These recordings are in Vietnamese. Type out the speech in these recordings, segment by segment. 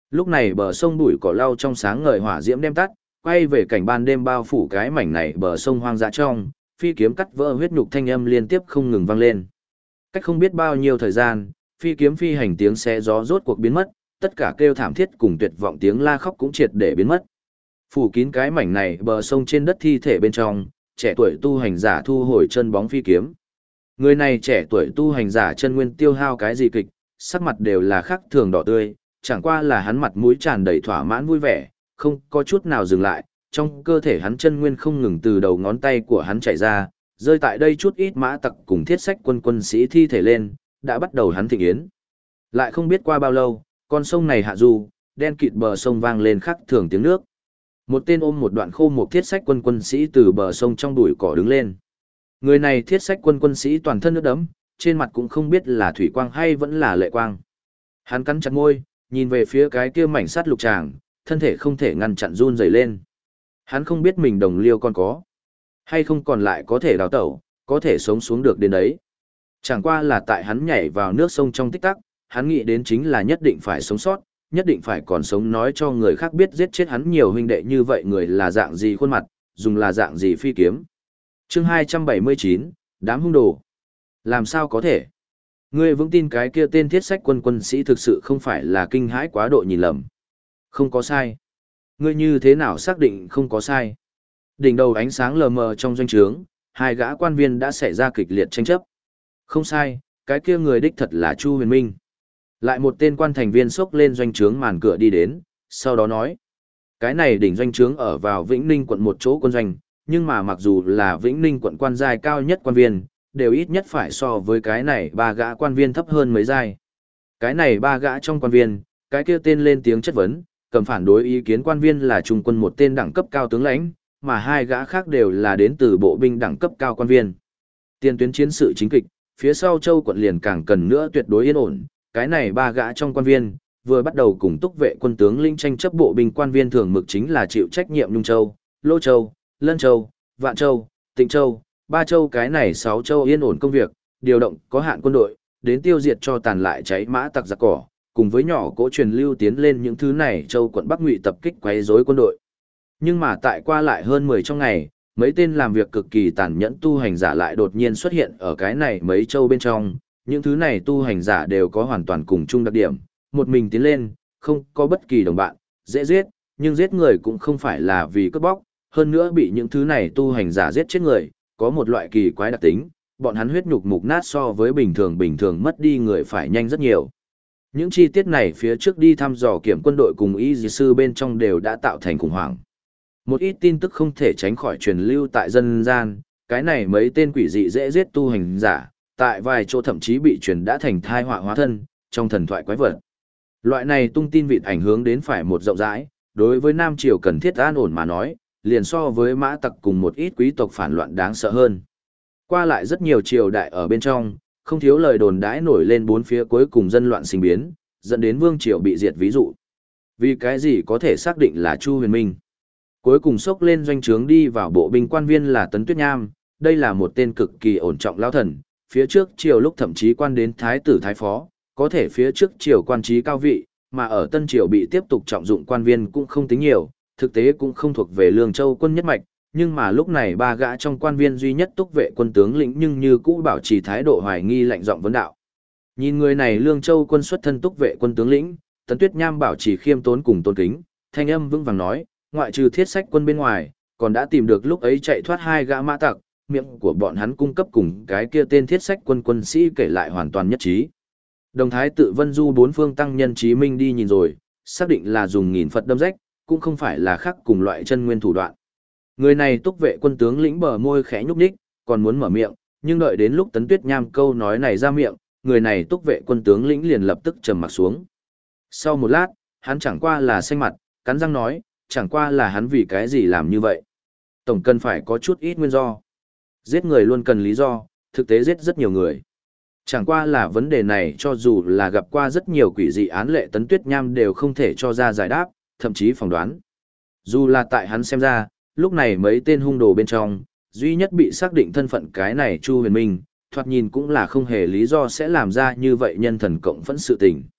Lúc này bờ sông bụi cỏ lau trong sáng ngời hỏa diễm đem tắt, quay về cảnh ban đêm bao phủ cái mảnh này bờ sông hoang dã trong, phi kiếm cắt vỡ huyết nhục thanh âm liên tiếp không ngừng vang lên. Cách không biết bao nhiêu thời gian, phi kiếm phi hành tiếng xé gió rốt cuộc biến mất, tất cả kêu thảm thiết cùng tuyệt vọng tiếng la khóc cũng triệt để biến mất. Phủ kín cái mảnh này bờ sông trên đất thi thể bên trong, trẻ tuổi tu hành giả thu hồi chân bóng phi kiếm. Người này trẻ tuổi tu hành giả chân nguyên tiêu hao cái gì kịch, sắc mặt đều là khắc thường đỏ tươi, chẳng qua là hắn mặt mũi tràn đầy thỏa mãn vui vẻ, không có chút nào dừng lại, trong cơ thể hắn chân nguyên không ngừng từ đầu ngón tay của hắn chảy ra, rơi tại đây chút ít mã tặc cùng thiết sách quân sĩ thi thể lên, đã bắt đầu hắn thịnh yến. Lại không biết qua bao lâu, con sông này hạ du, đen kịt bờ sông vang lên khắc thường tiếng nước. Một tên ôm một đoạn khô một thiết sách quân sĩ từ bờ sông trong bụi cỏ đứng lên. Người này thiết sách quân sĩ toàn thân nước đẫm, trên mặt cũng không biết là thủy quang hay vẫn là lệ quang. Hắn cắn chặt môi, nhìn về phía cái kia mảnh sắt lục tràng, thân thể không thể ngăn chặn run rẩy lên. Hắn không biết mình đồng liêu còn có, hay không còn lại có thể đào tẩu, có thể sống xuống được đến đấy. Chẳng qua là tại hắn nhảy vào nước sông trong tích tắc, hắn nghĩ đến chính là nhất định phải sống sót, nhất định phải còn sống nói cho người khác biết giết chết hắn nhiều huynh đệ như vậy người là dạng gì khuôn mặt, dùng là dạng gì phi kiếm. Chương 279, đám hung đồ. Làm sao có thể? Ngươi vững tin cái kia tên thiết sách quân sĩ thực sự không phải là kinh hãi quá độ nhìn lầm. Không có sai. Ngươi như thế nào xác định không có sai? Đỉnh đầu ánh sáng lờ mờ trong doanh trướng, hai gã quan viên đã xảy ra kịch liệt tranh chấp. Không sai, cái kia người đích thật là Chu Huyền Minh. Lại một tên quan thành viên xốc lên doanh trướng màn cửa đi đến, sau đó nói. Cái này đỉnh doanh trướng ở vào Vĩnh Ninh quận một chỗ quân doanh, nhưng mà mặc dù là Vĩnh Ninh quận quan giai cao nhất quan viên, đều ít nhất phải so với cái này ba gã quan viên thấp hơn mấy giai. Cái này ba gã trong quan viên, cái kia tên lên tiếng chất vấn, cầm phản đối ý kiến quan viên là trung quân một tên đẳng cấp cao tướng lãnh, mà hai gã khác đều là đến từ bộ binh đẳng cấp cao quan viên. Tiền tuyến chiến sự chính kịch, phía sau châu quận liền càng cần nữa tuyệt đối yên ổn, cái này ba gã trong quan viên, vừa bắt đầu cùng túc vệ quân tướng lĩnh tranh chấp bộ binh quan viên thường mực chính là chịu trách nhiệm Nhung Châu, Lô Châu, Lân Châu, Vạn Châu, Tịnh Châu, Ba Châu cái này 6 châu yên ổn công việc, điều động có hạn quân đội, đến tiêu diệt cho tàn lại cháy mã tặc giặc cỏ, cùng với nhỏ cỗ truyền lưu tiến lên những thứ này châu quận Bắc Ngụy tập kích quấy rối quân đội. Nhưng mà tại qua lại hơn 10 trong ngày, mấy tên làm việc cực kỳ tàn nhẫn tu hành giả lại đột nhiên xuất hiện ở cái này mấy châu bên trong, những thứ này tu hành giả đều có hoàn toàn cùng chung đặc điểm, một mình tiến lên, không có bất kỳ đồng bạn, dễ giết, nhưng giết người cũng không phải là vì cướp bóc, hơn nữa bị những thứ này tu hành giả giết chết người, có một loại kỳ quái đặc tính, bọn hắn huyết nhục mục nát so với bình thường mất đi người phải nhanh rất nhiều. Những chi tiết này phía trước đi thăm dò kiểm quân đội cùng y dì sư bên trong đều đã tạo thành khủng hoảng. Một ít tin tức không thể tránh khỏi truyền lưu tại dân gian, cái này mấy tên quỷ dị dễ giết tu hành giả, tại vài chỗ thậm chí bị truyền đã thành thai họa hóa thân, trong thần thoại quái vật. Loại này tung tin vịt ảnh hướng đến phải một rộng rãi, đối với Nam Triều cần thiết an ổn mà nói, liền so với mã tặc cùng một ít quý tộc phản loạn đáng sợ hơn. Qua lại rất nhiều triều đại ở bên trong, không thiếu lời đồn đãi nổi lên bốn phía cuối cùng dân loạn sinh biến, dẫn đến vương triều bị diệt ví dụ. Vì cái gì có thể xác định là Chu Huyền Minh? Cuối cùng xốc lên doanh trướng đi vào bộ binh quan viên là Tấn Tuyết Nham, đây là một tên cực kỳ ổn trọng lão thần, phía trước triều lúc thậm chí quan đến thái tử thái phó, có thể phía trước triều quan trí cao vị, mà ở Tân Triều bị tiếp tục trọng dụng quan viên cũng không tính nhiều, thực tế cũng không thuộc về Lương Châu quân nhất mạch, nhưng mà lúc này ba gã trong quan viên duy nhất túc vệ quân tướng lĩnh nhưng như cũ bảo trì thái độ hoài nghi lạnh giọng vấn đạo. Nhìn người này Lương Châu quân xuất thân túc vệ quân tướng lĩnh, Tấn Tuyết Nham bảo trì khiêm tốn cùng tôn kính, thanh âm vững vàng nói, ngoại trừ thiết sách quân bên ngoài, còn đã tìm được lúc ấy chạy thoát hai gã mã tặc, miệng của bọn hắn cung cấp cùng cái kia tên thiết sách quân sĩ kể lại hoàn toàn nhất trí. Đồng thái tự Vân Du bốn phương tăng nhân Chí Minh đi nhìn rồi, xác định là dùng nghìn Phật đâm rách, cũng không phải là khác cùng loại chân nguyên thủ đoạn. Người này túc vệ quân tướng lĩnh bờ môi khẽ nhúc nhích, còn muốn mở miệng, nhưng đợi đến lúc Tấn Tuyết Nham câu nói này ra miệng, người này túc vệ quân tướng lĩnh liền lập tức trầm mặt xuống. Sau một lát, hắn chẳng qua là xanh mặt, cắn răng nói, chẳng qua là hắn vì cái gì làm như vậy. Tổng cần phải có chút ít nguyên do. Giết người luôn cần lý do, thực tế giết rất nhiều người. Chẳng qua là vấn đề này cho dù là gặp qua rất nhiều quỷ dị án lệ Tấn Tuyết Nham đều không thể cho ra giải đáp, thậm chí phỏng đoán. Dù là tại hắn xem ra, lúc này mấy tên hung đồ bên trong, duy nhất bị xác định thân phận cái này Chu Huyền Minh, thoạt nhìn cũng là không hề lý do sẽ làm ra như vậy nhân thần cộng phẫn sự tình.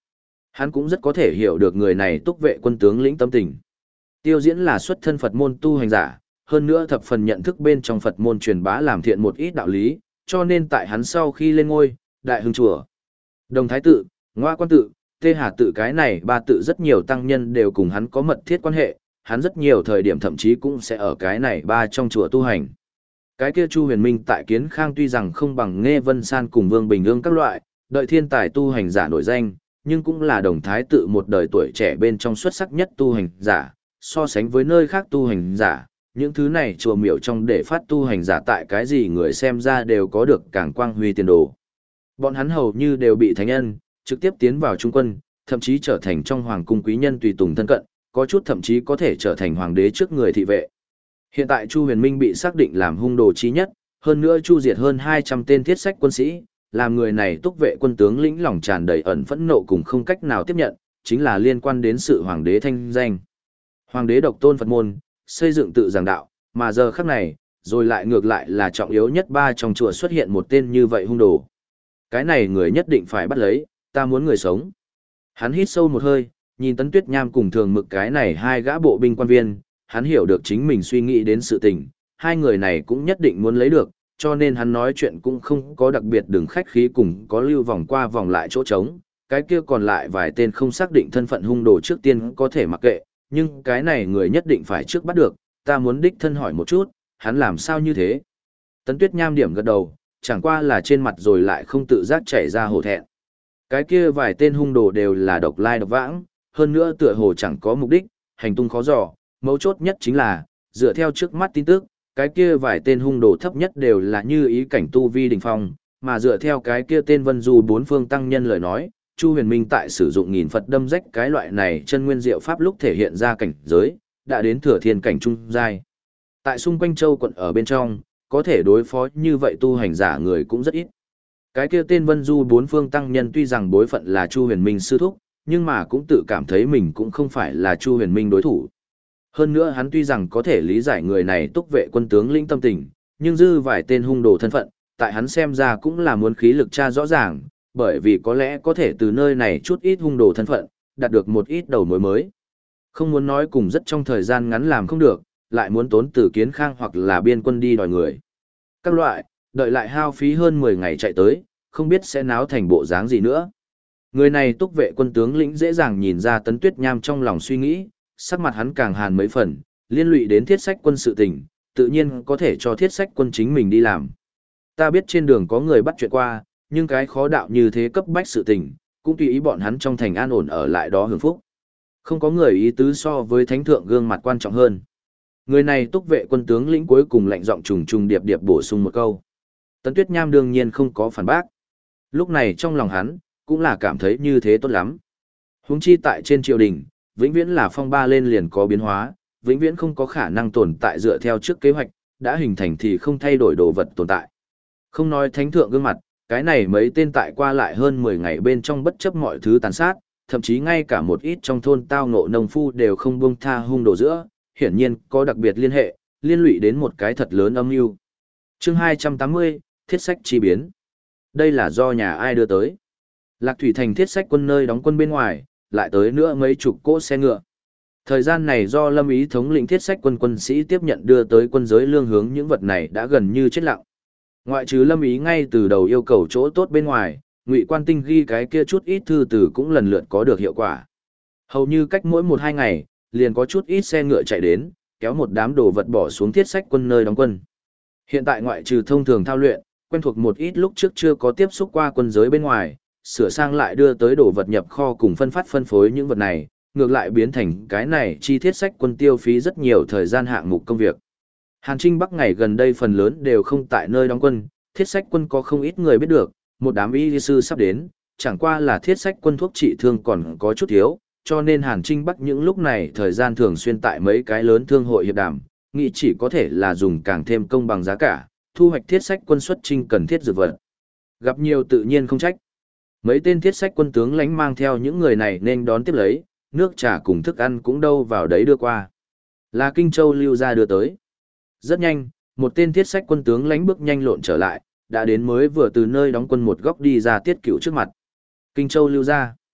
Hắn cũng rất có thể hiểu được người này túc vệ quân tướng lĩnh tâm tình. Tiêu Diễn là xuất thân Phật môn tu hành giả, hơn nữa thập phần nhận thức bên trong Phật môn truyền bá làm thiện một ít đạo lý, cho nên tại hắn sau khi lên ngôi, Đại Hưng chùa, Đồng Thái tự, Ngoa Quan tự, Tê Hà tự cái này ba tự rất nhiều tăng nhân đều cùng hắn có mật thiết quan hệ, hắn rất nhiều thời điểm thậm chí cũng sẽ ở cái này ba trong chùa tu hành. Cái kia Chu Huyền Minh tại Kiến Khang tuy rằng không bằng Nghe Vân San cùng Vương Bình Ương các loại, đợi thiên tài tu hành giả nổi danh, nhưng cũng là Đồng Thái tự một đời tuổi trẻ bên trong xuất sắc nhất tu hành giả, so sánh với nơi khác tu hành giả, những thứ này chùa miểu trong để phát tu hành giả tại cái gì người xem ra đều có được càng quang huy tiền đồ. Bọn hắn hầu như đều bị thánh nhân, trực tiếp tiến vào trung quân, thậm chí trở thành trong hoàng cung quý nhân tùy tùng thân cận, có chút thậm chí có thể trở thành hoàng đế trước người thị vệ. Hiện tại Chu Huyền Minh bị xác định làm hung đồ chí nhất, hơn nữa chu diệt hơn 200 tên thiết sách quân sĩ, làm người này túc vệ quân tướng lĩnh lòng tràn đầy ẩn phẫn nộ cùng không cách nào tiếp nhận, chính là liên quan đến sự hoàng đế thanh danh. Hoàng đế độc tôn Phật môn, xây dựng tự giảng đạo, mà giờ khắc này, rồi lại ngược lại là trọng yếu nhất ba trong chùa xuất hiện một tên như vậy hung đồ. Cái này người nhất định phải bắt lấy, ta muốn người sống. Hắn hít sâu một hơi, nhìn Tấn Tuyết Nham cùng Thường Mực cái này hai gã bộ binh quan viên, hắn hiểu được chính mình suy nghĩ đến sự tình, hai người này cũng nhất định muốn lấy được, cho nên hắn nói chuyện cũng không có đặc biệt đừng khách khí cùng có lưu vòng qua vòng lại chỗ trống, cái kia còn lại vài tên không xác định thân phận hung đồ trước tiên có thể mặc kệ, nhưng cái này người nhất định phải trước bắt được, ta muốn đích thân hỏi một chút, hắn làm sao như thế? Tấn Tuyết Nham điểm gật đầu, chẳng qua là trên mặt rồi lại không tự giác chảy ra hổ thẹn. Cái kia vài tên hung đồ đều là độc lai độc vãng, hơn nữa tựa hồ chẳng có mục đích, hành tung khó dò, mấu chốt nhất chính là, dựa theo trước mắt tin tức, cái kia vài tên hung đồ thấp nhất đều là như ý cảnh tu vi đỉnh phong, mà dựa theo cái kia tên Vân Du bốn phương tăng nhân lời nói, Chu Huyền Minh tại sử dụng nghìn Phật đâm rách cái loại này chân nguyên diệu pháp lúc thể hiện ra cảnh giới, đã đến thừa thiên cảnh trung giai. Tại xung quanh châu quận ở bên trong, có thể đối phó như vậy tu hành giả người cũng rất ít. Cái kia tên Vân Du bốn phương tăng nhân tuy rằng bối phận là Chu Huyền Minh sư thúc, nhưng mà cũng tự cảm thấy mình cũng không phải là Chu Huyền Minh đối thủ. Hơn nữa hắn tuy rằng có thể lý giải người này túc vệ quân tướng lĩnh tâm tình, nhưng dư vài tên hung đồ thân phận, tại hắn xem ra cũng là muốn khí lực tra rõ ràng, bởi vì có lẽ có thể từ nơi này chút ít hung đồ thân phận, đạt được một ít đầu mối mới. Không muốn nói cùng rất trong thời gian ngắn làm không được, lại muốn tốn từ Kiến Khang hoặc là biên quân đi đòi người. Các loại, đợi lại hao phí hơn 10 ngày chạy tới, không biết sẽ náo thành bộ dáng gì nữa. Người này túc vệ quân tướng lĩnh dễ dàng nhìn ra Tấn Tuyết Nham trong lòng suy nghĩ, sắc mặt hắn càng hàn mấy phần, liên lụy đến thiết sách quân sự tình, tự nhiên có thể cho thiết sách quân chính mình đi làm. Ta biết trên đường có người bắt chuyện qua, nhưng cái khó đạo như thế cấp bách sự tình, cũng tùy ý bọn hắn trong thành an ổn ở lại đó hưởng phúc. Không có người ý tứ so với thánh thượng gương mặt quan trọng hơn. Người này túc vệ quân tướng lĩnh cuối cùng lạnh giọng trùng trùng điệp điệp bổ sung một câu. Tấn Tuyết Nham đương nhiên không có phản bác. Lúc này trong lòng hắn, cũng là cảm thấy như thế tốt lắm. Huống chi tại trên triều đình, vĩnh viễn là phong ba lên liền có biến hóa, vĩnh viễn không có khả năng tồn tại dựa theo trước kế hoạch, đã hình thành thì không thay đổi đồ vật tồn tại. Không nói thánh thượng gương mặt, cái này mấy tên tại qua lại hơn 10 ngày bên trong bất chấp mọi thứ tàn sát, thậm chí ngay cả một ít trong thôn tao ngộ nông phu đều không buông tha hung đồ giữa, hiển nhiên có đặc biệt liên hệ, liên lụy đến một cái thật lớn âm mưu. Chương 280, thiết sách chi biến. Đây là do nhà ai đưa tới? Lạc Thủy thành thiết sách quân nơi đóng quân bên ngoài, lại tới nữa mấy chục cỗ xe ngựa. Thời gian này do Lâm Ý thống lĩnh thiết sách quân quân sĩ tiếp nhận đưa tới quân giới lương hướng những vật này đã gần như chết lặng. Ngoại trừ Lâm Ý ngay từ đầu yêu cầu chỗ tốt bên ngoài, Ngụy Quan Tinh ghi cái kia chút ít thư từ cũng lần lượt có được hiệu quả. Hầu như cách mỗi 1-2 ngày, liền có chút ít xe ngựa chạy đến, kéo một đám đồ vật bỏ xuống thiết sách quân nơi đóng quân. Hiện tại ngoại trừ thông thường thao luyện, quen thuộc một ít lúc trước chưa có tiếp xúc qua quân giới bên ngoài, sửa sang lại đưa tới đồ vật nhập kho cùng phân phát phân phối những vật này, ngược lại biến thành cái này chi thiết sách quân tiêu phí rất nhiều thời gian hạng mục công việc. Hàn Trinh Bắc ngày gần đây phần lớn đều không tại nơi đóng quân, thiết sách quân có không ít người biết được, một đám y sư sắp đến, chẳng qua là thiết sách quân thuốc trị thương còn có chút thiếu, cho nên Hàn Trinh Bắc những lúc này thời gian thường xuyên tại mấy cái lớn thương hội hiệp đàm, nghĩ chỉ có thể là dùng càng thêm công bằng giá cả, thu hoạch thiết sách quân xuất chinh cần thiết dược vật. Gặp nhiều tự nhiên không trách. Mấy tên thiết sách quân tướng lãnh mang theo những người này nên đón tiếp lấy, nước trà cùng thức ăn cũng đâu vào đấy đưa qua. Là Kinh Châu Lưu Gia đưa tới. Rất nhanh, một tên thiết sách quân tướng lãnh bước nhanh lộn trở lại, đã đến mới vừa từ nơi đóng quân một góc đi ra Tiết Cửu trước mặt. Kinh Châu Lưu Gia.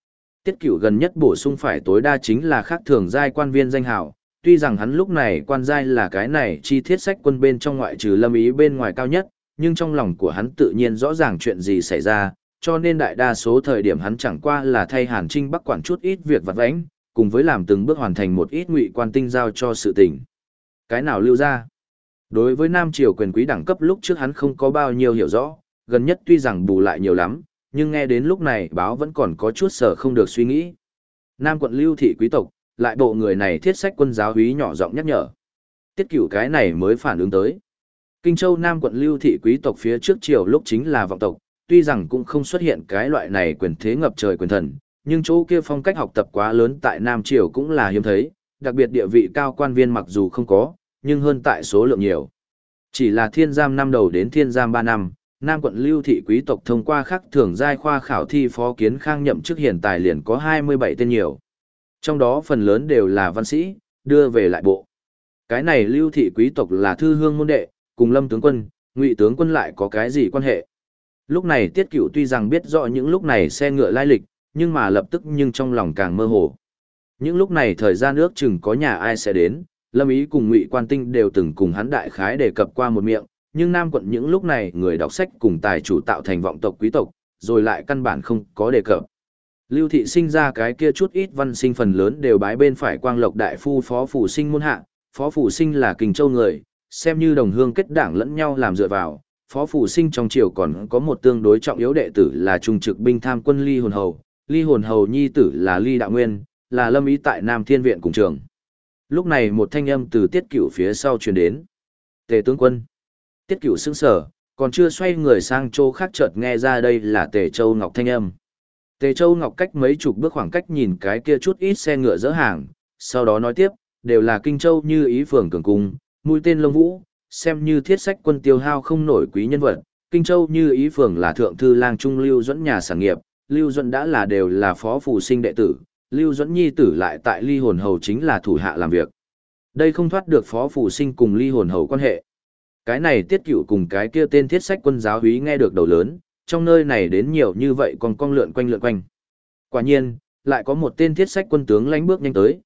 Tiết Cửu gần nhất bổ sung phải tối đa chính là khác thường giai quan viên danh hào, tuy rằng hắn lúc này quan giai là cái này chi thiết sách quân bên trong ngoại trừ Lâm Ý bên ngoài cao nhất, nhưng trong lòng của hắn tự nhiên rõ ràng chuyện gì xảy ra, cho nên đại đa số thời điểm hắn chẳng qua là thay Hàn Trinh Bắc quản chút ít việc vặt vãnh, cùng với làm từng bước hoàn thành một ít ngụy quan tinh giao cho sự tình. Cái nào lưu ra? Đối với Nam Triều quyền quý đẳng cấp lúc trước hắn không có bao nhiêu hiểu rõ, gần nhất tuy rằng bù lại nhiều lắm, nhưng nghe đến lúc này báo vẫn còn có chút sở không được suy nghĩ. Nam quận lưu thị quý tộc, lại bộ người này thiết sách quân giáo úy nhỏ giọng nhắc nhở. Tiết Cửu cái này mới phản ứng tới. Kinh Châu Nam quận lưu thị quý tộc phía trước triều lúc chính là vọng tộc, tuy rằng cũng không xuất hiện cái loại này quyền thế ngập trời quyền thần, nhưng chỗ kia phong cách học tập quá lớn tại Nam Triều cũng là hiếm thấy, đặc biệt địa vị cao quan viên mặc dù không có, nhưng hơn tại số lượng nhiều. Chỉ là thiên giam năm đầu đến thiên giam 3 năm, Nam quận lưu thị quý tộc thông qua khắc thường giai khoa khảo thi phó kiến khang nhậm chức hiện tại liền có 27 tên nhiều. Trong đó phần lớn đều là văn sĩ, đưa về lại bộ. Cái này lưu thị quý tộc là thư hương môn đệ, cùng Lâm tướng quân, Ngụy tướng quân lại có cái gì quan hệ? Lúc này Tiết Cửu tuy rằng biết rõ những lúc này xe ngựa lai lịch, nhưng mà lập tức nhưng trong lòng càng mơ hồ. Những lúc này thời gian ước chừng có nhà ai sẽ đến, Lâm Ý cùng Ngụy Quan Tinh đều từng cùng hắn đại khái đề cập qua một miệng, nhưng Nam quận những lúc này người đọc sách cùng tài chủ tạo thành vọng tộc quý tộc, rồi lại căn bản không có đề cập. Lưu thị sinh ra cái kia chút ít văn sinh phần lớn đều bái bên phải Quang Lộc đại phu Phó Phủ Sinh môn hạ, Phó Phủ Sinh là Kình Châu người, xem như đồng hương kết đảng lẫn nhau làm dựa vào. Phó Phủ Sinh trong triều còn có một tương đối trọng yếu đệ tử là trung trực binh tham quân Ly Hồn Hầu, Ly Hồn Hầu nhi tử là Ly Đạo Nguyên, là Lâm Ý tại Nam Thiên Viện cùng trường. Lúc này một thanh âm từ Tiết Cửu phía sau truyền đến. Tề tướng quân. Tiết Cửu sững sờ, còn chưa xoay người sang chỗ khác chợt nghe ra đây là Tề Châu Ngọc thanh âm. Tề Châu Ngọc cách mấy chục bước khoảng cách nhìn cái kia chút ít xe ngựa dỡ hàng, sau đó nói tiếp, đều là Kinh Châu Như Ý phường cường cung, mũi tên Lông Vũ, xem như thiết sách quân tiêu hao không nổi quý nhân vật. Kinh Châu Như Ý phường là thượng thư lang trung Lưu Duẫn nhà sản nghiệp, Lưu Duẫn đã là đều là Phó Phủ Sinh đệ tử, Lưu Duẫn nhi tử lại tại Ly Hồn Hầu chính là thủ hạ làm việc. Đây không thoát được Phó Phủ Sinh cùng Ly Hồn Hầu quan hệ. Cái này Tiết Cửu cùng cái kia tên thiết sách quân giáo úy nghe được đầu lớn, trong nơi này đến nhiều như vậy còn cong lượn quanh. Quả nhiên, lại có một tên thiết sách quân tướng lánh bước nhanh tới,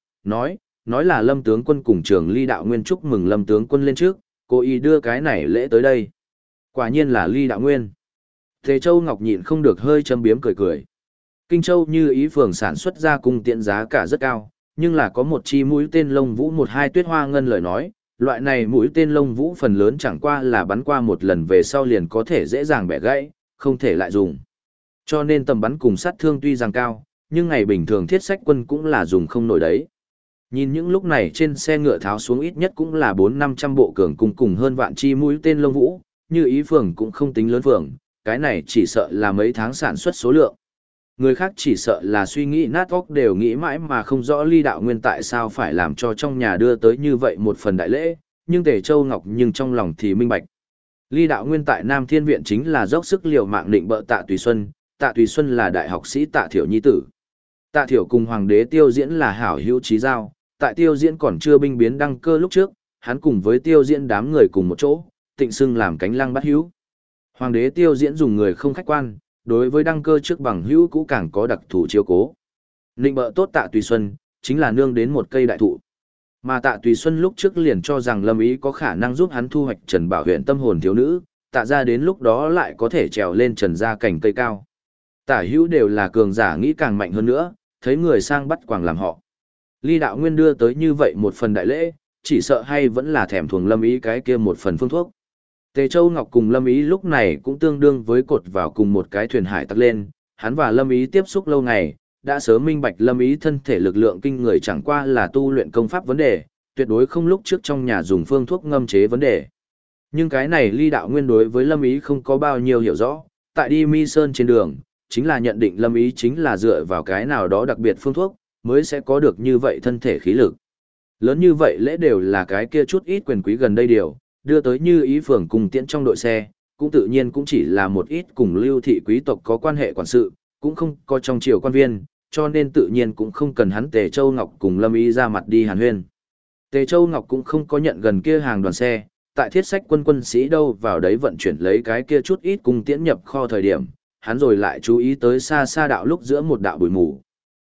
nói là Lâm tướng quân cùng trường Ly Đạo Nguyên chúc mừng Lâm tướng quân lên trước, cố ý đưa cái này lễ tới đây. Quả nhiên là Ly Đạo Nguyên. Tề Châu Ngọc nhịn không được hơi châm biếm cười. Kinh Châu Như Ý phường sản xuất ra cung tiện giá cả rất cao, nhưng là có một chi mũi tên Lông Vũ 12 Tuyết Hoa Ngân lời nói, loại này mũi tên Lông Vũ phần lớn chẳng qua là bắn qua một lần về sau liền có thể dễ dàng bẻ gãy, không thể lại dùng. Cho nên tầm bắn cùng sát thương tuy rằng cao, nhưng ngày bình thường thiết sách quân cũng là dùng không nổi đấy. Nhìn những lúc này trên xe ngựa tháo xuống ít nhất cũng là 400-500 bộ cường cung cùng hơn vạn chi mũi tên Lông Vũ, Như Ý phường cũng không tính lớn phường, cái này chỉ sợ là mấy tháng sản xuất số lượng. Người khác chỉ sợ là suy nghĩ nát óc đều nghĩ mãi mà không rõ Ly Đạo Nguyên tại sao phải làm cho trong nhà đưa tới như vậy một phần đại lễ, nhưng Tề Châu Ngọc nhưng trong lòng thì minh bạch. Ly Đạo Nguyên tại Nam Thiên Viện chính là dốc sức liều mạng định bợ Tạ Tùy Xuân là đại học sĩ Tạ Thiểu nhi tử. Tạ Thiểu cùng Hoàng đế Tiêu Diễn là hảo hữu chí giao, tại Tiêu Diễn còn chưa binh biến đăng cơ lúc trước, hắn cùng với Tiêu Diễn đám người cùng một chỗ, tịnh xưng làm cánh lăng bắt hữu. Hoàng đế Tiêu Diễn dùng người không khách quan, đối với đăng cơ trước bằng hữu cũ càng có đặc thù chiếu cố. Định bợ tốt Tạ Tùy Xuân, chính là nương đến một cây đại thụ. Mà Tạ Tùy Xuân lúc trước liền cho rằng Lâm Ý có khả năng giúp hắn thu hoạch Trần Bảo huyện tâm hồn thiếu nữ, Tạ ra đến lúc đó lại có thể trèo lên Trần gia cành cây cao. Tả hữu đều là cường giả nghĩ càng mạnh hơn nữa, thấy người sang bắt quàng làm họ. Ly Đạo Nguyên đưa tới như vậy một phần đại lễ, chỉ sợ hay vẫn là thèm thuồng Lâm Ý cái kia một phần phương thuốc. Tề Châu Ngọc cùng Lâm Ý lúc này cũng tương đương với cột vào cùng một cái thuyền hải tặc lên, hắn và Lâm Ý tiếp xúc lâu ngày, đã sớm minh bạch Lâm Ý thân thể lực lượng kinh người chẳng qua là tu luyện công pháp vấn đề, tuyệt đối không lúc trước trong nhà dùng phương thuốc ngâm chế vấn đề. Nhưng cái này Ly Đạo Nguyên đối với Lâm Ý không có bao nhiêu hiểu rõ, tại đi Mi Sơn trên đường, chính là nhận định Lâm Ý chính là dựa vào cái nào đó đặc biệt phương thuốc, mới sẽ có được như vậy thân thể khí lực. Lớn như vậy lễ đều là cái kia chút ít quyền quý gần đây điều, đưa tới Như Ý phường cùng tiễn trong đội xe, cũng tự nhiên cũng chỉ là một ít cùng lưu thị quý tộc có quan hệ quản sự, cũng không có trong triều quan viên, cho nên tự nhiên cũng không cần hắn Tề Châu Ngọc cùng Lâm Ý ra mặt đi hàn huyên. Tề Châu Ngọc cũng không có nhận gần kia hàng đoàn xe, tại thiết sách quân sĩ đâu vào đấy vận chuyển lấy cái kia chút ít cùng tiễn nhập kho thời điểm, hắn rồi lại chú ý tới xa xa đạo lúc giữa một đạo bụi mù.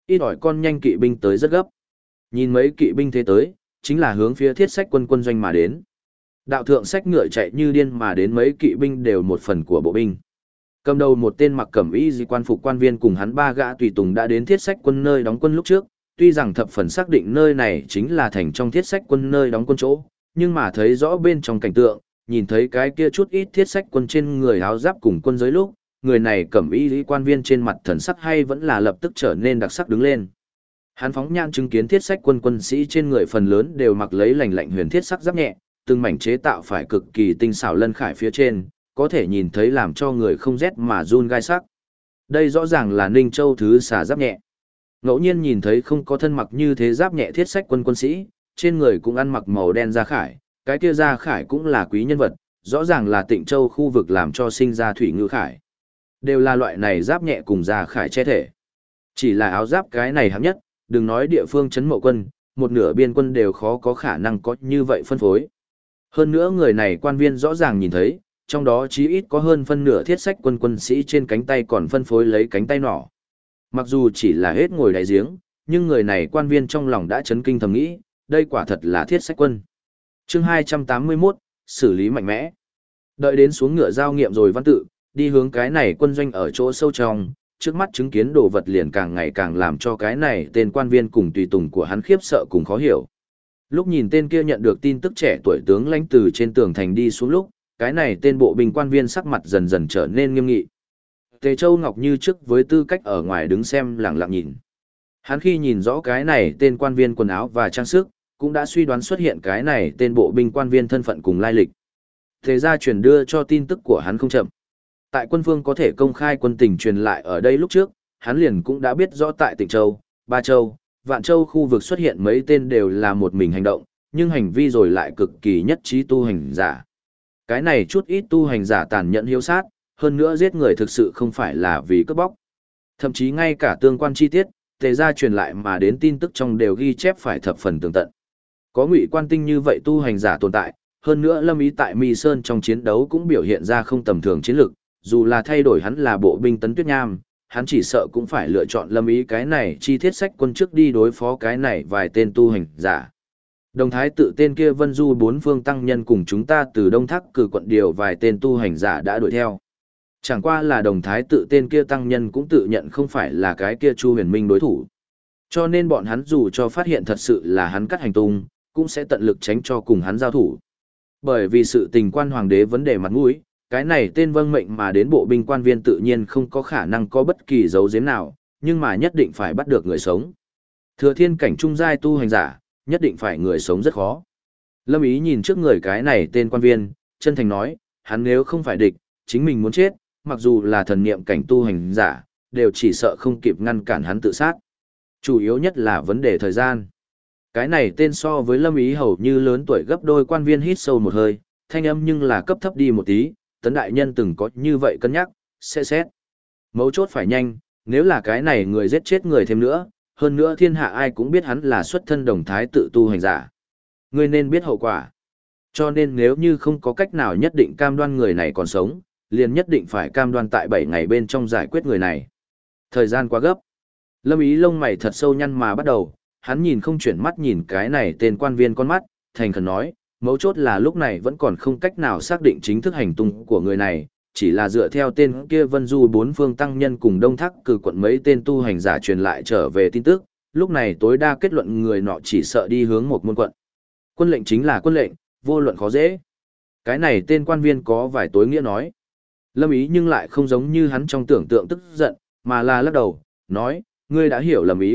Ít ỏi con nhanh kỵ binh tới rất gấp. Nhìn mấy kỵ binh thế tới, chính là hướng phía thiết sách quân quân doanh mà đến. Đạo thượng sách ngựa chạy như điên mà đến mấy kỵ binh đều một phần của bộ binh. Cầm đầu một tên mặc cẩm y di quan phục quan viên cùng hắn ba gã tùy tùng đã đến thiết sách quân nơi đóng quân lúc trước, tuy rằng thập phần xác định nơi này chính là thành trong thiết sách quân nơi đóng quân chỗ, nhưng mà thấy rõ bên trong cảnh tượng, nhìn thấy cái kia chút ít thiết sách quân trên người áo giáp cùng quân giới lúc, người này cẩm y di quan viên trên mặt thần sắc hay vẫn là lập tức trở nên đặc sắc đứng lên. Hắn phóng nhãn chứng kiến thiết sách quân quân sĩ trên người phần lớn đều mặc lấy lành lạnh huyền thiết sắc giáp nhẹ, từng mảnh chế tạo phải cực kỳ tinh xảo lân khải phía trên, có thể nhìn thấy làm cho người không rét mà run gai sắc. Đây rõ ràng là Ninh Châu thứ xả giáp nhẹ. Ngẫu nhiên nhìn thấy không có thân mặc như thế giáp nhẹ thiết sách quân quân sĩ, trên người cũng ăn mặc màu đen da khải, cái kia da khải cũng là quý nhân vật, rõ ràng là Tịnh Châu khu vực làm cho sinh ra thủy ngư khải. Đều là loại này giáp nhẹ cùng da khải che thể. Chỉ là áo giáp cái này hạng nhất, đừng nói địa phương trấn mậu quân, một nửa biên quân đều khó có khả năng có như vậy phân phối. Hơn nữa người này quan viên rõ ràng nhìn thấy, trong đó chí ít có hơn phân nửa thiết sách quân quân sĩ trên cánh tay còn phân phối lấy cánh tay nỏ. Mặc dù chỉ là hết ngồi đáy giếng, nhưng người này quan viên trong lòng đã chấn kinh thầm nghĩ, đây quả thật là thiết sách quân. Chương 281, xử lý mạnh mẽ. Đợi đến xuống ngựa giao nghiệm rồi văn tự, đi hướng cái này quân doanh ở chỗ sâu trong, trước mắt chứng kiến đồ vật liền càng ngày càng làm cho cái này tên quan viên cùng tùy tùng của hắn khiếp sợ cùng khó hiểu. Lúc nhìn tên kia nhận được tin tức trẻ tuổi tướng lãnh từ trên tường thành đi xuống lúc, cái này tên bộ binh quan viên sắc mặt dần dần trở nên nghiêm nghị. Tề Châu Ngọc như trước với tư cách ở ngoài đứng xem lặng lặng nhìn. Hắn khi nhìn rõ cái này tên quan viên quần áo và trang sức, cũng đã suy đoán xuất hiện cái này tên bộ binh quan viên thân phận cùng lai lịch. Thế ra truyền đưa cho tin tức của hắn không chậm. Tại quân phương có thể công khai quân tình truyền lại ở đây lúc trước, hắn liền cũng đã biết rõ tại Tịnh Châu, Ba Châu, Vạn Châu khu vực xuất hiện mấy tên đều là một mình hành động, nhưng hành vi rồi lại cực kỳ nhất trí tu hành giả. Cái này chút ít tu hành giả tàn nhẫn hiếu sát, hơn nữa giết người thực sự không phải là vì cướp bóc. Thậm chí ngay cả tương quan chi tiết, tề gia truyền lại mà đến tin tức trong đều ghi chép phải thập phần tường tận. Có ngụy quan tinh như vậy tu hành giả tồn tại, hơn nữa Lâm Ý tại Mi Sơn trong chiến đấu cũng biểu hiện ra không tầm thường chiến lực, dù là thay đổi hắn là bộ binh Tấn Tuyết Nham, hắn chỉ sợ cũng phải lựa chọn Lâm Ý cái này chi thiết sách quân trước đi đối phó cái này vài tên tu hành giả. Đồng thái tự tên kia Vân Du bốn phương tăng nhân cùng chúng ta từ Đông Thác cử quận điều vài tên tu hành giả đã đuổi theo. Chẳng qua là đồng thái tự tên kia tăng nhân cũng tự nhận không phải là cái kia Chu Huyền Minh đối thủ. Cho nên bọn hắn dù cho phát hiện thật sự là hắn cắt hành tung, cũng sẽ tận lực tránh cho cùng hắn giao thủ. Bởi vì sự tình quan hoàng đế vấn đề mặt mũi, cái này tên vâng mệnh mà đến bộ binh quan viên tự nhiên không có khả năng có bất kỳ dấu giếm nào, nhưng mà nhất định phải bắt được người sống. Thừa thiên cảnh trung giai tu hành giả, nhất định phải người sống rất khó. Lâm Ý nhìn trước người cái này tên quan viên, chân thành nói, hắn nếu không phải địch, chính mình muốn chết, mặc dù là thần niệm cảnh tu hành giả, đều chỉ sợ không kịp ngăn cản hắn tự sát. Chủ yếu nhất là vấn đề thời gian. Cái này tên so với Lâm Ý hầu như lớn tuổi gấp đôi, quan viên hít sâu một hơi, thanh âm nhưng là cấp thấp đi một tí, Tấn đại nhân từng có như vậy cân nhắc, sẽ xét. Mấu chốt phải nhanh, nếu là cái này người giết chết người thêm nữa, hơn nữa thiên hạ ai cũng biết hắn là xuất thân đồng thái tự tu hành giả. Ngươi nên biết hậu quả. Cho nên nếu như không có cách nào nhất định cam đoan người này còn sống, liền nhất định phải cam đoan tại 7 ngày bên trong giải quyết người này. Thời gian quá gấp. Lâm Ý lông mày thật sâu nhăn mà bắt đầu, hắn nhìn không chuyển mắt nhìn cái này tên quan viên con mắt, thành khẩn nói, mấu chốt là lúc này vẫn còn không cách nào xác định chính thức hành tung của người này, chỉ là dựa theo tên kia Vân Du bốn phương tăng nhân cùng Đông Thác cử quận mấy tên tu hành giả truyền lại trở về tin tức, lúc này tối đa kết luận người nọ chỉ sợ đi hướng một môn quận. Quân lệnh chính là quân lệnh, vô luận khó dễ. Cái này tên quan viên có vài tối nghĩa nói. Lâm Ý nhưng lại không giống như hắn trong tưởng tượng tức giận, mà là lắc đầu, nói, ngươi đã hiểu lầm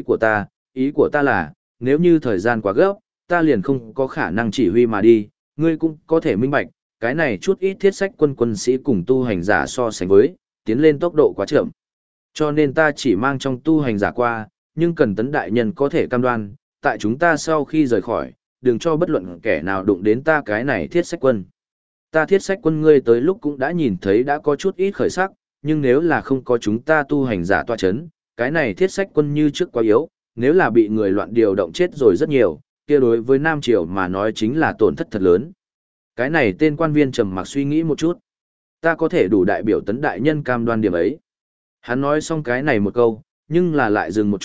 ý của ta là, nếu như thời gian quá gấp, ta liền không có khả năng chỉ huy mà đi, ngươi cũng có thể minh bạch, cái này chút ít thiết sách quân sĩ cùng tu hành giả so sánh với, tiến lên tốc độ quá chậm. Cho nên ta chỉ mang trong tu hành giả qua, nhưng cần Tấn đại nhân có thể cam đoan, tại chúng ta sau khi rời khỏi, đừng cho bất luận kẻ nào đụng đến ta cái này thiết sách quân. Ta thiết sách quân ngươi tới lúc cũng đã nhìn thấy đã có chút ít khởi sắc, nhưng nếu là không có chúng ta tu hành giả tọa chấn, cái này thiết sách quân như trước quá yếu, nếu là bị người loạn điều động chết rồi rất nhiều, kia đối với Nam Triều mà nói chính là tổn thất thật lớn. Cái này tên quan viên trầm mặc suy nghĩ một chút. Ta có thể đủ đại biểu Tấn đại nhân cam đoan điểm ấy. Hắn nói xong cái này một câu, nhưng là lại dừng một chút,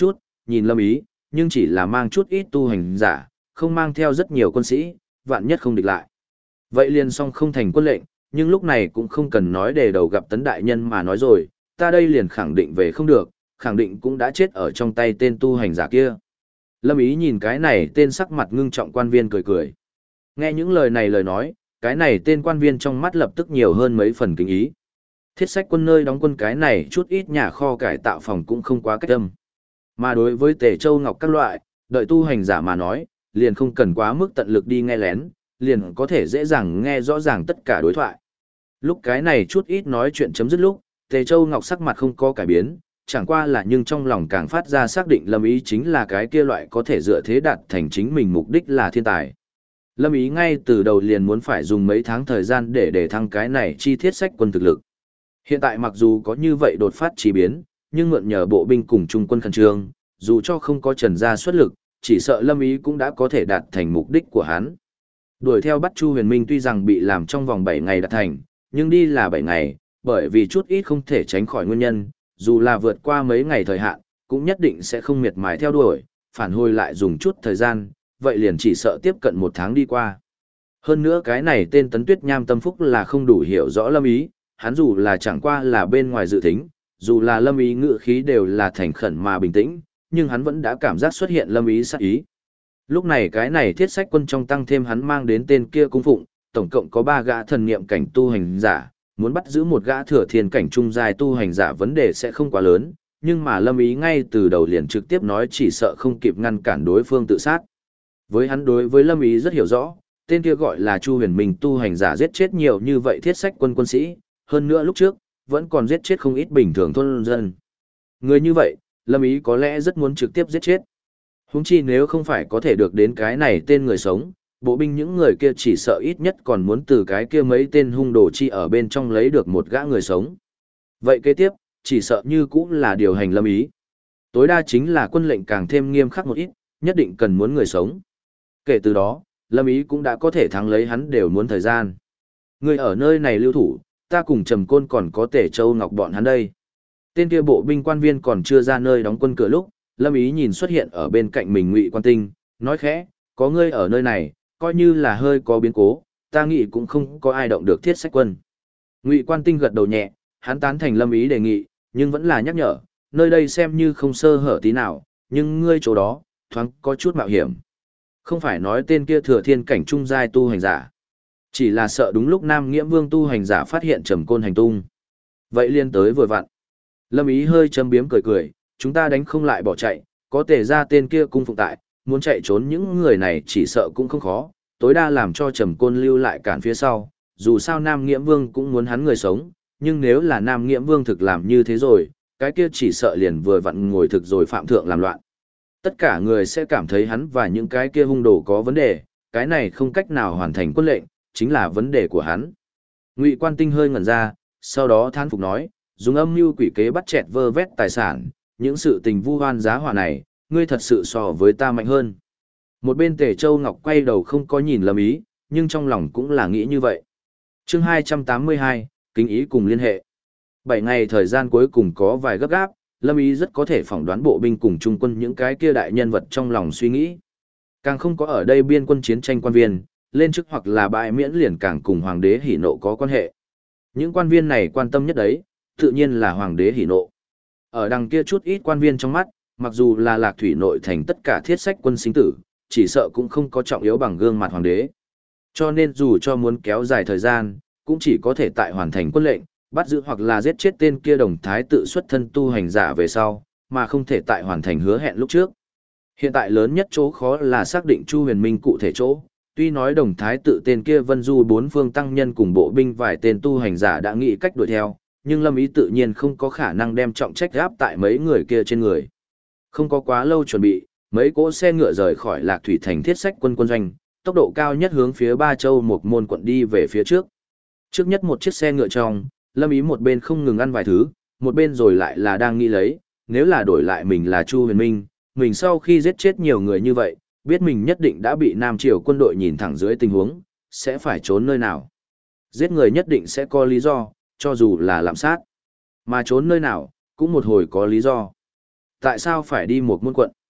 nhìn Lâm Ý, nhưng chỉ là mang chút ít tu hành giả, không mang theo rất nhiều quân sĩ, vạn nhất không địch lại. Vậy liền xong không thành quân lệnh, nhưng lúc này cũng không cần nói để đầu gặp Tấn đại nhân mà nói rồi, ta đây liền khẳng định về không được, khẳng định cũng đã chết ở trong tay tên tu hành giả kia. Lâm Ý nhìn cái này tên sắc mặt ngưng trọng quan viên cười cười. Nghe những lời này lời nói, cái này tên quan viên trong mắt lập tức nhiều hơn mấy phần kính ý. Thiết sách quân nơi đóng quân cái này chút ít nhà kho cải tạo phòng cũng không quá cách âm. Mà đối với Tề Châu Ngọc các loại, đợi tu hành giả mà nói, liền không cần quá mức tận lực đi nghe lén, liền có thể dễ dàng nghe rõ ràng tất cả đối thoại. Lúc cái này chút ít nói chuyện chấm dứt lúc, Tề Châu Ngọc sắc mặt không có cải biến, chẳng qua là nhưng trong lòng càng phát ra xác định Lâm Ý chính là cái kia loại có thể dựa thế đạt thành chính mình mục đích là thiên tài. Lâm Ý ngay từ đầu liền muốn phải dùng mấy tháng thời gian để thăng cái này chi thiết sách quân thực lực. Hiện tại mặc dù có như vậy đột phát chỉ biến, nhưng mượn nhờ bộ binh cùng trung quân khẩn trương, dù cho không có Trần Gia xuất lực, chỉ sợ Lâm Ý cũng đã có thể đạt thành mục đích của hắn. Đuổi theo bắt Chu Huyền Minh tuy rằng bị làm trong vòng 7 ngày đạt thành, nhưng đi là 7 ngày, bởi vì chút ít không thể tránh khỏi nguyên nhân, dù là vượt qua mấy ngày thời hạn, cũng nhất định sẽ không miệt mài theo đuổi, phản hồi lại dùng chút thời gian, vậy liền chỉ sợ tiếp cận 1 tháng đi qua. Hơn nữa cái này tên Tấn Tuyết Nham tâm phúc là không đủ hiểu rõ Lâm Ý, hắn dù là chẳng qua là bên ngoài dự tính, dù là Lâm Ý ngự khí đều là thành khẩn mà bình tĩnh, nhưng hắn vẫn đã cảm giác xuất hiện Lâm Ý sát ý. Lúc này cái này thiết sách quân trong tăng thêm hắn mang đến tên kia cung phụng, tổng cộng có 3 gã thần niệm cảnh tu hành giả, muốn bắt giữ một gã thừa thiên cảnh trung giai tu hành giả vấn đề sẽ không quá lớn, nhưng mà Lâm Ý ngay từ đầu liền trực tiếp nói chỉ sợ không kịp ngăn cản đối phương tự sát. Với hắn đối với Lâm Ý rất hiểu rõ, tên kia gọi là Chu Huyền Minh tu hành giả giết chết nhiều như vậy thiết sách quân quân sĩ, hơn nữa lúc trước, vẫn còn giết chết không ít bình thường thôn dân. Người như vậy, Lâm Ý có lẽ rất muốn trực tiếp giết chết. Huống chi nếu không phải có thể được đến cái này tên người sống, bộ binh những người kia chỉ sợ ít nhất còn muốn từ cái kia mấy tên hung đồ chi ở bên trong lấy được một gã người sống. Vậy kế tiếp, chỉ sợ như cũng là điều hành Lâm Ý. Tối đa chính là quân lệnh càng thêm nghiêm khắc một ít, nhất định cần muốn người sống. Kể từ đó, Lâm Ý cũng đã có thể thắng lấy hắn đều muốn thời gian. Người ở nơi này lưu thủ, ta cùng Trầm Côn còn có Tề Châu Ngọc bọn hắn đây. Tên kia bộ binh quan viên còn chưa ra nơi đóng quân cửa lúc, Lâm Ý nhìn xuất hiện ở bên cạnh mình Ngụy Quan Tinh, nói khẽ, có ngươi ở nơi này, coi như là hơi có biến cố, ta nghĩ cũng không có ai động được thiết sách quân. Ngụy Quan Tinh gật đầu nhẹ, hắn tán thành Lâm Ý đề nghị, nhưng vẫn là nhắc nhở, nơi đây xem như không sơ hở tí nào, nhưng ngươi chỗ đó, thoáng có chút mạo hiểm. Không phải nói tên kia thừa thiên cảnh trung giai tu hành giả, chỉ là sợ đúng lúc Nam Nghiễm Vương tu hành giả phát hiện Trầm Côn hành tung. Vậy liên tới vừa vặn. Lâm Ý hơi châm biếm cười cười, chúng ta đánh không lại bỏ chạy, có Tề ra tên kia cung phụng tại, muốn chạy trốn những người này chỉ sợ cũng không khó, tối đa làm cho Trầm Côn lưu lại cản phía sau, dù sao Nam Nghiễm Vương cũng muốn hắn người sống, nhưng nếu là Nam Nghiễm Vương thực làm như thế rồi, cái kia chỉ sợ liền vừa vặn ngồi thực rồi phạm thượng làm loạn. Tất cả người sẽ cảm thấy hắn và những cái kia hung đồ có vấn đề, cái này không cách nào hoàn thành quân lệnh, chính là vấn đề của hắn. Ngụy Quan Tinh hơi ngẩn ra, sau đó thán phục nói, dùng âm mưu quỷ kế bắt chẹt vơ vét tài sản, những sự tình vu oan giá họa này, ngươi thật sự so với ta mạnh hơn. Một bên Tề Châu Ngọc quay đầu không có nhìn Lâm Ý, nhưng trong lòng cũng là nghĩ như vậy. Chương 282, kính ý cùng liên hệ. 7 ngày thời gian cuối cùng có vài gấp gáp, Lâm Ý rất có thể phỏng đoán bộ binh cùng trung quân những cái kia đại nhân vật trong lòng suy nghĩ. Càng không có ở đây biên quân chiến tranh quan viên, lên chức hoặc là bãi miễn liền càng cùng hoàng đế hỉ nộ có quan hệ. Những quan viên này quan tâm nhất đấy, tự nhiên là hoàng đế hỉ nộ. Ở đằng kia chút ít quan viên trong mắt, mặc dù là Lạc Thủy nội thành tất cả thiết sách quân sinh tử, chỉ sợ cũng không có trọng yếu bằng gương mặt hoàng đế. Cho nên dù cho muốn kéo dài thời gian, cũng chỉ có thể tại hoàn thành quân lệnh, bắt giữ hoặc là giết chết tên kia đồng thái tự xuất thân tu hành giả về sau, mà không thể tại hoàn thành hứa hẹn lúc trước. Hiện tại lớn nhất chỗ khó là xác định Chu Huyền Minh cụ thể chỗ, tuy nói đồng thái tự tên kia Vân Du bốn phương tăng nhân cùng bộ binh vài tên tu hành giả đã nghĩ cách đuổi theo, nhưng Lâm Ý tự nhiên không có khả năng đem trọng trách gáp tại mấy người kia trên người. Không có quá lâu chuẩn bị, mấy cỗ xe ngựa rời khỏi Lạc Thủy thành thiết sách quân quân doanh, tốc độ cao nhất hướng phía Ba Châu một môn quận đi về phía trước. Trước nhất một chiếc xe ngựa trong, Lâm Ý một bên không ngừng ăn vài thứ, một bên rồi lại là đang nghĩ lấy, nếu là đổi lại mình là Chu Huyền Minh, mình sau khi giết chết nhiều người như vậy, biết mình nhất định đã bị Nam Triều quân đội nhìn thẳng dưới tình huống, sẽ phải trốn nơi nào. Giết người nhất định sẽ có lý do, cho dù là lạm sát. Mà trốn nơi nào, cũng một hồi có lý do. Tại sao phải đi một môn quận?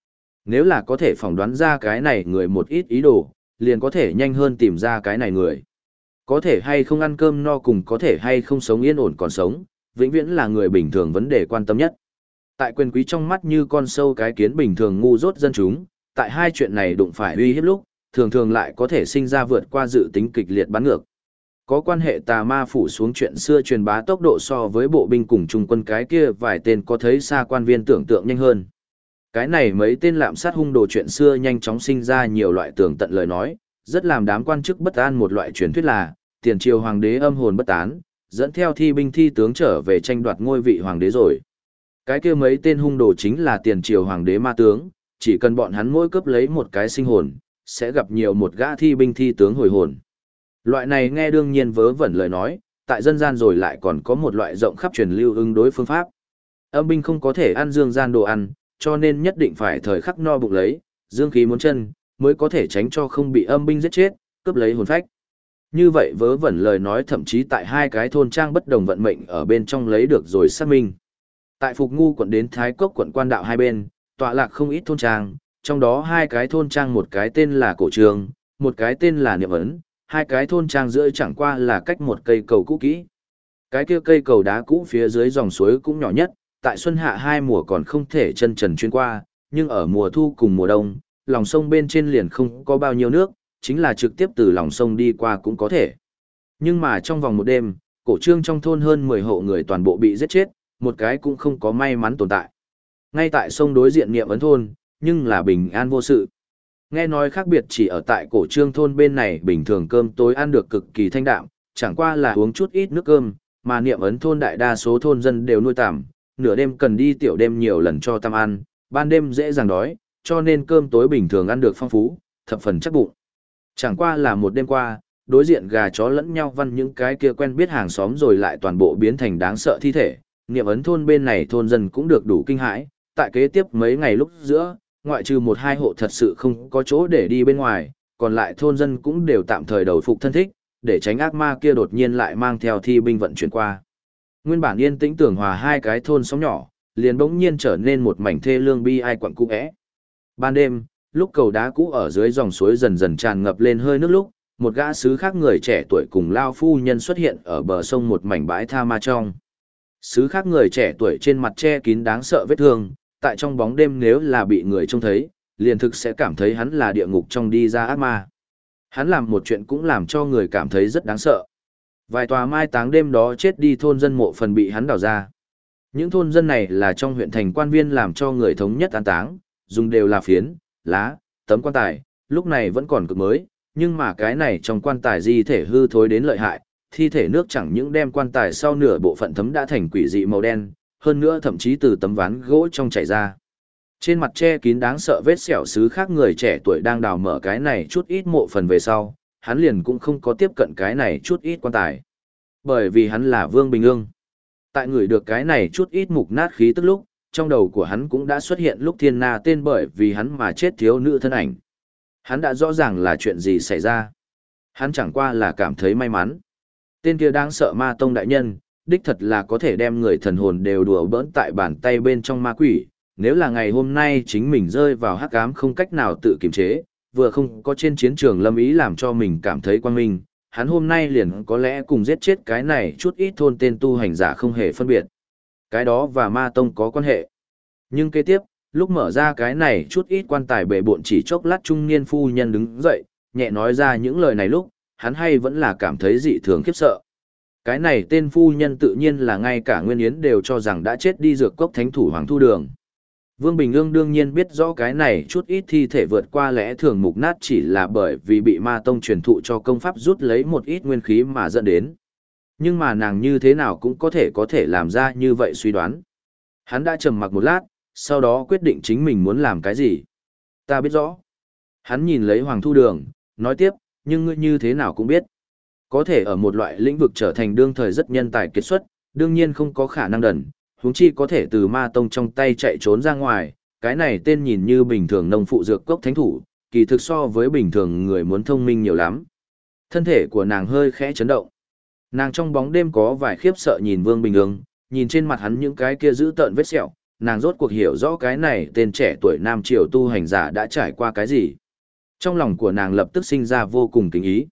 Nếu là có thể phỏng đoán ra cái này người một ít ý đồ, liền có thể nhanh hơn tìm ra cái này người. Có thể hay không ăn cơm no cùng có thể hay không sống yên ổn còn sống, vĩnh viễn là người bình thường vấn đề quan tâm nhất. Tại quyền quý trong mắt như con sâu cái kiến bình thường ngu dốt dân chúng, tại hai chuyện này đụng phải uy hiếp lúc, thường thường lại có thể sinh ra vượt qua dự tính kịch liệt bắn ngược. Có quan hệ tà ma phủ xuống chuyện xưa truyền bá tốc độ so với bộ binh cùng trung quân cái kia vài tên có thấy xa quan viên tưởng tượng nhanh hơn. Cái này mấy tên lạm sát hung đồ chuyện xưa nhanh chóng sinh ra nhiều loại tường tận lời nói, rất làm đám quan chức bất an. Một loại truyền thuyết là tiền triều hoàng đế âm hồn bất tán, dẫn theo thi binh thi tướng trở về tranh đoạt ngôi vị hoàng đế rồi. Cái kia mấy tên hung đồ chính là tiền triều hoàng đế ma tướng, chỉ cần bọn hắn mỗi cướp lấy một cái sinh hồn, sẽ gặp nhiều một gã thi binh thi tướng hồi hồn. Loại này nghe đương nhiên vớ vẩn lời nói, tại dân gian rồi lại còn có một loại rộng khắp truyền lưu ứng đối phương pháp. Âm binh không có thể ăn dương gian đồ ăn, cho nên nhất định phải thời khắc no bụng lấy, dương khí muốn chân, mới có thể tránh cho không bị âm binh giết chết, cướp lấy hồn phách. Như vậy vớ vẩn lời nói thậm chí tại hai cái thôn trang bất đồng vận mệnh ở bên trong lấy được rồi xác minh. Tại Phục Ngu quận đến Thái Cốc quận Quan Đạo hai bên, tọa lạc không ít thôn trang, trong đó hai cái thôn trang một cái tên là Cổ Trường, một cái tên là Niệm Ấn, hai cái thôn trang giữa chẳng qua là cách một cây cầu cũ kỹ. Cái kia cây cầu đá cũ phía dưới dòng suối cũng nhỏ nhất, tại xuân hạ hai mùa còn không thể chân trần chuyên qua, nhưng ở mùa thu cùng mùa đông, lòng sông bên trên liền không có bao nhiêu nước, chính là trực tiếp từ lòng sông đi qua cũng có thể. Nhưng mà trong vòng một đêm, Cổ Trương trong thôn hơn 10 hộ người toàn bộ bị giết chết, một cái cũng không có may mắn tồn tại. Ngay tại sông đối diện Niệm Ấn thôn, nhưng là bình an vô sự. Nghe nói khác biệt chỉ ở tại Cổ Trương thôn bên này bình thường cơm tối ăn được cực kỳ thanh đạm, chẳng qua là uống chút ít nước cơm, mà Niệm Ấn thôn đại đa số thôn dân đều nuôi tằm, nửa đêm cần đi tiểu đêm nhiều lần cho tằm ăn, ban đêm dễ dàng đói, cho nên cơm tối bình thường ăn được phong phú, thập phần chắc bụng. Chẳng qua là một đêm qua, đối diện gà chó lẫn nhau văn những cái kia quen biết hàng xóm rồi lại toàn bộ biến thành đáng sợ thi thể. Niệm Ấn thôn bên này thôn dân cũng được đủ kinh hãi, tại kế tiếp mấy ngày lúc giữa, ngoại trừ một hai hộ thật sự không có chỗ để đi bên ngoài, còn lại thôn dân cũng đều tạm thời đầu phục thân thích, để tránh ác ma kia đột nhiên lại mang theo thi binh vận chuyển qua. Nguyên bản yên tĩnh tưởng hòa hai cái thôn xóm nhỏ, liền bỗng nhiên trở nên một mảnh thê lương bi ai quặn cũ é. Ban đêm, lúc cầu đá cũ ở dưới dòng suối dần dần tràn ngập lên hơi nước lúc, một gã sứ khác người trẻ tuổi cùng lao phu nhân xuất hiện ở bờ sông một mảnh bãi tha ma trong. Sứ khác người trẻ tuổi trên mặt che kín đáng sợ vết thương, tại trong bóng đêm nếu là bị người trông thấy, liền thực sẽ cảm thấy hắn là địa ngục trong đi ra ác ma. Hắn làm một chuyện cũng làm cho người cảm thấy rất đáng sợ. Vài tòa mai táng đêm đó chết đi thôn dân mộ phần bị hắn đào ra. Những thôn dân này là trong huyện thành quan viên làm cho người thống nhất an táng, dùng đều là phiến, lá, tấm quan tài, lúc này vẫn còn cực mới, nhưng mà cái này trong quan tài di thể hư thối đến lợi hại, thi thể nước chẳng những đem quan tài sau nửa bộ phận thấm đã thành quỷ dị màu đen, hơn nữa thậm chí từ tấm ván gỗ trong chảy ra. Trên mặt che kín đáng sợ vết sẹo xứ khác người trẻ tuổi đang đào mở cái này chút ít mộ phần về sau, hắn liền cũng không có tiếp cận cái này chút ít quan tài. Bởi vì hắn là Vương Bình Ương. Tại người được cái này chút ít mục nát khí tức lúc, trong đầu của hắn cũng đã xuất hiện lúc thiên na tên bởi vì hắn mà chết thiếu nữ thân ảnh. Hắn đã rõ ràng là chuyện gì xảy ra. Hắn chẳng qua là cảm thấy may mắn. Tên kia đáng sợ ma tông đại nhân, đích thật là có thể đem người thần hồn đều đùa bỡn tại bàn tay bên trong ma quỷ. Nếu là ngày hôm nay chính mình rơi vào hắc ám không cách nào tự kiềm chế, vừa không có trên chiến trường lâm ý làm cho mình cảm thấy quang minh, hắn hôm nay liền có lẽ cùng giết chết cái này chút ít thôn tên tu hành giả không hề phân biệt. Cái đó và ma tông có quan hệ. Nhưng kế tiếp, lúc mở ra cái này chút ít quan tài bề bộn chỉ chốc lát trung niên phu nhân đứng dậy, nhẹ nói ra những lời này lúc, hắn hay vẫn là cảm thấy dị thường khiếp sợ. Cái này tên phu nhân tự nhiên là ngay cả Nguyên Yến đều cho rằng đã chết đi dược cốc thánh thủ Hoàng Thu Đường. Vương Bình Ương đương nhiên biết rõ cái này chút ít thi thể vượt qua lẽ thường mục nát chỉ là bởi vì bị ma tông truyền thụ cho công pháp rút lấy một ít nguyên khí mà dẫn đến. Nhưng mà nàng như thế nào cũng có thể làm ra như vậy suy đoán. Hắn đã trầm mặc một lát, sau đó quyết định chính mình muốn làm cái gì. Ta biết rõ. Hắn nhìn lấy Hoàng Thu Đường, nói tiếp, nhưng ngươi như thế nào cũng biết. Có thể ở một loại lĩnh vực trở thành đương thời rất nhân tài kiệt xuất, đương nhiên không có khả năng đần, huống chi có thể từ ma tông trong tay chạy trốn ra ngoài, cái này tên nhìn như bình thường nông phụ dược cốc thánh thủ, kỳ thực so với bình thường người muốn thông minh nhiều lắm. Thân thể của nàng hơi khẽ chấn động. Nàng trong bóng đêm có vài khiếp sợ nhìn Vương Bình Ương, nhìn trên mặt hắn những cái kia dữ tợn vết sẹo, nàng rốt cuộc hiểu rõ cái này tên trẻ tuổi nam triều tu hành giả đã trải qua cái gì. Trong lòng của nàng lập tức sinh ra vô cùng kính ý.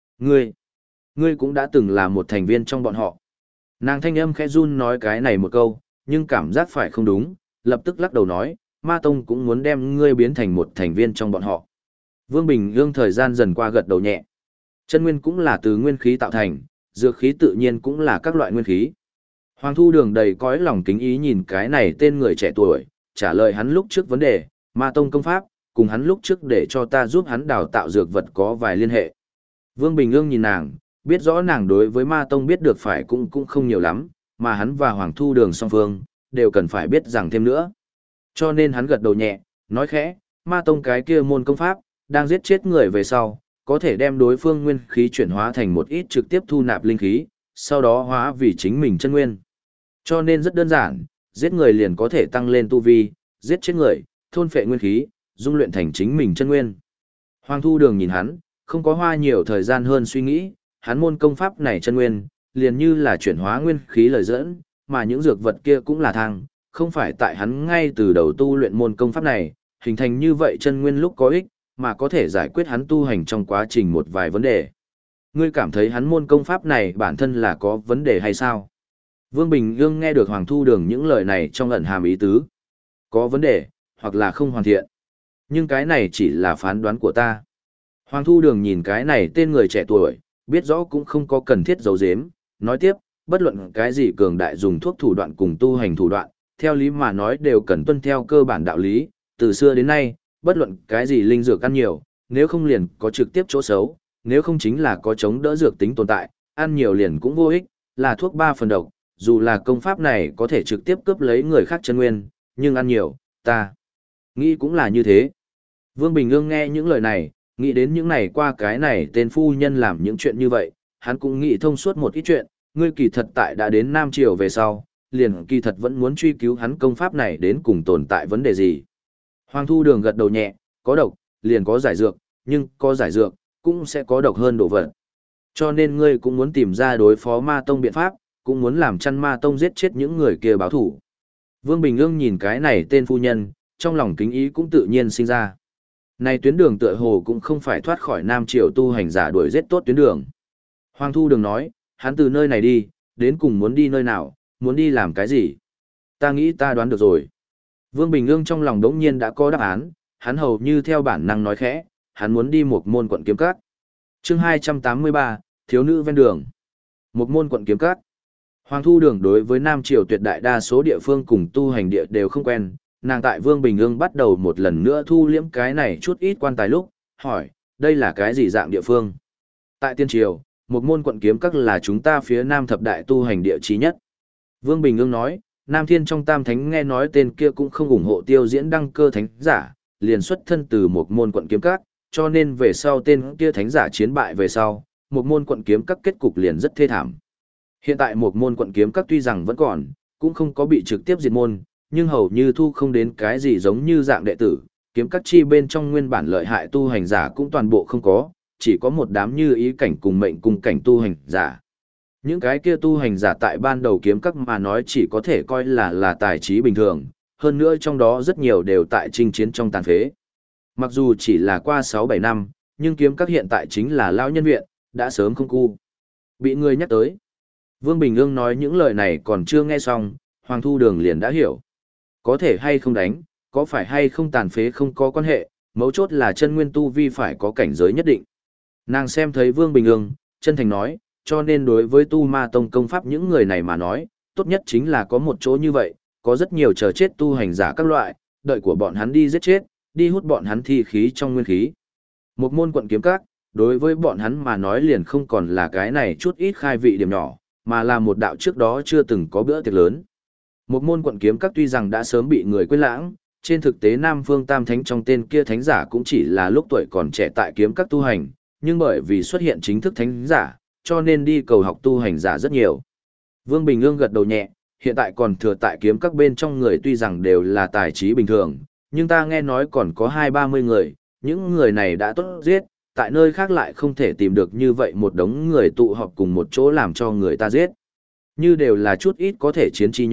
Ngươi cũng đã từng là một thành viên trong bọn họ. Nàng thanh âm khẽ run nói cái này một câu, nhưng cảm giác phải không đúng, lập tức lắc đầu nói, Ma Tông cũng muốn đem ngươi biến thành một thành viên trong bọn họ. Vương Bình Ương thời gian dần qua gật đầu nhẹ. Chân nguyên cũng là từ nguyên khí tạo thành, dược khí tự nhiên cũng là các loại nguyên khí. Hoàng Thu Đường đầy cõi lòng kính ý nhìn cái này tên người trẻ tuổi, trả lời hắn lúc trước vấn đề, Ma Tông công pháp, cùng hắn lúc trước để cho ta giúp hắn đào tạo dược vật có vài liên hệ. Vương Bình Ương nhìn nàng, biết rõ nàng đối với Ma Tông biết được phải cũng không nhiều lắm, mà hắn và Hoàng Thu Đường song phương, đều cần phải biết rằng thêm nữa. Cho nên hắn gật đầu nhẹ, nói khẽ, Ma Tông cái kia môn công pháp, đang giết chết người về sau, có thể đem đối phương nguyên khí chuyển hóa thành một ít trực tiếp thu nạp linh khí, sau đó hóa vì chính mình chân nguyên. Cho nên rất đơn giản, giết người liền có thể tăng lên tu vi, giết chết người, thôn phệ nguyên khí, dung luyện thành chính mình chân nguyên. Hoàng Thu Đường nhìn hắn, không có hoa nhiều thời gian hơn suy nghĩ, hắn môn công pháp này chân nguyên, liền như là chuyển hóa nguyên khí lời dẫn, mà những dược vật kia cũng là thang, không phải tại hắn ngay từ đầu tu luyện môn công pháp này, hình thành như vậy chân nguyên lúc có ích, mà có thể giải quyết hắn tu hành trong quá trình một vài vấn đề. Ngươi cảm thấy hắn môn công pháp này bản thân là có vấn đề hay sao? Vương Bình Ương nghe được Hoàng Thu Đường những lời này trong ẩn hàm ý tứ. Có vấn đề, hoặc là không hoàn thiện. Nhưng cái này chỉ là phán đoán của ta. Hoàng Thu Đường nhìn cái này tên người trẻ tuổi, biết rõ cũng không có cần thiết giấu giếm, nói tiếp, bất luận cái gì cường đại dùng thuốc thủ đoạn cùng tu hành thủ đoạn, theo lý mà nói đều cần tuân theo cơ bản đạo lý, từ xưa đến nay, bất luận cái gì linh dược ăn nhiều, nếu không liền có trực tiếp chỗ xấu, nếu không chính là có chống đỡ dược tính tồn tại, ăn nhiều liền cũng vô ích, là thuốc 3 phần độc, dù là công pháp này có thể trực tiếp cướp lấy người khác chân nguyên, nhưng ăn nhiều, ta nghĩ cũng là như thế. Vương Bình Ương nghe những lời này, nghĩ đến những này qua cái này tên phu nhân làm những chuyện như vậy, hắn cũng nghĩ thông suốt một ít chuyện, ngươi kỳ thật tại đã đến Nam Triều về sau, liền kỳ thật vẫn muốn truy cứu hắn công pháp này đến cùng tồn tại vấn đề gì. Hoàng Thu Đường gật đầu nhẹ, có độc, liền có giải dược, nhưng có giải dược, cũng sẽ có độc hơn đồ vật. Cho nên ngươi cũng muốn tìm ra đối phó Ma Tông biện pháp, cũng muốn làm chăn Ma Tông giết chết những người kia báo thủ. Vương Bình Ương nhìn cái này tên phu nhân, trong lòng kính ý cũng tự nhiên sinh ra. Này tuyến đường tựa hồ cũng không phải thoát khỏi Nam Triều tu hành giả đuổi giết tốt tuyến đường. Hoàng Thu Đường nói, hắn từ nơi này đi, đến cùng muốn đi nơi nào, muốn đi làm cái gì? Ta nghĩ ta đoán được rồi. Vương Bình Ương trong lòng đống nhiên đã có đáp án, hắn hầu như theo bản năng nói khẽ, hắn muốn đi một môn quận kiếm cát. Chương 283, thiếu nữ ven đường. Một môn quận kiếm cát. Hoàng Thu Đường đối với Nam Triều tuyệt đại đa số địa phương cùng tu hành địa đều không quen, nàng tại Vương Bình Ương bắt đầu một lần nữa thu liễm cái này chút ít quan tài lúc, hỏi, đây là cái gì dạng địa phương? Tại Tiên Triều, một môn quận kiếm các là chúng ta phía Nam thập đại tu hành địa chí nhất. Vương Bình Ương nói, Nam Thiên trong Tam Thánh nghe nói tên kia cũng không ủng hộ Tiêu Diễn đăng cơ thánh giả, liền xuất thân từ một môn quận kiếm các, cho nên về sau tên kia thánh giả chiến bại về sau, một môn quận kiếm các kết cục liền rất thê thảm. Hiện tại một môn quận kiếm các tuy rằng vẫn còn, cũng không có bị trực tiếp diệt môn, nhưng hầu như thu không đến cái gì giống như dạng đệ tử, kiếm các chi bên trong nguyên bản lợi hại tu hành giả cũng toàn bộ không có, chỉ có một đám như ý cảnh cùng mệnh cùng cảnh tu hành giả. Những cái kia tu hành giả tại ban đầu kiếm các mà nói chỉ có thể coi là tài trí bình thường, hơn nữa trong đó rất nhiều đều tại chinh chiến trong tàn phế. Mặc dù chỉ là qua 6-7 năm, nhưng kiếm các hiện tại chính là lão nhân viện, đã sớm không cu. Bị người nhắc tới. Vương Bình Ương nói những lời này còn chưa nghe xong, Hoàng Thu Đường liền đã hiểu. Có thể hay không đánh, có phải hay không tàn phế không có quan hệ, mấu chốt là chân nguyên tu vi phải có cảnh giới nhất định. Nàng xem thấy Vương Bình Ương, chân thành nói, cho nên đối với tu ma tông công pháp những người này mà nói, tốt nhất chính là có một chỗ như vậy, có rất nhiều chờ chết tu hành giả các loại, đợi của bọn hắn đi giết chết, đi hút bọn hắn thi khí trong nguyên khí. Một môn quận kiếm các, đối với bọn hắn mà nói liền không còn là cái này chút ít khai vị điểm nhỏ, mà là một đạo trước đó chưa từng có bữa tiệc lớn. Một môn quận kiếm các tuy rằng đã sớm bị người quên lãng, trên thực tế Nam Phương Tam Thánh trong tên kia thánh giả cũng chỉ là lúc tuổi còn trẻ tại kiếm các tu hành, nhưng bởi vì xuất hiện chính thức thánh giả, cho nên đi cầu học tu hành giả rất nhiều. Vương Bình Ương gật đầu nhẹ, hiện tại còn thừa tại kiếm các bên trong người tuy rằng đều là tài trí bình thường, nhưng ta nghe nói còn có 20-30 người, những người này đã tốt giết, tại nơi khác lại không thể tìm được như vậy một đống người tụ họp cùng một chỗ làm cho người ta giết. Như đều là chút ít có thể chiến chi nhân,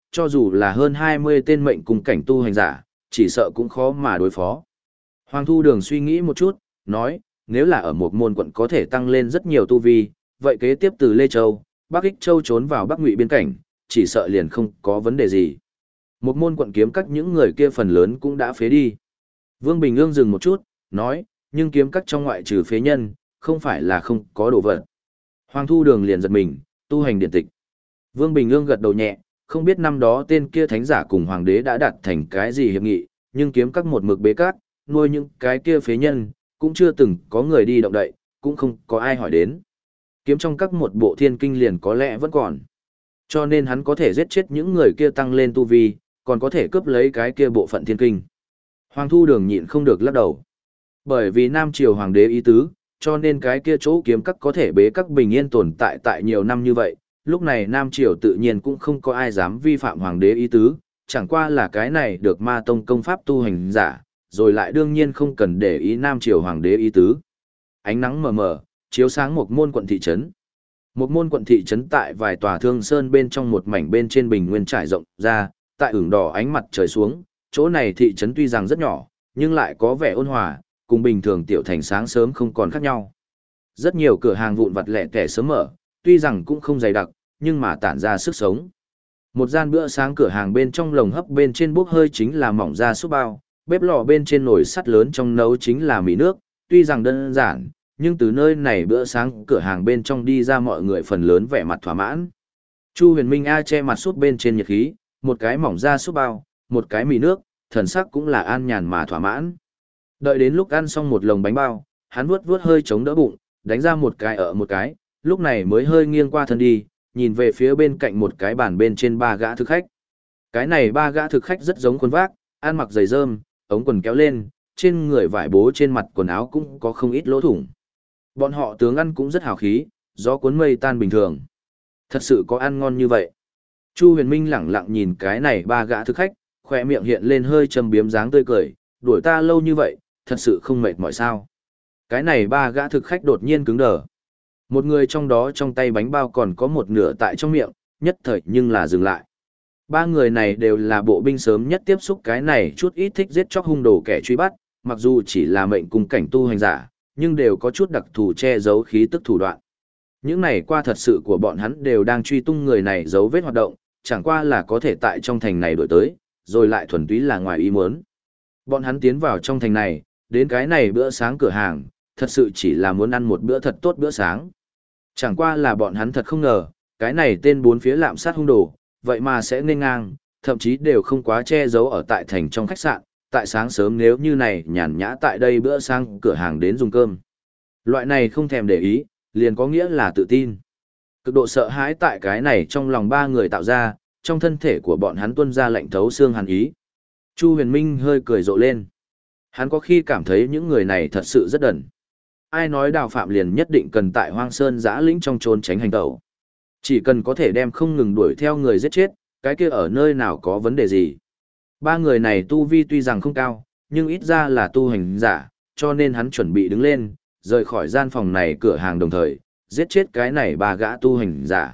cho dù là hơn 20 tên mệnh cùng cảnh tu hành giả, chỉ sợ cũng khó mà đối phó. Hoàng Thu Đường suy nghĩ một chút, nói, nếu là ở một môn quận có thể tăng lên rất nhiều tu vi, vậy kế tiếp từ Lê Châu, Bắc Ích Châu trốn vào Bắc Ngụy biên cảnh, chỉ sợ liền không có vấn đề gì. Một môn quận kiếm các những người kia phần lớn cũng đã phế đi. Vương Bình Ương dừng một chút, nói, nhưng kiếm các trong ngoại trừ phế nhân, không phải là không có đồ vật. Hoàng Thu Đường liền giật mình, tu hành điện tịch. Vương Bình Ương gật đầu nhẹ, không biết năm đó tên kia thánh giả cùng hoàng đế đã đạt thành cái gì hiệp nghị, nhưng kiếm các một mực bế cát, nuôi những cái kia phế nhân, cũng chưa từng có người đi động đậy, cũng không có ai hỏi đến. Kiếm trong các một bộ thiên kinh liền có lẽ vẫn còn. Cho nên hắn có thể giết chết những người kia tăng lên tu vi, còn có thể cướp lấy cái kia bộ phận thiên kinh. Hoàng Thu Đường nhịn không được lắc đầu. Bởi vì Nam Triều Hoàng đế ý tứ, cho nên cái kia chỗ kiếm các có thể bế các bình yên tồn tại nhiều năm như vậy. Lúc này Nam Triều tự nhiên cũng không có ai dám vi phạm Hoàng đế ý tứ, chẳng qua là cái này được ma tông công pháp tu hành giả, rồi lại đương nhiên không cần để ý Nam Triều Hoàng đế ý tứ. Ánh nắng mờ mờ, chiếu sáng một môn quận thị trấn. Một môn quận thị trấn tại vài tòa thương sơn bên trong một mảnh bên trên bình nguyên trải rộng ra, tại ửng đỏ ánh mặt trời xuống, chỗ này thị trấn tuy rằng rất nhỏ, nhưng lại có vẻ ôn hòa, cùng bình thường tiểu thành sáng sớm không còn khác nhau. Rất nhiều cửa hàng vụn vặt lẻ tẻ sớm mở, tuy rằng cũng không dày đặc, nhưng mà tản ra sức sống. Một gian bữa sáng cửa hàng bên trong lồng hấp bên trên bốc hơi chính là mỏng da súp bao, bếp lò bên trên nồi sắt lớn trong nấu chính là mì nước, tuy rằng đơn giản, nhưng từ nơi này bữa sáng cửa hàng bên trong đi ra mọi người phần lớn vẻ mặt thỏa mãn. Chu Huyền Minh A che mặt súp bên trên nhiệt khí, một cái mỏng da súp bao, một cái mì nước, thần sắc cũng là an nhàn mà thỏa mãn. Đợi đến lúc ăn xong một lồng bánh bao, hắn vuốt vuốt hơi chống đỡ bụng, đánh ra một cái ở một cái, lúc này mới hơi nghiêng qua thân đi, nhìn về phía bên cạnh một cái bàn bên trên ba gã thực khách. Cái này ba gã thực khách rất giống khuôn vác, ăn mặc giày rơm, ống quần kéo lên, trên người vải bố trên mặt quần áo cũng có không ít lỗ thủng. Bọn họ tướng ăn cũng rất hào khí, gió cuốn mây tan bình thường. Thật sự có ăn ngon như vậy. Chu Huyền Minh lẳng lặng nhìn cái này ba gã thực khách, khỏe miệng hiện lên hơi châm biếm dáng tươi cười, đuổi ta lâu như vậy, thật sự không mệt mỏi sao. Cái này ba gã thực khách đột nhiên cứng đờ. Một người trong đó trong tay bánh bao còn có một nửa tại trong miệng, nhất thời nhưng là dừng lại. Ba người này đều là bộ binh sớm nhất tiếp xúc cái này chút ít thích giết chóc hung đồ kẻ truy bắt, mặc dù chỉ là mệnh cùng cảnh tu hành giả, nhưng đều có chút đặc thù che giấu khí tức thủ đoạn. Những này qua thật sự của bọn hắn đều đang truy tung người này dấu vết hoạt động, chẳng qua là có thể tại trong thành này đổi tới, rồi lại thuần túy là ngoài ý muốn. Bọn hắn tiến vào trong thành này, đến cái này bữa sáng cửa hàng, thật sự chỉ là muốn ăn một bữa thật tốt bữa sáng. Chẳng qua là bọn hắn thật không ngờ, cái này tên bốn phía lạm sát hung đồ, vậy mà sẽ nên ngang, thậm chí đều không quá che giấu ở tại thành trong khách sạn, tại sáng sớm nếu như này nhàn nhã tại đây bữa sáng cửa hàng đến dùng cơm. Loại này không thèm để ý, liền có nghĩa là tự tin. Cực độ sợ hãi tại cái này trong lòng ba người tạo ra, trong thân thể của bọn hắn tuôn ra lạnh thấu xương hàn ý. Chu Huyền Minh hơi cười rộ lên. Hắn có khi cảm thấy những người này thật sự rất đần. Ai nói Đào Phạm liền nhất định cần tại Hoang Sơn Giã Lĩnh trong trốn tránh hành tẩu. Chỉ cần có thể đem không ngừng đuổi theo người giết chết, cái kia ở nơi nào có vấn đề gì. Ba người này tu vi tuy rằng không cao, nhưng ít ra là tu hành giả, cho nên hắn chuẩn bị đứng lên, rời khỏi gian phòng này cửa hàng đồng thời, giết chết cái này ba gã tu hành giả.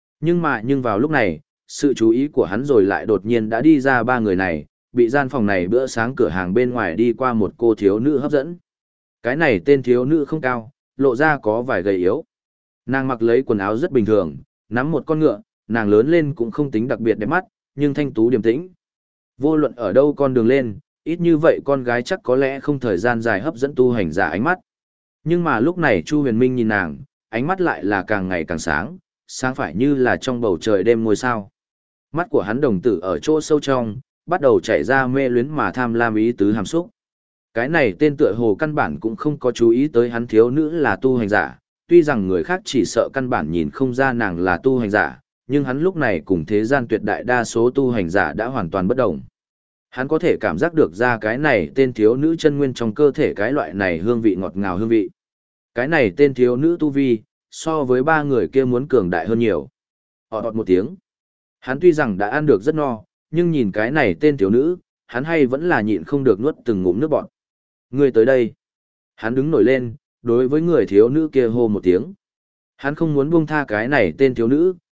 Nhưng vào lúc này, sự chú ý của hắn rồi lại đột nhiên đã đi ra ba người này, bị gian phòng này bữa sáng cửa hàng bên ngoài đi qua một cô thiếu nữ hấp dẫn. Cái này tên thiếu nữ không cao, lộ ra có vài gầy yếu. Nàng mặc lấy quần áo rất bình thường, nắm một con ngựa, nàng lớn lên cũng không tính đặc biệt đẹp mắt, nhưng thanh tú điềm tĩnh. Vô luận ở đâu con đường lên, ít như vậy con gái chắc có lẽ không thời gian dài hấp dẫn tu hành giả ánh mắt. Nhưng mà lúc này Chu Huyền Minh nhìn nàng, ánh mắt lại là càng ngày càng sáng, sáng phải như là trong bầu trời đêm ngôi sao. Mắt của hắn đồng tử ở chỗ sâu trong, bắt đầu chảy ra mê luyến mà tham lam ý tứ hàm xúc. Cái này tên tựa hồ căn bản cũng không có chú ý tới hắn thiếu nữ là tu hành giả, tuy rằng người khác chỉ sợ căn bản nhìn không ra nàng là tu hành giả, nhưng hắn lúc này cùng thế gian tuyệt đại đa số tu hành giả đã hoàn toàn bất đồng. Hắn có thể cảm giác được ra cái này tên thiếu nữ chân nguyên trong cơ thể cái loại này hương vị ngọt ngào hương vị. Cái này tên thiếu nữ tu vi, so với ba người kia muốn cường đại hơn nhiều. Ọt một tiếng. Hắn tuy rằng đã ăn được rất no, nhưng nhìn cái này tên thiếu nữ, hắn hay vẫn là nhịn không được nuốt từng ngụm nước bọt. Người tới đây. Hắn đứng nổi lên, đối với người thiếu nữ kia hô một tiếng. Hắn không muốn buông tha cái này tên thiếu nữ,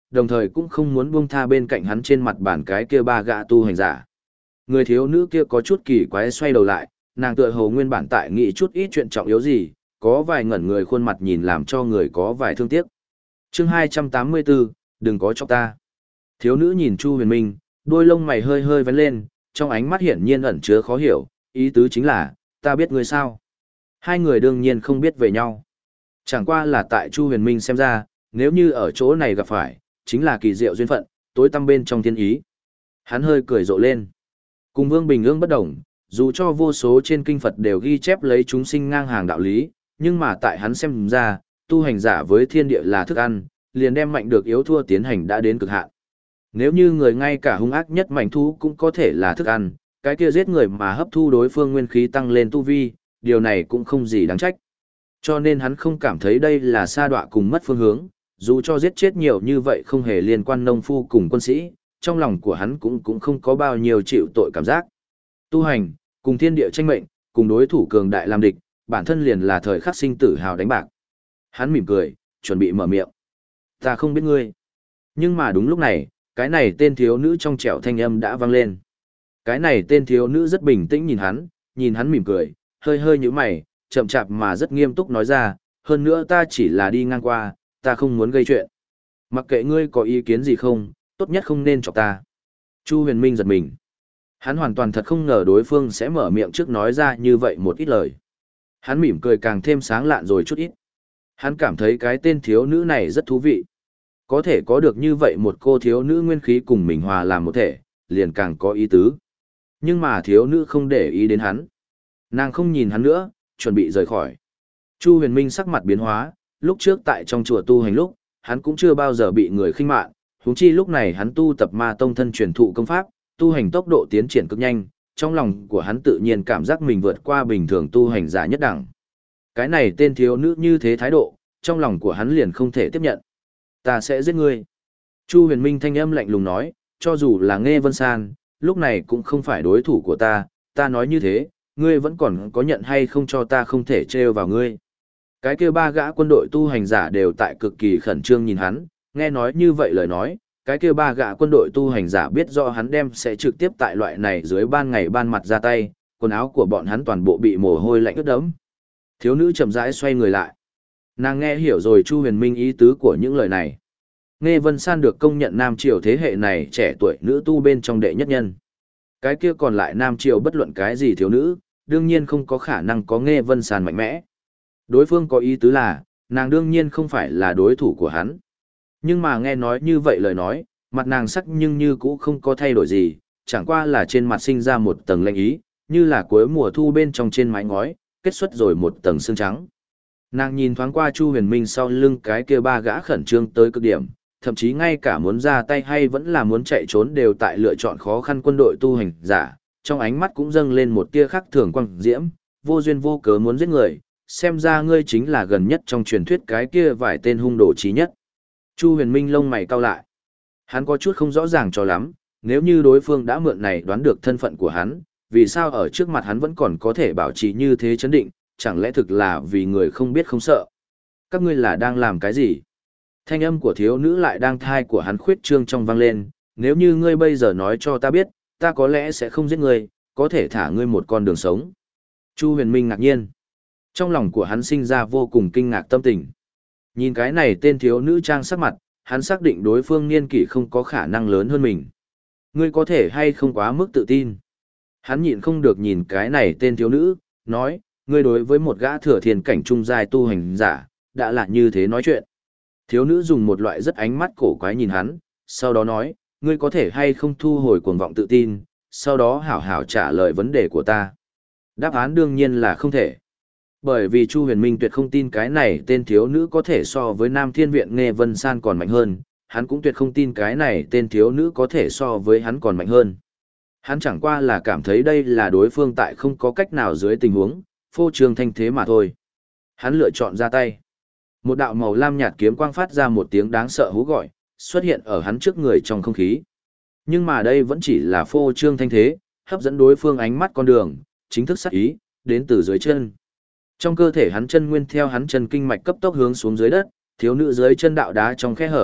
đồng thời cũng không muốn buông tha bên cạnh hắn trên mặt bàn cái kia ba gã tu hành giả. Người thiếu nữ kia có chút kỳ quái xoay đầu lại, nàng tựa hồ nguyên bản tại nghĩ chút ít chuyện trọng yếu gì, có vài ngẩn người khuôn mặt nhìn làm cho người có vài thương tiếc. Chương 284, đừng có chọc ta. Thiếu nữ nhìn Chu Huyền Minh, đôi lông mày hơi hơi vén lên, trong ánh mắt hiển nhiên ẩn chứa khó hiểu, ý tứ chính là, ta biết ngươi sao. Hai người đương nhiên không biết về nhau. Chẳng qua là tại Chu Huyền Minh xem ra, nếu như ở chỗ này gặp phải, chính là kỳ diệu duyên phận, tối tăm bên trong thiên ý. Hắn hơi cười rộ lên. Cùng Vương Bình Ương bất đồng, dù cho vô số trên kinh Phật đều ghi chép lấy chúng sinh ngang hàng đạo lý, nhưng mà tại hắn xem ra, tu hành giả với thiên địa là thức ăn, liền đem mạnh được yếu thua tiến hành đã đến cực hạn. Nếu như người ngay cả hung ác nhất mạnh thú cũng có thể là thức ăn, cái kia giết người mà hấp thu đối phương nguyên khí tăng lên tu vi, điều này cũng không gì đáng trách. Cho nên hắn không cảm thấy đây là sa đọa cùng mất phương hướng, dù cho giết chết nhiều như vậy không hề liên quan nông phu cùng quân sĩ, trong lòng của hắn cũng không có bao nhiêu chịu tội cảm giác. Tu hành, cùng thiên địa tranh mệnh, cùng đối thủ cường đại làm địch, bản thân liền là thời khắc sinh tử hào đánh bạc. Hắn mỉm cười, chuẩn bị mở miệng. Ta không biết ngươi. Nhưng mà đúng lúc này, cái này tên thiếu nữ trong trẻo thanh âm đã vang lên. Cái này tên thiếu nữ rất bình tĩnh nhìn hắn mỉm cười, hơi hơi nhíu mày, chậm chạp mà rất nghiêm túc nói ra, hơn nữa ta chỉ là đi ngang qua, ta không muốn gây chuyện. Mặc kệ ngươi có ý kiến gì không, tốt nhất không nên chọc ta. Chu Huyền Minh giật mình. Hắn hoàn toàn thật không ngờ đối phương sẽ mở miệng trước nói ra như vậy một ít lời. Hắn mỉm cười càng thêm sáng lạn rồi chút ít. Hắn cảm thấy cái tên thiếu nữ này rất thú vị. Có thể có được như vậy một cô thiếu nữ nguyên khí cùng mình hòa làm một thể, liền càng có ý tứ. Nhưng mà thiếu nữ không để ý đến hắn. Nàng không nhìn hắn nữa, chuẩn bị rời khỏi. Chu Huyền Minh sắc mặt biến hóa, lúc trước tại trong chùa tu hành lúc, hắn cũng chưa bao giờ bị người khinh mạn, huống chi lúc này hắn tu tập ma tông thân truyền thụ công pháp, tu hành tốc độ tiến triển cực nhanh, trong lòng của hắn tự nhiên cảm giác mình vượt qua bình thường tu hành giả nhất đẳng. Cái này tên thiếu nữ như thế thái độ, trong lòng của hắn liền không thể tiếp nhận. Ta sẽ giết ngươi. Chu Huyền Minh thanh âm lạnh lùng nói, cho dù là Nghe Vân San, lúc này cũng không phải đối thủ của ta nói như thế, ngươi vẫn còn có nhận hay không cho ta không thể trêu vào ngươi. Cái kia ba gã quân đội tu hành giả đều tại cực kỳ khẩn trương nhìn hắn, nghe nói như vậy lời nói, cái kia ba gã quân đội tu hành giả biết rõ hắn đem sẽ trực tiếp tại loại này dưới ban ngày ban mặt ra tay, quần áo của bọn hắn toàn bộ bị mồ hôi lạnh ướt đẫm. Thiếu nữ chậm rãi xoay người lại. Nàng nghe hiểu rồi Chu Huyền Minh ý tứ của những lời này. Nghe Vân San được công nhận Nam Triều thế hệ này trẻ tuổi nữ tu bên trong đệ nhất nhân. Cái kia còn lại Nam Triều bất luận cái gì thiếu nữ, đương nhiên không có khả năng có Nghe Vân San mạnh mẽ. Đối phương có ý tứ là, nàng đương nhiên không phải là đối thủ của hắn. Nhưng mà nghe nói như vậy lời nói, mặt nàng sắc nhưng như cũ không có thay đổi gì, chẳng qua là trên mặt sinh ra một tầng lạnh ý, như là cuối mùa thu bên trong trên mái ngói, kết xuất rồi một tầng sương trắng. Nàng nhìn thoáng qua Chu Huyền Minh sau lưng cái kia ba gã khẩn trương tới cực điểm, thậm chí ngay cả muốn ra tay hay vẫn là muốn chạy trốn đều tại lựa chọn khó khăn quân đội tu hành giả, trong ánh mắt cũng dâng lên một tia khắc thường quang diễm, vô duyên vô cớ muốn giết người, xem ra ngươi chính là gần nhất trong truyền thuyết cái kia vài tên hung đồ chí nhất. Chu Huyền Minh lông mày cau lại. Hắn có chút không rõ ràng cho lắm, nếu như đối phương đã mượn này đoán được thân phận của hắn, vì sao ở trước mặt hắn vẫn còn có thể bảo trì như thế chấn định, chẳng lẽ thực là vì người không biết không sợ. Các ngươi là đang làm cái gì? Thanh âm của thiếu nữ lại đang thai của hắn khuyết trương trong vang lên, nếu như ngươi bây giờ nói cho ta biết, ta có lẽ sẽ không giết ngươi, có thể thả ngươi một con đường sống. Chu Huyền Minh ngạc nhiên. Trong lòng của hắn sinh ra vô cùng kinh ngạc tâm tình. Nhìn cái này tên thiếu nữ trang sắc mặt, hắn xác định đối phương niên kỷ không có khả năng lớn hơn mình. Ngươi có thể hay không quá mức tự tin. Hắn nhịn không được nhìn cái này tên thiếu nữ, nói, ngươi đối với một gã thừa thiên cảnh trung giai tu hành giả, đã là như thế nói chuyện. Thiếu nữ dùng một loại rất ánh mắt cổ quái nhìn hắn, sau đó nói, ngươi có thể hay không thu hồi cuồng vọng tự tin, sau đó hảo hảo trả lời vấn đề của ta. Đáp án đương nhiên là không thể. Bởi vì Chu Huyền Minh tuyệt không tin cái này tên thiếu nữ có thể so với Nam Thiên Viện Nghe Vân San còn mạnh hơn, hắn cũng tuyệt không tin cái này tên thiếu nữ có thể so với hắn còn mạnh hơn. Hắn chẳng qua là cảm thấy đây là đối phương tại không có cách nào dưới tình huống, phô trương thanh thế mà thôi. Hắn lựa chọn ra tay. Một đạo màu lam nhạt kiếm quang phát ra một tiếng đáng sợ hú gọi, xuất hiện ở hắn trước người trong không khí. Nhưng mà đây vẫn chỉ là phô trương thanh thế, hấp dẫn đối phương ánh mắt con đường, chính thức sát ý, đến từ dưới chân. Trong cơ thể hắn chân nguyên theo hắn chân kinh mạch cấp tốc hướng xuống dưới đất, thiếu nữ dưới chân đạo đá trong khe hở,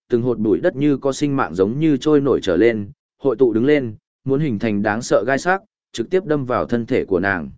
từng hột bụi đất như có sinh mạng giống như trôi nổi trở lên, hội tụ đứng lên, muốn hình thành đáng sợ gai sắc, trực tiếp đâm vào thân thể của nàng.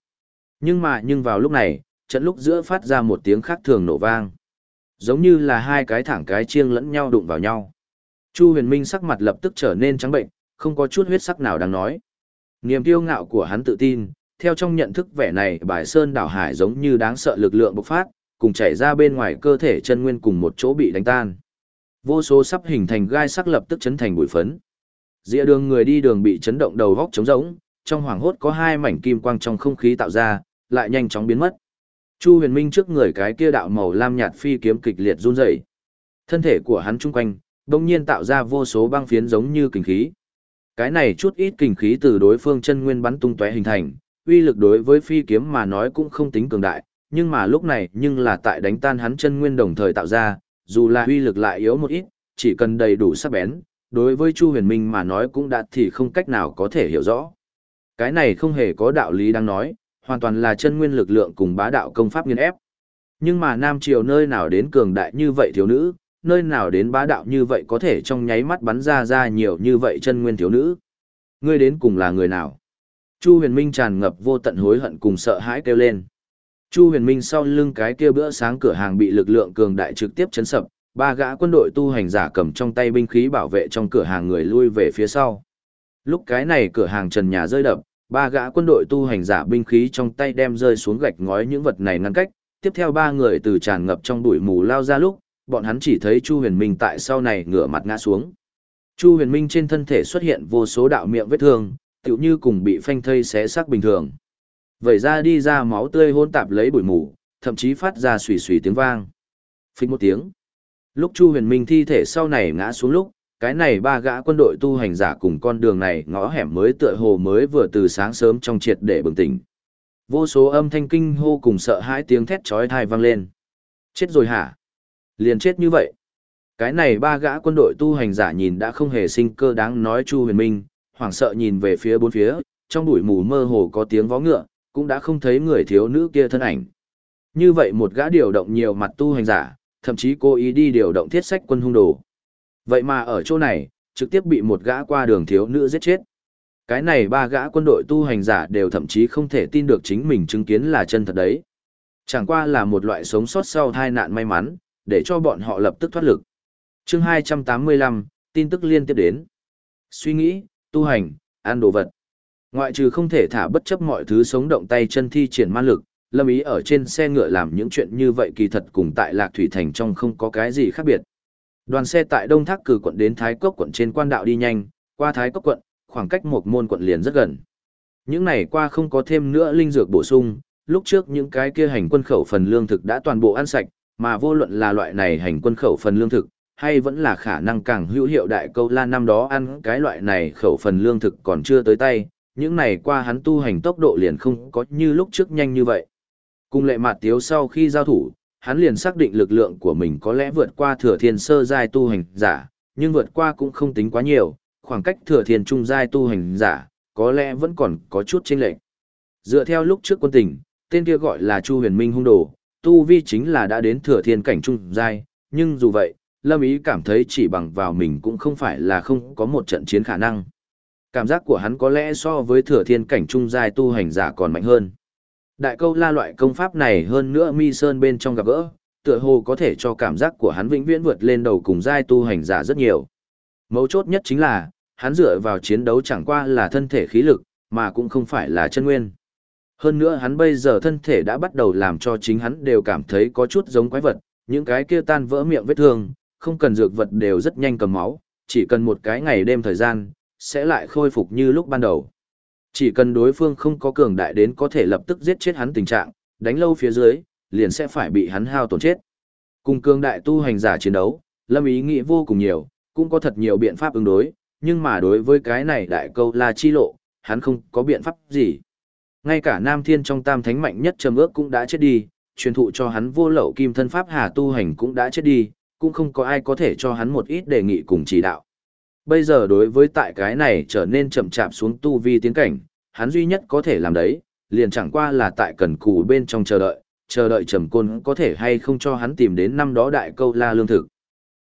Nhưng vào lúc này, trận lúc giữa phát ra một tiếng khác thường nổ vang. Giống như là hai cái thẳng cái chiêng lẫn nhau đụng vào nhau. Chu Huyền Minh sắc mặt lập tức trở nên trắng bệnh, không có chút huyết sắc nào đáng nói. Niềm kiêu ngạo của hắn tự tin, theo trong nhận thức vẻ này bài sơn đảo hải giống như đáng sợ lực lượng bộc phát, cùng chảy ra bên ngoài cơ thể chân nguyên cùng một chỗ bị đánh tan. Vô số sắp hình thành gai sắc lập tức chấn thành bụi phấn. Dĩa đường người đi đường bị chấn động đầu góc trống rỗng, trong hoàng hốt có hai mảnh kim quang trong không khí tạo ra, lại nhanh chóng biến mất. Chu Huyền Minh trước người cái kia đạo màu lam nhạt phi kiếm kịch liệt run rẩy. Thân thể của hắn chung quanh bỗng nhiên tạo ra vô số băng phiến giống như kình khí. Cái này chút ít kình khí từ đối phương chân nguyên bắn tung tóe hình thành, uy lực đối với phi kiếm mà nói cũng không tính cường đại, nhưng mà lúc này nhưng là tại đánh tan hắn chân nguyên đồng thời tạo ra, dù là uy lực lại yếu một ít, chỉ cần đầy đủ sắc bén, đối với Chu Huyền Minh mà nói cũng đã thì không cách nào có thể hiểu rõ. Cái này không hề có đạo lý đang nói, hoàn toàn là chân nguyên lực lượng cùng bá đạo công pháp nghiền ép. Nhưng mà Nam Triều nơi nào đến cường đại như vậy thiếu nữ, nơi nào đến bá đạo như vậy có thể trong nháy mắt bắn ra nhiều như vậy chân nguyên thiếu nữ. Ngươi đến cùng là người nào? Chu Huyền Minh tràn ngập vô tận hối hận cùng sợ hãi kêu lên. Chu Huyền Minh sau lưng cái kia bữa sáng cửa hàng bị lực lượng cường đại trực tiếp chấn sập, ba gã quân đội tu hành giả cầm trong tay binh khí bảo vệ trong cửa hàng người lui về phía sau. Lúc cái này cửa hàng trần nhà rơi đập, ba gã quân đội tu hành giả binh khí trong tay đem rơi xuống gạch ngói những vật này ngăn cách, tiếp theo ba người từ tràn ngập trong bụi mù lao ra lúc, bọn hắn chỉ thấy Chu Huyền Minh tại sau này ngửa mặt ngã xuống. Chu Huyền Minh trên thân thể xuất hiện vô số đạo miệng vết thương, tựu như cùng bị phanh thây xé xác bình thường. Vẩy ra đi ra máu tươi hỗn tạp lấy bụi mù, thậm chí phát ra xùy xùy tiếng vang. Phích một tiếng. Lúc Chu Huyền Minh thi thể sau này ngã xuống lúc, cái này ba gã quân đội tu hành giả cùng con đường này ngõ hẻm mới tựa hồ mới vừa từ sáng sớm trong triệt để bừng tỉnh. Vô số âm thanh kinh hô cùng sợ hãi tiếng thét chói tai vang lên. Chết rồi hả? Liền chết như vậy. Cái này ba gã quân đội tu hành giả nhìn đã không hề sinh cơ đáng nói Chu Huyền Minh, hoảng sợ nhìn về phía bốn phía, trong bụi mù mơ hồ có tiếng vó ngựa, cũng đã không thấy người thiếu nữ kia thân ảnh. Như vậy một gã điều động nhiều mặt tu hành giả, thậm chí cố ý đi điều động thiết sách quân hung đồ. Vậy mà ở chỗ này, trực tiếp bị một gã qua đường thiếu nữ giết chết. Cái này ba gã quân đội tu hành giả đều thậm chí không thể tin được chính mình chứng kiến là chân thật đấy. Chẳng qua là một loại sống sót sau tai nạn may mắn, để cho bọn họ lập tức thoát lực. Chương 285, tin tức liên tiếp đến. Suy nghĩ, tu hành, ăn đồ vật. Ngoại trừ không thể thả bất chấp mọi thứ sống động tay chân thi triển man lực, Lâm Ý ở trên xe ngựa làm những chuyện như vậy kỳ thật cùng tại Lạc Thủy Thành trong không có cái gì khác biệt. Đoàn xe tại Đông Thác Cử quận đến Thái Cốc quận trên quan đạo đi nhanh, qua Thái Cốc quận, khoảng cách một môn quận liền rất gần. Những này qua không có thêm nữa linh dược bổ sung, lúc trước những cái kia hành quân khẩu phần lương thực đã toàn bộ ăn sạch, mà vô luận là loại này hành quân khẩu phần lương thực, hay vẫn là khả năng càng hữu hiệu Đại Câu La năm đó ăn cái loại này khẩu phần lương thực còn chưa tới tay, những này qua hắn tu hành tốc độ liền không có như lúc trước nhanh như vậy. Cùng Lệ Mạt Tiếu sau khi giao thủ, hắn liền xác định lực lượng của mình có lẽ vượt qua Thừa Thiên sơ giai tu hành giả, nhưng vượt qua cũng không tính quá nhiều, khoảng cách Thừa Thiên trung giai tu hành giả, có lẽ vẫn còn có chút chênh lệch. Dựa theo lúc trước quân tình, tên kia gọi là Chu Huyền Minh hung đồ, tu vi chính là đã đến Thừa Thiên cảnh trung giai, nhưng dù vậy, Lâm Ý cảm thấy chỉ bằng vào mình cũng không phải là không có một trận chiến khả năng. Cảm giác của hắn có lẽ so với Thừa Thiên cảnh trung giai tu hành giả còn mạnh hơn. Đại Câu La loại công pháp này hơn nữa Mi Sơn bên trong gặp gỡ, tựa hồ có thể cho cảm giác của hắn vĩnh viễn vượt lên đầu cùng giai tu hành giả rất nhiều. Mấu chốt nhất chính là, hắn dựa vào chiến đấu chẳng qua là thân thể khí lực, mà cũng không phải là chân nguyên. Hơn nữa hắn bây giờ thân thể đã bắt đầu làm cho chính hắn đều cảm thấy có chút giống quái vật, những cái kia tan vỡ miệng vết thương, không cần dược vật đều rất nhanh cầm máu, chỉ cần một cái ngày đêm thời gian, sẽ lại khôi phục như lúc ban đầu. Chỉ cần đối phương không có cường đại đến có thể lập tức giết chết hắn tình trạng, đánh lâu phía dưới, liền sẽ phải bị hắn hao tổn chết. Cùng cường đại tu hành giả chiến đấu, Lâm Ý nghĩ vô cùng nhiều, cũng có thật nhiều biện pháp ứng đối, nhưng mà đối với cái này Đại Câu La chi lộ, hắn không có biện pháp gì. Ngay cả Nam Thiên trong tam thánh mạnh nhất Trầm Ước cũng đã chết đi, truyền thụ cho hắn vô lậu kim thân pháp hà tu hành cũng đã chết đi, cũng không có ai có thể cho hắn một ít đề nghị cùng chỉ đạo. Bây giờ đối với tại cái này trở nên chậm chạp xuống tu vi tiến cảnh, hắn duy nhất có thể làm đấy, liền chẳng qua là tại cần cù bên trong chờ đợi Trầm Côn có thể hay không cho hắn tìm đến năm đó Đại Câu La lương thực.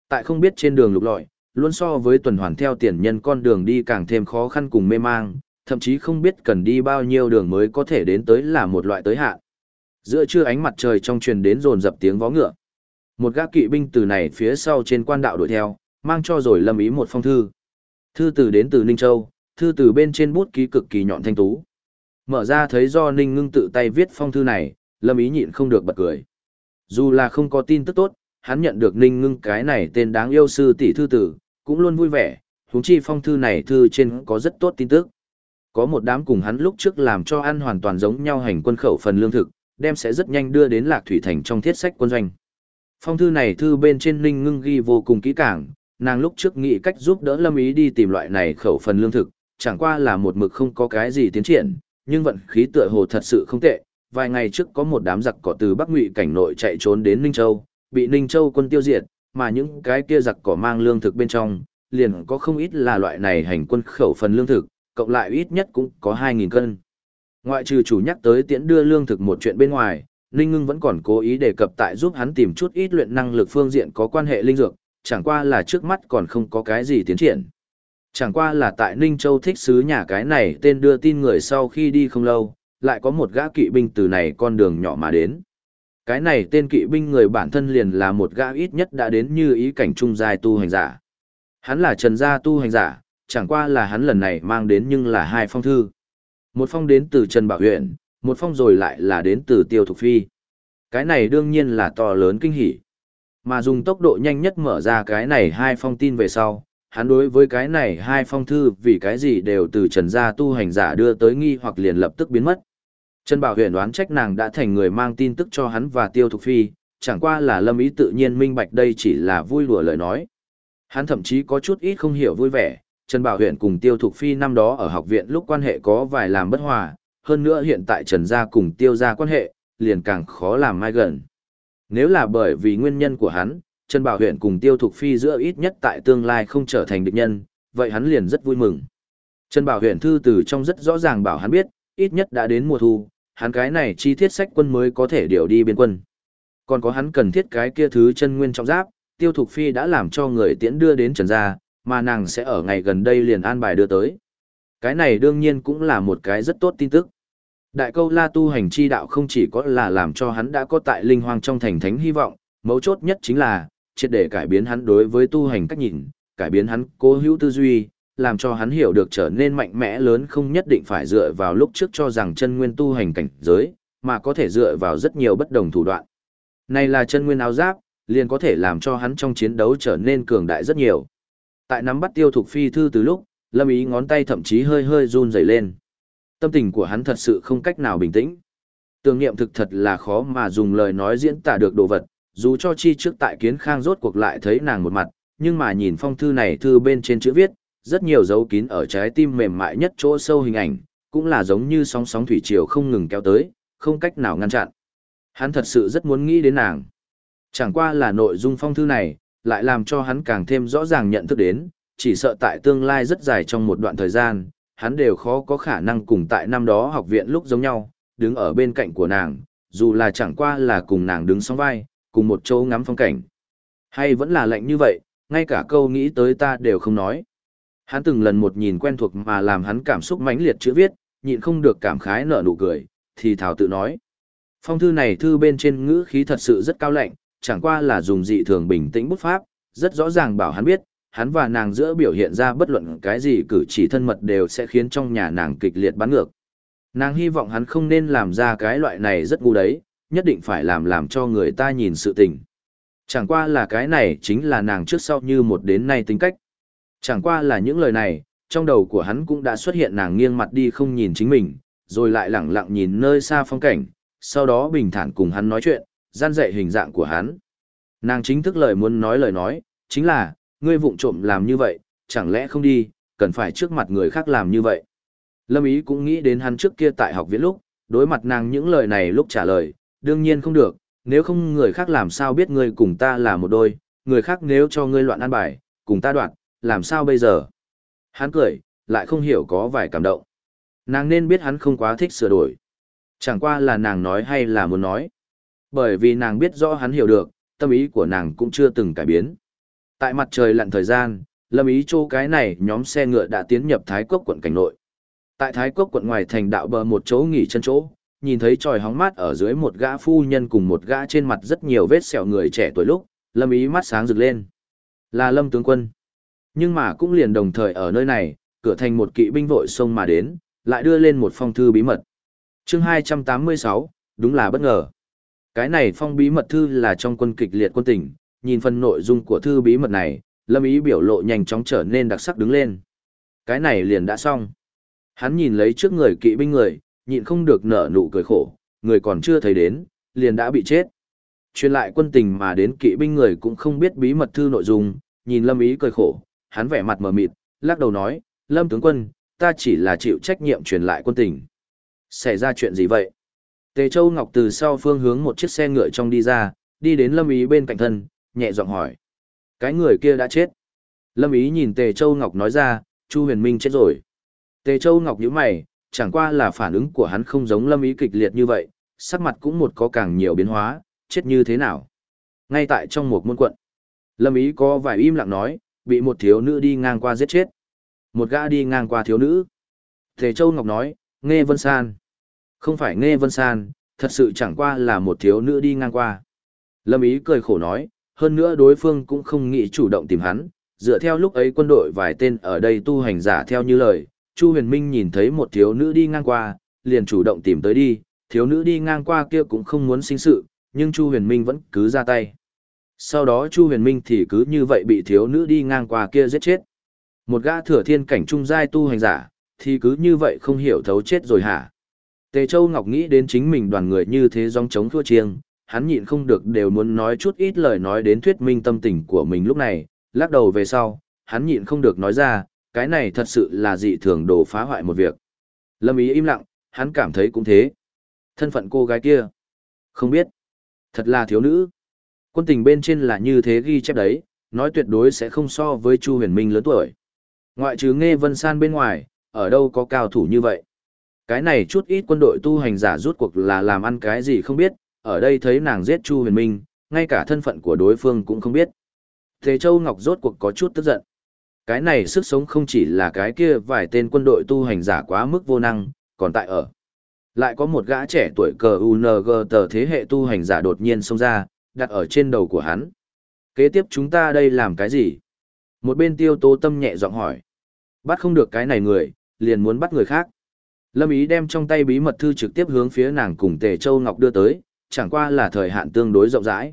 Tại không biết trên đường lục lọi, luôn so với tuần hoàn theo tiền nhân con đường đi càng thêm khó khăn cùng mê mang, thậm chí không biết cần đi bao nhiêu đường mới có thể đến tới là một loại tới hạn. Giữa trưa ánh mặt trời trong truyền đến dồn dập tiếng vó ngựa. Một gã kỵ binh từ này phía sau trên quan đạo đuổi theo, mang cho rồi Lâm Ý một phong thư. Thư từ đến từ Ninh Châu, thư từ bên trên bút ký cực kỳ nhọn thanh tú. Mở ra thấy do Ninh Ngưng tự tay viết phong thư này, Lâm Ý nhịn không được bật cười. Dù là không có tin tức tốt, hắn nhận được Ninh Ngưng cái này tên đáng yêu sư tỷ thư tử, cũng luôn vui vẻ, huống chi phong thư này thư trên có rất tốt tin tức. Có một đám cùng hắn lúc trước làm cho ăn hoàn toàn giống nhau hành quân khẩu phần lương thực, đem sẽ rất nhanh đưa đến Lạc Thủy Thành trong thiết sách quân doanh. Phong thư này thư bên trên Ninh Ngưng ghi vô cùng kỹ càng, nàng lúc trước nghĩ cách giúp đỡ Lâm Ý đi tìm loại này khẩu phần lương thực, chẳng qua là một mực không có cái gì tiến triển, nhưng vận khí tựa hồ thật sự không tệ. Vài ngày trước có một đám giặc cỏ từ Bắc Ngụy cảnh nội chạy trốn đến Ninh Châu, bị Ninh Châu quân tiêu diệt, mà những cái kia giặc cỏ mang lương thực bên trong, liền có không ít là loại này hành quân khẩu phần lương thực, cộng lại ít nhất cũng có 2.000 cân. Ngoại trừ chủ nhắc tới tiễn đưa lương thực một chuyện bên ngoài, Ninh Ngưng vẫn còn cố ý đề cập tại giúp hắn tìm chút ít luyện năng lực phương diện có quan hệ linh dược, chẳng qua là trước mắt còn không có cái gì tiến triển. Chẳng qua là tại Ninh Châu thích sứ nhà cái này tên đưa tin người sau khi đi không lâu, lại có một gã kỵ binh từ này con đường nhỏ mà đến. Cái này tên kỵ binh người bản thân liền là một gã ít nhất đã đến như ý cảnh trung giai tu hành giả. Hắn là Trần gia tu hành giả, chẳng qua là hắn lần này mang đến nhưng là hai phong thư. Một phong đến từ Trần Bảo Huyện, một phong rồi lại là đến từ Tiêu Thục Phi. Cái này đương nhiên là to lớn kinh hỉ. Mà dùng tốc độ nhanh nhất mở ra cái này hai phong tin về sau, hắn đối với cái này hai phong thư vì cái gì đều từ Trần gia tu hành giả đưa tới nghi hoặc liền lập tức biến mất. Trần Bảo Huyền đoán trách nàng đã thành người mang tin tức cho hắn và Tiêu Thục Phi, chẳng qua là Lâm Ý tự nhiên minh bạch đây chỉ là vui đùa lời nói. Hắn thậm chí có chút ít không hiểu vui vẻ, Trần Bảo Huyền cùng Tiêu Thục Phi năm đó ở học viện lúc quan hệ có vài làm bất hòa, hơn nữa hiện tại Trần gia cùng Tiêu gia quan hệ, liền càng khó làm mai gần. Nếu là bởi vì nguyên nhân của hắn, Trần Bảo Huyền cùng Tiêu Thục Phi giữa ít nhất tại tương lai không trở thành địch nhân, vậy hắn liền rất vui mừng. Trần Bảo Huyền thư từ trong rất rõ ràng bảo hắn biết, ít nhất đã đến mùa thu, hắn cái này chi tiết sách quân mới có thể điều đi biên quân. Còn có hắn cần thiết cái kia thứ chân nguyên trọng giáp, Tiêu Thục Phi đã làm cho người tiễn đưa đến Trần gia, mà nàng sẽ ở ngày gần đây liền an bài đưa tới. Cái này đương nhiên cũng là một cái rất tốt tin tức. Đại Câu La tu hành chi đạo không chỉ có là làm cho hắn đã có tại linh hoang trong thành thánh hy vọng, mấu chốt nhất chính là triệt để cải biến hắn đối với tu hành cách nhìn, cải biến hắn cố hữu tư duy, làm cho hắn hiểu được trở nên mạnh mẽ lớn không nhất định phải dựa vào lúc trước cho rằng chân nguyên tu hành cảnh giới, mà có thể dựa vào rất nhiều bất đồng thủ đoạn. Này là chân nguyên áo giáp, liền có thể làm cho hắn trong chiến đấu trở nên cường đại rất nhiều. Tại nắm bắt Tiêu Thục Phi thư từ lúc, Lâm Ý ngón tay thậm chí hơi hơi run rẩy lên. Tâm tình của hắn thật sự không cách nào bình tĩnh. Tưởng niệm thực thật là khó mà dùng lời nói diễn tả được đồ vật, dù cho chi trước tại Kiến Khang rốt cuộc lại thấy nàng một mặt, nhưng mà nhìn phong thư này thư bên trên chữ viết, rất nhiều dấu kín ở trái tim mềm mại nhất chỗ sâu hình ảnh, cũng là giống như sóng sóng thủy triều không ngừng kéo tới, không cách nào ngăn chặn. Hắn thật sự rất muốn nghĩ đến nàng. Chẳng qua là nội dung phong thư này, lại làm cho hắn càng thêm rõ ràng nhận thức đến, chỉ sợ tại tương lai rất dài trong một đoạn thời gian, hắn đều khó có khả năng cùng tại năm đó học viện lúc giống nhau, đứng ở bên cạnh của nàng, dù là chẳng qua là cùng nàng đứng song vai, cùng một chỗ ngắm phong cảnh. Hay vẫn là lạnh như vậy, ngay cả câu nghĩ tới ta đều không nói. Hắn từng lần một nhìn quen thuộc mà làm hắn cảm xúc mãnh liệt chữ viết, nhịn không được cảm khái nở nụ cười, thì thảo tự nói. Phong thư này thư bên trên ngữ khí thật sự rất cao lạnh, chẳng qua là dùng dị thường bình tĩnh bút pháp, rất rõ ràng bảo hắn biết, hắn và nàng giữa biểu hiện ra bất luận cái gì cử chỉ thân mật đều sẽ khiến trong nhà nàng kịch liệt bắn ngược. Nàng hy vọng hắn không nên làm ra cái loại này rất ngu đấy, nhất định phải làm cho người ta nhìn sự tình. Chẳng qua là cái này chính là nàng trước sau như một đến nay tính cách. Chẳng qua là những lời này, trong đầu của hắn cũng đã xuất hiện nàng nghiêng mặt đi không nhìn chính mình, rồi lại lẳng lặng nhìn nơi xa phong cảnh, sau đó bình thản cùng hắn nói chuyện, gian dạy hình dạng của hắn. Nàng chính thức lời muốn nói lời nói, chính là, ngươi vụng trộm làm như vậy, chẳng lẽ không đi, cần phải trước mặt người khác làm như vậy. Lâm Ý cũng nghĩ đến hắn trước kia tại học viện lúc, đối mặt nàng những lời này lúc trả lời, đương nhiên không được, nếu không người khác làm sao biết ngươi cùng ta là một đôi, người khác nếu cho ngươi loạn ăn bài, cùng ta đoạn, làm sao bây giờ? Hắn cười, lại không hiểu có vài cảm động. Nàng nên biết hắn không quá thích sửa đổi. Chẳng qua là nàng nói hay là muốn nói. Bởi vì nàng biết rõ hắn hiểu được, tâm ý của nàng cũng chưa từng cải biến. Tại mặt trời lặn thời gian, Lâm Ý Châu cái này nhóm xe ngựa đã tiến nhập Thái Cốc quận cảnh nội. Tại Thái Cốc quận ngoài thành đạo bờ một chỗ nghỉ chân chỗ, nhìn thấy tròi hóng mát ở dưới một gã phu nhân cùng một gã trên mặt rất nhiều vết sẹo người trẻ tuổi lúc, Lâm Ý mắt sáng rực lên. Là Lâm tướng quân. Nhưng mà cũng liền đồng thời ở nơi này, cửa thành một kỵ binh vội xông mà đến, lại đưa lên một phong thư bí mật. Chương 286, đúng là bất ngờ. Cái này phong bí mật thư là trong quân kịch liệt quân tình, nhìn phần nội dung của thư bí mật này, Lâm Ý biểu lộ nhanh chóng trở nên đặc sắc đứng lên. Cái này liền đã xong. Hắn nhìn lấy trước người kỵ binh người, nhịn không được nở nụ cười khổ, người còn chưa thấy đến, liền đã bị chết. Truyền lại quân tình mà đến kỵ binh người cũng không biết bí mật thư nội dung, nhìn Lâm Ý cười khổ, hắn vẻ mặt mờ mịt, lắc đầu nói, Lâm tướng quân, ta chỉ là chịu trách nhiệm truyền lại quân tình. Xảy ra chuyện gì vậy? Tề Châu Ngọc từ sau phương hướng một chiếc xe ngựa trong đi ra, đi đến Lâm Ý bên cạnh thân, nhẹ giọng hỏi. Cái người kia đã chết. Lâm Ý nhìn Tề Châu Ngọc nói ra, Chu Huyền Minh chết rồi. Tề Châu Ngọc nhíu mày, chẳng qua là phản ứng của hắn không giống Lâm Ý kịch liệt như vậy, sắc mặt cũng một có càng nhiều biến hóa, chết như thế nào. Ngay tại trong một môn quận, Lâm Ý có vài im lặng nói, bị một thiếu nữ đi ngang qua giết chết. Một gã đi ngang qua thiếu nữ. Tề Châu Ngọc nói, Nghe Vân San. Không phải Nghe Vân San, thật sự chẳng qua là một thiếu nữ đi ngang qua. Lâm Ý cười khổ nói, hơn nữa đối phương cũng không nghĩ chủ động tìm hắn, dựa theo lúc ấy quân đội vài tên ở đây tu hành giả theo như lời, Chu Huyền Minh nhìn thấy một thiếu nữ đi ngang qua, liền chủ động tìm tới đi, thiếu nữ đi ngang qua kia cũng không muốn sinh sự, nhưng Chu Huyền Minh vẫn cứ ra tay. Sau đó Chu Huyền Minh thì cứ như vậy bị thiếu nữ đi ngang qua kia giết chết. Một gã thừa thiên cảnh trung giai tu hành giả, thì cứ như vậy không hiểu thấu chết rồi hả? Tề Châu Ngọc nghĩ đến chính mình đoàn người như thế dòng chống thua chiêng, hắn nhịn không được đều muốn nói chút ít lời nói đến thuyết minh tâm tình của mình lúc này, lắc đầu về sau, hắn nhịn không được nói ra, cái này thật sự là dị thường đồ phá hoại một việc. Lâm Ý im lặng, hắn cảm thấy cũng thế. Thân phận cô gái kia, không biết, thật là thiếu nữ. Quân tình bên trên là như thế ghi chép đấy, nói tuyệt đối sẽ không so với Chu Huyền Minh lớn tuổi. Ngoại trừ Nghe Vân San bên ngoài, ở đâu có cao thủ như vậy. Cái này chút ít quân đội tu hành giả rút cuộc là làm ăn cái gì không biết, ở đây thấy nàng giết Chu Huyền Minh, ngay cả thân phận của đối phương cũng không biết. Tề Châu Ngọc rốt cuộc có chút tức giận. Cái này sức sống không chỉ là cái kia vài tên quân đội tu hành giả quá mức vô năng, còn tại ở. Lại có một gã trẻ tuổi cờ UNG tờ thế hệ tu hành giả đột nhiên xông ra, đặt ở trên đầu của hắn. Kế tiếp chúng ta đây làm cái gì? Một bên Tiêu Tố Tâm nhẹ giọng hỏi. Bắt không được cái này người, liền muốn bắt người khác. Lâm Ý đem trong tay bí mật thư trực tiếp hướng phía nàng cùng Tề Châu Ngọc đưa tới, chẳng qua là thời hạn tương đối rộng rãi.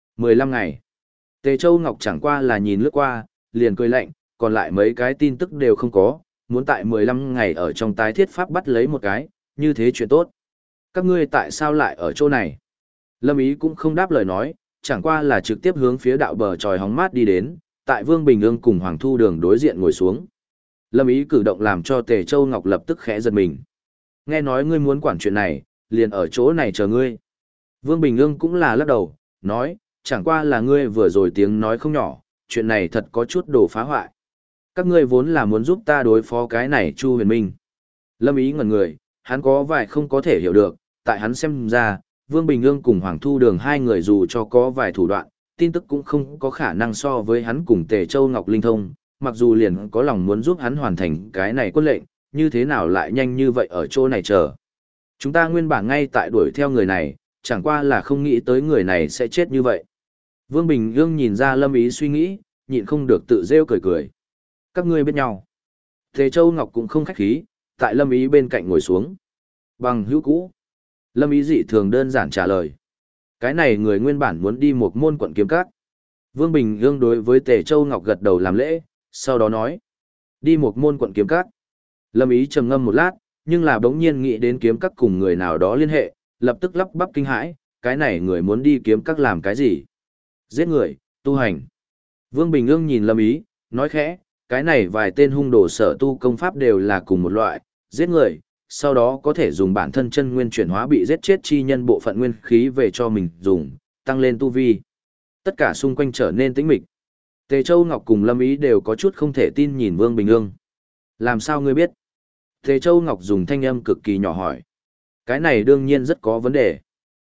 15 ngày. Tề Châu Ngọc chẳng qua là nhìn lướt qua, liền cười lạnh, còn lại mấy cái tin tức đều không có, muốn tại 15 ngày ở trong tái thiết pháp bắt lấy một cái, như thế chuyện tốt. Các ngươi tại sao lại ở chỗ này? Lâm Ý cũng không đáp lời nói, chẳng qua là trực tiếp hướng phía đạo bờ tròi hóng mát đi đến, tại Vương Bình Ương cùng Hoàng Thu Đường đối diện ngồi xuống. Lâm Ý cử động làm cho Tề Châu Ngọc lập tức khẽ giật mình. Nghe nói ngươi muốn quản chuyện này, liền ở chỗ này chờ ngươi. Vương Bình Ương cũng là lắc đầu, nói, chẳng qua là ngươi vừa rồi tiếng nói không nhỏ, chuyện này thật có chút đồ phá hoại. Các ngươi vốn là muốn giúp ta đối phó cái này Chu Huyền Minh. Lâm Ý ngẩn người, hắn có vài không có thể hiểu được, tại hắn xem ra, Vương Bình Ương cùng Hoàng Thu Đường hai người dù cho có vài thủ đoạn, tin tức cũng không có khả năng so với hắn cùng Tề Châu Ngọc linh thông, mặc dù liền có lòng muốn giúp hắn hoàn thành cái này quân lệnh, như thế nào lại nhanh như vậy ở chỗ này chờ. Chúng ta nguyên bản ngay tại đuổi theo người này, chẳng qua là không nghĩ tới người này sẽ chết như vậy. Vương Bình Ương nhìn ra Lâm Ý suy nghĩ, nhịn không được tự rêu cười cười. Các ngươi biết nhau. Tề Châu Ngọc cũng không khách khí, tại Lâm Ý bên cạnh ngồi xuống. Bằng hữu cũ. Lâm Ý dị thường đơn giản trả lời. Cái này người nguyên bản muốn đi một môn quận kiếm các. Vương Bình Ương đối với Tề Châu Ngọc gật đầu làm lễ, sau đó nói. Đi một môn quận kiếm các. Lâm Ý trầm ngâm một lát, nhưng là bỗng nhiên nghĩ đến kiếm các cùng người nào đó liên hệ, lập tức lắp bắp kinh hãi, cái này người muốn đi kiếm các làm cái gì? Giết người, tu hành. Vương Bình Ương nhìn Lâm Ý, nói khẽ, cái này vài tên hung đồ sở tu công pháp đều là cùng một loại, giết người, sau đó có thể dùng bản thân chân nguyên chuyển hóa bị giết chết chi nhân bộ phận nguyên khí về cho mình dùng, tăng lên tu vi. Tất cả xung quanh trở nên tĩnh mịch. Tề Châu Ngọc cùng Lâm Ý đều có chút không thể tin nhìn Vương Bình Ương. Làm sao ngươi biết? Tề Châu Ngọc dùng thanh âm cực kỳ nhỏ hỏi. Cái này đương nhiên rất có vấn đề.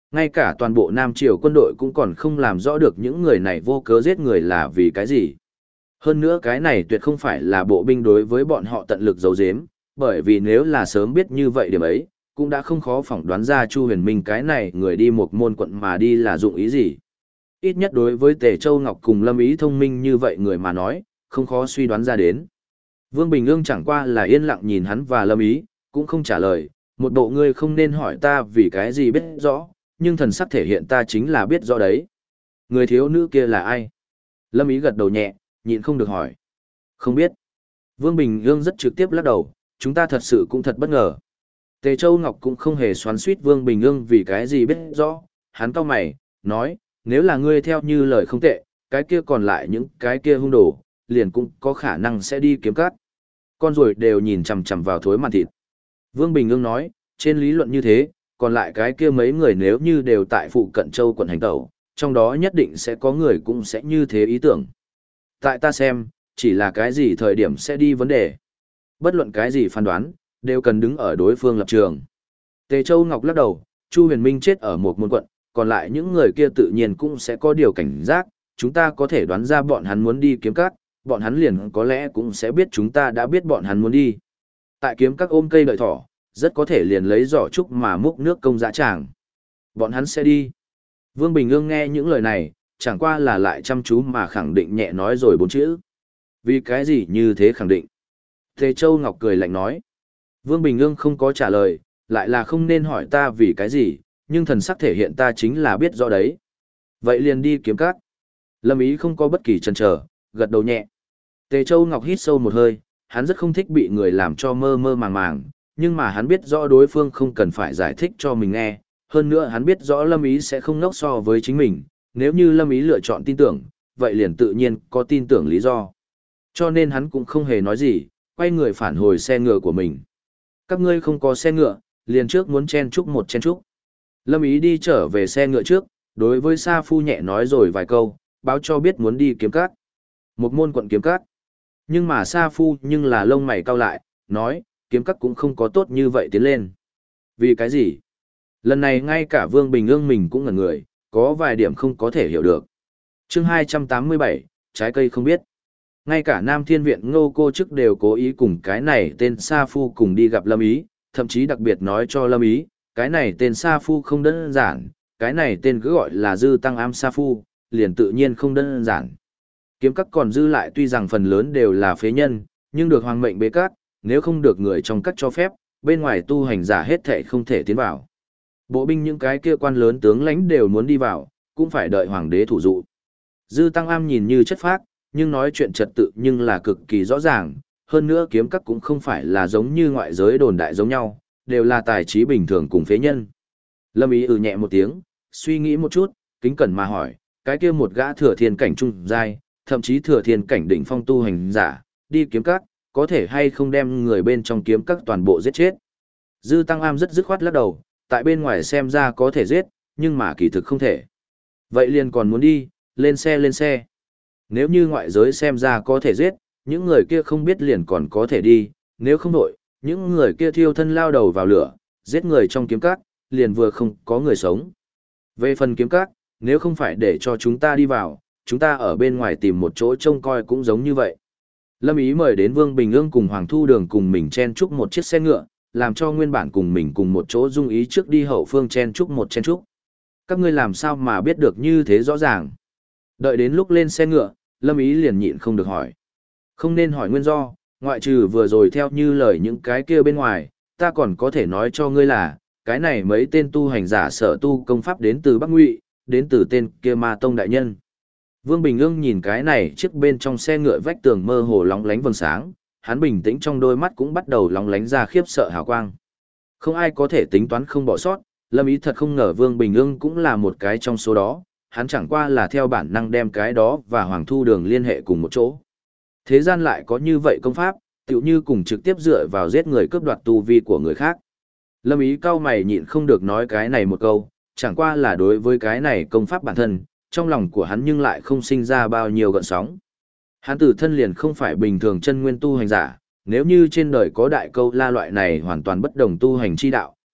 Ngay cả toàn bộ Nam Triều quân đội cũng còn không làm rõ được những người này vô cớ giết người là vì cái gì. Hơn nữa cái này tuyệt không phải là bộ binh đối với bọn họ tận lực giấu giếm, bởi vì nếu là sớm biết như vậy điểm ấy, cũng đã không khó phỏng đoán ra Chu Huyền Minh cái này người đi một môn quận mà đi là dụng ý gì. Ít nhất đối với Tề Châu Ngọc cùng Lâm Ý thông minh như vậy người mà nói, không khó suy đoán ra đến. Vương Bình Ương chẳng qua là yên lặng nhìn hắn và Lâm Ý, cũng không trả lời, một bộ ngươi không nên hỏi ta vì cái gì biết rõ, nhưng thần sắc thể hiện ta chính là biết rõ đấy. Người thiếu nữ kia là ai? Lâm Ý gật đầu nhẹ, nhịn không được hỏi. Không biết. Vương Bình Ương rất trực tiếp lắc đầu, chúng ta thật sự cũng thật bất ngờ. Tề Châu Ngọc cũng không hề xoắn xuýt Vương Bình Ương vì cái gì biết rõ, hắn cau mày, nói, nếu là ngươi theo như lời không tệ, cái kia còn lại những cái kia hung đồ, liền cũng có khả năng sẽ đi kiếm cát. Con ruồi đều nhìn chằm chằm vào thối màn thịt. Vương Bình Ương nói, trên lý luận như thế, còn lại cái kia mấy người nếu như đều tại phụ cận châu quận hành tẩu, trong đó nhất định sẽ có người cũng sẽ như thế ý tưởng. Tại ta xem, chỉ là cái gì thời điểm sẽ đi vấn đề. Bất luận cái gì phán đoán, đều cần đứng ở đối phương lập trường. Tề Châu Ngọc lắc đầu, Chu Huyền Minh chết ở một môn quận, còn lại những người kia tự nhiên cũng sẽ có điều cảnh giác, chúng ta có thể đoán ra bọn hắn muốn đi kiếm cát, bọn hắn liền có lẽ cũng sẽ biết chúng ta đã biết bọn hắn muốn đi. Tại kiếm các ôm cây đợi thỏ, rất có thể liền lấy giỏ trúc mà múc nước công dã tràng. Bọn hắn sẽ đi. Vương Bình Ương nghe những lời này, chẳng qua là lại chăm chú mà khẳng định nhẹ nói rồi 4 chữ. Vì cái gì như thế khẳng định? Tề Châu Ngọc cười lạnh nói. Vương Bình Ương không có trả lời, lại là không nên hỏi ta vì cái gì, nhưng thần sắc thể hiện ta chính là biết rõ đấy. Vậy liền đi kiếm cát. Lâm Ý không có bất kỳ chần chờ, gật đầu nhẹ. Tề Châu Ngọc hít sâu một hơi, hắn rất không thích bị người làm cho mơ mơ màng màng, nhưng mà hắn biết rõ đối phương không cần phải giải thích cho mình nghe. Hơn nữa hắn biết rõ Lâm Ý sẽ không ngốc so với chính mình, nếu như Lâm Ý lựa chọn tin tưởng, vậy liền tự nhiên có tin tưởng lý do. Cho nên hắn cũng không hề nói gì, quay người phản hồi xe ngựa của mình. Các ngươi không có xe ngựa, liền trước muốn chen chúc một chen chúc. Lâm Ý đi trở về xe ngựa trước, đối với Sa Phu nhẹ nói rồi vài câu, báo cho biết muốn đi kiếm cát. Một môn quận kiếm cát. Nhưng mà Sa Phu nhưng là lông mày cau lại, nói, kiếm cát cũng không có tốt như vậy tiến lên. Vì cái gì? Lần này ngay cả Vương Bình Ương mình cũng ngẩn người, có vài điểm không có thể hiểu được. Chương 287, trái cây không biết. Ngay cả Nam Thiên Viện Ngô Cô Chức đều cố ý cùng cái này tên Sa Phu cùng đi gặp Lâm Ý, thậm chí đặc biệt nói cho Lâm Ý, cái này tên Sa Phu không đơn giản, cái này tên cứ gọi là Dư Tăng Am Sa Phu, liền tự nhiên không đơn giản. Kiếm các còn dư lại tuy rằng phần lớn đều là phế nhân, nhưng được hoàng mệnh bế các, nếu không được người trong các cho phép, bên ngoài tu hành giả hết thảy không thể tiến vào. Bộ binh những cái kia quan lớn tướng lãnh đều muốn đi vào, cũng phải đợi hoàng đế thủ dụ. Dư Tăng Am nhìn như chất phác, nhưng nói chuyện trật tự nhưng là cực kỳ rõ ràng, hơn nữa kiếm các cũng không phải là giống như ngoại giới đồn đại giống nhau, đều là tài trí bình thường cùng phế nhân. Lâm Ý nhẹ một tiếng, suy nghĩ một chút, kính cẩn mà hỏi, cái kia một gã thừa thiên cảnh trung giai, thậm chí thừa thiên cảnh đỉnh phong tu hành giả, đi kiếm các, có thể hay không đem người bên trong kiếm các toàn bộ giết chết. Dư Tăng Am rất dứt khoát lắc đầu, tại bên ngoài xem ra có thể giết, nhưng mà kỳ thực không thể. Vậy liền còn muốn đi, lên xe lên xe. Nếu như ngoại giới xem ra có thể giết, những người kia không biết liền còn có thể đi, nếu không đổi, những người kia thiêu thân lao đầu vào lửa, giết người trong kiếm các, liền vừa không có người sống. Về phần kiếm các, nếu không phải để cho chúng ta đi vào, chúng ta ở bên ngoài tìm một chỗ trông coi cũng giống như vậy. Lâm Ý mời đến Vương Bình Ương cùng Hoàng Thu Đường cùng mình chen chúc một chiếc xe ngựa, làm cho nguyên bản cùng mình cùng một chỗ Dung Ý trước đi hậu phương chen chúc một chen chúc. Các ngươi làm sao mà biết được như thế rõ ràng? Đợi đến lúc lên xe ngựa, Lâm Ý liền nhịn không được hỏi. Không nên hỏi nguyên do, ngoại trừ vừa rồi theo như lời những cái kia bên ngoài, ta còn có thể nói cho ngươi là, cái này mấy tên tu hành giả sở tu công pháp đến từ Bắc Ngụy, đến từ tên kia Ma Tông đại nhân. Vương Bình Ương nhìn cái này chiếc bên trong xe ngựa vách tường mơ hồ lóng lánh vầng sáng, hắn bình tĩnh trong đôi mắt cũng bắt đầu lóng lánh ra khiếp sợ hào quang. Không ai có thể tính toán không bỏ sót, Lâm Ý thật không ngờ Vương Bình Ương cũng là một cái trong số đó, hắn chẳng qua là theo bản năng đem cái đó và Hoàng Thu Đường liên hệ cùng một chỗ. Thế gian lại có như vậy công pháp, tựu như cùng trực tiếp dựa vào giết người cướp đoạt tu vi của người khác. Lâm Ý cau mày nhịn không được nói cái này một câu, chẳng qua là đối với cái này công pháp bản thân, trong lòng của hắn nhưng lại không sinh ra bao nhiêu gợn sóng. Hắn tử thân liền không phải bình thường chân nguyên tu hành giả, nếu như trên đời có đại câu la loại này hoàn toàn bất đồng tu hành chi đạo,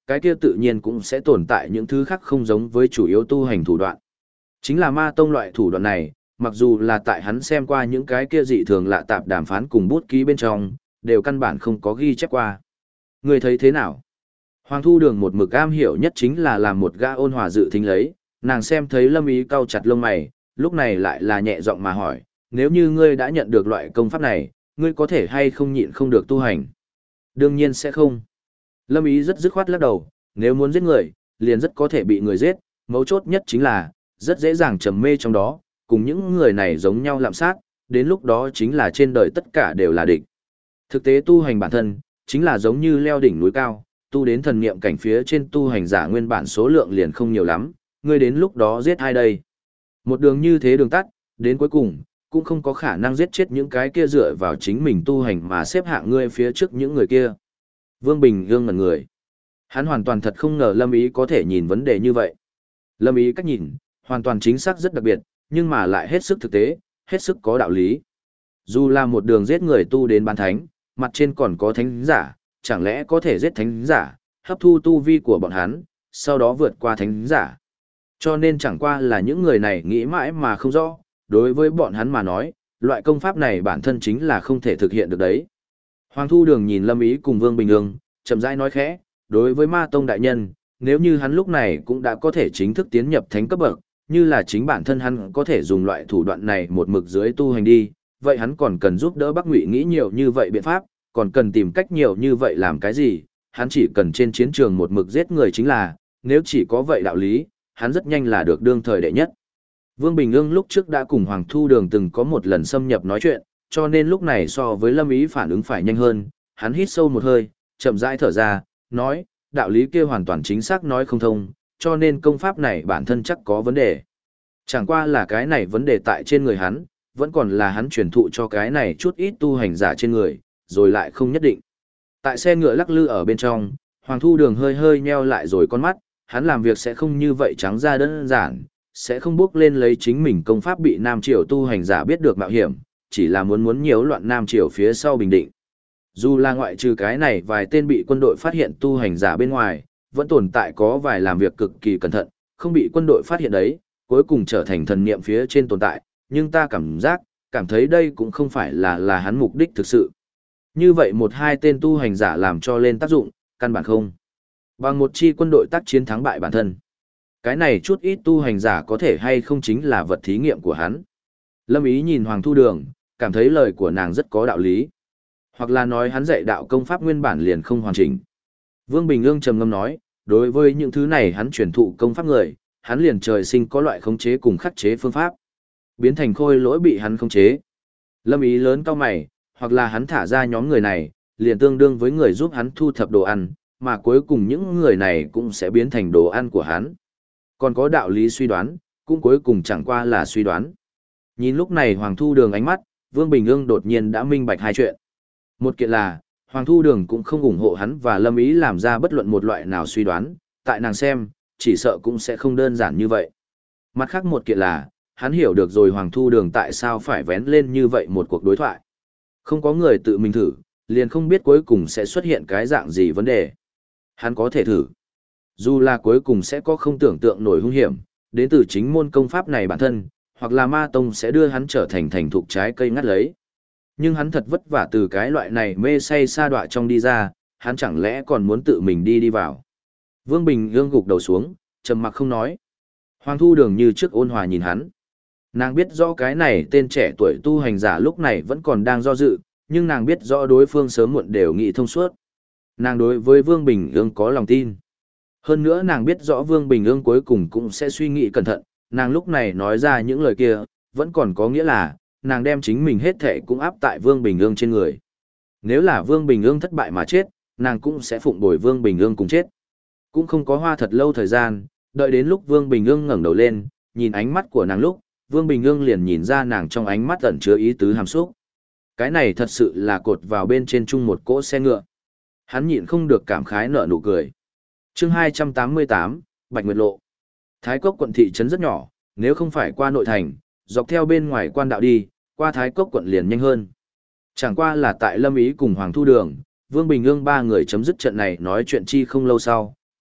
cái kia tự nhiên cũng sẽ tồn tại những thứ khác không giống với chủ yếu tu hành thủ đoạn. Chính là ma tông loại thủ đoạn này, mặc dù là tại hắn xem qua những cái kia dị thường lạ tạp đàm phán cùng bút ký bên trong, đều căn bản không có ghi chép qua. Người thấy thế nào? Hoàng Thu Đường một mực am hiểu nhất chính là làm một gã ôn hòa dự thính lấy, nàng xem thấy Lâm Ý cau chặt lông mày, lúc này lại là nhẹ giọng mà hỏi, nếu như ngươi đã nhận được loại công pháp này, ngươi có thể hay không nhịn không được tu hành? Đương nhiên sẽ không. Lâm Ý rất dứt khoát lắc đầu, nếu muốn giết người, liền rất có thể bị người giết, mấu chốt nhất chính là, rất dễ dàng trầm mê trong đó, cùng những người này giống nhau lạm sát, đến lúc đó chính là trên đời tất cả đều là địch. Thực tế tu hành bản thân, chính là giống như leo đỉnh núi cao, tu đến thần niệm cảnh phía trên tu hành giả nguyên bản số lượng liền không nhiều lắm, ngươi đến lúc đó giết ai đây? Một đường như thế đường tắt, đến cuối cùng, cũng không có khả năng giết chết những cái kia dựa vào chính mình tu hành mà xếp hạng ngươi phía trước những người kia. Vương Bình gương ngẩn người. Hắn hoàn toàn thật không ngờ Lâm Ý có thể nhìn vấn đề như vậy. Lâm Ý cách nhìn, hoàn toàn chính xác rất đặc biệt, nhưng mà lại hết sức thực tế, hết sức có đạo lý. Dù là một đường giết người tu đến bán thánh, mặt trên còn có thánh giả, chẳng lẽ có thể giết thánh giả, hấp thu tu vi của bọn hắn, sau đó vượt qua thánh giả. Cho nên chẳng qua là những người này nghĩ mãi mà không rõ, đối với bọn hắn mà nói, loại công pháp này bản thân chính là không thể thực hiện được đấy. Hoàng Thu Đường nhìn Lâm Ý cùng Vương Bình Ương, chậm rãi nói khẽ, đối với Ma Tông đại nhân, nếu như hắn lúc này cũng đã có thể chính thức tiến nhập thánh cấp bậc, như là chính bản thân hắn có thể dùng loại thủ đoạn này một mực dưới tu hành đi, vậy hắn còn cần giúp đỡ Bắc Ngụy nghĩ nhiều như vậy biện pháp, còn cần tìm cách nhiều như vậy làm cái gì, hắn chỉ cần trên chiến trường một mực giết người chính là, nếu chỉ có vậy đạo lý, hắn rất nhanh là được đương thời đệ nhất. Vương Bình Ương lúc trước đã cùng Hoàng Thu Đường từng có một lần xâm nhập nói chuyện, cho nên lúc này so với Lâm Ý phản ứng phải nhanh hơn, hắn hít sâu một hơi, chậm rãi thở ra, nói, đạo lý kia hoàn toàn chính xác nói không thông, cho nên công pháp này bản thân chắc có vấn đề. Chẳng qua là cái này vấn đề tại trên người hắn, vẫn còn là hắn truyền thụ cho cái này chút ít tu hành giả trên người, rồi lại không nhất định. Tại xe ngựa lắc lư ở bên trong, Hoàng Thu Đường hơi hơi nheo lại rồi con mắt, hắn làm việc sẽ không như vậy trắng ra đơn giản, sẽ không bước lên lấy chính mình công pháp bị Nam Triều tu hành giả biết được mạo hiểm, chỉ là muốn nhiễu loạn Nam Triều phía sau bình định. Dù là ngoại trừ cái này vài tên bị quân đội phát hiện tu hành giả bên ngoài, vẫn tồn tại có vài làm việc cực kỳ cẩn thận, không bị quân đội phát hiện đấy, cuối cùng trở thành thần niệm phía trên tồn tại, nhưng ta cảm thấy đây cũng không phải là hắn mục đích thực sự. Như vậy một hai tên tu hành giả làm cho lên tác dụng, căn bản không. Bằng một chi quân đội tác chiến thắng bại bản thân. Cái này chút ít tu hành giả có thể hay không chính là vật thí nghiệm của hắn. Lâm Ý nhìn Hoàng Thu Đường, cảm thấy lời của nàng rất có đạo lý. Hoặc là nói hắn dạy đạo công pháp nguyên bản liền không hoàn chỉnh. Vương Bình Ương trầm ngâm nói, đối với những thứ này hắn truyền thụ công pháp người, hắn liền trời sinh có loại khống chế cùng khắc chế phương pháp. Biến thành khôi lỗi bị hắn khống chế. Lâm Ý lớn cao mày, hoặc là hắn thả ra nhóm người này, liền tương đương với người giúp hắn thu thập đồ ăn, mà cuối cùng những người này cũng sẽ biến thành đồ ăn của hắn. Còn có đạo lý suy đoán, cũng cuối cùng chẳng qua là suy đoán. Nhìn lúc này Hoàng Thu Đường ánh mắt, Vương Bình Ương đột nhiên đã minh bạch hai chuyện. Một kiện là, Hoàng Thu Đường cũng không ủng hộ hắn và Lâm Ý làm ra bất luận một loại nào suy đoán, tại nàng xem, chỉ sợ cũng sẽ không đơn giản như vậy. Mặt khác một kiện là, hắn hiểu được rồi Hoàng Thu Đường tại sao phải vén lên như vậy một cuộc đối thoại. Không có người tự mình thử, liền không biết cuối cùng sẽ xuất hiện cái dạng gì vấn đề. Hắn có thể thử. Dù là cuối cùng sẽ có không tưởng tượng nổi hung hiểm, đến từ chính môn công pháp này bản thân, hoặc là ma tông sẽ đưa hắn trở thành thành thục trái cây ngắt lấy. Nhưng hắn thật vất vả từ cái loại này mê say sa đọa trong đi ra, hắn chẳng lẽ còn muốn tự mình đi vào. Vương Bình Ương gục đầu xuống, trầm mặc không nói. Hoàng Thu Đường như trước ôn hòa nhìn hắn. Nàng biết rõ cái này tên trẻ tuổi tu hành giả lúc này vẫn còn đang do dự, nhưng nàng biết rõ đối phương sớm muộn đều nghĩ thông suốt. Nàng đối với Vương Bình Ương có lòng tin. Hơn nữa nàng biết rõ Vương Bình Ương cuối cùng cũng sẽ suy nghĩ cẩn thận, nàng lúc này nói ra những lời kia, vẫn còn có nghĩa là, nàng đem chính mình hết thệ cũng áp tại Vương Bình Ương trên người. Nếu là Vương Bình Ương thất bại mà chết, nàng cũng sẽ phụng bồi Vương Bình Ương cùng chết. Cũng không có hoa thật lâu thời gian, đợi đến lúc Vương Bình Ương ngẩng đầu lên, nhìn ánh mắt của nàng lúc, Vương Bình Ương liền nhìn ra nàng trong ánh mắt ẩn chứa ý tứ hàm xúc. Cái này thật sự là cột vào bên trên chung một cỗ xe ngựa. Hắn nhịn không được cảm khái nở nụ cười. Chương 288, Bạch Nguyệt Lộ. Thái Cốc quận thị trấn rất nhỏ, nếu không phải qua nội thành, dọc theo bên ngoài quan đạo đi, qua Thái Cốc quận liền nhanh hơn. Chẳng qua là tại Lâm Ý cùng Hoàng Thu Đường, Vương Bình Ương ba người chấm dứt trận này nói chuyện chi không lâu sau,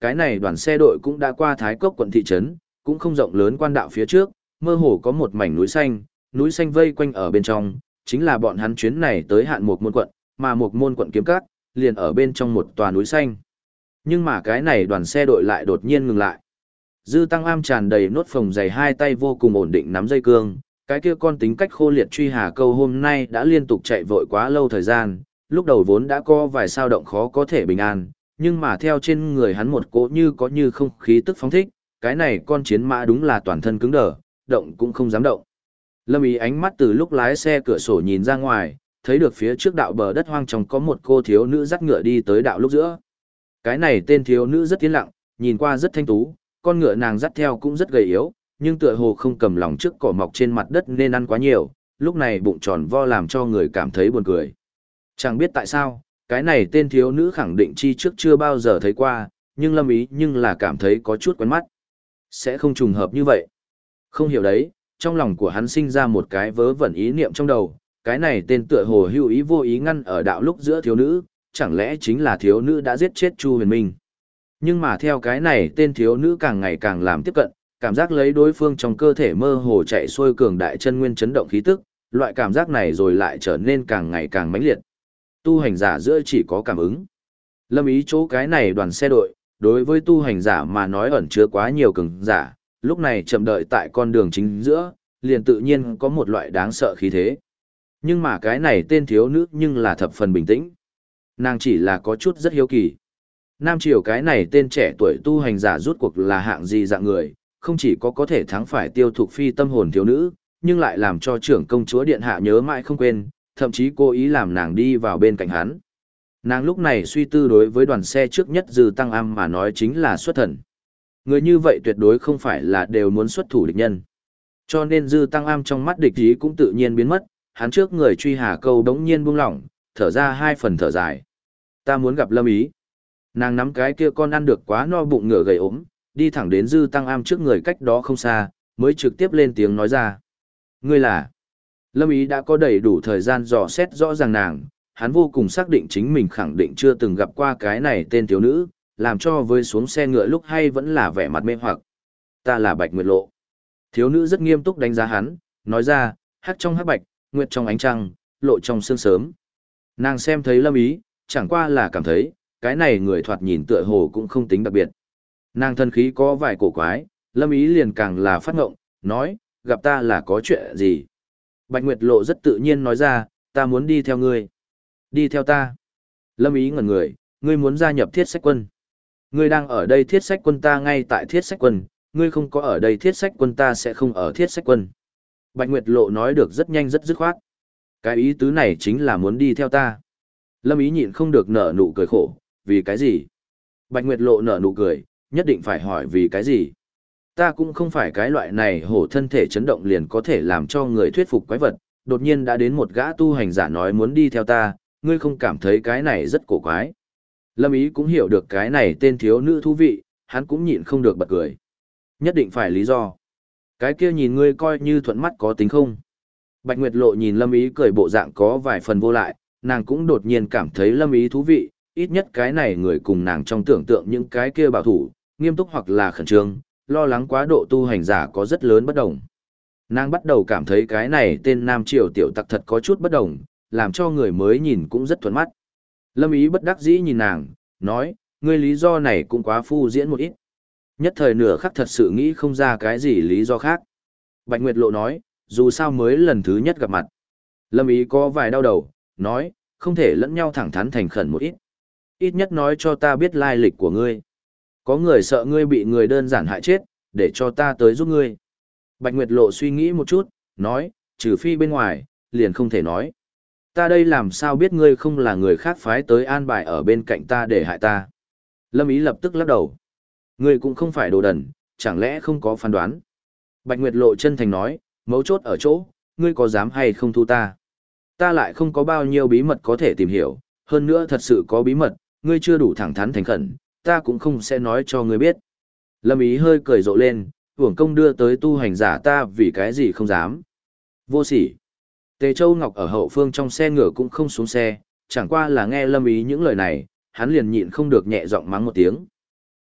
cái này đoàn xe đội cũng đã qua Thái Cốc quận thị trấn, cũng không rộng lớn quan đạo phía trước, mơ hồ có một mảnh núi xanh vây quanh ở bên trong, chính là bọn hắn chuyến này tới Hạn Mục Môn quận, mà Mục Môn quận Kiếm Các liền ở bên trong một tòa núi xanh. Nhưng mà cái này đoàn xe đội lại đột nhiên ngừng lại. Dư Tăng Am tràn đầy nốt phồng dày, hai tay vô cùng ổn định nắm dây cương, cái kia con tính cách khô liệt truy hà câu hôm nay đã liên tục chạy vội quá lâu thời gian, lúc đầu vốn đã có vài sao động khó có thể bình an, nhưng mà theo trên người hắn một cỗ như có như không khí tức phóng thích, cái này con chiến mã đúng là toàn thân cứng đờ, động cũng không dám động. Lâm Ý ánh mắt từ lúc lái xe cửa sổ nhìn ra ngoài, thấy được phía trước đạo bờ đất hoang trong có một cô thiếu nữ dắt ngựa đi tới đạo lúc giữa. Cái này tên thiếu nữ rất tiến lặng, nhìn qua rất thanh tú, con ngựa nàng dắt theo cũng rất gầy yếu, nhưng tựa hồ không cầm lòng trước cỏ mọc trên mặt đất nên ăn quá nhiều, lúc này bụng tròn vo làm cho người cảm thấy buồn cười. Chẳng biết tại sao, cái này tên thiếu nữ khẳng định chi trước chưa bao giờ thấy qua, nhưng Lâm Ý nhưng là cảm thấy có chút quen mắt. Sẽ không trùng hợp như vậy. Không hiểu đấy, trong lòng của hắn sinh ra một cái vớ vẩn ý niệm trong đầu, cái này tên tựa hồ hữu ý vô ý ngăn ở đạo lúc giữa thiếu nữ, chẳng lẽ chính là thiếu nữ đã giết chết Chu Huyền Minh. Nhưng mà theo cái này tên thiếu nữ càng ngày càng làm tiếp cận, cảm giác lấy đối phương trong cơ thể mơ hồ chạy xuôi cường đại chân nguyên chấn động khí tức, loại cảm giác này rồi lại trở nên càng ngày càng mãnh liệt. Tu hành giả giữa chỉ có cảm ứng. Lâm Ý chỗ cái này đoàn xe đội, đối với tu hành giả mà nói ẩn chứa quá nhiều cường giả, lúc này chậm đợi tại con đường chính giữa, liền tự nhiên có một loại đáng sợ khí thế. Nhưng mà cái này tên thiếu nữ nhưng là thập phần bình tĩnh. Nàng chỉ là có chút rất hiếu kỳ. Nam Triều cái này tên trẻ tuổi tu hành giả rút cuộc là hạng gì dạng người, không chỉ có thể thắng phải Tiêu Thục Phi tâm hồn thiếu nữ, nhưng lại làm cho trưởng công chúa điện hạ nhớ mãi không quên, thậm chí cố ý làm nàng đi vào bên cạnh hắn. Nàng lúc này suy tư đối với đoàn xe trước nhất Dư Tăng Am mà nói chính là xuất thần. Người như vậy tuyệt đối không phải là đều muốn xuất thủ địch nhân. Cho nên Dư Tăng Am trong mắt địch ý cũng tự nhiên biến mất, hắn trước người truy hà câu đống nhiên buông lỏng, thở ra hai phần thở dài. Ta muốn gặp Lâm Ý. Nàng nắm cái kia con ăn được quá no bụng ngựa gầy ốm, đi thẳng đến Dư Tăng Am trước người cách đó không xa, mới trực tiếp lên tiếng nói ra. Ngươi là... Lâm Ý đã có đầy đủ thời gian dò xét rõ ràng nàng, hắn vô cùng xác định chính mình khẳng định chưa từng gặp qua cái này tên thiếu nữ, làm cho với xuống xe ngựa lúc hay vẫn là vẻ mặt mê hoặc. Ta là Bạch Nguyệt Lộ. Thiếu nữ rất nghiêm túc đánh giá hắn, nói ra, hắc trong hắc bạch, nguyệt trong ánh trăng, lộ trong sương sớm. Nàng xem thấy Lâm Ý, chẳng qua là cảm thấy, cái này người thoạt nhìn tựa hồ cũng không tính đặc biệt. Nàng thân khí có vài cổ quái, Lâm Ý liền càng là phát ngộng, nói, gặp ta là có chuyện gì. Bạch Nguyệt Lộ rất tự nhiên nói ra, ta muốn đi theo ngươi. Đi theo ta. Lâm Ý ngẩn người, ngươi muốn gia nhập Thiết Sách Quân. Ngươi đang ở đây Thiết Sách Quân, ta ngay tại Thiết Sách Quân, ngươi không có ở đây Thiết Sách Quân, ta sẽ không ở Thiết Sách Quân. Bạch Nguyệt Lộ nói được rất nhanh rất dứt khoát. Cái ý tứ này chính là muốn đi theo ta. Lâm Ý nhịn không được nở nụ cười khổ, vì cái gì? Bạch Nguyệt Lộ nở nụ cười, nhất định phải hỏi vì cái gì? Ta cũng không phải cái loại này hổ thân thể chấn động liền có thể làm cho người thuyết phục quái vật, đột nhiên đã đến một gã tu hành giả nói muốn đi theo ta, ngươi không cảm thấy cái này rất cổ quái. Lâm Ý cũng hiểu được cái này tên thiếu nữ thú vị, hắn cũng nhịn không được bật cười. Nhất định phải lý do. Cái kia nhìn ngươi coi như thuận mắt có tính không? Bạch Nguyệt Lộ nhìn Lâm Ý cười bộ dạng có vài phần vô lại, nàng cũng đột nhiên cảm thấy Lâm Ý thú vị, ít nhất cái này người cùng nàng trong tưởng tượng những cái kia bảo thủ, nghiêm túc hoặc là khẩn trương, lo lắng quá độ tu hành giả có rất lớn bất đồng. Nàng bắt đầu cảm thấy cái này tên Nam Triều tiểu tặc thật có chút bất đồng, làm cho người mới nhìn cũng rất thuận mắt. Lâm Ý bất đắc dĩ nhìn nàng, nói, ngươi lý do này cũng quá phu diễn một ít. Nhất thời nửa khắc thật sự nghĩ không ra cái gì lý do khác. Bạch Nguyệt Lộ nói, dù sao mới lần thứ nhất gặp mặt. Lâm Ý có vài đau đầu, nói, không thể lẫn nhau thẳng thắn thành khẩn một ít. Ít nhất nói cho ta biết lai lịch của ngươi. Có người sợ ngươi bị người đơn giản hại chết, để cho ta tới giúp ngươi. Bạch Nguyệt Lộ suy nghĩ một chút, nói, trừ phi bên ngoài, liền không thể nói. Ta đây làm sao biết ngươi không là người khác phái tới an bài ở bên cạnh ta để hại ta. Lâm Ý lập tức lắc đầu. Ngươi cũng không phải đồ đần, chẳng lẽ không có phán đoán. Bạch Nguyệt Lộ chân thành nói, mấu chốt ở chỗ, ngươi có dám hay không thu ta. Ta lại không có bao nhiêu bí mật có thể tìm hiểu, hơn nữa thật sự có bí mật, ngươi chưa đủ thẳng thắn thành khẩn, ta cũng không sẽ nói cho ngươi biết. Lâm Ý hơi cười rộ lên, uổng công đưa tới tu hành giả ta vì cái gì không dám. Vô sỉ. Tề Châu Ngọc ở hậu phương trong xe ngựa cũng không xuống xe, chẳng qua là nghe Lâm Ý những lời này, hắn liền nhịn không được nhẹ giọng mắng một tiếng.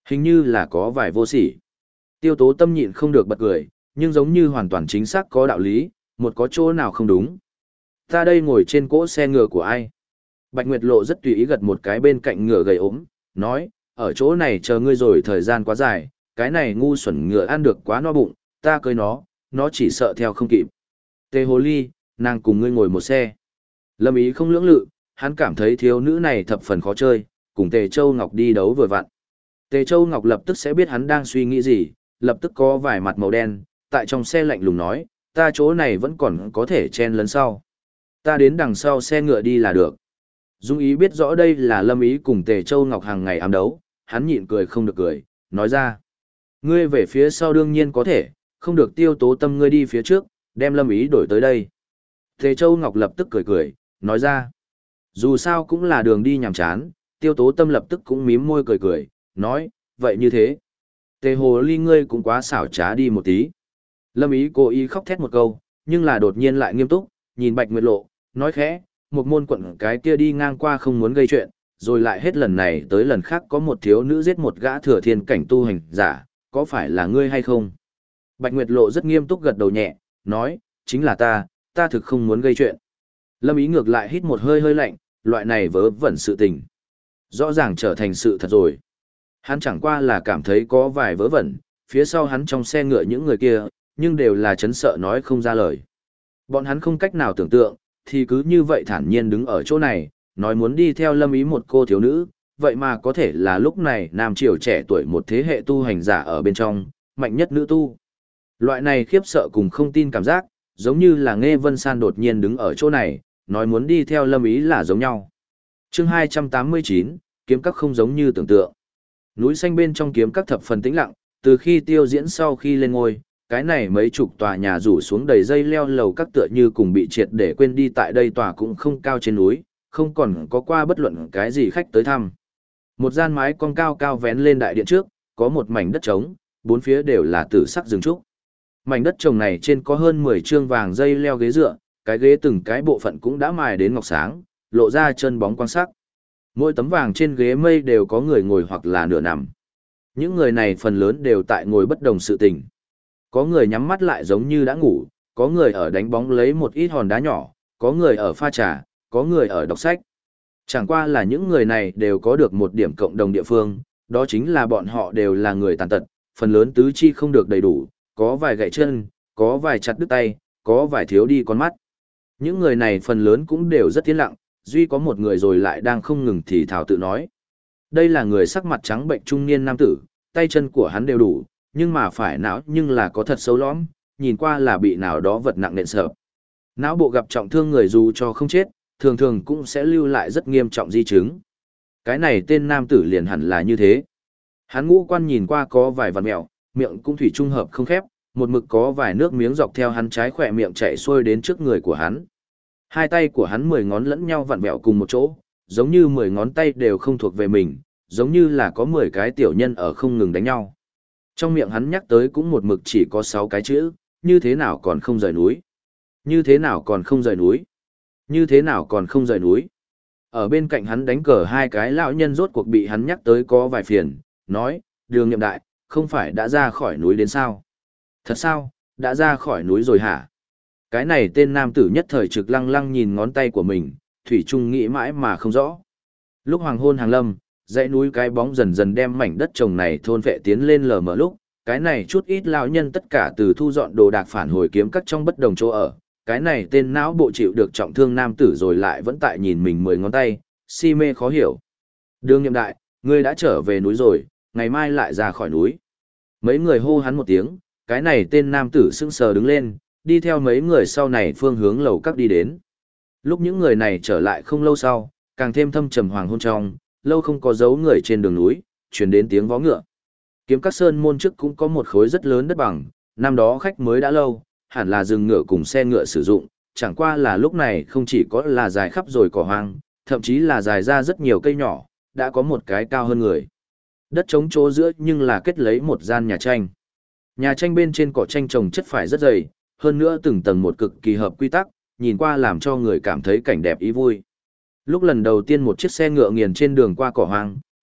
Hình như là có vài vô sỉ. Tiêu tố tâm nhịn không được bật cười, nhưng giống như hoàn toàn chính xác có đạo lý, một có chỗ nào không đúng. Ta đây ngồi trên cỗ xe ngựa của ai? Bạch Nguyệt Lộ rất tùy ý gật một cái bên cạnh ngựa gầy ốm, nói, ở chỗ này chờ ngươi rồi thời gian quá dài, cái này ngu xuẩn ngựa ăn được quá no bụng, ta cưới nó chỉ sợ theo không kịp. Tề Hồ Ly, nàng cùng ngươi ngồi một xe. Lâm Ý không lưỡng lự, hắn cảm thấy thiếu nữ này thập phần khó chơi, cùng Tề Châu Ngọc đi đấu vừa vặn. Tề Châu Ngọc lập tức sẽ biết hắn đang suy nghĩ gì, lập tức có vài mặt màu đen, tại trong xe lạnh lùng nói, ta chỗ này vẫn còn có thể chen lấn sau. Ta đến đằng sau xe ngựa đi là được. Dung Ý biết rõ đây là Lâm Ý cùng Tề Châu Ngọc hàng ngày ám đấu, hắn nhịn cười không được cười, nói ra. Ngươi về phía sau đương nhiên có thể, không được Tiêu Tố Tâm ngươi đi phía trước, đem Lâm Ý đổi tới đây. Tề Châu Ngọc lập tức cười cười, nói ra. Dù sao cũng là đường đi nhàm chán, Tiêu Tố Tâm lập tức cũng mím môi cười cười, nói, vậy như thế. Tề Hồ Ly ngươi cũng quá xảo trá đi một tí. Lâm Ý cố ý khóc thét một câu, nhưng là đột nhiên lại nghiêm túc, nhìn Bạch Nguyệt Lộ, nói khẽ, một môn quận cái kia đi ngang qua không muốn gây chuyện, rồi lại hết lần này tới lần khác có một thiếu nữ giết một gã thừa thiên cảnh tu hành giả, có phải là ngươi hay không? Bạch Nguyệt Lộ rất nghiêm túc gật đầu nhẹ, nói, chính là ta thực không muốn gây chuyện. Lâm Ý ngược lại hít một hơi hơi lạnh, loại này vớ vẩn sự tình. Rõ ràng trở thành sự thật rồi. Hắn chẳng qua là cảm thấy có vài vớ vẩn, phía sau hắn trong xe ngựa những người kia, nhưng đều là chấn sợ nói không ra lời. Bọn hắn không cách nào tưởng tượng, thì cứ như vậy thản nhiên đứng ở chỗ này, nói muốn đi theo Lâm Ý một cô thiếu nữ, vậy mà có thể là lúc này nam triều trẻ tuổi một thế hệ tu hành giả ở bên trong, mạnh nhất nữ tu. Loại này khiếp sợ cùng không tin cảm giác, giống như là Nghe Vân San đột nhiên đứng ở chỗ này, nói muốn đi theo Lâm Ý là giống nhau. Chương 289, kiếm các không giống như tưởng tượng. Núi xanh bên trong kiếm các thập phần tĩnh lặng, từ khi tiêu diễn sau khi lên ngôi, cái này mấy chục tòa nhà rủ xuống đầy dây leo lầu các tựa như cùng bị triệt để quên đi tại đây tòa cũng không cao trên núi, không còn có qua bất luận cái gì khách tới thăm. Một gian mái cong cao cao vén lên đại điện trước, có một mảnh đất trống, bốn phía đều là tử sắc rừng trúc. Mảnh đất trồng này trên có hơn 10 trương vàng dây leo ghế dựa, cái ghế từng cái bộ phận cũng đã mài đến ngọc sáng, lộ ra chân bóng quang sắc. Mỗi tấm vàng trên ghế mây đều có người ngồi hoặc là nửa nằm. Những người này phần lớn đều tại ngồi bất đồng sự tình. Có người nhắm mắt lại giống như đã ngủ, có người ở đánh bóng lấy một ít hòn đá nhỏ, có người ở pha trà, có người ở đọc sách. Chẳng qua là những người này đều có được một điểm cộng đồng địa phương, đó chính là bọn họ đều là người tàn tật, phần lớn tứ chi không được đầy đủ, có vài gãy chân, có vài chặt đứt tay, có vài thiếu đi con mắt. Những người này phần lớn cũng đều rất tiến lặng, duy có một người rồi lại đang không ngừng thì thào tự nói. Đây là người sắc mặt trắng bệnh trung niên nam tử, tay chân của hắn đều đủ, nhưng mà phải não nhưng là có thật xấu lõm, nhìn qua là bị nào đó vật nặng nện sợ. Não bộ gặp trọng thương người dù cho không chết, thường thường cũng sẽ lưu lại rất nghiêm trọng di chứng. Cái này tên nam tử liền hẳn là như thế. Hắn ngũ quan nhìn qua có vài vằn mẹo, miệng cũng thủy trung hợp không khép, một mực có vài nước miếng dọc theo hắn trái khỏe miệng chảy xuôi đến trước người của hắn. Hai tay của hắn 10 ngón lẫn nhau vặn vẹo cùng một chỗ, giống như 10 ngón tay đều không thuộc về mình, giống như là có 10 cái tiểu nhân ở không ngừng đánh nhau. Trong miệng hắn nhắc tới cũng một mực chỉ có 6 cái chữ, như thế nào còn không rời núi? Như thế nào còn không rời núi? Như thế nào còn không rời núi? Ở bên cạnh hắn đánh cờ hai cái lão nhân rốt cuộc bị hắn nhắc tới có vài phiền, nói, Đường Nhiệm Đại, không phải đã ra khỏi núi đến sao? Thật sao, đã ra khỏi núi rồi hả? Cái này tên nam tử nhất thời trực lăng lăng nhìn ngón tay của mình, thủy trung nghĩ mãi mà không rõ. Lúc hoàng hôn hàng lâm, dãy núi cái bóng dần dần đem mảnh đất trồng này thôn vệ tiến lên lờ mờ lúc, cái này chút ít lão nhân tất cả từ thu dọn đồ đạc phản hồi kiếm các trong bất đồng chỗ ở, cái này tên não bộ chịu được trọng thương nam tử rồi lại vẫn tại nhìn mình 10 ngón tay, si mê khó hiểu. Đường Nhiệm Đại, ngươi đã trở về núi rồi, ngày mai lại ra khỏi núi. Mấy người hô hắn một tiếng, cái này tên nam tử sững sờ đứng lên, đi theo mấy người sau này phương hướng lầu các đi đến. Lúc những người này trở lại không lâu sau, càng thêm thâm trầm hoàng hôn trong, lâu không có dấu người trên đường núi, truyền đến tiếng vó ngựa. Kiếm các sơn môn trước cũng có một khối rất lớn đất bằng, năm đó khách mới đã lâu, hẳn là dừng ngựa cùng xe ngựa sử dụng, chẳng qua là lúc này không chỉ có là dài khắp rồi cỏ hoang, thậm chí là dài ra rất nhiều cây nhỏ, đã có một cái cao hơn người. Đất trống chỗ giữa nhưng là kết lấy một gian nhà tranh. Nhà tranh bên trên cỏ tranh trồng chất phải rất dày, hơn nữa từng tầng một cực kỳ hợp quy tắc, nhìn qua làm cho người cảm thấy cảnh đẹp ý vui. Lúc lần đầu tiên một chiếc xe ngựa nghiền trên đường qua cỏ hoang,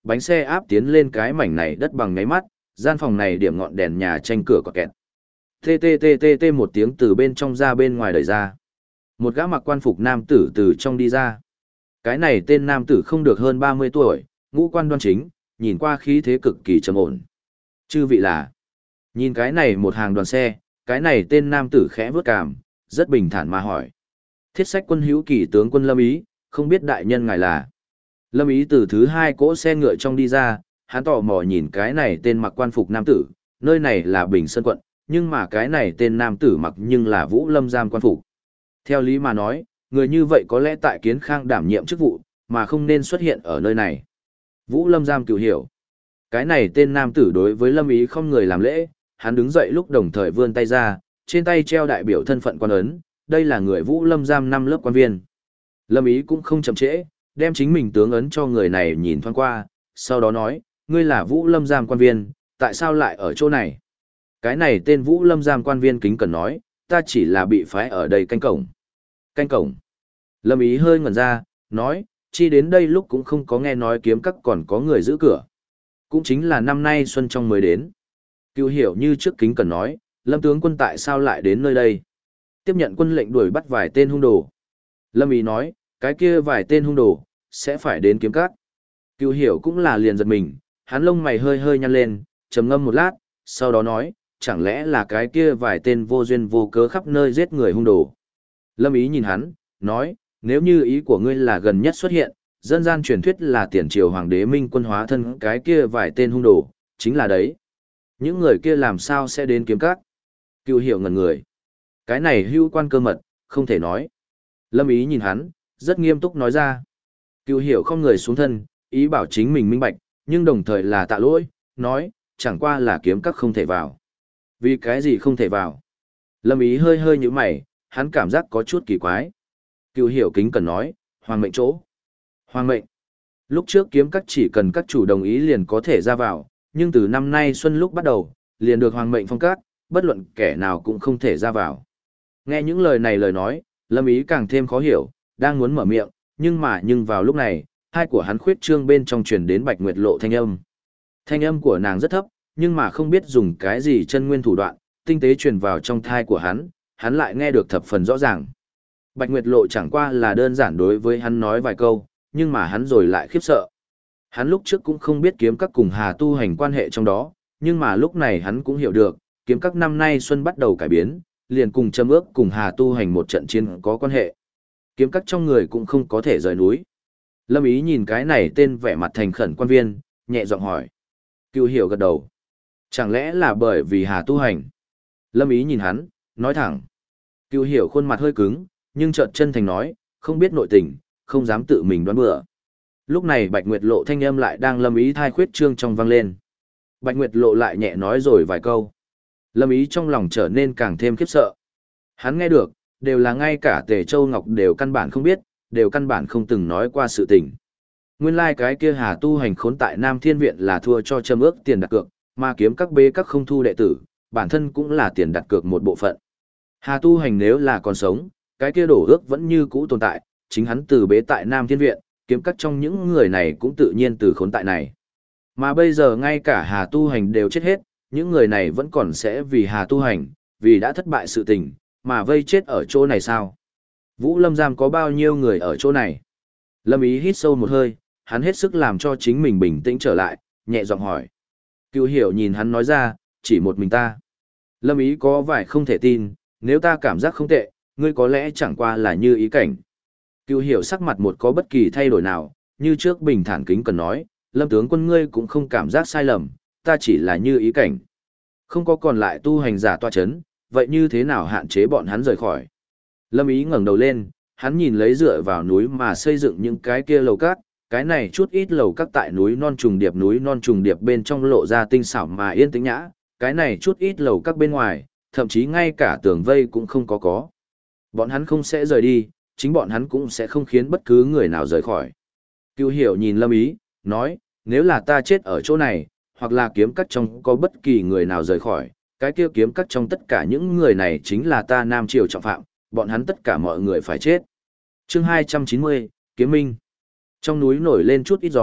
bánh xe áp tiến lên cái mảnh này đất bằng ngáy mắt, gian phòng này điểm ngọn đèn nhà tranh cửa có kẹt. Tê tê tê tê tê một tiếng từ bên trong ra bên ngoài đẩy ra. Một gã mặc quan phục nam tử từ trong đi ra. Cái này tên nam tử không được hơn 30 tuổi, ngũ quan đoan chính, nhìn qua khí thế cực kỳ trầm ổn. Chư vị là, nhìn cái này một hàng đoàn xe, cái này tên nam tử khẽ vướt cằm, rất bình thản mà hỏi. Thiết sách quân hữu kỳ tướng quân Lâm Ý, không biết đại nhân ngài là. Lâm Ý từ thứ hai cỗ xe ngựa trong đi ra, hắn tò mò nhìn cái này tên mặc quan phục nam tử, nơi này là Bình Sơn quận, nhưng mà cái này tên nam tử mặc nhưng là Vũ Lâm giam quan phục. Theo lý mà nói, người như vậy có lẽ tại Kiến Khang đảm nhiệm chức vụ, mà không nên xuất hiện ở nơi này. Vũ Lâm giam cửu hiểu. Cái này tên nam tử đối với Lâm Ý không người làm lễ, hắn đứng dậy lúc đồng thời vươn tay ra, trên tay treo đại biểu thân phận quan ấn, đây là người Vũ Lâm giam 5 lớp quan viên. Lâm Ý cũng không chậm trễ, đem chính mình tướng ấn cho người này nhìn thoáng qua, sau đó nói, ngươi là Vũ Lâm giam quan viên, tại sao lại ở chỗ này? Cái này tên Vũ Lâm giam quan viên kính cẩn nói, ta chỉ là bị phái ở đây canh cổng. Canh cổng. Lâm Ý hơi ngẩn ra, nói, chi đến đây lúc cũng không có nghe nói kiếm các còn có người giữ cửa. Cũng chính là năm nay xuân trong mới đến. Cựu hiểu như trước kính cẩn nói, Lâm tướng quân tại sao lại đến nơi đây? Tiếp nhận quân lệnh đuổi bắt vài tên hung đồ. Lâm Ý nói, cái kia vài tên hung đồ, sẽ phải đến kiếm các. Cựu hiểu cũng là liền giật mình, hắn lông mày hơi hơi nhăn lên, trầm ngâm một lát, sau đó nói, chẳng lẽ là cái kia vài tên vô duyên vô cớ khắp nơi giết người hung đồ. Lâm Ý nhìn hắn, nói, nếu như ý của ngươi là gần nhất xuất hiện, dân gian truyền thuyết là tiền triều hoàng đế Minh quân hóa thân cái kia vài tên hung đồ, chính là đấy. Những người kia làm sao sẽ đến kiếm các? Cựu hiểu ngẩn người. Cái này hưu quan cơ mật, không thể nói. Lâm Ý nhìn hắn, rất nghiêm túc nói ra. Cựu hiểu không người xuống thân, ý bảo chính mình minh bạch, nhưng đồng thời là tạ lỗi, nói, chẳng qua là kiếm các không thể vào. Vì cái gì không thể vào? Lâm Ý hơi hơi như mày, hắn cảm giác có chút kỳ quái. Cựu hiểu kính cần nói, hoàng mệnh chỗ. Hoàng mệnh. Lúc trước kiếm các chỉ cần các chủ đồng ý liền có thể ra vào, nhưng từ năm nay xuân lúc bắt đầu, liền được hoàng mệnh phong các, bất luận kẻ nào cũng không thể ra vào. Nghe những lời này lời nói, Lâm Ý càng thêm khó hiểu, đang muốn mở miệng, nhưng vào lúc này, hai của hắn khuyết trương bên trong truyền đến Bạch Nguyệt Lộ thanh âm. Thanh âm của nàng rất thấp, nhưng mà không biết dùng cái gì chân nguyên thủ đoạn, tinh tế truyền vào trong thai của hắn lại nghe được thập phần rõ ràng. Bạch Nguyệt Lộ chẳng qua là đơn giản đối với hắn nói vài câu, nhưng mà hắn rồi lại khiếp sợ. Hắn lúc trước cũng không biết kiếm các cùng Hà Tu Hành quan hệ trong đó, nhưng mà lúc này hắn cũng hiểu được, kiếm các năm nay xuân bắt đầu cải biến, liền cùng châm ước cùng Hà Tu Hành một trận chiến có quan hệ. Kiếm các trong người cũng không có thể rời núi. Lâm Ý nhìn cái này tên vẻ mặt thành khẩn quan viên, nhẹ giọng hỏi. Cựu hiểu gật đầu. Chẳng lẽ là bởi vì Hà Tu Hành? Lâm Ý nhìn hắn, nói thẳng. Cựu hiểu khuôn mặt hơi cứng, nhưng chợt chân thành nói, không biết nội tình, không dám tự mình đoán bừa. Lúc này Bạch Nguyệt Lộ thanh âm lại đang Lâm Ý thai khuyết trương trong vang lên. Bạch Nguyệt Lộ lại nhẹ nói rồi vài câu. Lâm Ý trong lòng trở nên càng thêm khiếp sợ. Hắn nghe được, đều là ngay cả Tề Châu Ngọc đều căn bản không biết, đều căn bản không từng nói qua sự tình. Nguyên lai cái kia Hà Tu Hành khốn tại Nam Thiên Viện là thua cho châm ước tiền đặt cược, mà kiếm các bê các không thu đệ tử, bản thân cũng là tiền đặt cược một bộ phận. Hà Tu Hành nếu là còn sống, cái kia đổ ước vẫn như cũ tồn tại, chính hắn từ bế tại Nam Thiên Viện, kiếm các trong những người này cũng tự nhiên từ khốn tại này. Mà bây giờ ngay cả Hà Tu Hành đều chết hết, những người này vẫn còn sẽ vì Hà Tu Hành, vì đã thất bại sự tình, mà vây chết ở chỗ này sao? Vũ Lâm Giam có bao nhiêu người ở chỗ này? Lâm Ý hít sâu một hơi, hắn hết sức làm cho chính mình bình tĩnh trở lại, nhẹ giọng hỏi. Cựu hiểu nhìn hắn nói ra, chỉ một mình ta. Lâm Ý có vài không thể tin, nếu ta cảm giác không tệ, ngươi có lẽ chẳng qua là như ý cảnh. Cựu hiểu sắc mặt một có bất kỳ thay đổi nào, như trước bình thản kính cần nói, Lâm tướng quân ngươi cũng không cảm giác sai lầm, ta chỉ là như ý cảnh. Không có còn lại tu hành giả tọa chấn, vậy như thế nào hạn chế bọn hắn rời khỏi? Lâm Ý ngẩng đầu lên, hắn nhìn lấy dựa vào núi mà xây dựng những cái kia lầu cát, cái này chút ít lầu cát tại núi non trùng điệp bên trong lộ ra tinh xảo mà yên tĩnh nhã, cái này chút ít lầu cát bên ngoài, thậm chí ngay cả tường vây cũng không có. Bọn hắn không sẽ rời đi, chính bọn hắn cũng sẽ không khiến bất cứ người nào rời khỏi. Cựu hiểu nhìn Lâm Ý, nói, nếu là ta chết ở chỗ này, hoặc là kiếm cắt trong có bất kỳ người nào rời khỏi, cái kia kiếm cắt trong tất cả những người này chính là ta Nam Triều trọng phạm, bọn hắn tất cả mọi người phải chết. Chương 290, Kiếm Minh. Trong núi nổi lên chút ít gió,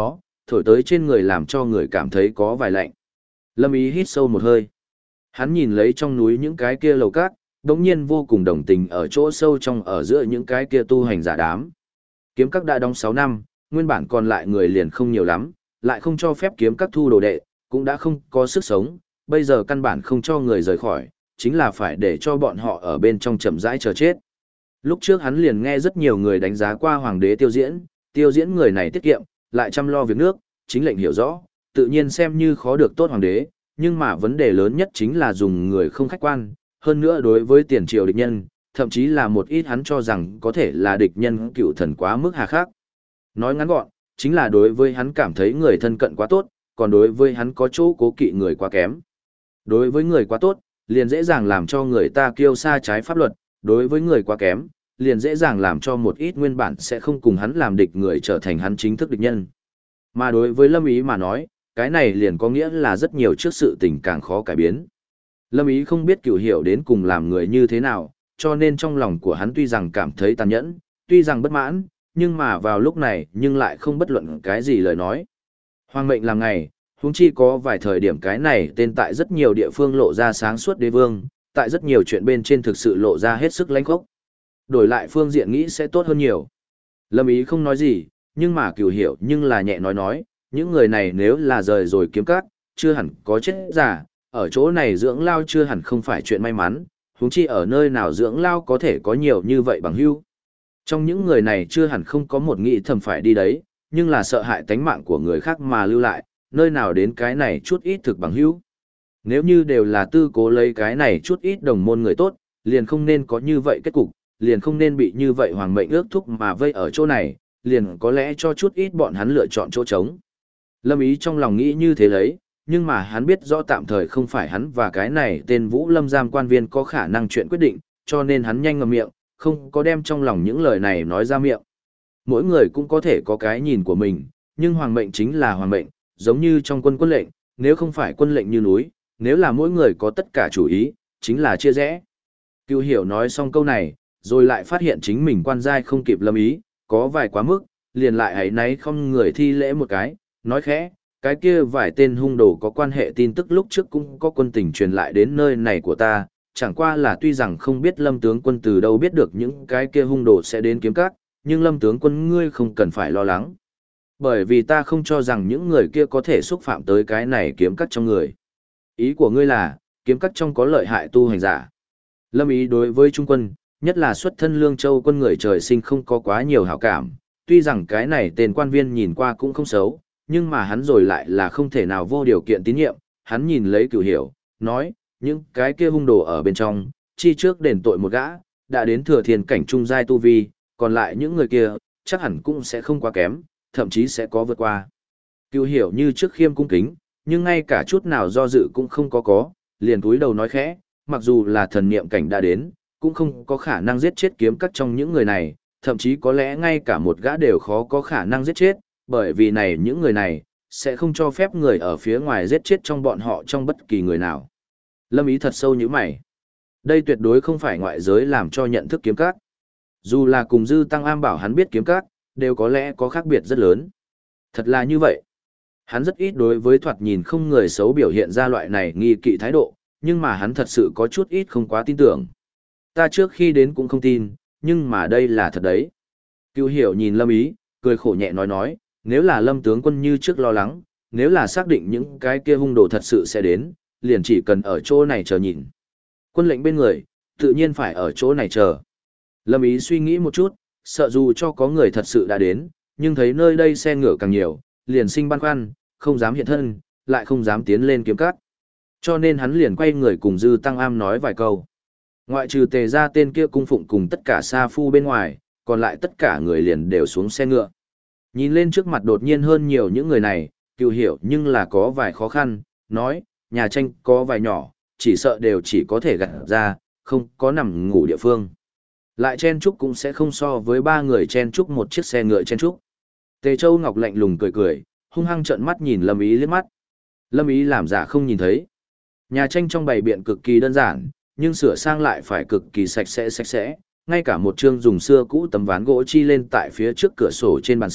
thổi tới trên người làm cho người cảm thấy có vài lạnh. Lâm Ý hít sâu một hơi. Hắn nhìn lấy trong núi những cái kia lầu cát, đống nhiên vô cùng đồng tình ở chỗ sâu trong ở giữa những cái kia tu hành giả đám. Kiếm các đã đóng 6 năm, nguyên bản còn lại người liền không nhiều lắm, lại không cho phép kiếm các thu đồ đệ, cũng đã không có sức sống, bây giờ căn bản không cho người rời khỏi, chính là phải để cho bọn họ ở bên trong chậm rãi chờ chết. Lúc trước hắn liền nghe rất nhiều người đánh giá qua hoàng đế tiêu diễn người này tiết kiệm, lại chăm lo việc nước, chính lệnh hiểu rõ, tự nhiên xem như khó được tốt hoàng đế, nhưng mà vấn đề lớn nhất chính là dùng người không khách quan, hơn nữa đối với tiền triều địch nhân, thậm chí là một ít hắn cho rằng có thể là địch nhân cựu thần quá mức hà khắc. Nói ngắn gọn, chính là đối với hắn cảm thấy người thân cận quá tốt, còn đối với hắn có chỗ cố kỵ người quá kém. Đối với người quá tốt, liền dễ dàng làm cho người ta kiêu sa trái pháp luật, đối với người quá kém, liền dễ dàng làm cho một ít nguyên bản sẽ không cùng hắn làm địch người trở thành hắn chính thức địch nhân. Mà đối với Lâm Ý mà nói, cái này liền có nghĩa là rất nhiều trước sự tình càng khó cải biến. Lâm Ý không biết Cửu Hiểu đến cùng làm người như thế nào, cho nên trong lòng của hắn tuy rằng cảm thấy tàn nhẫn, tuy rằng bất mãn, nhưng mà vào lúc này nhưng lại không bất luận cái gì lời nói. Hoàng mệnh làm ngày, huống chi có vài thời điểm cái này tên tại rất nhiều địa phương lộ ra sáng suốt đế vương, tại rất nhiều chuyện bên trên thực sự lộ ra hết sức lãnh khốc. Đổi lại phương diện nghĩ sẽ tốt hơn nhiều. Lâm Ý không nói gì, nhưng mà Cửu Hiểu nhưng là nhẹ nói, những người này nếu là rời rồi kiếm cát, chưa hẳn có chết giả, ở chỗ này dưỡng lao chưa hẳn không phải chuyện may mắn, huống chi ở nơi nào dưỡng lao có thể có nhiều như vậy bằng hữu. Trong những người này chưa hẳn không có một nghĩ thầm phải đi đấy, nhưng là sợ hại tánh mạng của người khác mà lưu lại, nơi nào đến cái này chút ít thực bằng hữu. Nếu như đều là tư cố lấy cái này chút ít đồng môn người tốt, liền không nên có như vậy kết cục, liền không nên bị như vậy hoàng mệnh ước thúc mà vây ở chỗ này, liền có lẽ cho chút ít bọn hắn lựa chọn chỗ trống. Lâm Ý trong lòng nghĩ như thế lấy, nhưng mà hắn biết rõ tạm thời không phải hắn và cái này tên Vũ Lâm giam quan viên có khả năng chuyện quyết định, cho nên hắn nhanh ngậm miệng, không có đem trong lòng những lời này nói ra miệng. Mỗi người cũng có thể có cái nhìn của mình, nhưng hoàng mệnh chính là hoàng mệnh, giống như trong quân lệnh, nếu không phải quân lệnh như núi, nếu là mỗi người có tất cả chủ ý, chính là chia rẽ. Cửu Hiểu nói xong câu này, rồi lại phát hiện chính mình quan giai không kịp Lâm Ý, có vài quá mức, liền lại hãy náy không người thi lễ một cái, nói khẽ, cái kia vài tên hung đồ có quan hệ tin tức lúc trước cũng có quân tình truyền lại đến nơi này của ta, chẳng qua là tuy rằng không biết Lâm tướng quân từ đâu biết được những cái kia hung đồ sẽ đến kiếm các, nhưng Lâm tướng quân ngươi không cần phải lo lắng. Bởi vì ta không cho rằng những người kia có thể xúc phạm tới cái này kiếm các trong người. Ý của ngươi là, kiếm các trong có lợi hại tu hành giả. Lâm Ý đối với trung quân, nhất là xuất thân Lương Châu quân người trời sinh không có quá nhiều hảo cảm, tuy rằng cái này tên quan viên nhìn qua cũng không xấu, nhưng mà hắn rồi lại là không thể nào vô điều kiện tín nhiệm, hắn nhìn lấy Cửu Hiểu, nói, những cái kia hung đồ ở bên trong, chi trước đền tội một gã, đã đến thừa thiên cảnh trung giai tu vi, còn lại những người kia, chắc hẳn cũng sẽ không quá kém, thậm chí sẽ có vượt qua. Cửu Hiểu như trước khiêm cung kính, nhưng ngay cả chút nào do dự cũng không có, liền cúi đầu nói khẽ, mặc dù là thần niệm cảnh đã đến, cũng không có khả năng giết chết kiếm các trong những người này, thậm chí có lẽ ngay cả một gã đều khó có khả năng giết chết, bởi vì này những người này, sẽ không cho phép người ở phía ngoài giết chết trong bọn họ trong bất kỳ người nào. Lâm Ý thật sâu như mày. Đây tuyệt đối không phải ngoại giới làm cho nhận thức kiếm các. Dù là cùng Dư Tăng Am bảo hắn biết kiếm các, đều có lẽ có khác biệt rất lớn. Thật là như vậy. Hắn rất ít đối với thoạt nhìn không người xấu biểu hiện ra loại này nghi kỵ thái độ, nhưng mà hắn thật sự có chút ít không quá tin tưởng. Ta trước khi đến cũng không tin, nhưng mà đây là thật đấy. Cửu Hiểu nhìn Lâm Ý, cười khổ nhẹ nói, nếu là Lâm tướng quân như trước lo lắng, nếu là xác định những cái kia hung đồ thật sự sẽ đến, liền chỉ cần ở chỗ này chờ nhìn. Quân lệnh bên người, tự nhiên phải ở chỗ này chờ. Lâm Ý suy nghĩ một chút, sợ dù cho có người thật sự đã đến, nhưng thấy nơi đây xe ngựa càng nhiều, liền sinh băn khoăn, không dám hiện thân, lại không dám tiến lên kiếm cắt. Cho nên hắn liền quay người cùng Dư Tăng Am nói vài câu. Ngoại trừ Tề ra tên kia cung phụng cùng tất cả sa phu bên ngoài, còn lại tất cả người liền đều xuống xe ngựa. Nhìn lên trước mặt đột nhiên hơn nhiều những người này, Cửu Hiểu nhưng là có vài khó khăn, nói, nhà tranh có vài nhỏ, chỉ sợ đều chỉ có thể gặt ra, không có nằm ngủ địa phương. Lại chen chúc cũng sẽ không so với ba người chen chúc một chiếc xe ngựa chen chúc. Tề Châu Ngọc lạnh lùng cười, hung hăng trợn mắt nhìn Lâm Ý liếc mắt. Lâm Ý làm giả không nhìn thấy. Nhà tranh trong bày biện cực kỳ đơn giản, nhưng sửa sang lại phải cực kỳ sạch sẽ, ngay cả một chương dùng xưa cũ tấm ván gỗ chi lên tại phía trước cửa sổ trên bàn sách,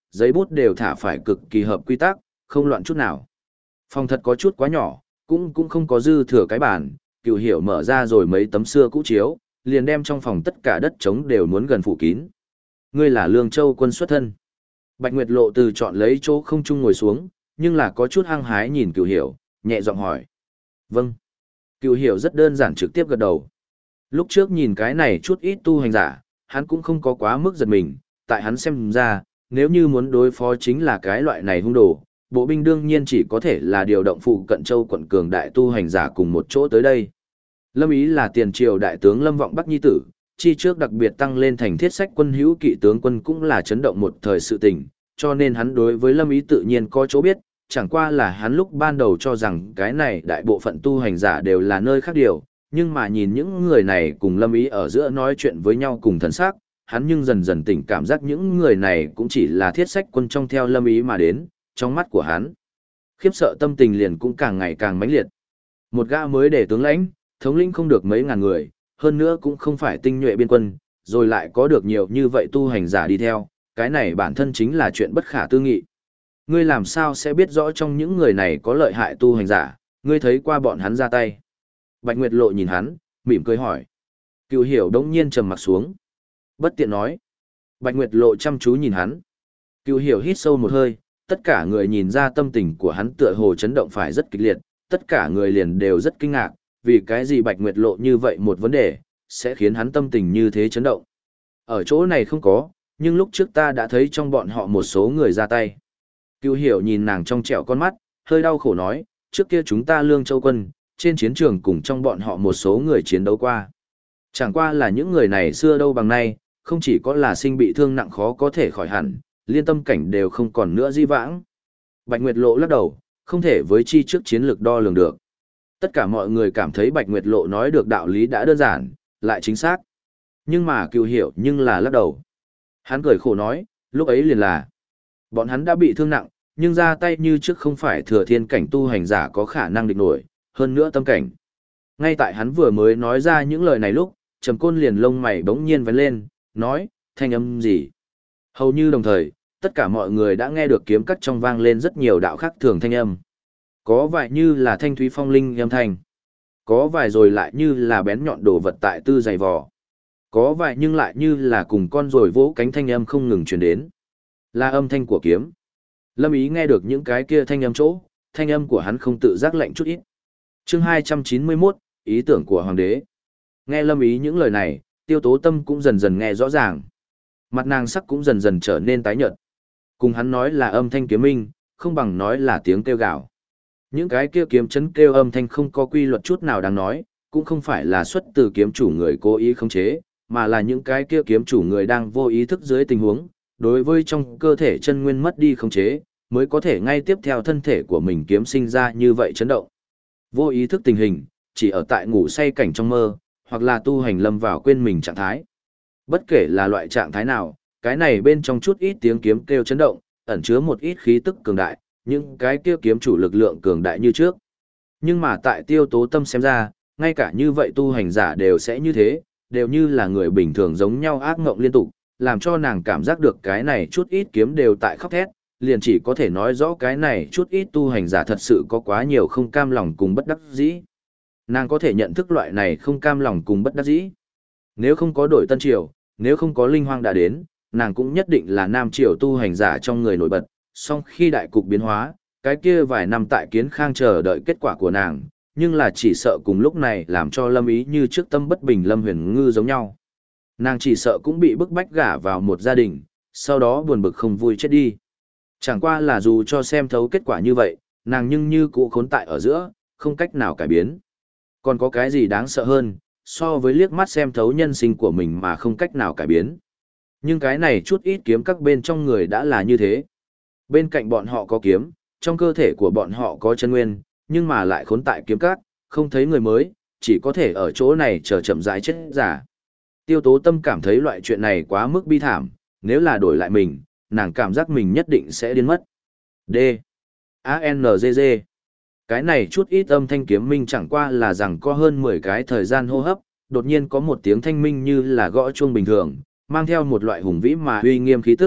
giấy bút đều thả phải cực kỳ hợp quy tắc, không loạn chút nào. Phòng thật có chút quá nhỏ, cũng không có dư thừa cái bàn, Cửu Hiểu mở ra rồi mấy tấm xưa cũ chiếu, liền đem trong phòng tất cả đất trống đều muốn gần phủ kín. Ngươi là Lương Châu quân xuất thân. Bạch Nguyệt Lộ từ chọn lấy chỗ không chung ngồi xuống, nhưng là có chút hăng hái nhìn Cửu Hiểu, nhẹ giọng hỏi. Vâng. Cửu Hiểu rất đơn giản trực tiếp gật đầu. Lúc trước nhìn cái này chút ít tu hành giả, hắn cũng không có quá mức giật mình, tại hắn xem ra, nếu như muốn đối phó chính là cái loại này hung đồ, bộ binh đương nhiên chỉ có thể là điều động phụ cận châu quận cường đại tu hành giả cùng một chỗ tới đây. Lâm Ý là tiền triều đại tướng Lâm Vọng Bắc nhi tử, chi trước đặc biệt tăng lên thành thiết sách quân hữu kỵ tướng quân cũng là chấn động một thời sự tình, cho nên hắn đối với Lâm Ý tự nhiên có chỗ biết, chẳng qua là hắn lúc ban đầu cho rằng cái này đại bộ phận tu hành giả đều là nơi khác điều, nhưng mà nhìn những người này cùng Lâm Ý ở giữa nói chuyện với nhau cùng thần sắc, hắn nhưng dần dần tỉnh cảm giác những người này cũng chỉ là thiết sách quân trong theo Lâm Ý mà đến, trong mắt của hắn. Khiếp sợ tâm tình liền cũng càng ngày càng mãnh liệt. Một gã mới để tướng lãnh, thống lĩnh không được mấy ngàn người, hơn nữa cũng không phải tinh nhuệ biên quân, rồi lại có được nhiều như vậy tu hành giả đi theo, cái này bản thân chính là chuyện bất khả tư nghị. Ngươi làm sao sẽ biết rõ trong những người này có lợi hại tu hành giả, ngươi thấy qua bọn hắn ra tay. Bạch Nguyệt Lộ nhìn hắn, mỉm cười hỏi. Cửu Hiểu đống nhiên trầm mặt xuống. Bất tiện nói. Bạch Nguyệt Lộ chăm chú nhìn hắn. Cửu Hiểu hít sâu một hơi, tất cả người nhìn ra tâm tình của hắn tựa hồ chấn động phải rất kịch liệt, tất cả người liền đều rất kinh ngạc, vì cái gì Bạch Nguyệt Lộ như vậy một vấn đề, sẽ khiến hắn tâm tình như thế chấn động. Ở chỗ này không có, nhưng lúc trước ta đã thấy trong bọn họ một số người ra tay. Cửu Hiểu nhìn nàng trong trẻo con mắt, hơi đau khổ nói, trước kia chúng ta Lương Châu quân, trên chiến trường cùng trong bọn họ một số người chiến đấu qua. Chẳng qua là những người này xưa đâu bằng nay, không chỉ có là sinh bị thương nặng khó có thể khỏi hẳn, liên tâm cảnh đều không còn nữa di vãng. Bạch Nguyệt Lộ lắc đầu, không thể với chi trước chiến lược đo lường được. Tất cả mọi người cảm thấy Bạch Nguyệt Lộ nói được đạo lý đã đơn giản, lại chính xác. Nhưng mà Cửu Hiểu nhưng là lắc đầu. Hắn cười khổ nói, lúc ấy liền là, bọn hắn đã bị thương nặng, nhưng ra tay như trước không phải thừa thiên cảnh tu hành giả có khả năng địch nổi, hơn nữa tâm cảnh. Ngay tại hắn vừa mới nói ra những lời này lúc, Trầm Côn liền lông mày bỗng nhiên vén lên, nói, thanh âm gì? Hầu như đồng thời, tất cả mọi người đã nghe được kiếm cắt trong vang lên rất nhiều đạo khác thường thanh âm. Có vài như là thanh thúy phong linh âm thanh. Có vài rồi lại như là bén nhọn đồ vật tại tư dày vò. Có vài nhưng lại như là cùng con rồi vỗ cánh thanh âm không ngừng truyền đến. Là âm thanh của kiếm. Lâm Ý nghe được những cái kia thanh âm chỗ, thanh âm của hắn không tự giác lạnh chút ít. Chương 291, ý tưởng của hoàng đế. Nghe Lâm Ý những lời này, Tiêu Tố Tâm cũng dần dần nghe rõ ràng. Mặt nàng sắc cũng dần dần trở nên tái nhợt. Cùng hắn nói là âm thanh kiếm minh, không bằng nói là tiếng kêu gào. Những cái kia kiếm chấn kêu âm thanh không có quy luật chút nào đáng nói, cũng không phải là xuất từ kiếm chủ người cố ý khống chế, mà là những cái kia kiếm chủ người đang vô ý thức dưới tình huống, đối với trong cơ thể chân nguyên mất đi khống chế, mới có thể ngay tiếp theo thân thể của mình kiếm sinh ra như vậy chấn động. Vô ý thức tình hình, chỉ ở tại ngủ say cảnh trong mơ, hoặc là tu hành lâm vào quên mình trạng thái. Bất kể là loại trạng thái nào, cái này bên trong chút ít tiếng kiếm kêu chấn động, ẩn chứa một ít khí tức cường đại, những cái kia kiếm chủ lực lượng cường đại như trước. Nhưng mà tại Tiêu Tố Tâm xem ra, ngay cả như vậy tu hành giả đều sẽ như thế, đều như là người bình thường giống nhau ác ngộng liên tục, làm cho nàng cảm giác được cái này chút ít kiếm đều tại khóc thét, liền chỉ có thể nói rõ cái này chút ít tu hành giả thật sự có quá nhiều không cam lòng cùng bất đắc dĩ. Nàng có thể nhận thức loại này không cam lòng cùng bất đắc dĩ. Nếu không có đổi Tân Triều, nếu không có Linh Hoang đã đến, nàng cũng nhất định là Nam Triều tu hành giả trong người nổi bật, song khi đại cục biến hóa, cái kia vài năm tại Kiến Khang chờ đợi kết quả của nàng, nhưng là chỉ sợ cùng lúc này làm cho Lâm Ý như trước tâm bất bình Lâm Huyền Ngư giống nhau. Nàng chỉ sợ cũng bị bức bách gả vào một gia đình, sau đó buồn bực không vui chết đi. Chẳng qua là dù cho xem thấu kết quả như vậy, nàng nhưng như cũ khốn tại ở giữa, không cách nào cải biến. Còn có cái gì đáng sợ hơn, so với liếc mắt xem thấu nhân sinh của mình mà không cách nào cải biến. Nhưng cái này chút ít kiếm các bên trong người đã là như thế. Bên cạnh bọn họ có kiếm, trong cơ thể của bọn họ có chân nguyên, nhưng mà lại khốn tại kiếm các, không thấy người mới, chỉ có thể ở chỗ này chờ chậm rãi chết giả. Tiêu Tố Tâm cảm thấy loại chuyện này quá mức bi thảm, nếu là đổi lại mình, nàng cảm giác mình nhất định sẽ điên mất. D. A-N-G-G. Cái này chút ít âm thanh kiếm minh chẳng qua là rằng có hơn 10 cái thời gian hô hấp, đột nhiên có một tiếng thanh minh như là gõ chuông bình thường, mang theo một loại hùng vĩ mà uy nghiêm khí tức,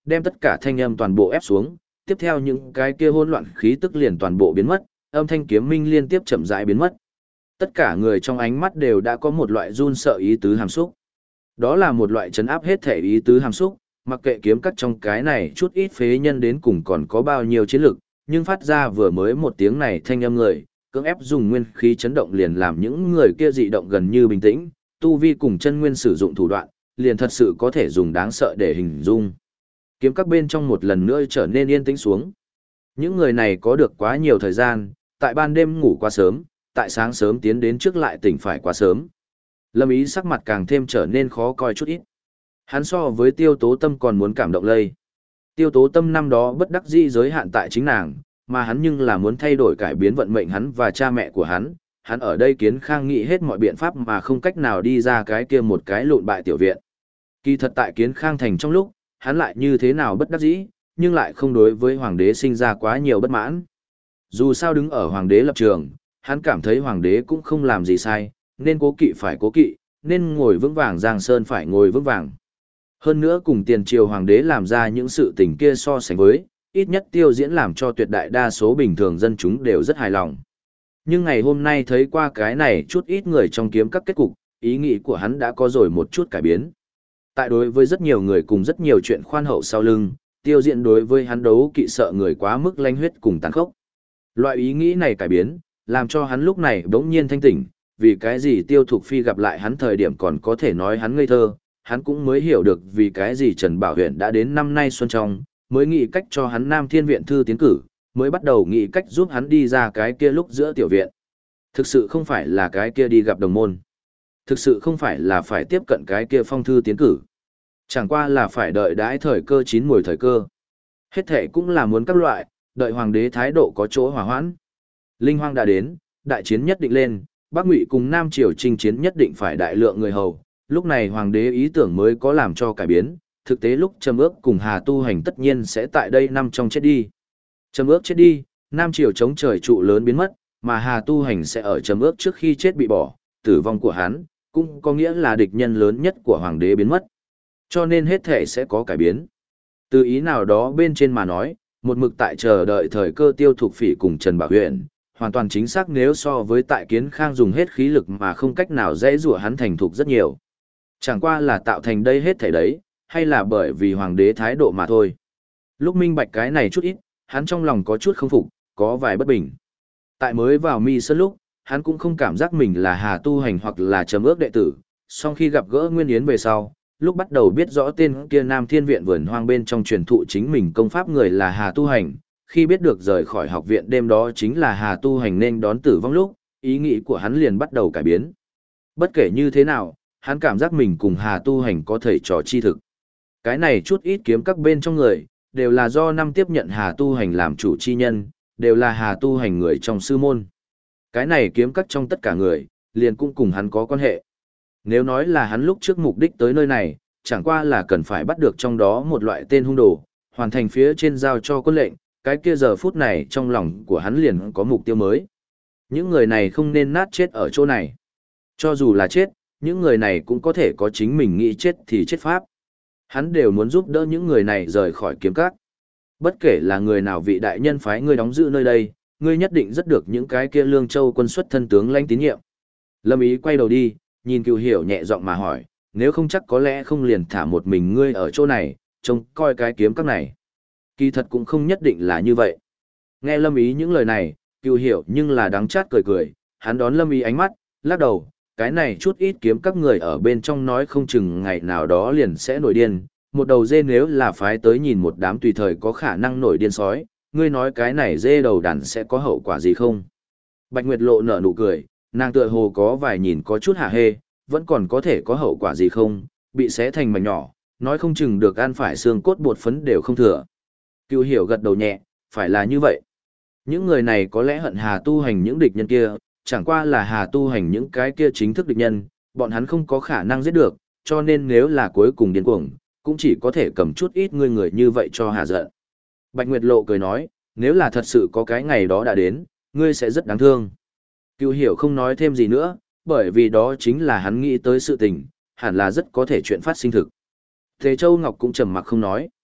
đem tất cả thanh âm toàn bộ ép xuống, tiếp theo những cái kia hỗn loạn khí tức liền toàn bộ biến mất, âm thanh kiếm minh liên tiếp chậm rãi biến mất. Tất cả người trong ánh mắt đều đã có một loại run sợ ý tứ hàm xúc. Đó là một loại trấn áp hết thể ý tứ hàm xúc, mặc kệ kiếm cắt trong cái này chút ít phế nhân đến cùng còn có bao nhiêu chiến lực, nhưng phát ra vừa mới một tiếng này thanh âm người, cưỡng ép dùng nguyên khí chấn động liền làm những người kia dị động gần như bình tĩnh, tu vi cùng chân nguyên sử dụng thủ đoạn, liền thật sự có thể dùng đáng sợ để hình dung. Kiếm các bên trong một lần nữa trở nên yên tĩnh xuống. Những người này có được quá nhiều thời gian, tại ban đêm ngủ quá sớm, tại sáng sớm tiến đến trước lại tỉnh phải quá sớm. Lâm Ý sắc mặt càng thêm trở nên khó coi chút ít. Hắn so với Tiêu Tố Tâm còn muốn cảm động lây. Tiêu Tố Tâm năm đó bất đắc dĩ giới hạn tại chính nàng, mà hắn nhưng là muốn thay đổi cải biến vận mệnh hắn và cha mẹ của hắn. Hắn ở đây Kiến Khang nghĩ hết mọi biện pháp mà không cách nào đi ra cái kia một cái lộn bại tiểu viện. Kỳ thật tại Kiến Khang thành trong lúc, hắn lại như thế nào bất đắc dĩ, nhưng lại không đối với hoàng đế sinh ra quá nhiều bất mãn. Dù sao đứng ở hoàng đế lập trường, hắn cảm thấy hoàng đế cũng không làm gì sai, nên cố kỵ phải cố kỵ, nên ngồi vững vàng Giang Sơn phải ngồi vững vàng. Hơn nữa cùng tiền triều hoàng đế làm ra những sự tình kia so sánh với, ít nhất Tiêu Diễn làm cho tuyệt đại đa số bình thường dân chúng đều rất hài lòng. Nhưng ngày hôm nay thấy qua cái này chút ít người trong kiếm các kết cục, ý nghĩ của hắn đã có rồi một chút cải biến. Tại đối với rất nhiều người cùng rất nhiều chuyện khoan hậu sau lưng, Tiêu Diễn đối với hắn đấu kỵ sợ người quá mức lanh huyết cùng tàn khốc. Loại ý nghĩ này cải biến, làm cho hắn lúc này bỗng nhiên thanh tỉnh, vì cái gì Tiêu Thục Phi gặp lại hắn thời điểm còn có thể nói hắn ngây thơ, hắn cũng mới hiểu được vì cái gì Trần Bảo Huyền đã đến năm nay xuân trong, mới nghĩ cách cho hắn Nam Thiên Viện thư tiến cử, mới bắt đầu nghĩ cách giúp hắn đi ra cái kia lúc giữa tiểu viện. Thực sự không phải là cái kia đi gặp đồng môn. Thực sự không phải là phải tiếp cận cái kia phong thư tiến cử. Chẳng qua là phải đợi đãi thời cơ chín mùi thời cơ. Hết thệ cũng là muốn các loại, đợi hoàng đế thái độ có chỗ hòa hoãn. Linh Hoang đã đến, đại chiến nhất định lên, Bắc Ngụy cùng Nam Triều chinh chiến nhất định phải đại lượng người hầu. Lúc này hoàng đế ý tưởng mới có làm cho cải biến, thực tế lúc Trầm Ước cùng Hà Tu Hành tất nhiên sẽ tại đây năm trong chết đi. Trầm Ước chết đi, Nam Triều chống trời trụ lớn biến mất, mà Hà Tu Hành sẽ ở Trầm Ước trước khi chết bị bỏ, tử vong của hắn, cũng có nghĩa là địch nhân lớn nhất của hoàng đế biến mất. Cho nên hết thể sẽ có cải biến. Từ ý nào đó bên trên mà nói, một mực tại chờ đợi thời cơ Tiêu Thục Phỉ cùng Trần Bảo Huyền, hoàn toàn chính xác nếu so với tại Kiến Khang dùng hết khí lực mà không cách nào dễ rủa hắn thành thục rất nhiều. Chẳng qua là tạo thành đây hết thảy đấy, hay là bởi vì hoàng đế thái độ mà thôi. Lúc minh bạch cái này chút ít, hắn trong lòng có chút không phục, có vài bất bình. Tại mới vào Mi Sơn lúc, hắn cũng không cảm giác mình là Hà Tu Hành hoặc là Trầm Ước đệ tử, song khi gặp gỡ Nguyên Yến về sau, lúc bắt đầu biết rõ tên kia Nam Thiên Viện vườn hoang bên trong truyền thụ chính mình công pháp người là Hà Tu Hành, khi biết được rời khỏi học viện đêm đó chính là Hà Tu Hành nên đón tử vong lúc, ý nghĩ của hắn liền bắt đầu cải biến. Bất kể như thế nào, hắn cảm giác mình cùng Hà Tu Hành có thầy trò chi thực. Cái này chút ít kiếm các bên trong người, đều là do năm tiếp nhận Hà Tu Hành làm chủ chi nhân, đều là Hà Tu Hành người trong sư môn. Cái này kiếm các trong tất cả người, liền cũng cùng hắn có quan hệ. Nếu nói là hắn lúc trước mục đích tới nơi này, chẳng qua là cần phải bắt được trong đó một loại tên hung đồ, hoàn thành phía trên giao cho quân lệnh, cái kia giờ phút này trong lòng của hắn liền có mục tiêu mới. Những người này không nên nát chết ở chỗ này. Cho dù là chết, những người này cũng có thể có chính mình nghĩ chết thì chết pháp. Hắn đều muốn giúp đỡ những người này rời khỏi kiếm các. Bất kể là người nào vị đại nhân phái ngươi đóng giữ nơi đây, ngươi nhất định rất được những cái kia Lương Châu quân xuất thân tướng lãnh tín nhiệm. Lâm Ý quay đầu đi, nhìn Cửu Hiểu nhẹ giọng mà hỏi, nếu không chắc có lẽ không liền thả một mình ngươi ở chỗ này, trông coi cái kiếm các này. Kỳ thật cũng không nhất định là như vậy. Nghe Lâm Ý những lời này, Cửu Hiểu nhưng là đắng chát cười cười, hắn đón Lâm Ý ánh mắt, lắc đầu, cái này chút ít kiếm các người ở bên trong nói không chừng ngày nào đó liền sẽ nổi điên, một đầu dê nếu là phái tới nhìn một đám tùy thời có khả năng nổi điên sói, ngươi nói cái này dê đầu đàn sẽ có hậu quả gì không? Bạch Nguyệt Lộ nở nụ cười, nàng tựa hồ có vài nhìn có chút hả hê, vẫn còn có thể có hậu quả gì không, bị xé thành mảnh nhỏ, nói không chừng được ăn phải xương cốt bột phấn đều không thừa. Cửu Hiểu gật đầu nhẹ, phải là như vậy. Những người này có lẽ hận Hà Tu Hành những địch nhân kia, chẳng qua là Hà Tu Hành những cái kia chính thức địch nhân, bọn hắn không có khả năng giết được, cho nên nếu là cuối cùng điên cuồng, cũng chỉ có thể cầm chút ít người như vậy cho Hà giận. Bạch Nguyệt Lộ cười nói, nếu là thật sự có cái ngày đó đã đến, ngươi sẽ rất đáng thương. Cửu Hiểu không nói thêm gì nữa, bởi vì đó chính là hắn nghĩ tới sự tình, hẳn là rất có thể chuyện phát sinh thực. Thế Châu Ngọc cũng trầm mặc không nói.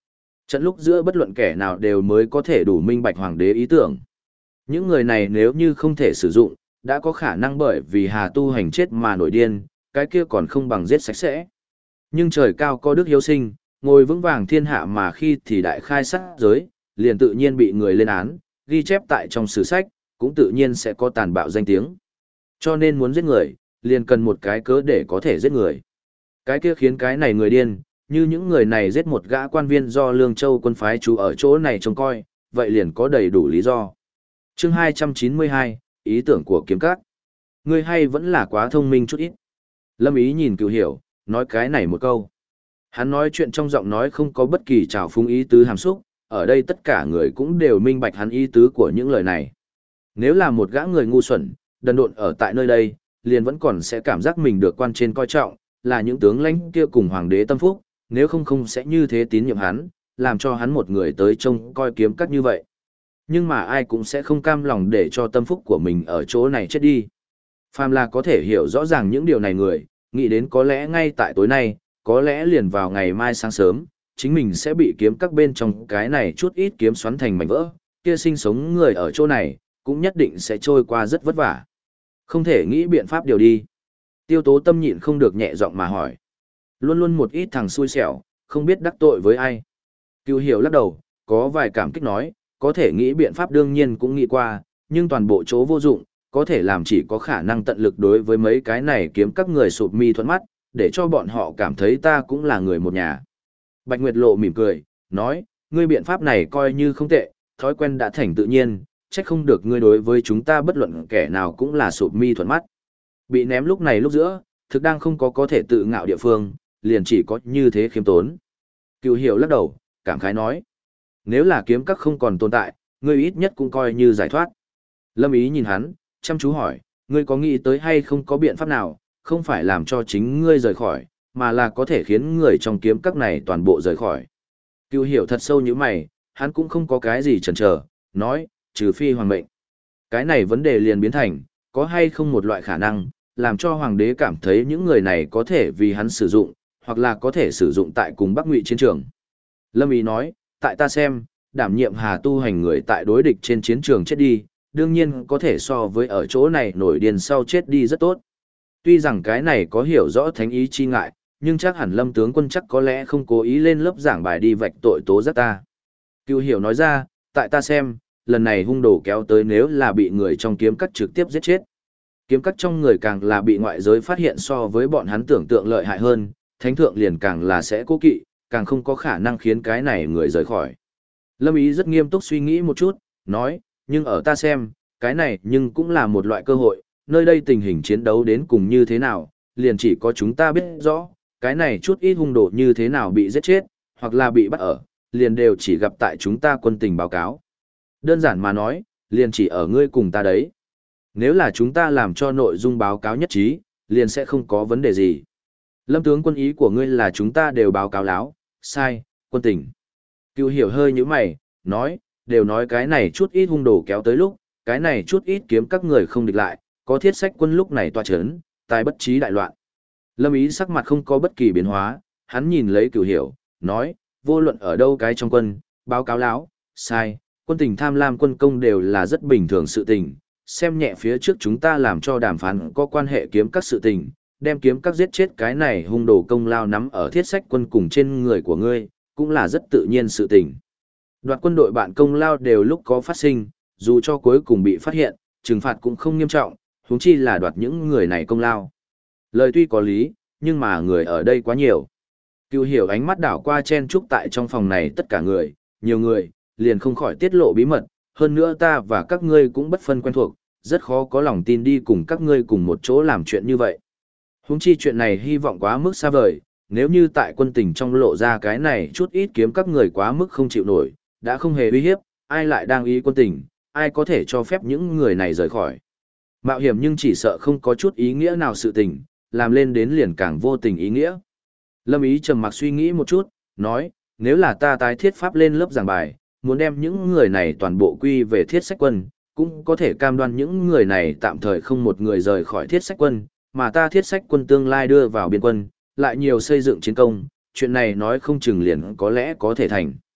Trận lúc giữa bất luận kẻ nào đều mới có thể đủ minh bạch hoàng đế ý tưởng. Những người này nếu như không thể sử dụng, đã có khả năng bởi vì Hà tu hành chết mà nổi điên, cái kia còn không bằng giết sạch sẽ. Nhưng trời cao có đức hiếu sinh, ngồi vững vàng thiên hạ mà khi thì đại khai sát giới, liền tự nhiên bị người lên án, ghi chép tại trong sử sách, cũng tự nhiên sẽ có tàn bạo danh tiếng. Cho nên muốn giết người, liền cần một cái cớ để có thể giết người. Cái kia khiến cái này người điên, như những người này giết một gã quan viên do Lương Châu quân phái trú ở chỗ này trông coi, vậy liền có đầy đủ lý do. Chương 292, ý tưởng của kiếm các. Ngươi hay vẫn là quá thông minh chút ít. Lâm Ý nhìn Cửu Hiểu, nói cái này một câu. Hắn nói chuyện trong giọng nói không có bất kỳ trào phúng ý tứ hàm xúc, ở đây tất cả người cũng đều minh bạch hắn ý tứ của những lời này. Nếu là một gã người ngu xuẩn, đần độn ở tại nơi đây, liền vẫn còn sẽ cảm giác mình được quan trên coi trọng, là những tướng lãnh kia cùng hoàng đế tâm phúc, nếu không sẽ như thế tín nhiệm hắn, làm cho hắn một người tới trông coi kiếm các như vậy. Nhưng mà ai cũng sẽ không cam lòng để cho tâm phúc của mình ở chỗ này chết đi. Phàm là có thể hiểu rõ ràng những điều này người, nghĩ đến có lẽ ngay tại tối nay, có lẽ liền vào ngày mai sáng sớm, chính mình sẽ bị kiếm các bên trong cái này chút ít kiếm xoắn thành mảnh vỡ, kia sinh sống người ở chỗ này, cũng nhất định sẽ trôi qua rất vất vả. Không thể nghĩ biện pháp điều đi. Tiêu Tố Tâm nhịn không được nhẹ giọng mà hỏi. Luôn luôn một ít thằng xui xẻo, không biết đắc tội với ai. Cửu Hiểu lắc đầu, có vài cảm kích nói, có thể nghĩ biện pháp đương nhiên cũng nghĩ qua, nhưng toàn bộ chỗ vô dụng, có thể làm chỉ có khả năng tận lực đối với mấy cái này kiếm các người sụp mi thuận mắt, để cho bọn họ cảm thấy ta cũng là người một nhà. Bạch Nguyệt Lộ mỉm cười, nói, ngươi biện pháp này coi như không tệ, thói quen đã thành tự nhiên, trách không được ngươi đối với chúng ta bất luận kẻ nào cũng là sụp mi thuận mắt. Bị ném lúc này lúc giữa, thực đang không có thể tự ngạo địa phương, liền chỉ có như thế khiêm tốn. Cửu Hiểu lắc đầu, cảm khái nói, nếu là kiếm các không còn tồn tại, ngươi ít nhất cũng coi như giải thoát. Lâm Ý nhìn hắn, chăm chú hỏi, ngươi có nghĩ tới hay không có biện pháp nào, không phải làm cho chính ngươi rời khỏi, mà là có thể khiến người trong kiếm các này toàn bộ rời khỏi. Cửu Hiểu thật sâu như mày, hắn cũng không có cái gì chần chờ, nói, trừ phi hoàng mệnh. Cái này vấn đề liền biến thành, có hay không một loại khả năng, làm cho hoàng đế cảm thấy những người này có thể vì hắn sử dụng, hoặc là có thể sử dụng tại cùng Bắc Ngụy chiến trường. Lâm Ý nói, tại ta xem, đảm nhiệm Hà tu hành người tại đối địch trên chiến trường chết đi, đương nhiên có thể so với ở chỗ này nổi điên sau chết đi rất tốt. Tuy rằng cái này có hiểu rõ thánh ý chi ngại, nhưng chắc hẳn Lâm tướng quân chắc có lẽ không cố ý lên lớp giảng bài đi vạch tội tố giác ta. Cửu Hiểu nói ra, tại ta xem, lần này hung đồ kéo tới nếu là bị người trong kiếm cắt trực tiếp giết chết. Kiếm cắt trong người càng là bị ngoại giới phát hiện so với bọn hắn tưởng tượng lợi hại hơn, thánh thượng liền càng là sẽ cố kỵ, càng không có khả năng khiến cái này người rời khỏi. Lâm Ý rất nghiêm túc suy nghĩ một chút, nói, nhưng ở ta xem, cái này nhưng cũng là một loại cơ hội, nơi đây tình hình chiến đấu đến cùng như thế nào, liền chỉ có chúng ta biết rõ, cái này chút ít hung đồ như thế nào bị giết chết, hoặc là bị bắt ở, liền đều chỉ gặp tại chúng ta quân tình báo cáo. Đơn giản mà nói, liền chỉ ở ngươi cùng ta đấy. Nếu là chúng ta làm cho nội dung báo cáo nhất trí, liền sẽ không có vấn đề gì. Lâm tướng quân ý của ngươi là chúng ta đều báo cáo láo, sai, quân tình. Cửu Hiểu hơi như mày, nói, đều nói cái này chút ít hung đồ kéo tới lúc, cái này chút ít kiếm các người không địch lại, có thiết sách quân lúc này tòa chấn, tài bất trí đại loạn. Lâm Ý sắc mặt không có bất kỳ biến hóa, hắn nhìn lấy Cửu Hiểu, nói, vô luận ở đâu cái trong quân, báo cáo láo, sai, quân tình tham lam quân công đều là rất bình thường sự tình, xem nhẹ phía trước chúng ta làm cho đàm phán có quan hệ kiếm các sự tình, đem kiếm các giết chết cái này hung đồ công lao nắm ở thiết sách quân cùng trên người của ngươi, cũng là rất tự nhiên sự tình. Đoạt quân đội bạn công lao đều lúc có phát sinh, dù cho cuối cùng bị phát hiện, trừng phạt cũng không nghiêm trọng, huống chi là đoạt những người này công lao. Lời tuy có lý, nhưng mà người ở đây quá nhiều. Cửu Hiểu ánh mắt đảo qua chen chúc tại trong phòng này tất cả người, nhiều người, liền không khỏi tiết lộ bí mật, hơn nữa ta và các ngươi cũng bất phân quen thuộc, rất khó có lòng tin đi cùng các ngươi cùng một chỗ làm chuyện như vậy. Huống chi chuyện này hy vọng quá mức xa vời, nếu như tại quân tình trong lộ ra cái này chút ít kiếm các người quá mức không chịu nổi, đã không hề uy hiếp, ai lại đang ý quân tình, ai có thể cho phép những người này rời khỏi. Mạo hiểm nhưng chỉ sợ không có chút ý nghĩa nào sự tình, làm lên đến liền càng vô tình ý nghĩa. Lâm Ý trầm mặc suy nghĩ một chút, nói, nếu là ta tái thiết pháp lên lớp giảng bài, muốn đem những người này toàn bộ quy về thiết sách quân, cũng có thể cam đoan những người này tạm thời không một người rời khỏi thiết sách quân, mà ta thiết sách quân tương lai đưa vào biên quân, lại nhiều xây dựng chiến công, chuyện này nói không chừng liền có lẽ có thể thành.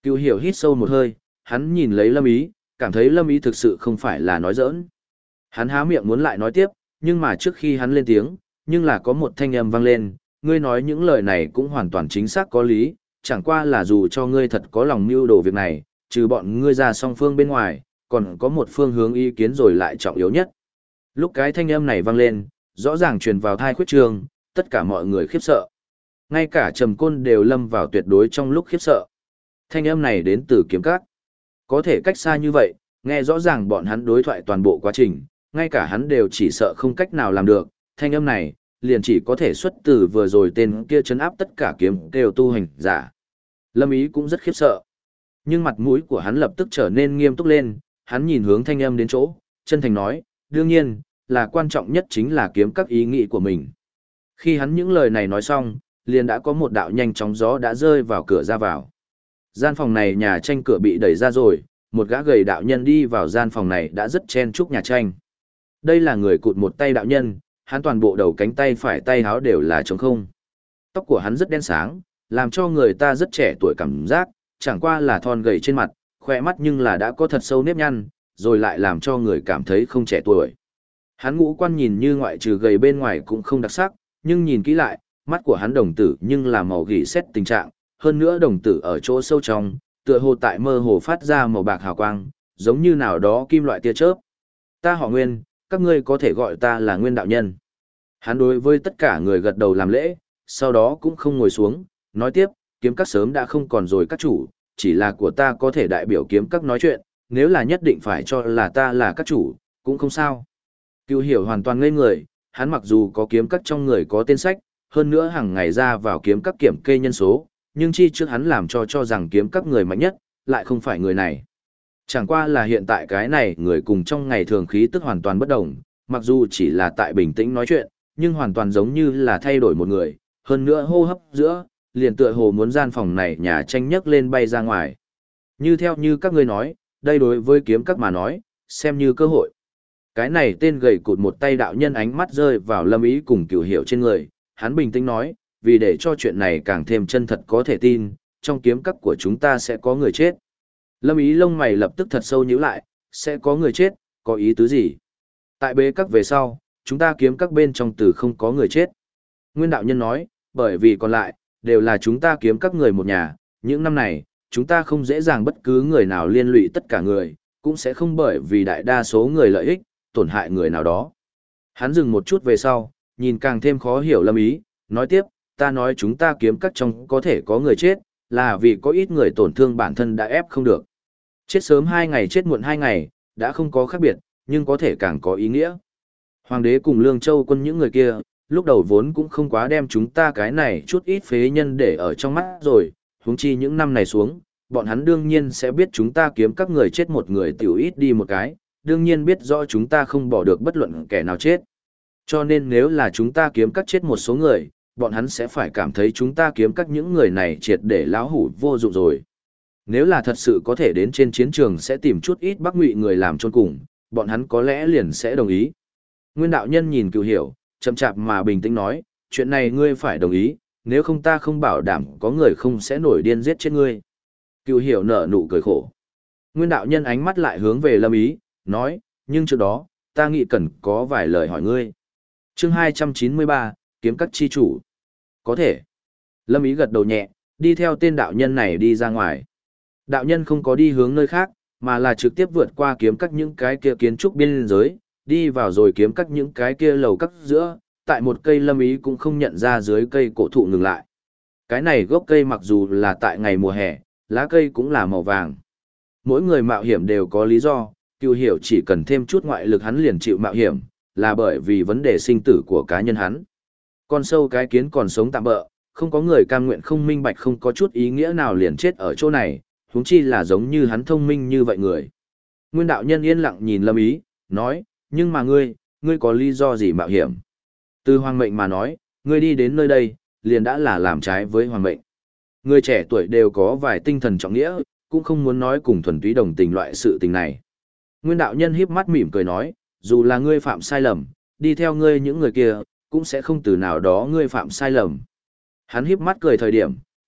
Cựu hiểu hít sâu một hơi, hắn nhìn lấy Lâm Ý, cảm thấy Lâm Ý thực sự không phải là nói giỡn. Hắn há miệng muốn lại nói tiếp, nhưng mà trước khi hắn lên tiếng, nhưng là có một thanh âm vang lên, ngươi nói những lời này cũng hoàn toàn chính xác có lý, chẳng qua là dù cho ngươi thật có lòng mưu đồ việc này, trừ bọn ngươi ra song phương bên ngoài, còn có một phương hướng ý kiến rồi lại trọng yếu nhất. Lúc cái thanh âm này vang lên, rõ ràng truyền vào thai khuyết trường, tất cả mọi người khiếp sợ. Ngay cả Trầm Côn đều lâm vào tuyệt đối trong lúc khiếp sợ. Thanh âm này đến từ kiếm các. Có thể cách xa như vậy, nghe rõ ràng bọn hắn đối thoại toàn bộ quá trình, ngay cả hắn đều chỉ sợ không cách nào làm được. Thanh âm này, liền chỉ có thể xuất từ vừa rồi tên kia trấn áp tất cả kiếm đều tu hành giả. Lâm Ý cũng rất khiếp sợ. Nhưng mặt mũi của hắn lập tức trở nên nghiêm túc lên, hắn nhìn hướng thanh âm đến chỗ, chân thành nói, đương nhiên, là quan trọng nhất chính là kiếm các ý nghĩ của mình. Khi hắn những lời này nói xong, liền đã có một đạo nhanh chóng gió đã rơi vào cửa ra vào. Gian phòng này nhà tranh cửa bị đẩy ra rồi, một gã gầy đạo nhân đi vào gian phòng này đã rất chen chúc nhà tranh. Đây là người cụt một tay đạo nhân, hắn toàn bộ đầu cánh tay phải tay áo đều là trống không. Tóc của hắn rất đen sáng, làm cho người ta rất trẻ tuổi cảm giác, chẳng qua là thon gầy trên mặt, khỏe mắt nhưng là đã có thật sâu nếp nhăn, rồi lại làm cho người cảm thấy không trẻ tuổi. Hắn ngũ quan nhìn như ngoại trừ gầy bên ngoài cũng không đặc sắc, nhưng nhìn kỹ lại, mắt của hắn đồng tử nhưng là màu gỉ xét tình trạng, hơn nữa đồng tử ở chỗ sâu trong, tựa hồ tại mơ hồ phát ra màu bạc hào quang, giống như nào đó kim loại tia chớp. Ta họ Nguyên, các ngươi có thể gọi ta là Nguyên đạo nhân. Hắn đối với tất cả người gật đầu làm lễ, sau đó cũng không ngồi xuống, nói tiếp, kiếm các sớm đã không còn rồi các chủ, chỉ là của ta có thể đại biểu kiếm các nói chuyện, nếu là nhất định phải cho là ta là các chủ, cũng không sao. Cựu hiểu hoàn toàn ngây người, hắn mặc dù có kiếm các trong người có tên sách, hơn nữa hàng ngày ra vào kiếm các kiểm kê nhân số, nhưng chi trước hắn làm cho rằng kiếm các người mạnh nhất, lại không phải người này. Chẳng qua là hiện tại cái này người cùng trong ngày thường khí tức hoàn toàn bất đồng, mặc dù chỉ là tại bình tĩnh nói chuyện, nhưng hoàn toàn giống như là thay đổi một người, hơn nữa hô hấp giữa, liền tựa hồ muốn gian phòng này nhà tranh nhấc lên bay ra ngoài. Như theo như các ngươi nói, đây đối với kiếm các mà nói, xem như cơ hội. Cái này tên gầy cụt một tay đạo nhân ánh mắt rơi vào Lâm Ý cùng Cửu Hiểu trên người, hắn bình tĩnh nói, vì để cho chuyện này càng thêm chân thật có thể tin, trong kiếm các của chúng ta sẽ có người chết. Lâm Ý lông mày lập tức thật sâu nhíu lại, sẽ có người chết, có ý tứ gì? Tại bế các về sau, chúng ta kiếm các bên trong từ không có người chết. Nguyên đạo nhân nói, bởi vì còn lại, đều là chúng ta kiếm các người một nhà, những năm này, chúng ta không dễ dàng bất cứ người nào liên lụy tất cả người, cũng sẽ không bởi vì đại đa số người lợi ích, tổn hại người nào đó. Hắn dừng một chút về sau, nhìn càng thêm khó hiểu Lâm Ý, nói tiếp, ta nói chúng ta kiếm các trong có thể có người chết, là vì có ít người tổn thương bản thân đã ép không được. Chết sớm 2 ngày chết muộn 2 ngày, đã không có khác biệt, nhưng có thể càng có ý nghĩa. Hoàng đế cùng Lương Châu quân những người kia, lúc đầu vốn cũng không quá đem chúng ta cái này chút ít phế nhân để ở trong mắt rồi, huống chi những năm này xuống, bọn hắn đương nhiên sẽ biết chúng ta kiếm các người chết một người tiểu ít đi một cái, đương nhiên biết rõ chúng ta không bỏ được bất luận kẻ nào chết. Cho nên nếu là chúng ta kiếm các chết một số người, bọn hắn sẽ phải cảm thấy chúng ta kiếm các những người này triệt để láo hủ vô dụng rồi. Nếu là thật sự có thể đến trên chiến trường sẽ tìm chút ít Bắc Ngụy người làm chôn cùng, bọn hắn có lẽ liền sẽ đồng ý. Nguyên đạo nhân nhìn Cửu Hiểu, chậm chạp mà bình tĩnh nói, chuyện này ngươi phải đồng ý, nếu không ta không bảo đảm có người không sẽ nổi điên giết chết ngươi. Cửu Hiểu nở nụ cười khổ. Nguyên đạo nhân ánh mắt lại hướng về Lâm Ý, nói, nhưng trước đó, ta nghĩ cần có vài lời hỏi ngươi. Chương 293, kiếm các chi chủ. Có thể. Lâm Ý gật đầu nhẹ, đi theo tên đạo nhân này đi ra ngoài. Đạo nhân không có đi hướng nơi khác, mà là trực tiếp vượt qua kiếm các những cái kia kiến trúc biên giới, đi vào rồi kiếm các những cái kia lầu các giữa, tại một cây Lâm Ý cũng không nhận ra dưới cây cổ thụ ngừng lại. Cái này gốc cây mặc dù là tại ngày mùa hè, lá cây cũng là màu vàng. Mỗi người mạo hiểm đều có lý do, Cửu Hiểu chỉ cần thêm chút ngoại lực hắn liền chịu mạo hiểm, là bởi vì vấn đề sinh tử của cá nhân hắn. Con sâu cái kiến còn sống tạm bợ, không có người cam nguyện không minh bạch không có chút ý nghĩa nào liền chết ở chỗ này, huống chi là giống như hắn thông minh như vậy người. Nguyên đạo nhân yên lặng nhìn Lâm Ý, nói, nhưng mà ngươi có lý do gì mạo hiểm? Từ hoàng mệnh mà nói, ngươi đi đến nơi đây, liền đã là làm trái với hoàng mệnh. Người trẻ tuổi đều có vài tinh thần trọng nghĩa, cũng không muốn nói cùng thuần túy đồng tình loại sự tình này. Nguyên đạo nhân híp mắt mỉm cười nói, dù là ngươi phạm sai lầm, đi theo ngươi những người kia, cũng sẽ không từ nào đó ngươi phạm sai lầm. Hắn híp mắt cười thời điểm,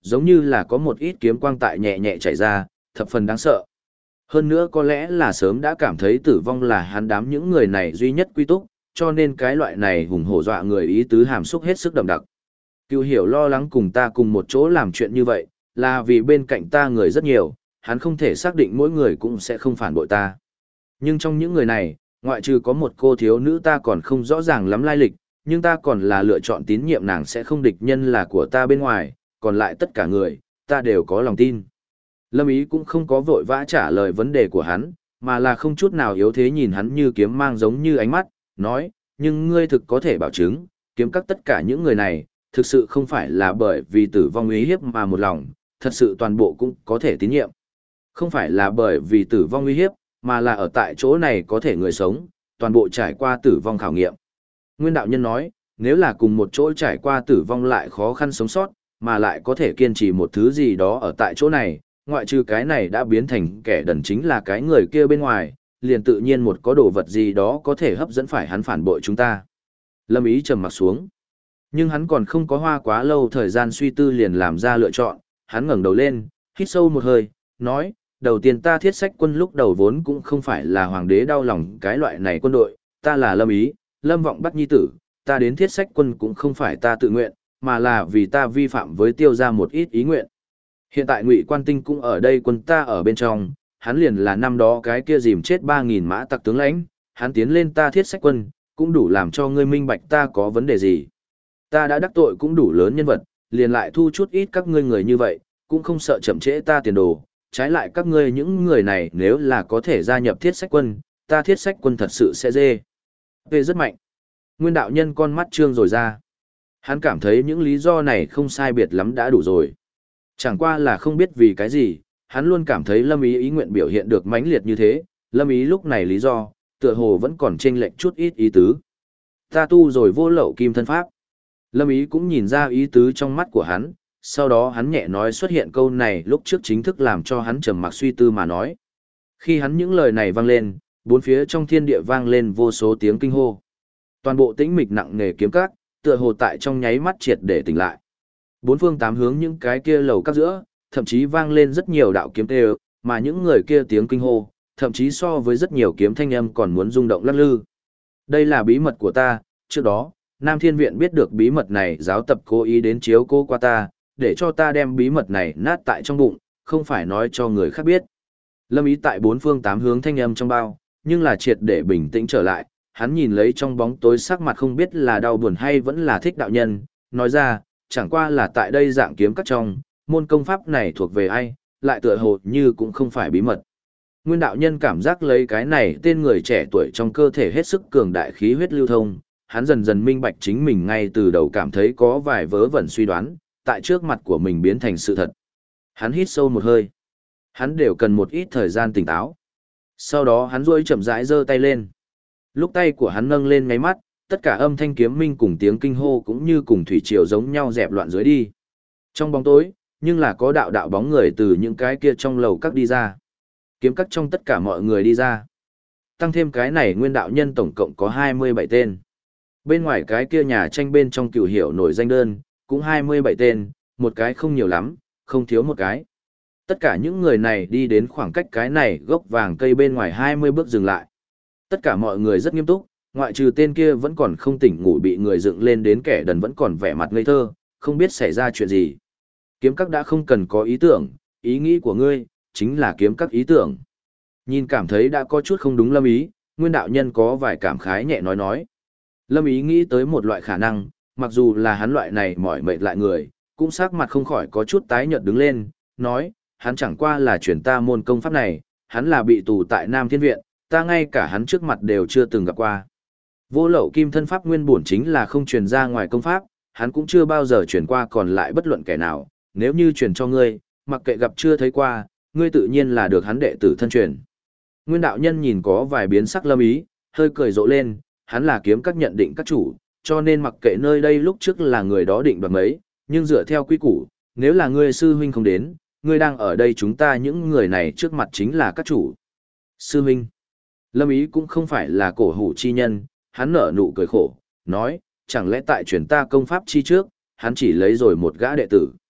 giống như là có một ít kiếm quang tại nhẹ nhẹ chảy ra, thập phần đáng sợ. Hơn nữa có lẽ là sớm đã cảm thấy tử vong là hắn đám những người này duy nhất quy túc, cho nên cái loại này hùng hổ dọa người ý tứ hàm xúc hết sức đậm đặc. Cựu hiểu lo lắng cùng ta cùng một chỗ làm chuyện như vậy, là vì bên cạnh ta người rất nhiều, hắn không thể xác định mỗi người cũng sẽ không phản bội ta. Nhưng trong những người này, ngoại trừ có một cô thiếu nữ ta còn không rõ ràng lắm lai lịch, nhưng ta còn là lựa chọn tín nhiệm nàng sẽ không địch nhân là của ta bên ngoài, còn lại tất cả người, ta đều có lòng tin. Lâm Ý cũng không có vội vã trả lời vấn đề của hắn, mà là không chút nào yếu thế nhìn hắn như kiếm mang giống như ánh mắt, nói, nhưng ngươi thực có thể bảo chứng, kiếm các tất cả những người này, thực sự không phải là bởi vì tử vong uy hiếp mà một lòng, thật sự toàn bộ cũng có thể tín nhiệm. Không phải là bởi vì tử vong uy hiếp, mà là ở tại chỗ này có thể người sống, toàn bộ trải qua tử vong khảo nghiệm. Nguyên đạo nhân nói, nếu là cùng một chỗ trải qua tử vong lại khó khăn sống sót, mà lại có thể kiên trì một thứ gì đó ở tại chỗ này, ngoại trừ cái này đã biến thành kẻ đần chính là cái người kia bên ngoài, liền tự nhiên một có đồ vật gì đó có thể hấp dẫn phải hắn phản bội chúng ta. Lâm Ý trầm mặt xuống. Nhưng hắn còn không có hoa quá lâu thời gian suy tư liền làm ra lựa chọn, hắn ngẩng đầu lên, hít sâu một hơi, nói, đầu tiên ta thiết sách quân lúc đầu vốn cũng không phải là hoàng đế đau lòng cái loại này quân đội, ta là Lâm Ý, Lâm Vọng Bắt nhi tử, ta đến thiết sách quân cũng không phải ta tự nguyện, mà là vì ta vi phạm với Tiêu gia một ít ý nguyện. Hiện tại Ngụy Quan Tinh cũng ở đây quân ta ở bên trong, hắn liền là năm đó cái kia dìm chết 3.000 mã tặc tướng lãnh, hắn tiến lên ta thiết sách quân, cũng đủ làm cho ngươi minh bạch ta có vấn đề gì. Ta đã đắc tội cũng đủ lớn nhân vật, liền lại thu chút ít các ngươi người như vậy, cũng không sợ chậm trễ ta tiền đồ, trái lại các ngươi những người này nếu là có thể gia nhập thiết sách quân, ta thiết sách quân thật sự sẽ dê. Về rất mạnh. Nguyên đạo nhân con mắt trương rồi ra. Hắn cảm thấy những lý do này không sai biệt lắm đã đủ rồi. Chẳng qua là không biết vì cái gì, hắn luôn cảm thấy Lâm Ý ý nguyện biểu hiện được mãnh liệt như thế, Lâm Ý lúc này lý do, tựa hồ vẫn còn chênh lệch chút ít ý tứ. Ta tu rồi vô lậu kim thân pháp. Lâm Ý cũng nhìn ra ý tứ trong mắt của hắn, sau đó hắn nhẹ nói xuất hiện câu này lúc trước chính thức làm cho hắn trầm mặc suy tư mà nói. Khi hắn những lời này vang lên, bốn phía trong thiên địa vang lên vô số tiếng kinh hô. Toàn bộ tĩnh mịch nặng nề kiếm các, tựa hồ tại trong nháy mắt triệt để tỉnh lại. Bốn phương tám hướng những cái kia lầu các giữa, thậm chí vang lên rất nhiều đạo kiếm tê, mà những người kia tiếng kinh hô, thậm chí so với rất nhiều kiếm thanh âm còn muốn rung động lắc lư. Đây là bí mật của ta, trước đó, Nam Thiên Viện biết được bí mật này giáo tập cố ý đến chiếu cô qua ta, để cho ta đem bí mật này nát tại trong bụng, không phải nói cho người khác biết. Lâm Ý tại bốn phương tám hướng thanh âm trong bao, nhưng là triệt để bình tĩnh trở lại, hắn nhìn lấy trong bóng tối sắc mặt không biết là đau buồn hay vẫn là thích đạo nhân, nói ra, chẳng qua là tại đây dạng kiếm các trong, môn công pháp này thuộc về ai, lại tựa hồ như cũng không phải bí mật. Nguyên đạo nhân cảm giác lấy cái này tên người trẻ tuổi trong cơ thể hết sức cường đại khí huyết lưu thông, hắn dần dần minh bạch chính mình ngay từ đầu cảm thấy có vài vớ vẩn suy đoán, tại trước mặt của mình biến thành sự thật. Hắn hít sâu một hơi. Hắn đều cần một ít thời gian tỉnh táo. Sau đó hắn duỗi chậm rãi giơ tay lên. Lúc tay của hắn nâng lên ngáy mắt, tất cả âm thanh kiếm minh cùng tiếng kinh hô cũng như cùng thủy triều giống nhau dẹp loạn dưới đi. Trong bóng tối, nhưng là có đạo đạo bóng người từ những cái kia trong lầu các đi ra. Kiếm các trong tất cả mọi người đi ra. Tăng thêm cái này nguyên đạo nhân tổng cộng có 27 tên. Bên ngoài cái kia nhà tranh bên trong Cửu Hiểu nổi danh đơn, cũng 27 tên, một cái không nhiều lắm, không thiếu một cái. Tất cả những người này đi đến khoảng cách cái này gốc vàng cây bên ngoài 20 bước dừng lại. Tất cả mọi người rất nghiêm túc, ngoại trừ tên kia vẫn còn không tỉnh ngủ bị người dựng lên đến kẻ đần vẫn còn vẻ mặt ngây thơ, không biết xảy ra chuyện gì. Kiếm các đã không cần có ý tưởng, ý nghĩ của ngươi, chính là kiếm các ý tưởng. Nhìn cảm thấy đã có chút không đúng Lâm Ý, nguyên đạo nhân có vài cảm khái nhẹ nói. Lâm Ý nghĩ tới một loại khả năng, mặc dù là hắn loại này mỏi mệt lại người, cũng sắc mặt không khỏi có chút tái nhợt đứng lên, nói, hắn chẳng qua là chuyển ta môn công pháp này, hắn là bị tù tại Nam Thiên Viện, ta ngay cả hắn trước mặt đều chưa từng gặp qua. Vô lậu kim thân pháp nguyên bổn chính là không truyền ra ngoài công pháp, hắn cũng chưa bao giờ truyền qua còn lại bất luận kẻ nào, nếu như truyền cho ngươi, mặc kệ gặp chưa thấy qua, ngươi tự nhiên là được hắn đệ tử thân truyền. Nguyên đạo nhân nhìn có vài biến sắc Lâm Ý, hơi cười rộ lên, hắn là kiếm các nhận định các chủ, cho nên mặc kệ nơi đây lúc trước là người đó định đoạt mấy, nhưng dựa theo quy củ, nếu là ngươi sư huynh không đến, ngươi đang ở đây chúng ta những người này trước mặt chính là các chủ. Sư huynh. Lâm Ý cũng không phải là cổ hủ chi nhân, hắn nở nụ cười khổ, nói, chẳng lẽ tại chuyển ta công pháp chi trước, hắn chỉ lấy rồi một gã đệ tử.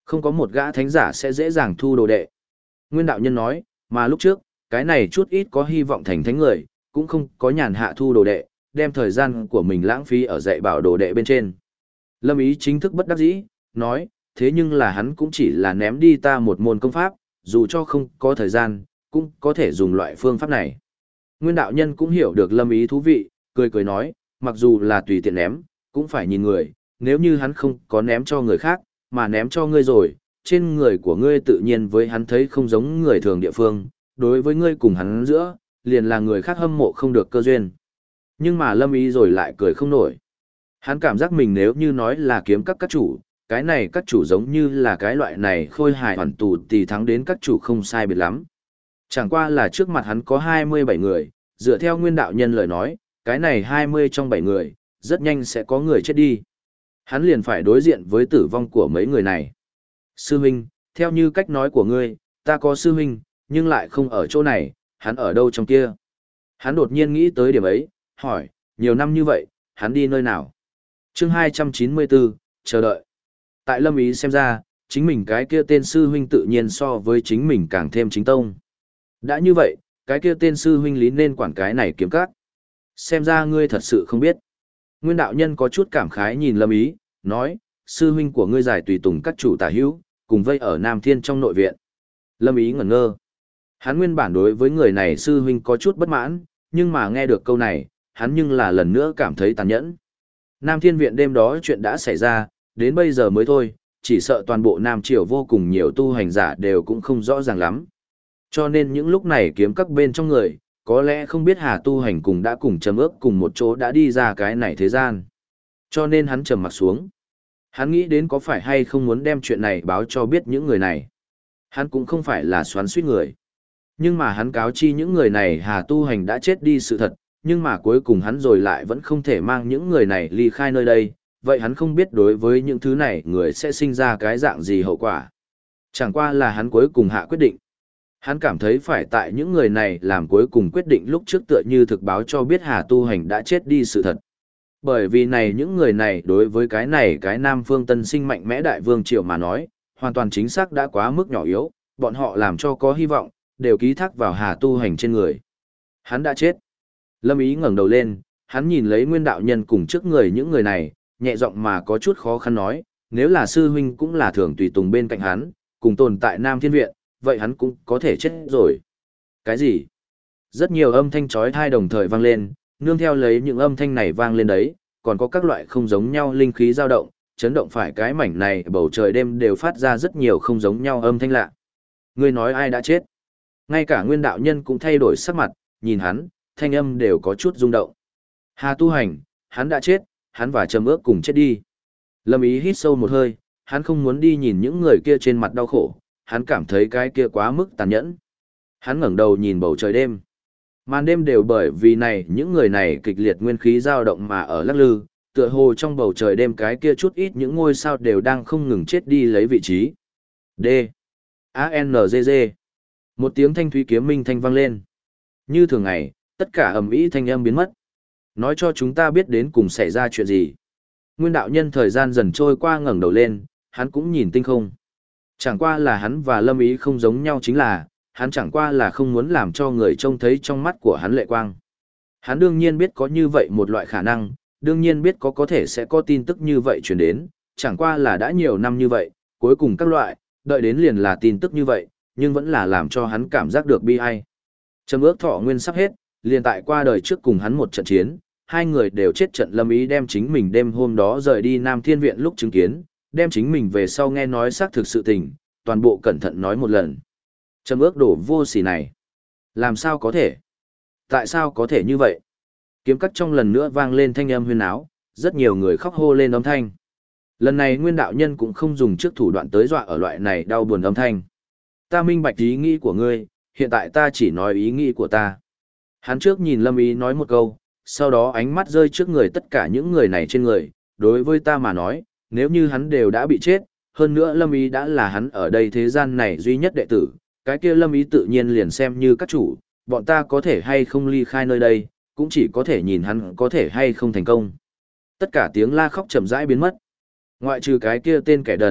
Không có một gã thánh giả sẽ dễ dàng thu đồ đệ. Nguyên đạo nhân nói, mà lúc trước, cái này chút ít có hy vọng thành thánh người, cũng không có nhàn hạ thu đồ đệ, đem thời gian của mình lãng phí ở dạy bảo đồ đệ bên trên. Lâm Ý chính thức bất đắc dĩ, nói, thế nhưng là hắn cũng chỉ là ném đi ta một môn công pháp, dù cho không có thời gian, cũng có thể dùng loại phương pháp này. Nguyên đạo nhân cũng hiểu được Lâm Ý thú vị, cười cười nói, mặc dù là tùy tiện ném, cũng phải nhìn người, nếu như hắn không có ném cho người khác, mà ném cho ngươi rồi, trên người của ngươi tự nhiên với hắn thấy không giống người thường địa phương, đối với ngươi cùng hắn giữa, liền là người khác hâm mộ không được cơ duyên. Nhưng mà Lâm Ý rồi lại cười không nổi. Hắn cảm giác mình nếu như nói là kiếm các chủ, cái này các chủ giống như là cái loại này khôi hài hoàn tù tì thắng đến các chủ không sai biệt lắm. Chẳng qua là trước mặt hắn có 27 người, dựa theo nguyên đạo nhân lời nói, cái này 20 trong 7 người, rất nhanh sẽ có người chết đi. Hắn liền phải đối diện với tử vong của mấy người này. Sư huynh, theo như cách nói của ngươi, ta có sư huynh, nhưng lại không ở chỗ này, hắn ở đâu trong kia. Hắn đột nhiên nghĩ tới điểm ấy, hỏi, nhiều năm như vậy, hắn đi nơi nào? Chương 294, chờ đợi. Tại Lâm Ý xem ra, chính mình cái kia tên sư huynh tự nhiên so với chính mình càng thêm chính tông. Đã như vậy, cái kia tên sư huynh lý nên quản cái này kiếm các. Xem ra ngươi thật sự không biết. Nguyên đạo nhân có chút cảm khái nhìn Lâm Ý, nói, sư huynh của ngươi giải tùy tùng các chủ tả hữu, cùng vây ở Nam Thiên trong nội viện. Lâm Ý ngẩn ngơ. Hắn nguyên bản đối với người này sư huynh có chút bất mãn, nhưng mà nghe được câu này, hắn nhưng là lần nữa cảm thấy tàn nhẫn. Nam Thiên viện đêm đó chuyện đã xảy ra, đến bây giờ mới thôi, chỉ sợ toàn bộ Nam Triều vô cùng nhiều tu hành giả đều cũng không rõ ràng lắm. Cho nên những lúc này kiếm các bên trong người, có lẽ không biết Hà tu hành cùng đã cùng trầm ước cùng một chỗ đã đi ra cái này thế gian. Cho nên hắn trầm mặt xuống. Hắn nghĩ đến có phải hay không muốn đem chuyện này báo cho biết những người này. Hắn cũng không phải là xoắn suýt người. Nhưng mà hắn cáo chi những người này Hà tu hành đã chết đi sự thật, nhưng mà cuối cùng hắn rồi lại vẫn không thể mang những người này ly khai nơi đây, vậy hắn không biết đối với những thứ này người sẽ sinh ra cái dạng gì hậu quả. Chẳng qua là hắn cuối cùng hạ quyết định. Hắn cảm thấy phải tại những người này làm cuối cùng quyết định lúc trước tựa như thực báo cho biết Hà tu hành đã chết đi sự thật. Bởi vì này những người này đối với cái này cái Nam Phương Tân Sinh mạnh mẽ đại vương triều mà nói, hoàn toàn chính xác đã quá mức nhỏ yếu, bọn họ làm cho có hy vọng, đều ký thác vào Hà tu hành trên người. Hắn đã chết. Lâm Ý ngẩng đầu lên, hắn nhìn lấy nguyên đạo nhân cùng trước người những người này, nhẹ giọng mà có chút khó khăn nói, nếu là sư huynh cũng là thường tùy tùng bên cạnh hắn, cùng tồn tại Nam Thiên Viện, vậy hắn cũng có thể chết rồi. Cái gì? Rất nhiều âm thanh chói tai đồng thời vang lên, nương theo lấy những âm thanh này vang lên đấy, còn có các loại không giống nhau linh khí dao động, chấn động phải cái mảnh này bầu trời đêm đều phát ra rất nhiều không giống nhau âm thanh lạ. Ngươi nói ai đã chết? Ngay cả nguyên đạo nhân cũng thay đổi sắc mặt, nhìn hắn, thanh âm đều có chút rung động. Hà tu hành, hắn đã chết, hắn và Trầm Ước cùng chết đi. Lâm Ý hít sâu một hơi, hắn không muốn đi nhìn những người kia trên mặt đau khổ, hắn cảm thấy cái kia quá mức tàn nhẫn. Hắn ngẩng đầu nhìn bầu trời đêm. Màn đêm đều bởi vì này những người này kịch liệt nguyên khí dao động mà ở lắc lư, tựa hồ trong bầu trời đêm cái kia chút ít những ngôi sao đều đang không ngừng chết đi lấy vị trí. D. A-N-G-G. Một tiếng thanh thúy kiếm minh thanh vang lên. Như thường ngày, tất cả ầm ĩ thanh âm biến mất. Nói cho chúng ta biết đến cùng xảy ra chuyện gì. Nguyên đạo nhân thời gian dần trôi qua ngẩng đầu lên, hắn cũng nhìn tinh không. Chẳng qua là hắn và Lâm Ý không giống nhau chính là, hắn chẳng qua là không muốn làm cho người trông thấy trong mắt của hắn lệ quang. Hắn đương nhiên biết có như vậy một loại khả năng, đương nhiên biết có thể sẽ có tin tức như vậy truyền đến, chẳng qua là đã nhiều năm như vậy, cuối cùng các loại, đợi đến liền là tin tức như vậy, nhưng vẫn là làm cho hắn cảm giác được bi ai. Trầm Ước thọ nguyên sắp hết, liền tại qua đời trước cùng hắn một trận chiến, hai người đều chết trận. Lâm Ý đem chính mình đêm hôm đó rời đi Nam Thiên Viện lúc chứng kiến, đem chính mình về sau nghe nói xác thực sự tình, toàn bộ cẩn thận nói một lần. Trầm Ước đổ vô sỉ này. Làm sao có thể? Tại sao có thể như vậy? Kiếm cắt trong lần nữa vang lên thanh âm huyên áo, rất nhiều người khóc hô lên âm thanh. Lần này nguyên đạo nhân cũng không dùng trước thủ đoạn tới dọa ở loại này đau buồn âm thanh. Ta minh bạch ý nghĩ của ngươi, hiện tại ta chỉ nói ý nghĩ của ta. Hắn trước nhìn Lâm Ý nói một câu, sau đó ánh mắt rơi trước người tất cả những người này trên người, đối với ta mà nói, nếu như hắn đều đã bị chết, hơn nữa Lâm Ý đã là hắn ở đây thế gian này duy nhất đệ tử, cái kia Lâm Ý tự nhiên liền xem như các chủ, bọn ta có thể hay không ly khai nơi đây, cũng chỉ có thể nhìn hắn có thể hay không thành công. Tất cả tiếng la khóc chậm rãi biến mất. Ngoại trừ cái kia tên kẻ đần,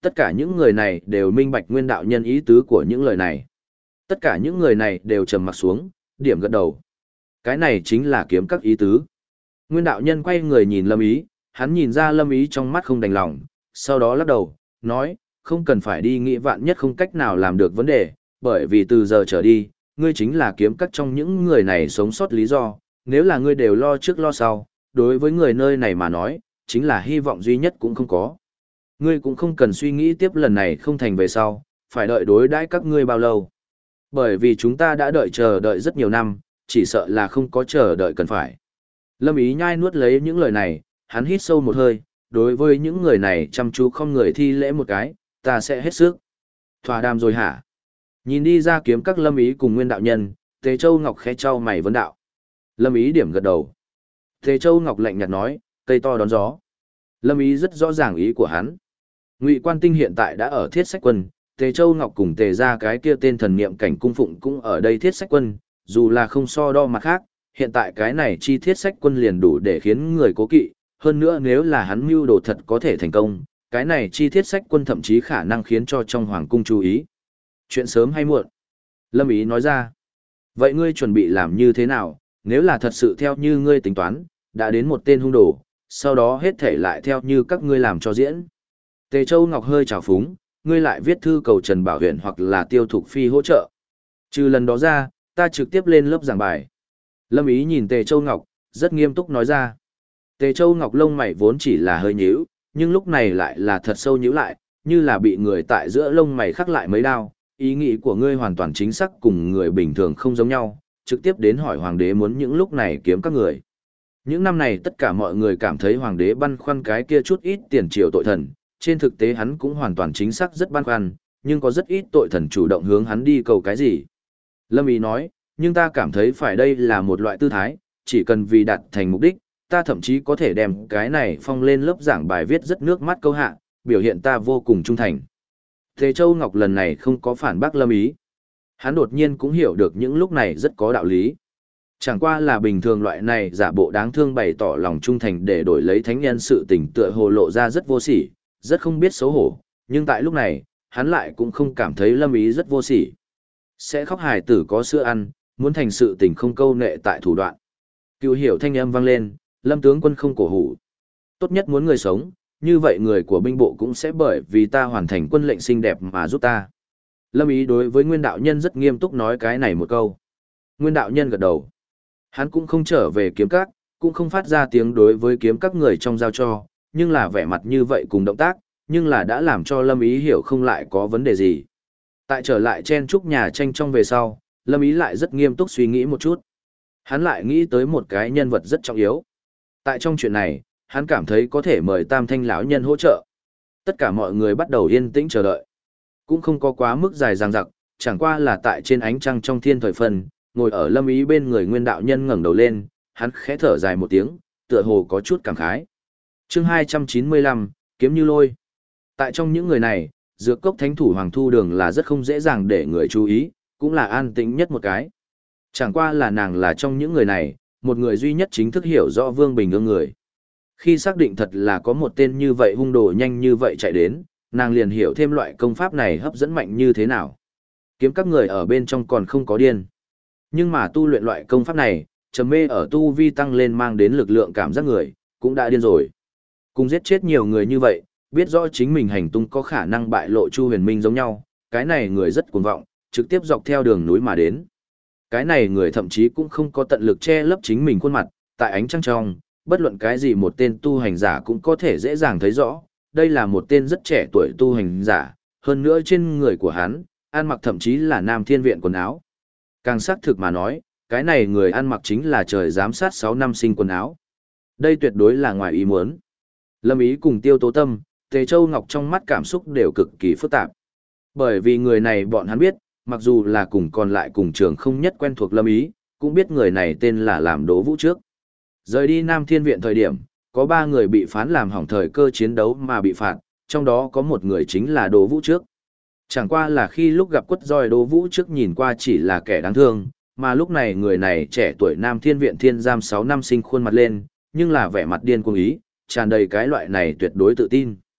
Tất cả những người này đều minh bạch Nguyên đạo nhân ý tứ của những lời này. Tất cả những người này đều trầm mặt xuống, điểm gật đầu. Cái này chính là kiếm các ý tứ. Nguyên đạo nhân quay người nhìn Lâm Ý, hắn nhìn ra Lâm Ý trong mắt không đành lòng, sau đó lắc đầu, nói, không cần phải đi nghĩ vạn nhất không cách nào làm được vấn đề, bởi vì từ giờ trở đi, ngươi chính là kiếm các trong những người này sống sót lý do, nếu là ngươi đều lo trước lo sau, đối với người nơi này mà nói, chính là hy vọng duy nhất cũng không có. Ngươi cũng không cần suy nghĩ tiếp lần này không thành về sau, phải đợi đối đãi các ngươi bao lâu. Bởi vì chúng ta đã chờ đợi rất nhiều năm, chỉ sợ là không có chờ đợi cần phải. Lâm Ý nhai nuốt lấy những lời này, hắn hít sâu một hơi, đối với những người này chăm chú không người thi lễ một cái, ta sẽ hết sức. Thỏa đàm rồi hả? Nhìn đi ra kiếm các Lâm Ý cùng Nguyên đạo nhân, Tề Châu Ngọc khẽ trao mày vấn đạo. Lâm Ý điểm gật đầu. Tề Châu Ngọc lạnh nhạt nói, cây to đón gió. Lâm Ý rất rõ ràng ý của hắn. Ngụy Quan Tinh hiện tại đã ở Thiết Sách Quân, Tề Châu Ngọc cùng Tề ra cái kia tên thần niệm cảnh cung phụng cũng ở đây Thiết Sách Quân, dù là không so đo mặt khác, hiện tại cái này chi Thiết Sách Quân liền đủ để khiến người cố kỵ, hơn nữa nếu là hắn mưu đồ thật có thể thành công, cái này chi Thiết Sách Quân thậm chí khả năng khiến cho trong hoàng cung chú ý. Chuyện sớm hay muộn? Lâm Ý nói ra. Vậy ngươi chuẩn bị làm như thế nào, nếu là thật sự theo như ngươi tính toán, đã đến một tên hung đồ, sau đó hết thể lại theo như các ngươi làm cho diễn. Tề Châu Ngọc hơi trào phúng, ngươi lại viết thư cầu Trần Bảo Huyền hoặc là Tiêu Thục Phi hỗ trợ. Trừ lần đó ra, ta trực tiếp lên lớp giảng bài. Lâm Ý nhìn Tề Châu Ngọc, rất nghiêm túc nói ra. Tề Châu Ngọc lông mày vốn chỉ là hơi nhíu, nhưng lúc này lại là thật sâu nhíu lại, như là bị người tại giữa lông mày khắc lại mấy đao. Ý nghĩ của ngươi hoàn toàn chính xác cùng người bình thường không giống nhau, trực tiếp đến hỏi hoàng đế muốn những lúc này kiếm các người. Những năm này tất cả mọi người cảm thấy hoàng đế băn khoăn cái kia chút ít tiền triều tội thần, trên thực tế hắn cũng hoàn toàn chính xác rất băn khoăn, nhưng có rất ít tội thần chủ động hướng hắn đi cầu cái gì. Lâm Ý nói, nhưng ta cảm thấy phải đây là một loại tư thái, chỉ cần vì đạt thành mục đích, ta thậm chí có thể đem cái này phong lên lớp giảng bài viết rất nước mắt câu hạ, biểu hiện ta vô cùng trung thành. Tề Châu Ngọc lần này không có phản bác Lâm Ý. Hắn đột nhiên cũng hiểu được những lúc này rất có đạo lý. Chẳng qua là bình thường loại này giả bộ đáng thương bày tỏ lòng trung thành để đổi lấy thánh nhân sự tình tựa hồ lộ ra rất vô sỉ, rất không biết xấu hổ, nhưng tại lúc này, hắn lại cũng không cảm thấy Lâm Ý rất vô sỉ. Sẽ khóc hài tử có sữa ăn, muốn thành sự tình không câu nệ tại thủ đoạn. Cựu hiểu thanh âm vang lên, Lâm tướng quân không cổ hủ. Tốt nhất muốn người sống, như vậy người của binh bộ cũng sẽ bởi vì ta hoàn thành quân lệnh xinh đẹp mà giúp ta. Lâm Ý đối với Nguyên đạo nhân rất nghiêm túc nói cái này một câu. Nguyên đạo nhân gật đầu. Hắn cũng không trở về kiếm các, cũng không phát ra tiếng đối với kiếm các người trong giao cho, nhưng là vẻ mặt như vậy cùng động tác, nhưng là đã làm cho Lâm Ý hiểu không lại có vấn đề gì. Tại trở lại chen chúc nhà tranh trong về sau, Lâm Ý lại rất nghiêm túc suy nghĩ một chút. Hắn lại nghĩ tới một cái nhân vật rất trọng yếu. Tại trong chuyện này, hắn cảm thấy có thể mời Tam Thanh lão nhân hỗ trợ. Tất cả mọi người bắt đầu yên tĩnh chờ đợi. Cũng không có quá mức dài dằng dặc, chẳng qua là tại trên ánh trăng trong thiên thời phân, ngồi ở Lâm Ý bên người Nguyên đạo nhân ngẩng đầu lên, hắn khẽ thở dài một tiếng, tựa hồ có chút cảm khái. Chương 295, kiếm như lôi. Tại trong những người này, Dược Cốc Thánh thủ Hoàng Thu Đường là rất không dễ dàng để người chú ý, cũng là an tĩnh nhất một cái. Chẳng qua là nàng là trong những người này, một người duy nhất chính thức hiểu rõ Vương Bình Ương người. Khi xác định thật là có một tên như vậy hung đồ nhanh như vậy chạy đến, nàng liền hiểu thêm loại công pháp này hấp dẫn mạnh như thế nào. Kiếm các người ở bên trong còn không có điên. Nhưng mà tu luyện loại công pháp này, trầm mê ở tu vi tăng lên mang đến lực lượng cảm giác người, cũng đã điên rồi. Cùng giết chết nhiều người như vậy, biết rõ chính mình hành tung có khả năng bại lộ Chu Huyền Minh giống nhau, cái này người rất cuồng vọng, trực tiếp dọc theo đường núi mà đến. Cái này người thậm chí cũng không có tận lực che lấp chính mình khuôn mặt, tại ánh trăng trong, bất luận cái gì một tên tu hành giả cũng có thể dễ dàng thấy rõ, đây là một tên rất trẻ tuổi tu hành giả, hơn nữa trên người của hắn, ăn mặc thậm chí là Nam Thiên Viện quần áo. Càng xác thực mà nói, cái này người ăn mặc chính là trời giám sát 6 năm sinh quần áo. Đây tuyệt đối là ngoài ý muốn. Lâm Ý cùng Tiêu Tố Tâm, Tề Châu Ngọc trong mắt cảm xúc đều cực kỳ phức tạp. Bởi vì người này bọn hắn biết, mặc dù là cùng còn lại cùng trường không nhất quen thuộc Lâm Ý, cũng biết người này tên là làm Đỗ Vũ trước. Rời đi Nam Thiên Viện thời điểm, có 3 người bị phán làm hỏng thời cơ chiến đấu mà bị phạt, trong đó có một người chính là Đỗ Vũ trước. Chẳng qua là khi lúc gặp quất roi Đỗ Vũ trước nhìn qua chỉ là kẻ đáng thương, mà lúc này người này trẻ tuổi Nam Thiên Viện thiên giam 6 năm sinh khuôn mặt lên, nhưng là vẻ mặt điên cuồng ý, tràn đầy cái loại này tuyệt đối tự tin.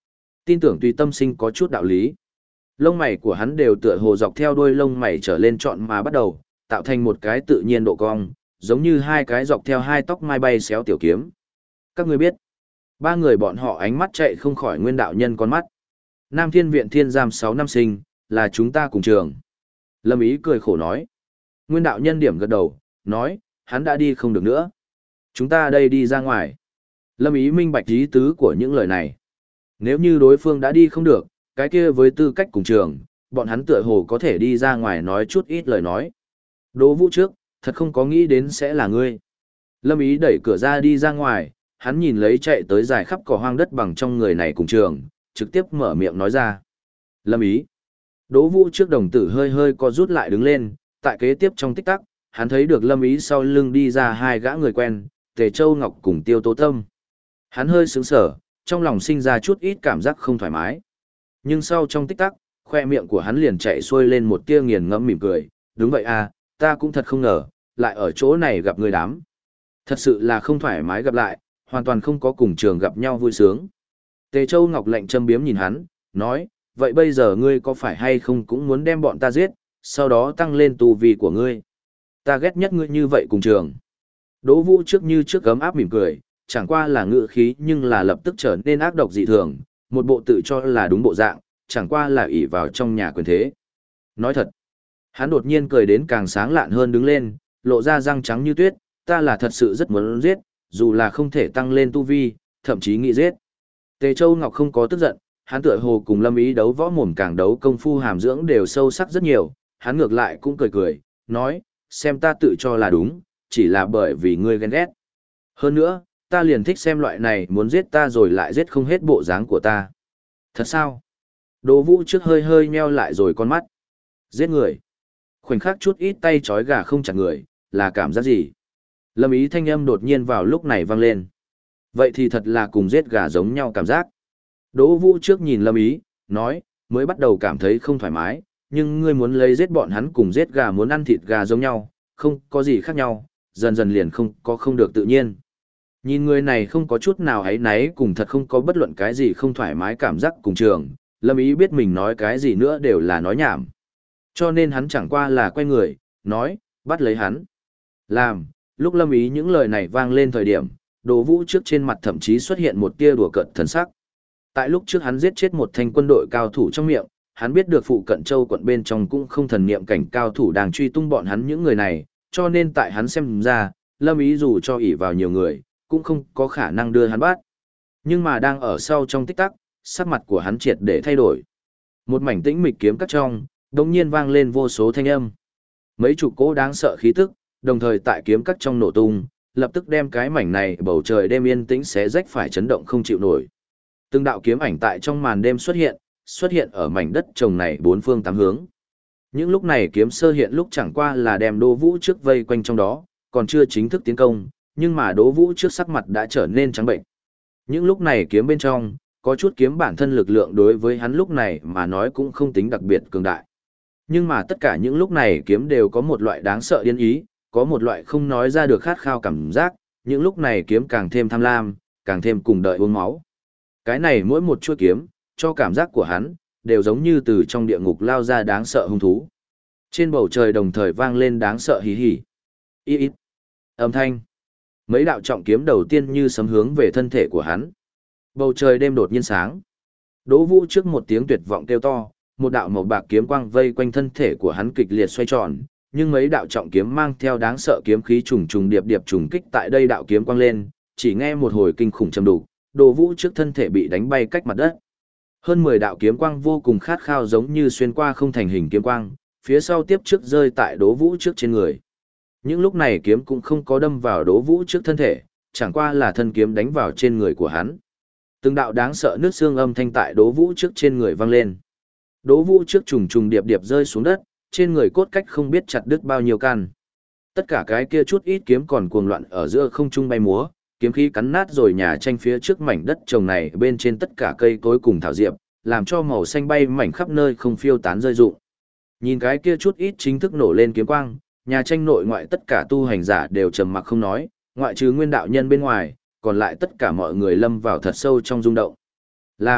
tin tưởng tùy tâm sinh có chút đạo lý. Lông mày của hắn đều tựa hồ dọc theo đuôi lông mày trở lên trọn mà bắt đầu, tạo thành một cái tự nhiên độ cong, giống như hai cái dọc theo hai tóc mai bay xéo tiểu kiếm. Các ngươi biết, ba người bọn họ ánh mắt chạy không khỏi Nguyên đạo nhân con mắt. Nam Thiên Viện Thiên Giam 6 năm sinh, là chúng ta cùng trường. Lâm Ý cười khổ nói. Nguyên đạo nhân điểm gật đầu, nói, hắn đã đi không được nữa. Chúng ta đây đi ra ngoài. Lâm Ý minh bạch ý tứ của những lời này. Nếu như đối phương đã đi không được, cái kia với tư cách cùng trường, bọn hắn tựa hồ có thể đi ra ngoài nói chút ít lời nói. Đỗ Vũ trước, thật không có nghĩ đến sẽ là ngươi. Lâm Ý đẩy cửa ra đi ra ngoài, hắn nhìn lấy chạy tới dài khắp cỏ hoang đất bằng trong người này cùng trường, trực tiếp mở miệng nói ra. Lâm Ý. Đỗ Vũ trước đồng tử hơi hơi co rút lại đứng lên, tại kế tiếp trong tích tắc, hắn thấy được Lâm Ý sau lưng đi ra hai gã người quen, Tề Châu Ngọc cùng Tiêu Tố Tâm. Hắn hơi sững sờ, trong lòng sinh ra chút ít cảm giác không thoải mái. Nhưng sau trong tích tắc, khoe miệng của hắn liền chạy xuôi lên một tia nghiền ngẫm mỉm cười, đúng vậy à, ta cũng thật không ngờ, lại ở chỗ này gặp người đám. Thật sự là không thoải mái gặp lại, hoàn toàn không có cùng trường gặp nhau vui sướng. Tề Châu Ngọc lạnh châm biếm nhìn hắn, nói, vậy bây giờ ngươi có phải hay không cũng muốn đem bọn ta giết, sau đó tăng lên tu vi của ngươi. Ta ghét nhất ngươi như vậy cùng trường. Đỗ Vũ trước như trước ấm áp mỉm cười, chẳng qua là ngữ khí nhưng là lập tức trở nên ác độc dị thường, một bộ tự cho là đúng bộ dạng, chẳng qua là ỷ vào trong nhà quyền thế. Nói thật, hắn đột nhiên cười đến càng sáng lạn hơn đứng lên, lộ ra răng trắng như tuyết, ta là thật sự rất muốn giết, dù là không thể tăng lên tu vi, thậm chí nghĩ giết. Tề Châu Ngọc không có tức giận, hắn tựa hồ cùng Lâm Ý đấu võ mồm càng đấu công phu hàm dưỡng đều sâu sắc rất nhiều, hắn ngược lại cũng cười cười, nói, xem ta tự cho là đúng, chỉ là bởi vì ngươi ghen ghét. Hơn nữa, ta liền thích xem loại này muốn giết ta rồi lại giết không hết bộ dáng của ta. Thật sao? Đỗ Vũ trước hơi hơi nheo lại rồi con mắt. Giết người. Khoảnh khắc chút ít tay trói gà không chặt người, là cảm giác gì? Lâm Ý thanh âm đột nhiên vào lúc này vang lên. Vậy thì thật là cùng giết gà giống nhau cảm giác. Đỗ Vũ trước nhìn Lâm Ý, nói, mới bắt đầu cảm thấy không thoải mái, nhưng ngươi muốn lấy giết bọn hắn cùng giết gà muốn ăn thịt gà giống nhau, không có gì khác nhau, dần dần liền không được tự nhiên. Nhìn người này không có chút nào áy náy cùng thật không có bất luận cái gì không thoải mái cảm giác cùng trường, Lâm Ý biết mình nói cái gì nữa đều là nói nhảm. Cho nên hắn chẳng qua là quay người, nói, bắt lấy hắn. Làm, lúc Lâm Ý những lời này vang lên thời điểm, Đỗ Vũ trước trên mặt thậm chí xuất hiện một tia đùa cợt thần sắc. Tại lúc trước hắn giết chết một thanh quân đội cao thủ trong miệng, hắn biết được phụ cận châu quận bên trong cũng không thần niệm cảnh cao thủ đang truy tung bọn hắn những người này, cho nên tại hắn xem ra, Lâm Ý dù cho ỷ vào nhiều người, cũng không có khả năng đưa hắn bắt. Nhưng mà đang ở sau trong tích tắc, sắc mặt của hắn triệt để thay đổi. Một mảnh tĩnh mịch kiếm cắt trong, đột nhiên vang lên vô số thanh âm. Mấy chục cỗ đáng sợ khí tức, đồng thời tại kiếm cắt trong nổ tung, lập tức đem cái mảnh này bầu trời đêm yên tĩnh xé rách phải chấn động không chịu nổi. Từng đạo kiếm ảnh tại trong màn đêm xuất hiện ở mảnh đất trồng này bốn phương tám hướng. Những lúc này kiếm sơ hiện lúc chẳng qua là đem Đỗ Vũ trước vây quanh trong đó, còn chưa chính thức tiến công, nhưng mà Đỗ Vũ trước sắc mặt đã trở nên trắng bệnh. Những lúc này kiếm bên trong, có chút kiếm bản thân lực lượng đối với hắn lúc này mà nói cũng không tính đặc biệt cường đại. Nhưng mà tất cả những lúc này kiếm đều có một loại đáng sợ điên ý, có một loại không nói ra được khát khao cảm giác, những lúc này kiếm càng thêm tham lam, càng thêm cùng đợi uống máu. Cái này mỗi một chuôi kiếm, cho cảm giác của hắn, đều giống như từ trong địa ngục lao ra đáng sợ hung thú. Trên bầu trời đồng thời vang lên đáng sợ hí hí. Ít. Âm thanh. Mấy đạo trọng kiếm đầu tiên như sấm hướng về thân thể của hắn. Bầu trời đêm đột nhiên sáng. Đỗ Vũ trước một tiếng tuyệt vọng kêu to, một đạo màu bạc kiếm quang vây quanh thân thể của hắn kịch liệt xoay tròn, nhưng mấy đạo trọng kiếm mang theo đáng sợ kiếm khí trùng trùng điệp điệp trùng kích tại đây đạo kiếm quang lên, chỉ nghe một hồi kinh khủng trầm đục, Đỗ Vũ trước thân thể bị đánh bay cách mặt đất. Hơn 10 đạo kiếm quang vô cùng khát khao giống như xuyên qua không thành hình kiếm quang, phía sau tiếp trước rơi tại Đỗ Vũ trước trên người. Những lúc này kiếm cũng không có đâm vào Đỗ Vũ trước thân thể, chẳng qua là thân kiếm đánh vào trên người của hắn. Từng đạo đáng sợ nước xương âm thanh tại Đỗ Vũ trước trên người vang lên. Đỗ Vũ trước trùng trùng điệp điệp rơi xuống đất, trên người cốt cách không biết chặt đứt bao nhiêu căn. Tất cả cái kia chút ít kiếm còn cuồng loạn ở giữa không trung bay múa, kiếm khí cắn nát rồi nhà tranh phía trước mảnh đất trồng này bên trên tất cả cây cối cùng thảo diệp, làm cho màu xanh bay mảnh khắp nơi không phiêu tán rơi rụng. Nhìn cái kia chút ít chính thức nổ lên kiếm quang, nhà tranh nội ngoại tất cả tu hành giả đều trầm mặc không nói, ngoại trừ Nguyên đạo nhân bên ngoài, còn lại tất cả mọi người lâm vào thật sâu trong rung động.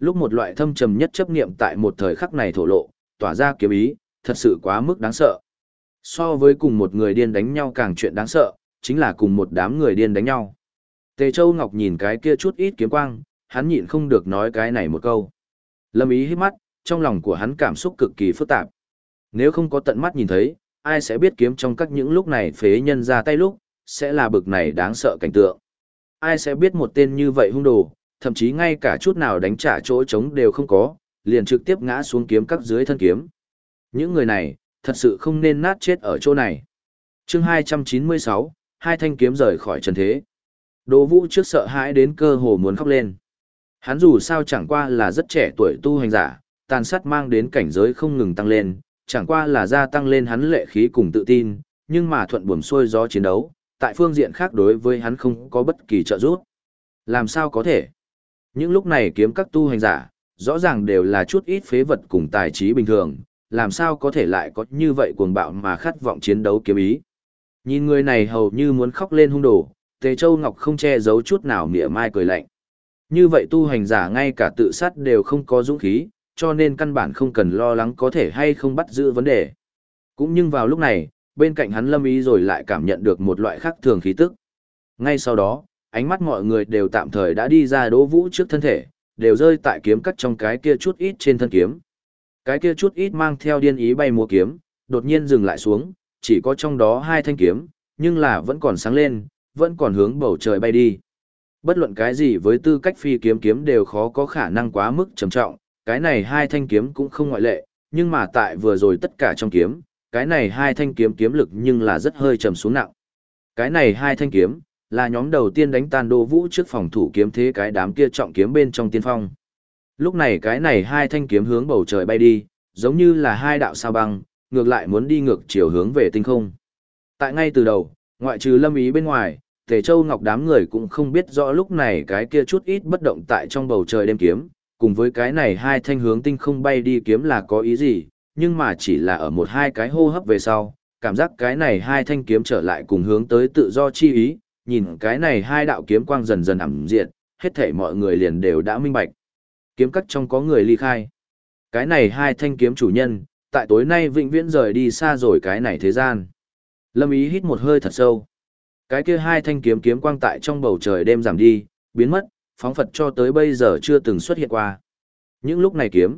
Lúc một loại thâm trầm nhất chấp niệm tại một thời khắc này thổ lộ, tỏa ra kiếm ý, thật sự quá mức đáng sợ. So với cùng một người điên đánh nhau càng chuyện đáng sợ, chính là cùng một đám người điên đánh nhau. Tề Châu Ngọc nhìn cái kia chút ít kiếm quang, hắn nhịn không được nói cái này một câu. Lâm Ý hít mắt, trong lòng của hắn cảm xúc cực kỳ phức tạp. Nếu không có tận mắt nhìn thấy, ai sẽ biết kiếm trong các những lúc này phế nhân ra tay lúc, sẽ là bực này đáng sợ cảnh tượng. Ai sẽ biết một tên như vậy hung đồ, thậm chí ngay cả chút nào đánh trả chỗ trống đều không có, liền trực tiếp ngã xuống kiếm các dưới thân kiếm. Những người này, thật sự không nên nát chết ở chỗ này. Chương 296, hai thanh kiếm rời khỏi trần thế. Đỗ Vũ trước sợ hãi đến cơ hồ muốn khóc lên. Hắn dù sao chẳng qua là rất trẻ tuổi tu hành giả, tàn sát mang đến cảnh giới không ngừng tăng lên, chẳng qua là gia tăng lên hắn lệ khí cùng tự tin, nhưng mà thuận buồm xuôi gió chiến đấu, tại phương diện khác đối với hắn không có bất kỳ trợ giúp. Làm sao có thể? Những lúc này kiếm các tu hành giả, rõ ràng đều là chút ít phế vật cùng tài trí bình thường, làm sao có thể lại có như vậy cuồng bạo mà khát vọng chiến đấu kiếm ý. Nhìn người này hầu như muốn khóc lên hung đồ, Tề Châu Ngọc không che giấu chút nào mỉa mai cười lạnh. Như vậy tu hành giả ngay cả tự sát đều không có dũng khí, cho nên căn bản không cần lo lắng có thể hay không bắt giữ vấn đề. Cũng nhưng vào lúc này, bên cạnh hắn Lâm Ý rồi lại cảm nhận được một loại khác thường khí tức. Ngay sau đó, ánh mắt mọi người đều tạm thời đã đi ra Đỗ Vũ trước thân thể, đều rơi tại kiếm cắt trong cái kia chút ít trên thân kiếm. Cái kia chút ít mang theo điên ý bay múa kiếm, đột nhiên dừng lại xuống, chỉ có trong đó hai thanh kiếm, nhưng là vẫn còn sáng lên, vẫn còn hướng bầu trời bay đi. Bất luận cái gì với tư cách phi kiếm kiếm đều khó có khả năng quá mức trầm trọng, cái này hai thanh kiếm cũng không ngoại lệ, nhưng mà tại vừa rồi tất cả trong kiếm, cái này hai thanh kiếm kiếm lực nhưng là rất hơi trầm xuống nặng. Cái này hai thanh kiếm, là nhóm đầu tiên đánh tan Đỗ Vũ trước phòng thủ kiếm thế cái đám kia trọng kiếm bên trong tiên phong. Lúc này cái này hai thanh kiếm hướng bầu trời bay đi, giống như là hai đạo sao băng, ngược lại muốn đi ngược chiều hướng về tinh không. Tại ngay từ đầu, ngoại trừ Lâm Ý bên ngoài, Tề Châu Ngọc đám người cũng không biết rõ lúc này cái kia chút ít bất động tại trong bầu trời đêm kiếm, cùng với cái này hai thanh hướng tinh không bay đi kiếm là có ý gì, nhưng mà chỉ là ở một hai cái hô hấp về sau, cảm giác cái này hai thanh kiếm trở lại cùng hướng tới tự do chi ý, nhìn cái này hai đạo kiếm quang dần dần ảm diệt, hết thảy mọi người liền đều đã minh bạch. Kiếm cắt trong có người ly khai. Cái này hai thanh kiếm chủ nhân, tại tối nay vĩnh viễn rời đi xa rồi cái này thế gian. Lâm Ý hít một hơi thật sâu. Cái kia hai thanh kiếm kiếm quang tại trong bầu trời đêm giảm đi, biến mất, phóng phật cho tới bây giờ chưa từng xuất hiện qua. Những lúc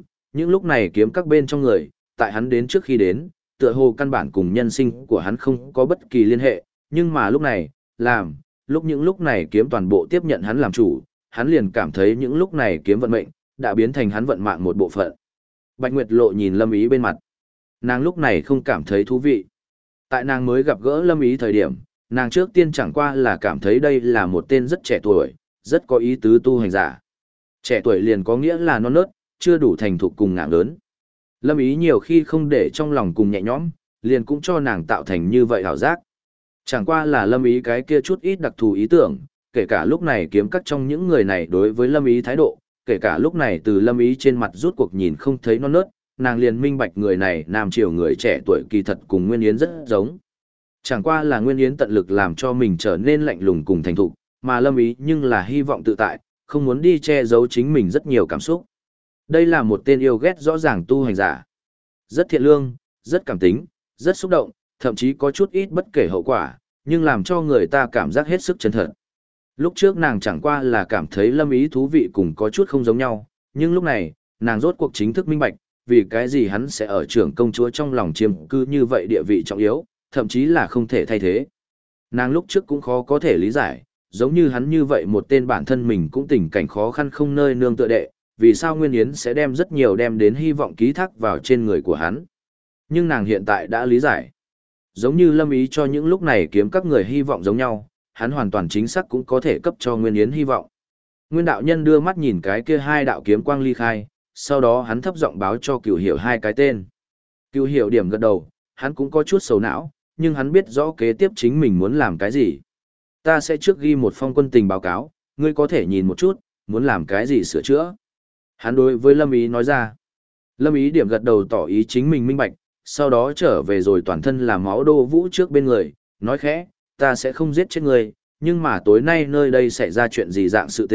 này kiếm các bên trong người, tại hắn đến trước khi đến, tựa hồ căn bản cùng nhân sinh của hắn không có bất kỳ liên hệ, nhưng mà lúc này, những lúc này kiếm toàn bộ tiếp nhận hắn làm chủ, hắn liền cảm thấy những lúc này kiếm vận mệnh, đã biến thành hắn vận mạng một bộ phận. Bạch Nguyệt Lộ nhìn Lâm Ý bên mặt. Nàng lúc này không cảm thấy thú vị. Tại nàng mới gặp gỡ Lâm Ý thời điểm, nàng trước tiên chẳng qua là cảm thấy đây là một tên rất trẻ tuổi, rất có ý tứ tu hành giả. Trẻ tuổi liền có nghĩa là non nớt, chưa đủ thành thục cùng ngạng lớn. Lâm Ý nhiều khi không để trong lòng cùng nhẹ nhõm, liền cũng cho nàng tạo thành như vậy ảo giác. Chẳng qua là Lâm Ý cái kia chút ít đặc thù ý tưởng, kể cả lúc này kiếm cắt trong những người này đối với Lâm Ý thái độ, kể cả lúc này từ Lâm Ý trên mặt rút cuộc nhìn không thấy non nớt, nàng liền minh bạch người này nam triều người trẻ tuổi kỳ thật cùng Nguyên Yến rất giống. Chẳng qua là Nguyên Yến tận lực làm cho mình trở nên lạnh lùng cùng thành thục, mà Lâm Ý nhưng là hy vọng tự tại, không muốn đi che giấu chính mình rất nhiều cảm xúc. Đây là một tên yêu ghét rõ ràng tu hành giả. Rất thiện lương, rất cảm tính, rất xúc động, thậm chí có chút ít bất kể hậu quả, nhưng làm cho người ta cảm giác hết sức chân thật. Lúc trước nàng chẳng qua là cảm thấy Lâm Ý thú vị cùng có chút không giống nhau, nhưng lúc này, nàng rốt cuộc chính thức minh bạch, vì cái gì hắn sẽ ở trưởng công chúa trong lòng chiếm cư như vậy địa vị trọng yếu, thậm chí là không thể thay thế. Nàng lúc trước cũng khó có thể lý giải, giống như hắn như vậy một tên bản thân mình cũng tình cảnh khó khăn không nơi nương tựa đệ, vì sao Nguyên Yến sẽ đem rất nhiều đem đến hy vọng ký thác vào trên người của hắn. Nhưng nàng hiện tại đã lý giải. Giống như Lâm Ý cho những lúc này kiếm các người hy vọng giống nhau, hắn hoàn toàn chính xác cũng có thể cấp cho Nguyên Yến hy vọng. Nguyên đạo nhân đưa mắt nhìn cái kia hai đạo kiếm quang ly khai, sau đó hắn thấp giọng báo cho Cửu Hiểu hai cái tên. Cửu Hiểu điểm gật đầu, hắn cũng có chút sầu não, nhưng hắn biết rõ kế tiếp chính mình muốn làm cái gì. Ta sẽ trước ghi một phong quân tình báo cáo, ngươi có thể nhìn một chút, muốn làm cái gì sửa chữa. Hắn đối với Lâm Ý nói ra. Lâm Ý điểm gật đầu tỏ ý chính mình minh bạch, sau đó trở về rồi toàn thân làm máu Đỗ Vũ trước bên người, nói khẽ, ta sẽ không giết chết ngươi, nhưng mà tối nay nơi đây xảy ra chuyện gì dạng sự tình,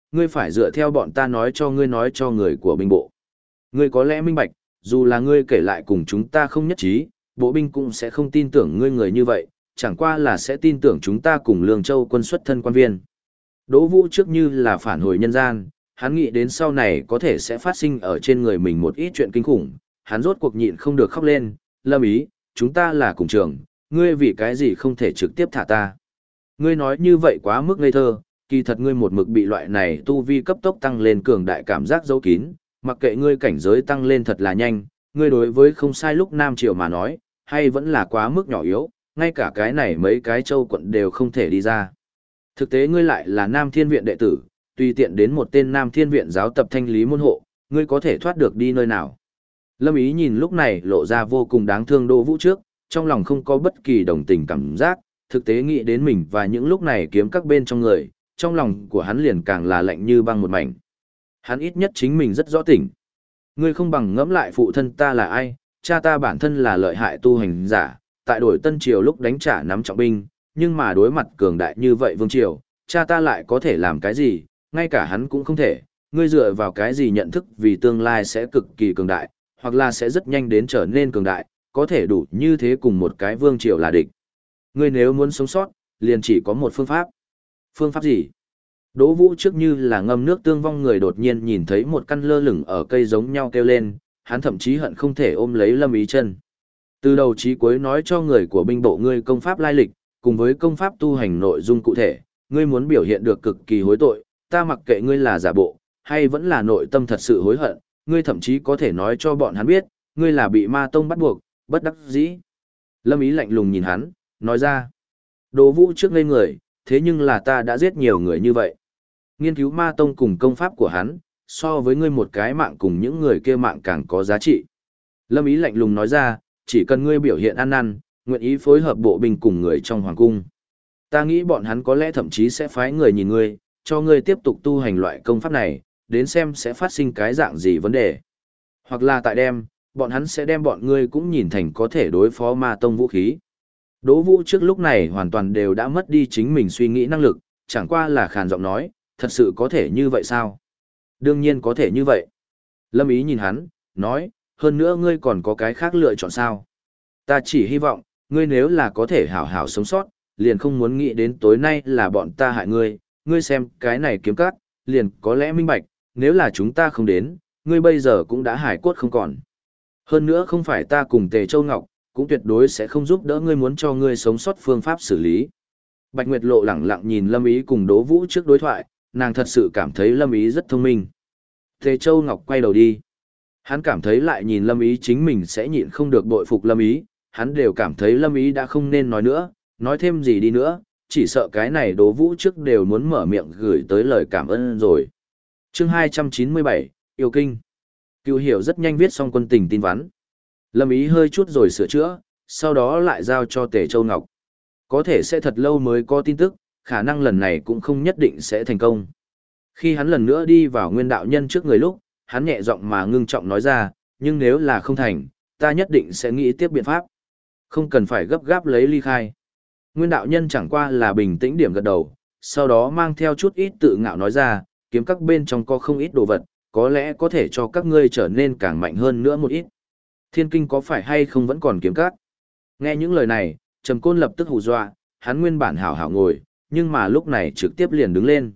ngươi phải dựa theo bọn ta nói cho người của binh bộ. Ngươi có lẽ minh bạch, dù là ngươi kể lại cùng chúng ta không nhất trí, bộ binh cũng sẽ không tin tưởng ngươi người như vậy, chẳng qua là sẽ tin tưởng chúng ta cùng Lương Châu quân xuất thân quan viên. Đỗ Vũ trước như là phản hồi nhân gian, hắn nghĩ đến sau này có thể sẽ phát sinh ở trên người mình một ít chuyện kinh khủng, hắn rốt cuộc nhịn không được khóc lên, Lâm Ý, chúng ta là cùng trường, ngươi vì cái gì không thể trực tiếp thả ta. Ngươi nói như vậy quá mức ngây thơ, kỳ thật ngươi một mực bị loại này tu vi cấp tốc tăng lên cường đại cảm giác giấu kín, mặc kệ ngươi cảnh giới tăng lên thật là nhanh, ngươi đối với không sai lúc Nam Triều mà nói, hay vẫn là quá mức nhỏ yếu, ngay cả cái này mấy cái châu quận đều không thể đi ra. Thực tế ngươi lại là Nam Thiên Viện đệ tử, tùy tiện đến một tên Nam Thiên Viện giáo tập thanh lý môn hộ, ngươi có thể thoát được đi nơi nào. Lâm Ý nhìn lúc này lộ ra vô cùng đáng thương Đỗ Vũ trước, trong lòng không có bất kỳ đồng tình cảm giác, thực tế nghĩ đến mình và những lúc này kiếm các bên trong người, trong lòng của hắn liền càng là lạnh như băng một mảnh. Hắn ít nhất chính mình rất rõ tỉnh. Ngươi không bằng ngẫm lại phụ thân ta là ai, cha ta bản thân là lợi hại tu hành giả, tại đổi Tân Triều lúc đánh trả nắm trọng binh, nhưng mà đối mặt cường đại như vậy Vương Triều, cha ta lại có thể làm cái gì, ngay cả hắn cũng không thể, ngươi dựa vào cái gì nhận thức vì tương lai sẽ cực kỳ cường đại, hoặc là sẽ rất nhanh đến trở nên cường đại, có thể đủ như thế cùng một cái Vương Triều là địch. Ngươi nếu muốn sống sót, liền chỉ có một phương pháp. Phương pháp gì? Đỗ Vũ trước như là ngâm nước tương vong người đột nhiên nhìn thấy một căn lơ lửng ở cây giống nhau kêu lên, hắn thậm chí hận không thể ôm lấy Lâm Ý chân. Từ đầu chí cuối nói cho người của binh bộ ngươi công pháp lai lịch, cùng với công pháp tu hành nội dung cụ thể, ngươi muốn biểu hiện được cực kỳ hối tội, ta mặc kệ ngươi là giả bộ, hay vẫn là nội tâm thật sự hối hận, ngươi thậm chí có thể nói cho bọn hắn biết, ngươi là bị ma tông bắt buộc, bất đắc dĩ. Lâm Ý lạnh lùng nhìn hắn, nói ra. Đỗ Vũ trước ngây người, thế nhưng là ta đã giết nhiều người như vậy. Nghiên cứu ma tông cùng công pháp của hắn, so với ngươi một cái mạng cùng những người kia mạng càng có giá trị. Lâm Ý lạnh lùng nói ra, chỉ cần ngươi biểu hiện ăn năn, nguyện ý phối hợp bộ binh cùng người trong hoàng cung. Ta nghĩ bọn hắn có lẽ thậm chí sẽ phái người nhìn ngươi, cho ngươi tiếp tục tu hành loại công pháp này, đến xem sẽ phát sinh cái dạng gì vấn đề. Hoặc là tại đem, bọn hắn sẽ đem bọn ngươi cũng nhìn thành có thể đối phó ma tông vũ khí. Đỗ Vũ trước lúc này hoàn toàn đều đã mất đi chính mình suy nghĩ năng lực, chẳng qua là khàn giọng nói, thật sự có thể như vậy sao? Đương nhiên có thể như vậy. Lâm Ý nhìn hắn, nói, hơn nữa ngươi còn có cái khác lựa chọn sao? Ta chỉ hy vọng, ngươi nếu là có thể hảo hảo sống sót, liền không muốn nghĩ đến tối nay là bọn ta hại ngươi, ngươi xem cái này kiếm cắt, liền có lẽ minh bạch, nếu là chúng ta không đến, ngươi bây giờ cũng đã hải cốt không còn. Hơn nữa không phải ta cùng Tề Châu Ngọc, cũng tuyệt đối sẽ không giúp đỡ ngươi muốn cho ngươi sống sót phương pháp xử lý. Bạch Nguyệt Lộ lẳng lặng nhìn Lâm Ý cùng Đỗ Vũ trước đối thoại, nàng thật sự cảm thấy Lâm Ý rất thông minh. Tề Châu Ngọc quay đầu đi. Hắn cảm thấy lại nhìn Lâm Ý chính mình sẽ nhịn không được bội phục Lâm Ý, hắn đều cảm thấy Lâm Ý đã không nên nói nữa, nói thêm gì đi nữa, chỉ sợ cái này Đỗ Vũ trước đều muốn mở miệng gửi tới lời cảm ơn rồi. Chương 297, Yêu Kinh. Cựu Hiểu rất nhanh viết xong quân tình tin vắn. Lâm Ý hơi chút rồi sửa chữa, sau đó lại giao cho Tề Châu Ngọc. Có thể sẽ thật lâu mới có tin tức, khả năng lần này cũng không nhất định sẽ thành công. Khi hắn lần nữa đi vào Nguyên đạo nhân trước người lúc, hắn nhẹ giọng mà ngưng trọng nói ra, nhưng nếu là không thành, ta nhất định sẽ nghĩ tiếp biện pháp. Không cần phải gấp gáp lấy ly khai. Nguyên đạo nhân chẳng qua là bình tĩnh điểm gật đầu, sau đó mang theo chút ít tự ngạo nói ra, kiếm các bên trong có không ít đồ vật, có lẽ có thể cho các ngươi trở nên càng mạnh hơn nữa một ít. Thiên kinh có phải hay không vẫn còn kiếm các? Nghe những lời này, Trầm Côn lập tức hù dọa, hắn nguyên bản hảo hảo ngồi, nhưng mà lúc này trực tiếp liền đứng lên.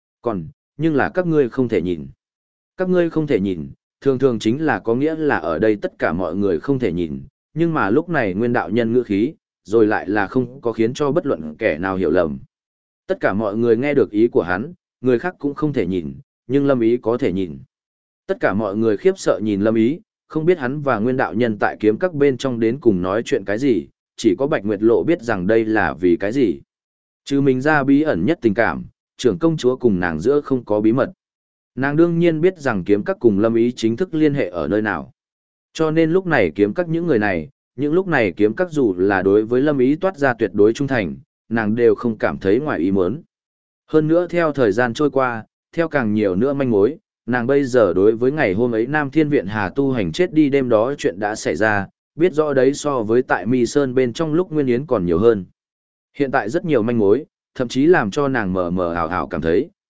Nhưng là các ngươi không thể nhìn. Các ngươi không thể nhìn, thường thường chính là có nghĩa là ở đây tất cả mọi người không thể nhìn, nhưng mà lúc này nguyên đạo nhân ngữ khí, rồi lại là không có khiến cho bất luận kẻ nào hiểu lầm. Tất cả mọi người nghe được ý của hắn, người khác cũng không thể nhìn, nhưng Lâm Ý có thể nhìn. Tất cả mọi người khiếp sợ nhìn Lâm Ý, không biết hắn và nguyên đạo nhân tại kiếm các bên trong đến cùng nói chuyện cái gì, chỉ có Bạch Nguyệt Lộ biết rằng đây là vì cái gì. Trừ mình ra bí ẩn nhất tình cảm, trưởng công chúa cùng nàng giữa không có bí mật. Nàng đương nhiên biết rằng kiếm các cùng Lâm Ý chính thức liên hệ ở nơi nào. Cho nên lúc này kiếm các những người này, những lúc này kiếm các dù là đối với Lâm Ý toát ra tuyệt đối trung thành, nàng đều không cảm thấy ngoài ý muốn. Hơn nữa theo thời gian trôi qua, theo càng nhiều nữa manh mối, nàng bây giờ đối với ngày hôm ấy Nam Thiên Viện Hà tu hành chết đi đêm đó chuyện đã xảy ra, biết rõ đấy so với tại Mi Sơn bên trong lúc Nguyên Yến còn nhiều hơn. Hiện tại rất nhiều manh mối, thậm chí làm cho nàng mờ mờ ảo ảo cảm thấy,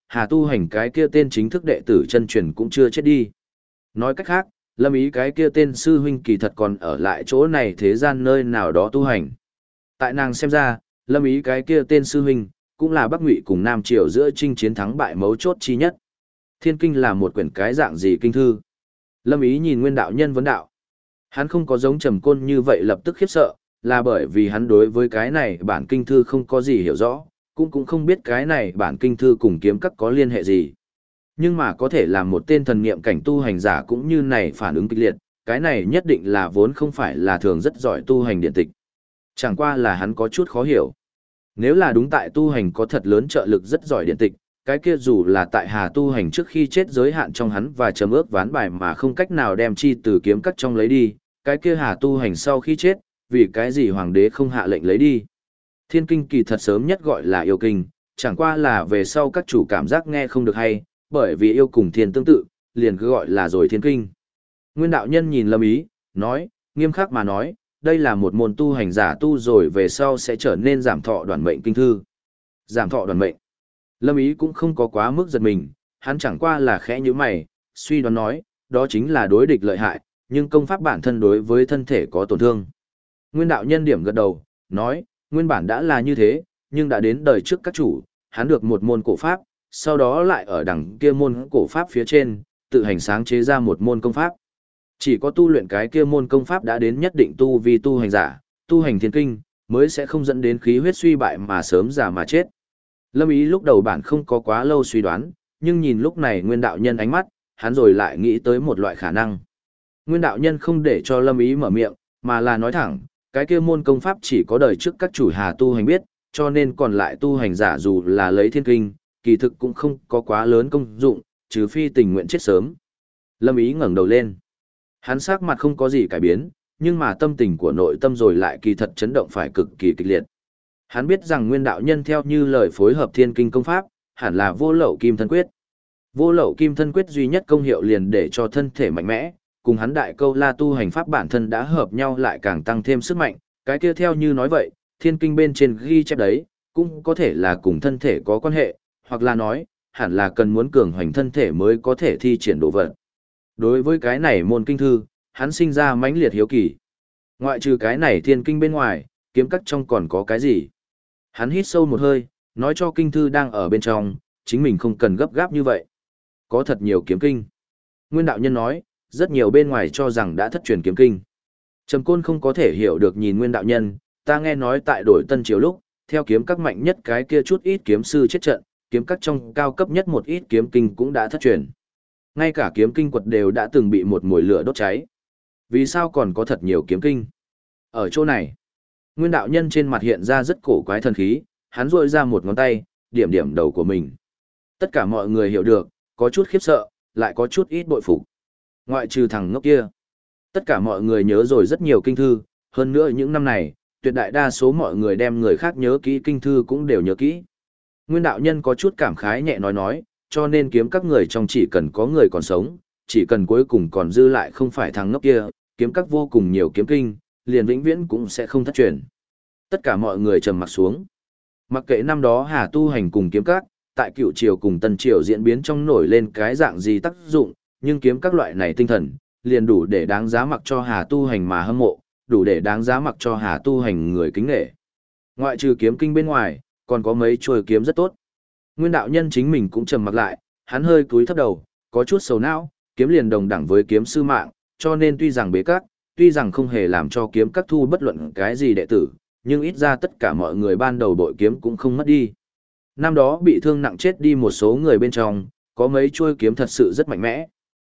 Hà Tu Hành cái kia tên chính thức đệ tử chân truyền cũng chưa chết đi. Nói cách khác, Lâm Ý cái kia tên sư huynh kỳ thật còn ở lại chỗ này thế gian nơi nào đó tu hành. Tại nàng xem ra, Lâm Ý cái kia tên sư huynh, cũng là Bắc Ngụy cùng Nam Triều giữa chinh chiến thắng bại mấu chốt chi nhất. Thiên Kinh là một quyển cái dạng gì kinh thư? Lâm Ý nhìn Nguyên đạo nhân vấn đạo. Hắn không có giống Trầm Côn như vậy lập tức khiếp sợ, là bởi vì hắn đối với cái này bản kinh thư không có gì hiểu rõ, cũng không biết cái này bản kinh thư cùng kiếm các có liên hệ gì. Nhưng mà có thể làm một tên thần niệm cảnh tu hành giả cũng như này phản ứng kịch liệt, cái này nhất định là vốn không phải là thường rất giỏi tu hành điện tịch. Chẳng qua là hắn có chút khó hiểu. Nếu là đúng tại tu hành có thật lớn trợ lực rất giỏi điện tịch, cái kia dù là tại Hà tu hành trước khi chết giới hạn trong hắn và trầm ước ván bài mà không cách nào đem chi từ kiếm cắt trong lấy đi, cái kia Hà tu hành sau khi chết, vì cái gì hoàng đế không hạ lệnh lấy đi. Thiên kinh kỳ thật sớm nhất gọi là yêu kinh, chẳng qua là về sau các chủ cảm giác nghe không được hay, bởi vì yêu cùng thiên tương tự, liền cứ gọi là rồi thiên kinh. Nguyên đạo nhân nhìn Lâm Ý, nói, nghiêm khắc mà nói, đây là một môn tu hành giả tu rồi về sau sẽ trở nên giảm thọ đoản mệnh kinh thư. Giảm thọ đoản mệnh. Lâm Ý cũng không có quá mức giật mình, hắn chẳng qua là khẽ như mày, suy đoán nói, đó chính là đối địch lợi hại, nhưng công pháp bản thân đối với thân thể có tổn thương. Nguyên đạo nhân điểm gật đầu, nói, nguyên bản đã là như thế, nhưng đã đến đời trước các chủ, hắn được một môn cổ pháp, sau đó lại ở đằng kia môn cổ pháp phía trên, tự hành sáng chế ra một môn công pháp. Chỉ có tu luyện cái kia môn công pháp đã đến nhất định tu vi tu hành giả, tu hành thiên kinh, mới sẽ không dẫn đến khí huyết suy bại mà sớm già mà chết. Lâm Ý lúc đầu bản không có quá lâu suy đoán, nhưng nhìn lúc này Nguyên đạo nhân ánh mắt, hắn rồi lại nghĩ tới một loại khả năng. Nguyên đạo nhân không để cho Lâm Ý mở miệng, mà là nói thẳng, cái kia môn công pháp chỉ có đời trước các chủ Hà tu hành biết, cho nên còn lại tu hành giả dù là lấy thiên kinh, kỳ thực cũng không có quá lớn công dụng, trừ phi tình nguyện chết sớm. Lâm Ý ngẩng đầu lên. Hắn sắc mặt không có gì cải biến, nhưng mà tâm tình của nội tâm rồi lại kỳ thật chấn động phải cực kỳ kịch liệt. Hắn biết rằng Nguyên đạo nhân theo như lời phối hợp thiên kinh công pháp, hẳn là vô lậu kim thân quyết. Vô lậu kim thân quyết duy nhất công hiệu liền để cho thân thể mạnh mẽ, cùng hắn đại câu la tu hành pháp bản thân đã hợp nhau lại càng tăng thêm sức mạnh, cái kia theo như nói vậy, thiên kinh bên trên ghi chép đấy, cũng có thể là cùng thân thể có quan hệ, hoặc là nói, hẳn là cần muốn cường hoành thân thể mới có thể thi triển độ vật. Đối với cái này môn kinh thư, hắn sinh ra mãnh liệt hiếu kỳ. Ngoại trừ cái này thiên kinh bên ngoài, kiếm cắt trong còn có cái gì? Hắn hít sâu một hơi, nói cho kinh thư đang ở bên trong, chính mình không cần gấp gáp như vậy. Có thật nhiều kiếm kinh. Nguyên đạo nhân nói, rất nhiều bên ngoài cho rằng đã thất truyền kiếm kinh. Trầm Côn không có thể hiểu được nhìn Nguyên đạo nhân, ta nghe nói tại đổi Tân Triều lúc, theo kiếm các mạnh nhất cái kia chút ít kiếm sư chết trận, kiếm các trong cao cấp nhất một ít kiếm kinh cũng đã thất truyền. Ngay cả kiếm kinh quật đều đã từng bị một mùi lửa đốt cháy. Vì sao còn có thật nhiều kiếm kinh? Ở chỗ này, Nguyên đạo nhân trên mặt hiện ra rất cổ quái thần khí, hắn rôi ra một ngón tay, điểm điểm đầu của mình. Tất cả mọi người hiểu được, có chút khiếp sợ, lại có chút ít bội phục. Ngoại trừ thằng ngốc kia. Tất cả mọi người nhớ rồi rất nhiều kinh thư, hơn nữa những năm này, tuyệt đại đa số mọi người đem người khác nhớ kỹ kinh thư cũng đều nhớ kỹ. Nguyên đạo nhân có chút cảm khái nhẹ nói, cho nên kiếm các người trong chỉ cần có người còn sống, chỉ cần cuối cùng còn dư lại không phải thằng ngốc kia, kiếm các vô cùng nhiều kiếm kinh, liền vĩnh viễn cũng sẽ không thất truyền. Tất cả mọi người trầm mặc xuống. Mặc kệ năm đó Hà tu hành cùng kiếm các, tại Cựu Triều cùng Tân Triều diễn biến trong nổi lên cái dạng gì tác dụng, nhưng kiếm các loại này tinh thần, liền đủ để đáng giá mặc cho Hà tu hành mà hâm mộ, đủ để đáng giá mặc cho Hà tu hành người kính nể. Ngoại trừ kiếm kinh bên ngoài, còn có mấy chuôi kiếm rất tốt. Nguyên đạo nhân chính mình cũng trầm mặc lại, hắn hơi cúi thấp đầu, có chút sầu não, kiếm liền đồng đẳng với kiếm sư mạng, cho nên tuy rằng bế các, tuy rằng không hề làm cho kiếm các thu bất luận cái gì đệ tử, nhưng ít ra tất cả mọi người ban đầu bội kiếm cũng không mất đi. Năm đó bị thương nặng chết đi một số người bên trong, có mấy chuôi kiếm thật sự rất mạnh mẽ.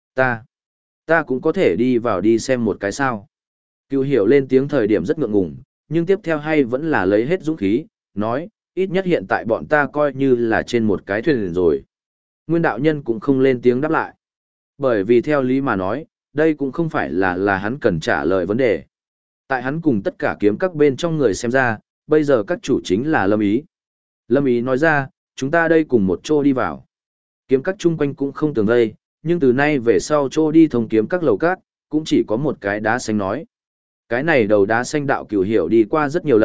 Ta cũng có thể đi vào đi xem một cái sao. Cựu hiểu lên tiếng thời điểm rất ngượng ngùng, nhưng tiếp theo hay vẫn là lấy hết dũng khí, nói, ít nhất hiện tại bọn ta coi như là trên một cái thuyền rồi. Nguyên đạo nhân cũng không lên tiếng đáp lại. Bởi vì theo lý mà nói, đây cũng không phải là hắn cần trả lời vấn đề. Tại hắn cùng tất cả kiếm các bên trong người xem ra, bây giờ các chủ chính là Lâm Ý. Lâm Ý nói ra, chúng ta đây cùng một chỗ đi vào. Kiếm các chung quanh cũng không tường vây, nhưng từ nay về sau chỗ đi thông kiếm các lầu cát, cũng chỉ có một cái đá xanh nói. Cái này đầu đá xanh đạo cửu hiểu đi qua rất nhiều lần,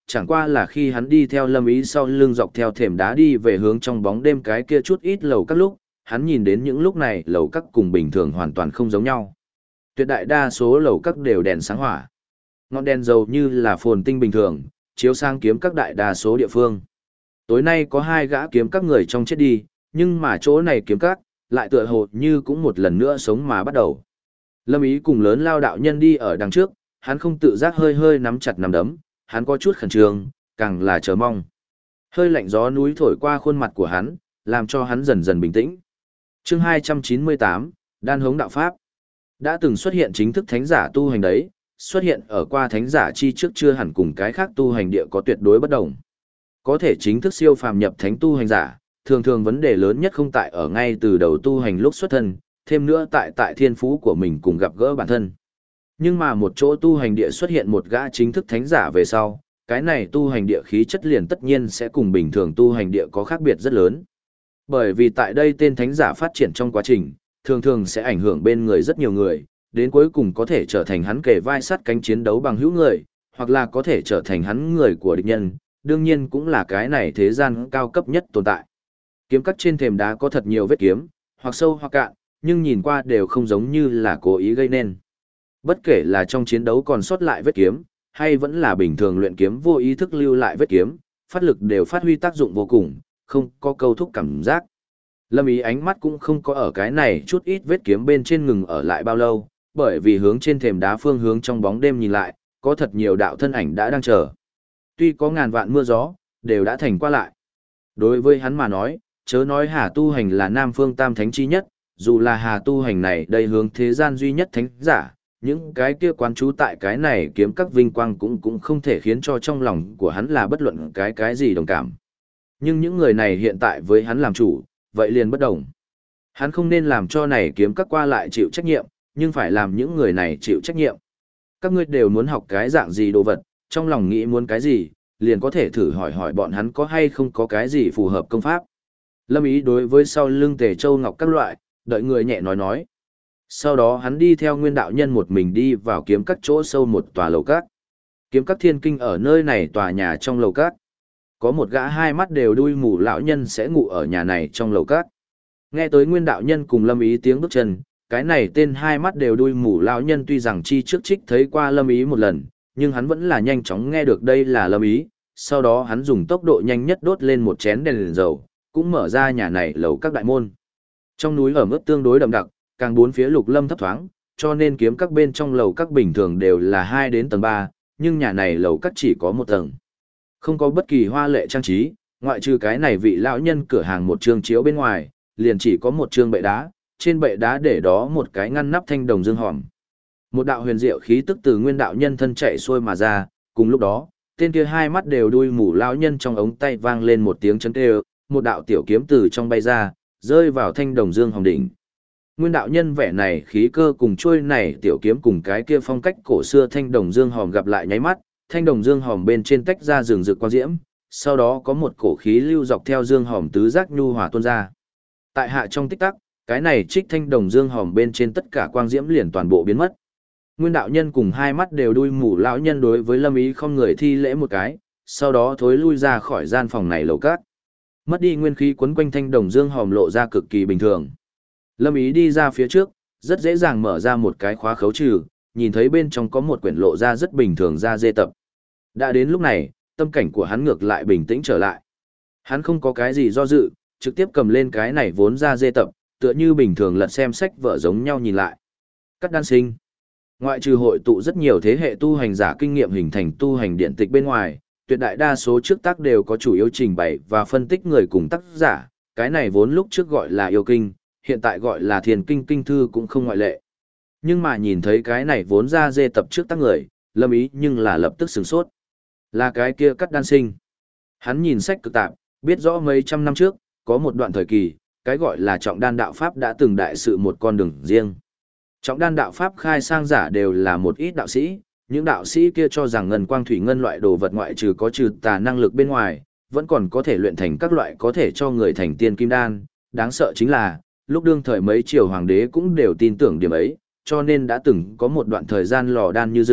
chẳng qua là khi hắn đi theo Lâm Ý sau lưng dọc theo thềm đá đi về hướng trong bóng đêm cái kia chút ít lầu các lúc, hắn nhìn đến những lúc này lầu các cùng bình thường hoàn toàn không giống nhau. Tuyệt đại đa số lầu các đều đèn sáng hỏa. Ngọn đèn dầu như là phồn tinh bình thường, chiếu sang kiếm các đại đa số địa phương. Tối nay có 2 gã kiếm các người trong chết đi, nhưng mà chỗ này kiếm các, lại tựa hồ như cũng một lần nữa sống mà bắt đầu. Lâm Ý cùng lớn lao đạo nhân đi ở đằng trước, hắn không tự giác hơi hơi nắm chặt nắm đấm, hắn có chút khẩn trương, càng là chờ mong. Hơi lạnh gió núi thổi qua khuôn mặt của hắn, làm cho hắn dần dần bình tĩnh. Chương 298, Đan Hống Đạo Pháp. Đã từng xuất hiện chính thức thánh giả tu hành đấy, xuất hiện ở qua thánh giả chi trước chưa hẳn cùng cái khác tu hành địa có tuyệt đối bất đồng. Có thể chính thức siêu phàm nhập thánh tu hành giả, thường thường vấn đề lớn nhất không tại ở ngay từ đầu tu hành lúc xuất thân, thêm nữa tại thiên phú của mình cùng gặp gỡ bản thân. Nhưng mà một chỗ tu hành địa xuất hiện một gã chính thức thánh giả về sau, cái này tu hành địa khí chất liền tất nhiên sẽ cùng bình thường tu hành địa có khác biệt rất lớn. Bởi vì tại đây tên thánh giả phát triển trong quá trình, thường thường sẽ ảnh hưởng bên người rất nhiều người, đến cuối cùng có thể trở thành hắn kề vai sát cánh chiến đấu bằng hữu người, hoặc là có thể trở thành hắn người của địch nhân, đương nhiên cũng là cái này thế gian cao cấp nhất tồn tại. Kiếm cắt trên thềm đá có thật nhiều vết kiếm, hoặc sâu hoặc cạn, nhưng nhìn qua đều không giống như là cố ý gây nên. Bất kể là trong chiến đấu còn sót lại vết kiếm, hay vẫn là bình thường luyện kiếm vô ý thức lưu lại vết kiếm, phát lực đều phát huy tác dụng vô cùng, không có câu thúc cảm giác. Lâm Ý ánh mắt cũng không có ở cái này chút ít vết kiếm bên trên ngừng ở lại bao lâu, bởi vì hướng trên thềm đá phương hướng trong bóng đêm nhìn lại, có thật nhiều đạo thân ảnh đã đang chờ. Tuy có ngàn vạn mưa gió, đều đã thành qua lại. Đối với hắn mà nói, chớ nói Hà tu hành là Nam Phương Tam Thánh chi nhất, dù là Hà tu hành này đây hướng thế gian duy nhất thánh giả, những cái kia quán trú tại cái này kiếm các vinh quang cũng không thể khiến cho trong lòng của hắn là bất luận cái gì đồng cảm. Nhưng những người này hiện tại với hắn làm chủ, vậy liền bất đồng. Hắn không nên làm cho này kiếm các qua lại chịu trách nhiệm, nhưng phải làm những người này chịu trách nhiệm. Các ngươi đều muốn học cái dạng gì đồ vật, trong lòng nghĩ muốn cái gì, liền có thể thử hỏi bọn hắn có hay không có cái gì phù hợp công pháp. Lâm Ý đối với sau lưng Tề Châu Ngọc các loại, đợi người nhẹ nói. Sau đó hắn đi theo Nguyên đạo nhân một mình đi vào kiếm các chỗ sâu một tòa lầu các. Kiếm các thiên kinh ở nơi này tòa nhà trong lầu các. Có một gã 2 mắt đều đuôi mù lão nhân sẽ ngủ ở nhà này trong lầu các. Nghe tới Nguyên đạo nhân cùng Lâm Ý tiếng bước chân, cái này tên 2 mắt đều đuôi mù lão nhân tuy rằng chi trước trích thấy qua Lâm Ý một lần, nhưng hắn vẫn là nhanh chóng nghe được đây là Lâm Ý, sau đó hắn dùng tốc độ nhanh nhất đốt lên một chén đèn dầu, cũng mở ra nhà này lầu các đại môn. Trong núi ẩm ướt tương đối đậm đặc, càng bốn phía lục lâm thấp thoáng, cho nên kiếm các bên trong lầu các bình thường đều là 2 đến tầng 3, nhưng nhà này lầu các chỉ có 1 tầng. Không có bất kỳ hoa lệ trang trí, ngoại trừ cái này vị lão nhân cửa hàng một trương chiếu bên ngoài, liền chỉ có một trương bệ đá, trên bệ đá để đó một cái ngăn nắp thanh đồng dương hòm. Một đạo huyền diệu khí tức từ Nguyên đạo nhân thân chạy xuôi mà ra, cùng lúc đó, tên kia 2 mắt đều đuôi mù lão nhân trong ống tay vang lên một tiếng chấn kêu, một đạo tiểu kiếm từ trong bay ra, rơi vào thanh đồng dương hòm đỉnh. Nguyên đạo nhân vẻ này khí cơ cùng chuôi này tiểu kiếm cùng cái kia phong cách cổ xưa thanh đồng dương hòm gặp lại nháy mắt, thanh đồng dương hòm bên trên tách ra rừng rực quang diễm, sau đó có một cổ khí lưu dọc theo dương hòm tứ giác nhu hòa tuôn ra. Tại hạ trong tích tắc, cái này trích thanh đồng dương hòm bên trên tất cả quang diễm liền toàn bộ biến mất. Nguyên đạo nhân cùng 2 mắt đều đuôi mù lão nhân đối với Lâm Ý không người thi lễ một cái, sau đó thối lui ra khỏi gian phòng này lầu các. Mất đi nguyên khí quấn quanh thanh đồng dương hòm lộ ra cực kỳ bình thường. Lâm Ý đi ra phía trước, rất dễ dàng mở ra một cái khóa khấu trừ, nhìn thấy bên trong có một quyển lộ ra rất bình thường da dê tập. Đã đến lúc này, tâm cảnh của hắn ngược lại bình tĩnh trở lại. Hắn không có cái gì do dự, trực tiếp cầm lên cái này vốn da dê tập, tựa như bình thường lật xem sách vở giống nhau nhìn lại. Cắt đan sinh. Ngoại trừ hội tụ rất nhiều thế hệ tu hành giả kinh nghiệm hình thành tu hành điện tịch bên ngoài, tuyệt đại đa số trước tác đều có chủ yếu trình bày và phân tích người cùng tác giả, cái này vốn lúc trước gọi là yêu kinh, hiện tại gọi là thiền kinh kinh thư cũng không ngoại lệ. Nhưng mà nhìn thấy cái này vốn ra dê tập trước tác người, Lâm Ý nhưng là lập tức sửng sốt. Là cái kia Cắt đan sinh. Hắn nhìn sách cực tạp, biết rõ mấy trăm năm trước, có một đoạn thời kỳ, cái gọi là trọng đan đạo Pháp đã từng đại sự một con đường riêng. Trọng đan đạo Pháp khai sang giả đều là một ít đạo sĩ, những đạo sĩ kia cho rằng ngân quang thủy ngân loại đồ vật ngoại trừ có trừ tà năng lực bên ngoài, vẫn còn có thể luyện thành các loại có thể cho người thành tiên kim đan. Đáng sợ chính là, lúc đương thời mấy triều hoàng đế cũng đều tin tưởng điểm ấy, cho nên đã từng có một đoạn thời gian lò đan như rừng,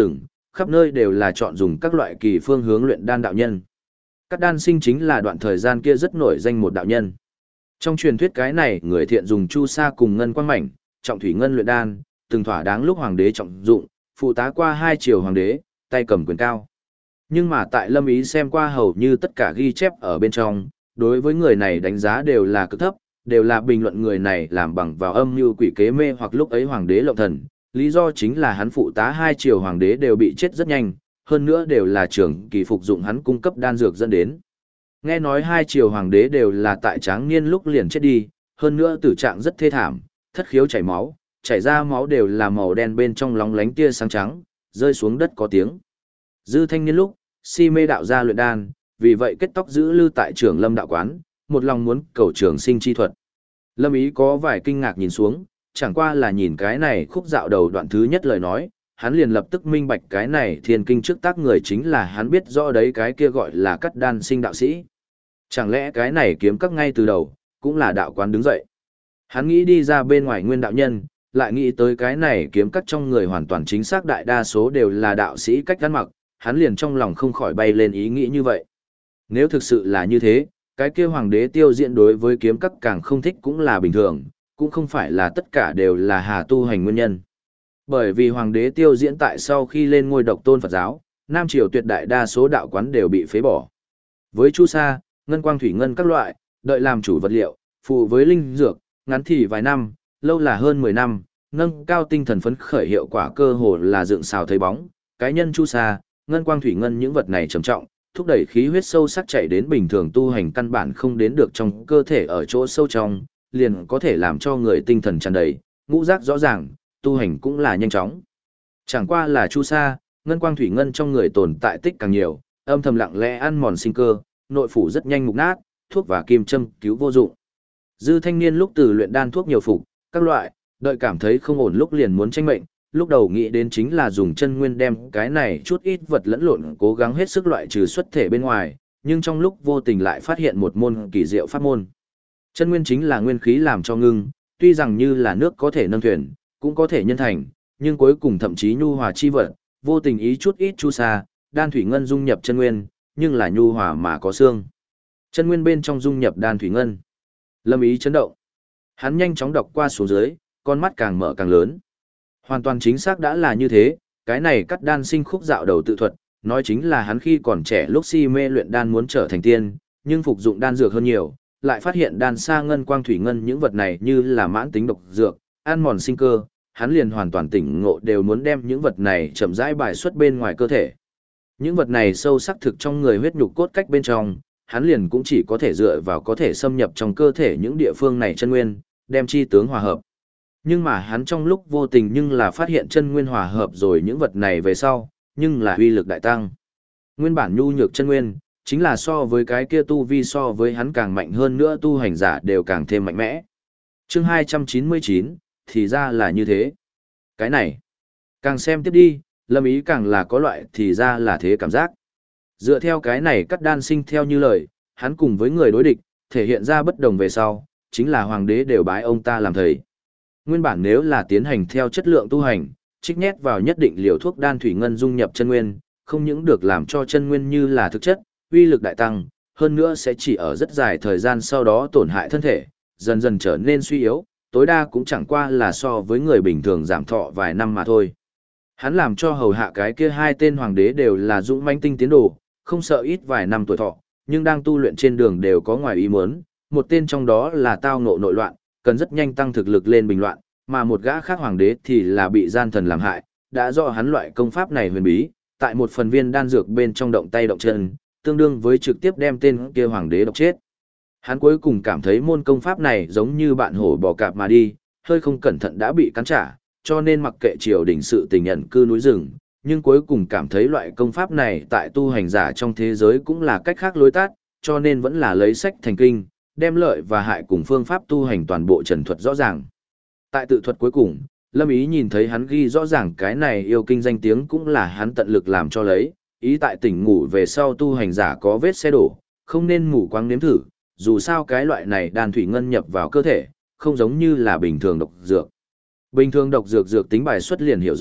khắp nơi đều là chọn dùng các loại kỳ phương hướng luyện đan đạo nhân. Cắt đan sinh chính là đoạn thời gian kia rất nổi danh một đạo nhân. Trong truyền thuyết cái này, người thiện dùng chu sa cùng ngân quang mảnh, trọng thủy ngân luyện đan, từng thỏa đáng lúc hoàng đế trọng dụng, phụ tá qua 2 triều hoàng đế, tay cầm quyền cao. Nhưng mà tại Lâm Ý xem qua hầu như tất cả ghi chép ở bên trong, đối với người này đánh giá đều là cực thấp, đều là bình luận người này làm bằng vào âm mưu quỷ kế mê hoặc lúc ấy hoàng đế lộng thần. Lý do chính là hắn phụ tá 2 triều hoàng đế đều bị chết rất nhanh, hơn nữa đều là trưởng kỳ phục dụng hắn cung cấp đan dược dẫn đến. Nghe nói 2 triều hoàng đế đều là tại tráng niên lúc liền chết đi, hơn nữa tử trạng rất thê thảm, thất khiếu chảy máu, chảy ra máu đều là màu đen bên trong lóng lánh tia sáng trắng, rơi xuống đất có tiếng. Dư thanh niên lúc, si mê đạo gia luyện đan, vì vậy kết tóc giữ lư tại Trường Lâm đạo quán, một lòng muốn cầu trường sinh chi thuật. Lâm Ý có vài kinh ngạc nhìn xuống, chẳng qua là nhìn cái này khúc dạo đầu đoạn thứ nhất lời nói, hắn liền lập tức minh bạch cái này thiên kinh trước tác người chính là hắn biết rõ đấy, cái kia gọi là Cắt đan sinh đạo sĩ. Chẳng lẽ cái này kiếm các ngay từ đầu, cũng là đạo quán đứng dậy. Hắn nghĩ đi ra bên ngoài nguyên đạo nhân, lại nghĩ tới cái này kiếm các trong người hoàn toàn chính xác đại đa số đều là đạo sĩ cách ăn mặc, hắn liền trong lòng không khỏi bay lên ý nghĩ như vậy. Nếu thực sự là như thế, cái kia hoàng đế Tiêu Diễn đối với kiếm các càng không thích cũng là bình thường, cũng không phải là tất cả đều là hà tu hành nguyên nhân. Bởi vì hoàng đế Tiêu Diễn tại sau khi lên ngôi độc tôn Phật giáo, Nam Triều tuyệt đại đa số đạo quán đều bị phế bỏ. Với chu sa, ngân quang thủy ngân các loại, đợi làm chủ vật liệu, phụ với linh dược, ngắn thì vài năm, lâu là hơn 10 năm, nâng cao tinh thần phấn khởi hiệu quả cơ hồ là dựng xào thấy bóng. Cái nhân chu sa, ngân quang thủy ngân những vật này trầm trọng, thúc đẩy khí huyết sâu sắc chạy đến bình thường tu hành căn bản không đến được trong cơ thể ở chỗ sâu trong, liền có thể làm cho người tinh thần tràn đầy, ngũ giác rõ ràng, tu hành cũng là nhanh chóng. Chẳng qua là chu sa, ngân quang thủy ngân trong người tồn tại tích càng nhiều, âm thầm lặng lẽ ăn mòn sinh cơ, nội phủ rất nhanh mục nát, thuốc và kim châm cứu vô dụng. Dư thanh niên lúc từ luyện đan thuốc nhiều phục, các loại, đợi cảm thấy không ổn lúc liền muốn tranh mệnh, lúc đầu nghĩ đến chính là dùng chân nguyên đem cái này chút ít vật lẫn lộn cố gắng hết sức loại trừ xuất thể bên ngoài, nhưng trong lúc vô tình lại phát hiện một môn kỳ diệu pháp môn. Chân nguyên chính là nguyên khí làm cho ngưng, tuy rằng như là nước có thể nâng thuyền, cũng có thể nhân thành, nhưng cuối cùng thậm chí nhu hòa chi vật, vô tình ý chút ít chu sa, đan thủy ngân dung nhập chân nguyên, nhưng là nhu hòa mà có xương. Chân nguyên bên trong dung nhập đan thủy ngân. Lâm Ý chấn động. Hắn nhanh chóng đọc qua số dưới, con mắt càng mở càng lớn. Hoàn toàn chính xác đã là như thế, cái này Cắt đan sinh khúc dạo đầu tự thuật, nói chính là hắn khi còn trẻ lúc si mê luyện đan muốn trở thành tiên, nhưng phục dụng đan dược hơn nhiều, lại phát hiện đan sa ngân quang thủy ngân những vật này như là mãn tính độc dược, ăn mòn sinh cơ, hắn liền hoàn toàn tỉnh ngộ đều muốn đem những vật này chậm rãi bài xuất bên ngoài cơ thể. Những vật này sâu sắc thực trong người huyết nhục cốt cách bên trong, hắn liền cũng chỉ có thể dựa vào có thể xâm nhập trong cơ thể những địa phương này chân nguyên, đem chi tướng hòa hợp. Nhưng mà hắn trong lúc vô tình nhưng là phát hiện chân nguyên hòa hợp rồi những vật này về sau, nhưng là uy lực đại tăng. Nguyên bản nhu nhược chân nguyên, chính là so với cái kia tu vi so với hắn càng mạnh hơn nữa tu hành giả đều càng thêm mạnh mẽ. Chương 299, thì ra là như thế. Cái này, càng xem tiếp đi, Lâm Ý càng là có loại thì ra là thế cảm giác. Dựa theo cái này Cắt đan sinh theo như lời, hắn cùng với người đối địch, thể hiện ra bất đồng về sau, chính là hoàng đế đều bái ông ta làm thầy. Nguyên bản nếu là tiến hành theo chất lượng tu hành, trích nhét vào nhất định liều thuốc đan thủy ngân dung nhập chân nguyên, không những được làm cho chân nguyên như là thực chất, uy lực đại tăng, hơn nữa sẽ chỉ ở rất dài thời gian sau đó tổn hại thân thể, dần dần trở nên suy yếu, tối đa cũng chẳng qua là so với người bình thường giảm thọ vài năm mà thôi. Hắn làm cho hầu hạ cái kia 2 tên hoàng đế đều là dũng mãnh tinh tiến đồ, không sợ ít vài năm tuổi thọ, nhưng đang tu luyện trên đường đều có ngoài ý muốn, một tên trong đó là tao ngộ nội loạn, cần rất nhanh tăng thực lực lên bình loạn, mà một gã khác hoàng đế thì là bị gian thần làm hại, đã rõ hắn loại công pháp này huyền bí, tại một phần viên đan dược bên trong động tay động chân, tương đương với trực tiếp đem tên kia hoàng đế độc chết. Hắn cuối cùng cảm thấy môn công pháp này giống như bạn hổ bò cạp mà đi, hơi không cẩn thận đã bị cắn trả, cho nên mặc kệ triều đình sự tình nhận cư núi rừng, nhưng cuối cùng cảm thấy loại công pháp này tại tu hành giả trong thế giới cũng là cách khác lối tắt, cho nên vẫn là lấy sách thành kinh, đem lợi và hại cùng phương pháp tu hành toàn bộ trần thuật rõ ràng. Tại tự thuật cuối cùng, Lâm Ý nhìn thấy hắn ghi rõ ràng cái này yêu kinh danh tiếng cũng là hắn tận lực làm cho lấy, ý tại tỉnh ngủ về sau tu hành giả có vết xe đổ, không nên mù quáng nếm thử, dù sao cái loại này đan thủy ngân nhập vào cơ thể, không giống như là bình thường độc dược. Bình thường độc dược dược tính bài xuất liền hiểu rõ,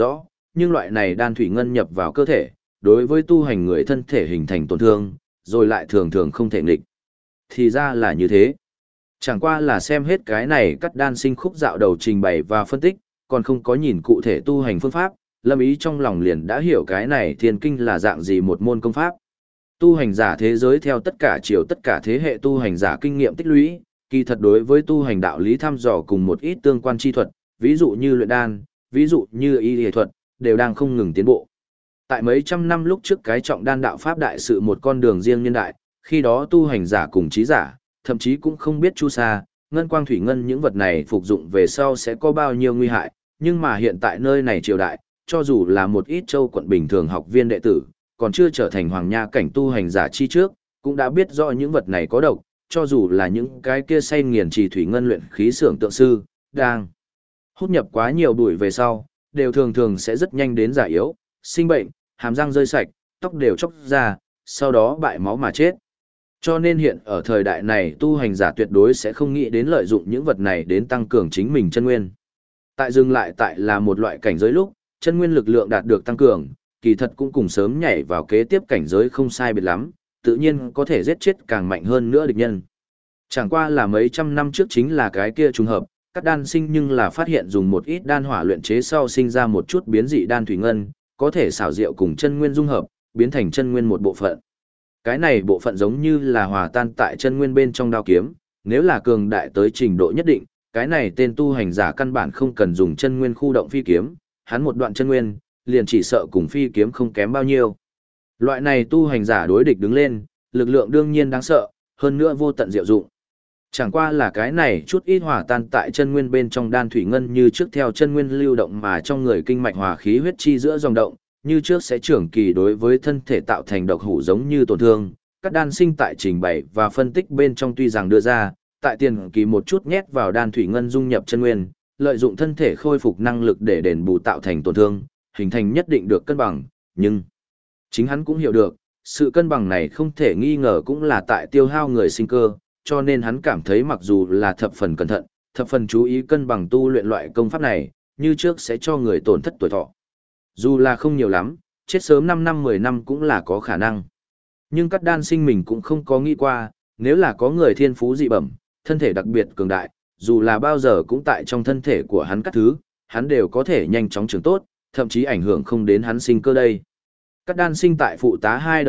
nhưng loại này đan thủy ngân nhập vào cơ thể, đối với tu hành người thân thể hình thành tổn thương, rồi lại thường thường không thể nghịch. Thì ra là như thế. Chẳng qua là xem hết cái này cắt đan sinh khúc dạo đầu trình bày và phân tích, còn không có nhìn cụ thể tu hành phương pháp, Lâm Ý trong lòng liền đã hiểu cái này thiên kinh là dạng gì một môn công pháp. Tu hành giả thế giới theo tất cả chiều tất cả thế hệ tu hành giả kinh nghiệm tích lũy, kỳ thật đối với tu hành đạo lý thăm dò cùng một ít tương quan chi thuật, ví dụ như luyện đan, ví dụ như y y thuật, đều đang không ngừng tiến bộ. Tại mấy trăm năm lúc trước cái trọng đan đạo pháp đại sự một con đường riêng nhân đại, khi đó tu hành giả cùng trí giả, thậm chí cũng không biết chu sa, ngân quang thủy ngân những vật này phục dụng về sau sẽ có bao nhiêu nguy hại, nhưng mà hiện tại nơi này triều đại, cho dù là một ít châu quận bình thường học viên đệ tử, còn chưa trở thành hoàng nha cảnh tu hành giả chi trước, cũng đã biết rõ những vật này có độc, cho dù là những cái kia say nghiền trì thủy ngân luyện khí xưởng tượng sư, đang hút nhập quá nhiều bụi về sau, đều thường thường sẽ rất nhanh đến già yếu, sinh bệnh, hàm răng rơi sạch, tóc đều chóc ra, sau đó bại máu mà chết. Cho nên hiện ở thời đại này tu hành giả tuyệt đối sẽ không nghĩ đến lợi dụng những vật này đến tăng cường chính mình chân nguyên. Tại dừng lại tại là một loại cảnh giới lúc, chân nguyên lực lượng đạt được tăng cường, kỳ thật cũng cùng sớm nhảy vào kế tiếp cảnh giới không sai biệt lắm, tự nhiên có thể giết chết càng mạnh hơn nữa địch nhân. Chẳng qua là mấy trăm năm trước chính là cái kia trùng hợp, các đan sinh nhưng là phát hiện dùng một ít đan hỏa luyện chế sau sinh ra một chút biến dị đan thủy ngân, có thể xảo diệu cùng chân nguyên dung hợp, biến thành chân nguyên một bộ phận. Cái này bộ phận giống như là hòa tan tại chân nguyên bên trong đao kiếm, nếu là cường đại tới trình độ nhất định, cái này tên tu hành giả căn bản không cần dùng chân nguyên khu động phi kiếm, hắn một đoạn chân nguyên, liền chỉ sợ cùng phi kiếm không kém bao nhiêu. Loại này tu hành giả đối địch đứng lên, lực lượng đương nhiên đáng sợ, hơn nữa vô tận diệu dụng. Chẳng qua là cái này chút ít hòa tan tại chân nguyên bên trong đan thủy ngân như trước theo chân nguyên lưu động mà trong người kinh mạch hòa khí huyết chi giữa dòng động, như trước sẽ trưởng kỳ đối với thân thể tạo thành độc hủ giống như tổn thương. Các đan sinh tại trình bày và phân tích bên trong tuy rằng đưa ra, tại tiền kỳ một chút nhét vào đan thủy ngân dung nhập chân nguyên, lợi dụng thân thể khôi phục năng lực để đền bù tạo thành tổn thương, hình thành nhất định được cân bằng, nhưng chính hắn cũng hiểu được, sự cân bằng này không thể nghi ngờ cũng là tại tiêu hao người sinh cơ, cho nên hắn cảm thấy mặc dù là thập phần cẩn thận, thập phần chú ý cân bằng tu luyện loại công pháp này, như trước sẽ cho người tổn thất tuổi thọ. Dù là không nhiều lắm, chết sớm 5 năm 10 năm cũng là có khả năng. Nhưng các đan sinh mình cũng không có nghĩ qua, nếu là có người thiên phú dị bẩm, thân thể đặc biệt cường đại, dù là bao giờ cũng tại trong thân thể của hắn các thứ, hắn đều có thể nhanh chóng trưởng tốt, thậm chí ảnh hưởng không đến hắn sinh cơ đây. Các đan sinh tại phụ tá hai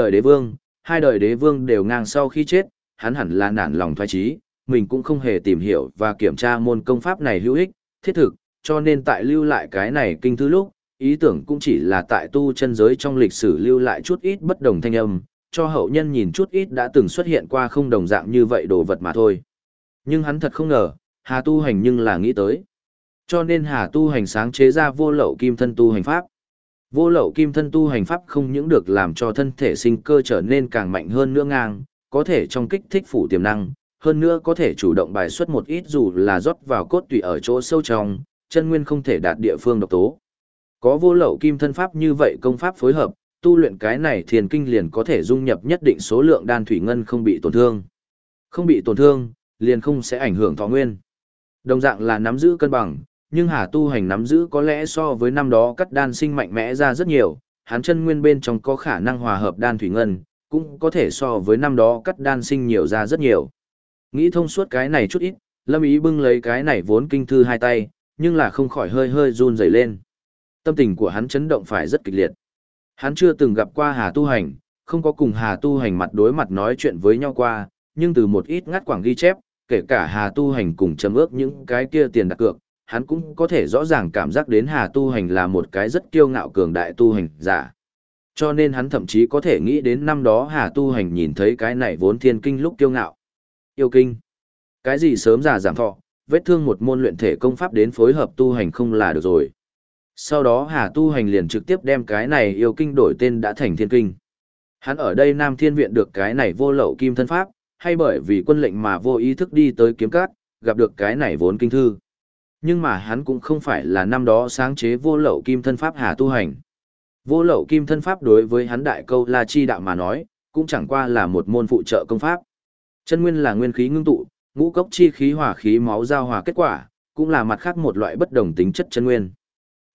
đời đế vương đều ngang sau khi chết, hắn hẳn là nản lòng thoái chí, mình cũng không hề tìm hiểu và kiểm tra môn công pháp này hữu ích, thiết thực, cho nên tại lưu lại cái này kinh thư lúc, ý tưởng cũng chỉ là tại tu chân giới trong lịch sử lưu lại chút ít bất đồng thanh âm, cho hậu nhân nhìn chút ít đã từng xuất hiện qua không đồng dạng như vậy đồ vật mà thôi. Nhưng hắn thật không ngờ, Hà Tu Hành nhưng là nghĩ tới. Cho nên Hà Tu Hành sáng chế ra vô lậu kim thân tu hành pháp. Vô lậu kim thân tu hành pháp không những được làm cho thân thể sinh cơ trở nên càng mạnh hơn nữa ngang, có thể trong kích thích phủ tiềm năng, hơn nữa có thể chủ động bài xuất một ít dù là rót vào cốt tủy ở chỗ sâu trong, chân nguyên không thể đạt địa phương độc tố. Có vô lậu kim thân pháp như vậy công pháp phối hợp, tu luyện cái này thiền kinh liền có thể dung nhập nhất định số lượng đan thủy ngân không bị tổn thương. Không bị tổn thương, liền không sẽ ảnh hưởng thọ nguyên. Đồng dạng là nắm giữ cân bằng, nhưng Hà Tu Hành nắm giữ có lẽ so với năm đó cắt đan sinh mạnh mẽ ra rất nhiều, hắn chân nguyên bên trong có khả năng hòa hợp đan thủy ngân, cũng có thể so với năm đó cắt đan sinh nhiều ra rất nhiều. Nghĩ thông suốt cái này chút ít, Lâm Ý bưng lấy cái này vốn kinh thư hai tay, nhưng là không khỏi hơi hơi run rẩy lên. Tâm tình của hắn chấn động phải rất kịch liệt. Hắn chưa từng gặp qua Hà Tu Hành, không có cùng Hà Tu Hành mặt đối mặt nói chuyện với nhau qua, nhưng từ một ít ngắt quảng ghi chép, kể cả Hà Tu Hành cùng chấm ước những cái kia tiền đặt cược, hắn cũng có thể rõ ràng cảm giác đến Hà Tu Hành là một cái rất kiêu ngạo cường đại tu hành giả. Cho nên hắn thậm chí có thể nghĩ đến năm đó Hà Tu Hành nhìn thấy cái này vốn thiên kinh lúc kiêu ngạo. Yêu kinh. Cái gì sớm già giảm thọ, vết thương một môn luyện thể công pháp đến phối hợp tu hành không là được rồi. Sau đó Hà Tu Hành liền trực tiếp đem cái này yêu kinh đổi tên đã thành thiên kinh. Hắn ở đây Nam Thiên Viện được cái này vô lậu kim thân pháp, hay bởi vì quân lệnh mà vô ý thức đi tới kiếm cát, gặp được cái này vốn kinh thư. Nhưng mà hắn cũng không phải là năm đó sáng chế vô lậu kim thân pháp Hà Tu Hành. Vô lậu kim thân pháp đối với hắn đại câu La Chi đạo mà nói, cũng chẳng qua là một môn phụ trợ công pháp. Chân nguyên là nguyên khí ngưng tụ, ngũ cốc chi khí hỏa khí máu giao hòa kết quả, cũng là mặt khác một loại bất đồng tính chất chân nguyên.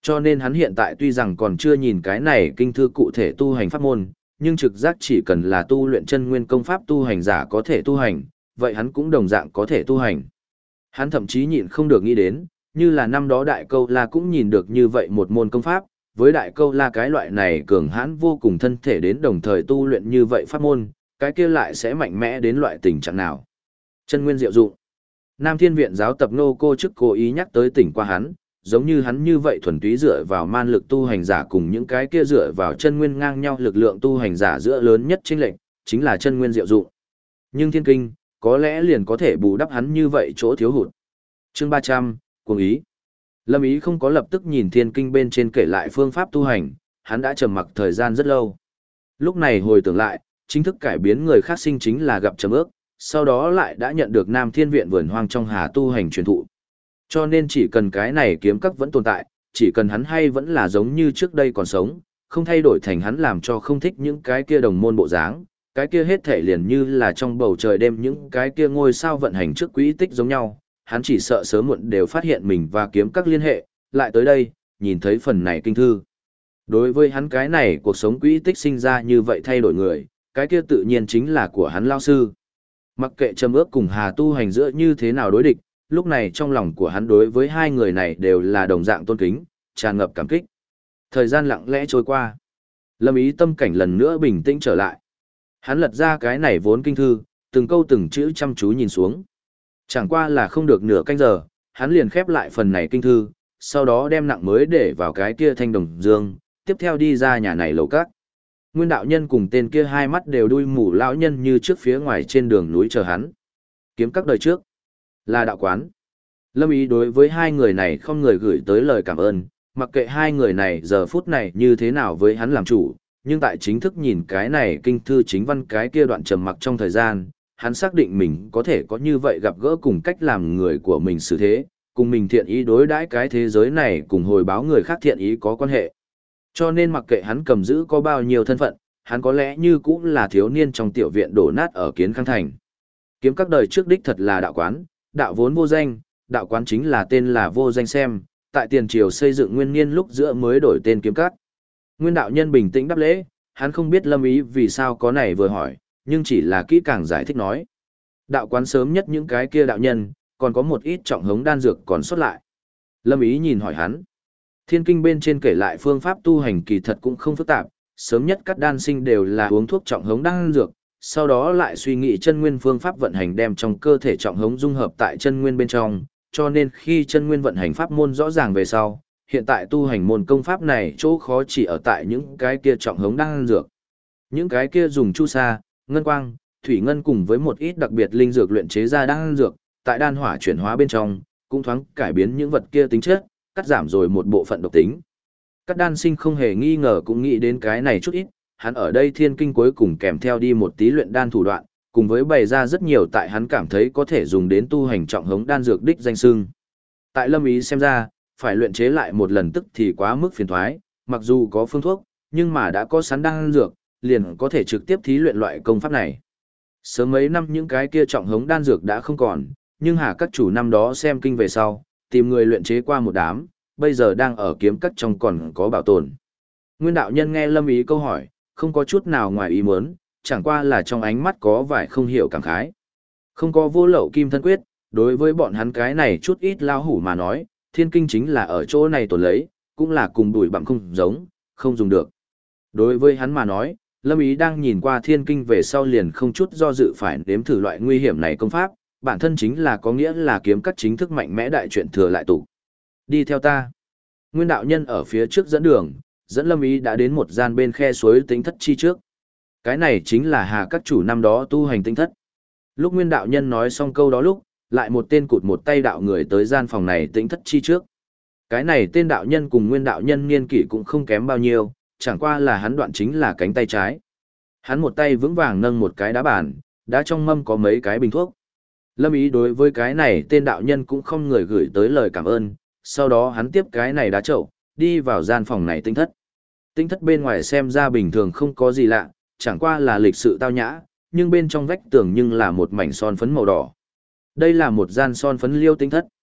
Cho nên hắn hiện tại tuy rằng còn chưa nhìn cái này kinh thư cụ thể tu hành pháp môn, nhưng trực giác chỉ cần là tu luyện chân nguyên công pháp tu hành giả có thể tu hành, vậy hắn cũng đồng dạng có thể tu hành. Hắn thậm chí nhịn không được nghĩ đến, như là năm đó Đại Câu La cũng nhìn được như vậy một môn công pháp, với Đại Câu La cái loại này cường hãn vô cùng thân thể đến đồng thời tu luyện như vậy pháp môn, cái kia lại sẽ mạnh mẽ đến loại tình trạng nào. Chân nguyên diệu dụng. Nam Thiên Viện giáo tập Nô Cô chức cố ý nhắc tới tỉnh qua hắn, giống như hắn như vậy thuần túy dựa vào man lực tu hành giả cùng những cái kia dựa vào chân nguyên ngang nhau lực lượng tu hành giả giữa lớn nhất chênh lệch chính là chân nguyên diệu dụng. Nhưng thiên kinh, có lẽ liền có thể bù đắp hắn như vậy chỗ thiếu hụt. Chương 300, Cuồng ý. Lâm Ý không có lập tức nhìn thiên kinh bên trên kể lại phương pháp tu hành, hắn đã trầm mặc thời gian rất lâu. Lúc này hồi tưởng lại, chính thức cải biến người khác sinh chính là gặp trầm ước, sau đó lại đã nhận được Nam Thiên Viện vườn hoang trong hà tu hành truyền thụ. Cho nên chỉ cần cái này kiếm các vẫn tồn tại, chỉ cần hắn hay vẫn là giống như trước đây còn sống, không thay đổi thành hắn làm cho không thích những cái kia đồng môn bộ dáng, cái kia hết thể liền như là trong bầu trời đêm những cái kia ngôi sao vận hành trước quỹ tích giống nhau, hắn chỉ sợ sớm muộn đều phát hiện mình và kiếm các liên hệ, lại tới đây, nhìn thấy phần này kinh thư. Đối với hắn cái này cuộc sống quỹ tích sinh ra như vậy thay đổi người, cái kia tự nhiên chính là của hắn lao sư. Mặc kệ trầm ước cùng hà tu hành giữa như thế nào đối địch, lúc này trong lòng của hắn đối với hai người này đều là đồng dạng tôn kính, tràn ngập cảm kích. Thời gian lặng lẽ trôi qua. Lâm Ý tâm cảnh lần nữa bình tĩnh trở lại. Hắn lật ra cái này vốn kinh thư, từng câu từng chữ chăm chú nhìn xuống. Chẳng qua là không được nửa canh giờ, hắn liền khép lại phần này kinh thư, sau đó đem nặng mới để vào cái kia thanh đồng dương, tiếp theo đi ra nhà này lầu các. Nguyên đạo nhân cùng tên kia hai mắt đều đuôi mù lão nhân như trước phía ngoài trên đường núi chờ hắn. Kiếm các đời trước là đạo quán. Lâm Ý đối với hai người này không người gửi tới lời cảm ơn, mặc kệ hai người này giờ phút này như thế nào với hắn làm chủ, nhưng tại chính thức nhìn cái này kinh thư chính văn cái kia đoạn trầm mặc trong thời gian, hắn xác định mình có thể có như vậy gặp gỡ cùng cách làm người của mình xử thế, cùng mình thiện ý đối đãi cái thế giới này cùng hồi báo người khác thiện ý có quan hệ. Cho nên mặc kệ hắn cầm giữ có bao nhiêu thân phận, hắn có lẽ như cũng là thiếu niên trong tiểu viện đổ nát ở Kiến Khang Thành. Kiếm các đời trước đích thật là đạo quán, đạo vốn vô danh, đạo quán chính là tên là vô danh xem, tại tiền triều xây dựng nguyên niên lúc giữa mới đổi tên kiếm các. Nguyên đạo nhân bình tĩnh đáp lễ, hắn không biết Lâm Ý vì sao có này vừa hỏi, nhưng chỉ là kỹ càng giải thích nói. Đạo quán sớm nhất những cái kia đạo nhân, còn có một ít trọng hống đan dược còn xuất lại. Lâm Ý nhìn hỏi hắn. Thiên kinh bên trên kể lại phương pháp tu hành kỳ thật cũng không phức tạp, sớm nhất các đan sinh đều là uống thuốc trọng hống đan dược, sau đó lại suy nghĩ chân nguyên phương pháp vận hành đem trong cơ thể trọng hống dung hợp tại chân nguyên bên trong, cho nên khi chân nguyên vận hành pháp môn rõ ràng về sau, hiện tại tu hành môn công pháp này chỗ khó chỉ ở tại những cái kia trọng hống đan dược. Những cái kia dùng chu sa, ngân quang, thủy ngân cùng với một ít đặc biệt linh dược luyện chế ra đan dược, tại đan hỏa chuyển hóa bên trong, cũng thoáng cải biến những vật kia tính chất, cắt giảm rồi một bộ phận độc tính. Các đan sinh không hề nghi ngờ cũng nghĩ đến cái này chút ít, hắn ở đây thiên kinh cuối cùng kèm theo đi một tí luyện đan thủ đoạn, cùng với bày ra rất nhiều tại hắn cảm thấy có thể dùng đến tu hành trọng hống đan dược đích danh xưng. Tại Lâm Ý xem ra, phải luyện chế lại một lần tức thì quá mức phiền thoái, mặc dù có phương thuốc, nhưng mà đã có sẵn đan dược, liền có thể trực tiếp thí luyện loại công pháp này. Sớm mấy năm những cái kia trọng hống đan dược đã không còn, nhưng các chủ năm đó xem kinh về sau, tìm người luyện chế qua một đám, bây giờ đang ở kiếm các trong còn có bảo tồn. Nguyên đạo nhân nghe Lâm Ý câu hỏi, không có chút nào ngoài ý muốn, chẳng qua là trong ánh mắt có vài không hiểu cảm khái. Không có vô lậu kim thân quyết, đối với bọn hắn cái này chút ít lao hủ mà nói, thiên kinh chính là ở chỗ này tồn lấy, cũng là cùng đùi bằng không giống, không dùng được. Đối với hắn mà nói, Lâm Ý đang nhìn qua thiên kinh về sau liền không chút do dự phải nếm thử loại nguy hiểm này công pháp, bản thân chính là có nghĩa là kiếm các chính thức mạnh mẽ đại chuyện thừa lại tụ. Đi theo ta. Nguyên đạo nhân ở phía trước dẫn đường, dẫn Lâm Ý đã đến một gian bên khe suối Tĩnh Thất chi trước. Cái này chính là Hà các chủ năm đó tu hành Tĩnh Thất. Lúc Nguyên đạo nhân nói xong câu đó lúc, lại một tên cụt một tay đạo người tới gian phòng này Tĩnh Thất chi trước. Cái này tên đạo nhân cùng Nguyên đạo nhân niên kỷ cũng không kém bao nhiêu, chẳng qua là hắn đoạn chính là cánh tay trái. Hắn một tay vững vàng nâng một cái đá bàn, đá trong mâm có mấy cái bình thuốc. Lâm Ý đối với cái này tên đạo nhân cũng không người gửi tới lời cảm ơn, sau đó hắn tiếp cái này đá chậu, đi vào gian phòng này Tĩnh Thất. Tĩnh Thất bên ngoài xem ra bình thường không có gì lạ, chẳng qua là lịch sự tao nhã, nhưng bên trong vách tường nhưng là một mảnh son phấn màu đỏ. Đây là một gian son phấn liêu Tĩnh Thất.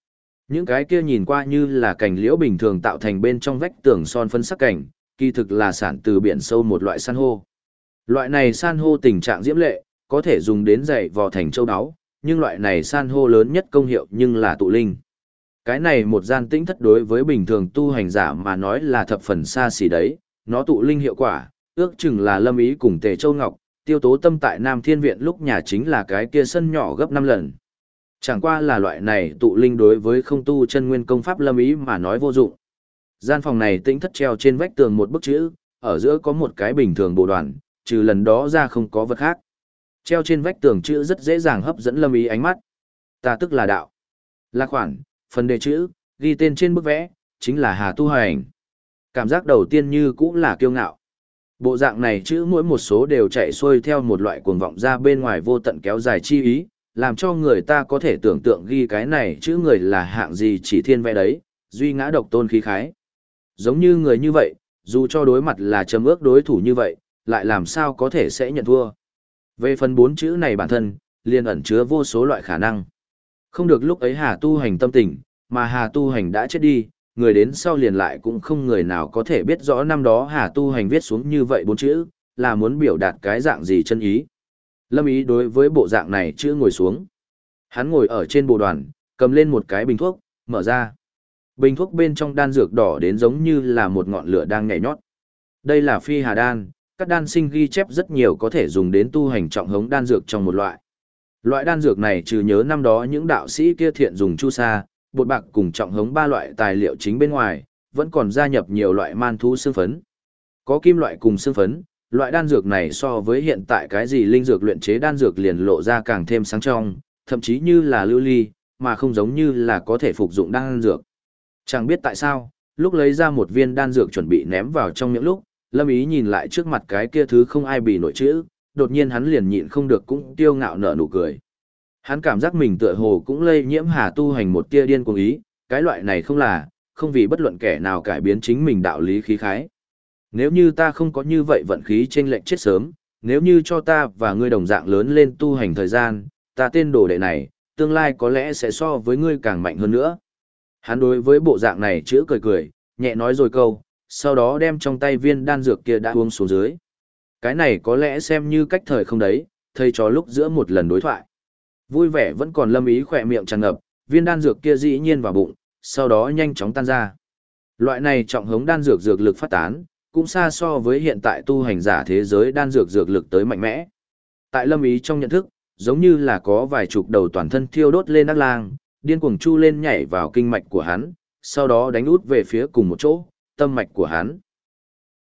Những cái kia nhìn qua như là cành liễu bình thường tạo thành bên trong vách tường son phấn sắc cảnh, kỳ thực là sản từ biển sâu một loại san hô. Loại này san hô tình trạng diễm lệ, có thể dùng đến dày vò thành châu áo, nhưng loại này san hô lớn nhất công hiệu nhưng là tụ linh. Cái này một gian tĩnh thất đối với bình thường tu hành giả mà nói là thập phần xa xỉ đấy, nó tụ linh hiệu quả, ước chừng là Lâm Ý cùng Tề Châu Ngọc, Tiêu Tố Tâm tại Nam Thiên Viện lúc nhà chính là cái kia sân nhỏ gấp 5 lần. Chẳng qua là loại này tụ linh đối với không tu chân nguyên công pháp Lâm Ý mà nói vô dụng. Gian phòng này tĩnh thất treo trên vách tường một bức chữ, ở giữa có một cái bình thường bộ đoàn, trừ lần đó ra không có vật khác. Treo trên vách tường chữ rất dễ dàng hấp dẫn Lâm Ý ánh mắt. Ta tức là đạo. Là khoản, phần đề chữ, ghi tên trên bức vẽ, chính là Hà Tu Hành. Cảm giác đầu tiên như cũng là kiêu ngạo. Bộ dạng này chữ mỗi một số đều chạy xuôi theo một loại cuồng vọng ra bên ngoài vô tận kéo dài chi ý, làm cho người ta có thể tưởng tượng ghi cái này chữ người là hạng gì chỉ thiên vẽ đấy, duy ngã độc tôn khí khái. Giống như người như vậy, dù cho đối mặt là chấm ước đối thủ như vậy, lại làm sao có thể sẽ nhận thua. Về phần 4 chữ này bản thân, liền ẩn chứa vô số loại khả năng. Không được lúc ấy Hà Tu Hành tâm tình, mà Hà Tu Hành đã chết đi, người đến sau liền lại cũng không người nào có thể biết rõ năm đó Hà Tu Hành viết xuống như vậy 4 chữ, là muốn biểu đạt cái dạng gì chân ý. Lâm Ý đối với bộ dạng này chữ ngồi xuống. Hắn ngồi ở trên bộ đoàn, cầm lên một cái bình thuốc, mở ra. Bình thuốc bên trong đan dược đỏ đến giống như là một ngọn lửa đang nhảy nhót. Đây là phi hà đan, các đan sinh ghi chép rất nhiều có thể dùng đến tu hành trọng hống đan dược trong một loại. Loại đan dược này trừ nhớ năm đó những đạo sĩ kia thiện dùng chu sa, bột bạc cùng trọng hống 3 loại tài liệu chính bên ngoài, vẫn còn gia nhập nhiều loại man thú xương phấn. Có kim loại cùng xương phấn, loại đan dược này so với hiện tại cái gì linh dược luyện chế đan dược liền lộ ra càng thêm sáng trong, thậm chí như là lưu ly, mà không giống như là có thể phục dụng đan dược. Chẳng biết tại sao, lúc lấy ra một viên đan dược chuẩn bị ném vào trong miệng lúc, Lâm Ý nhìn lại trước mặt cái kia thứ không ai bì nổi chữ, đột nhiên hắn liền nhịn không được cũng tiêu ngạo nở nụ cười. Hắn cảm giác mình tựa hồ cũng lây nhiễm Hà Tu Hành một tia điên cuồng ý, cái loại này không vì bất luận kẻ nào cải biến chính mình đạo lý khí khái. Nếu như ta không có như vậy vận khí chênh lệch chết sớm, nếu như cho ta và ngươi đồng dạng lớn lên tu hành thời gian, ta tên đồ đệ này, tương lai có lẽ sẽ so với ngươi càng mạnh hơn nữa. Hắn đối với bộ dạng này chữ cười cười, nhẹ nói rồi câu, sau đó đem trong tay viên đan dược kia đã uống xuống dưới. Cái này có lẽ xem như cách thời không đấy, thầy trò lúc giữa một lần đối thoại. Vui vẻ vẫn còn Lâm Ý khỏe miệng tràn ngập, viên đan dược kia dĩ nhiên vào bụng, sau đó nhanh chóng tan ra. Loại này trọng hống đan dược dược lực phát tán, cũng xa so với hiện tại tu hành giả thế giới đan dược dược lực tới mạnh mẽ. Tại Lâm Ý trong nhận thức, giống như là có vài chục đầu toàn thân thiêu đốt lên ác lang, điên cuồng chu lên nhảy vào kinh mạch của hắn, sau đó đánh út về phía cùng một chỗ, tâm mạch của hắn.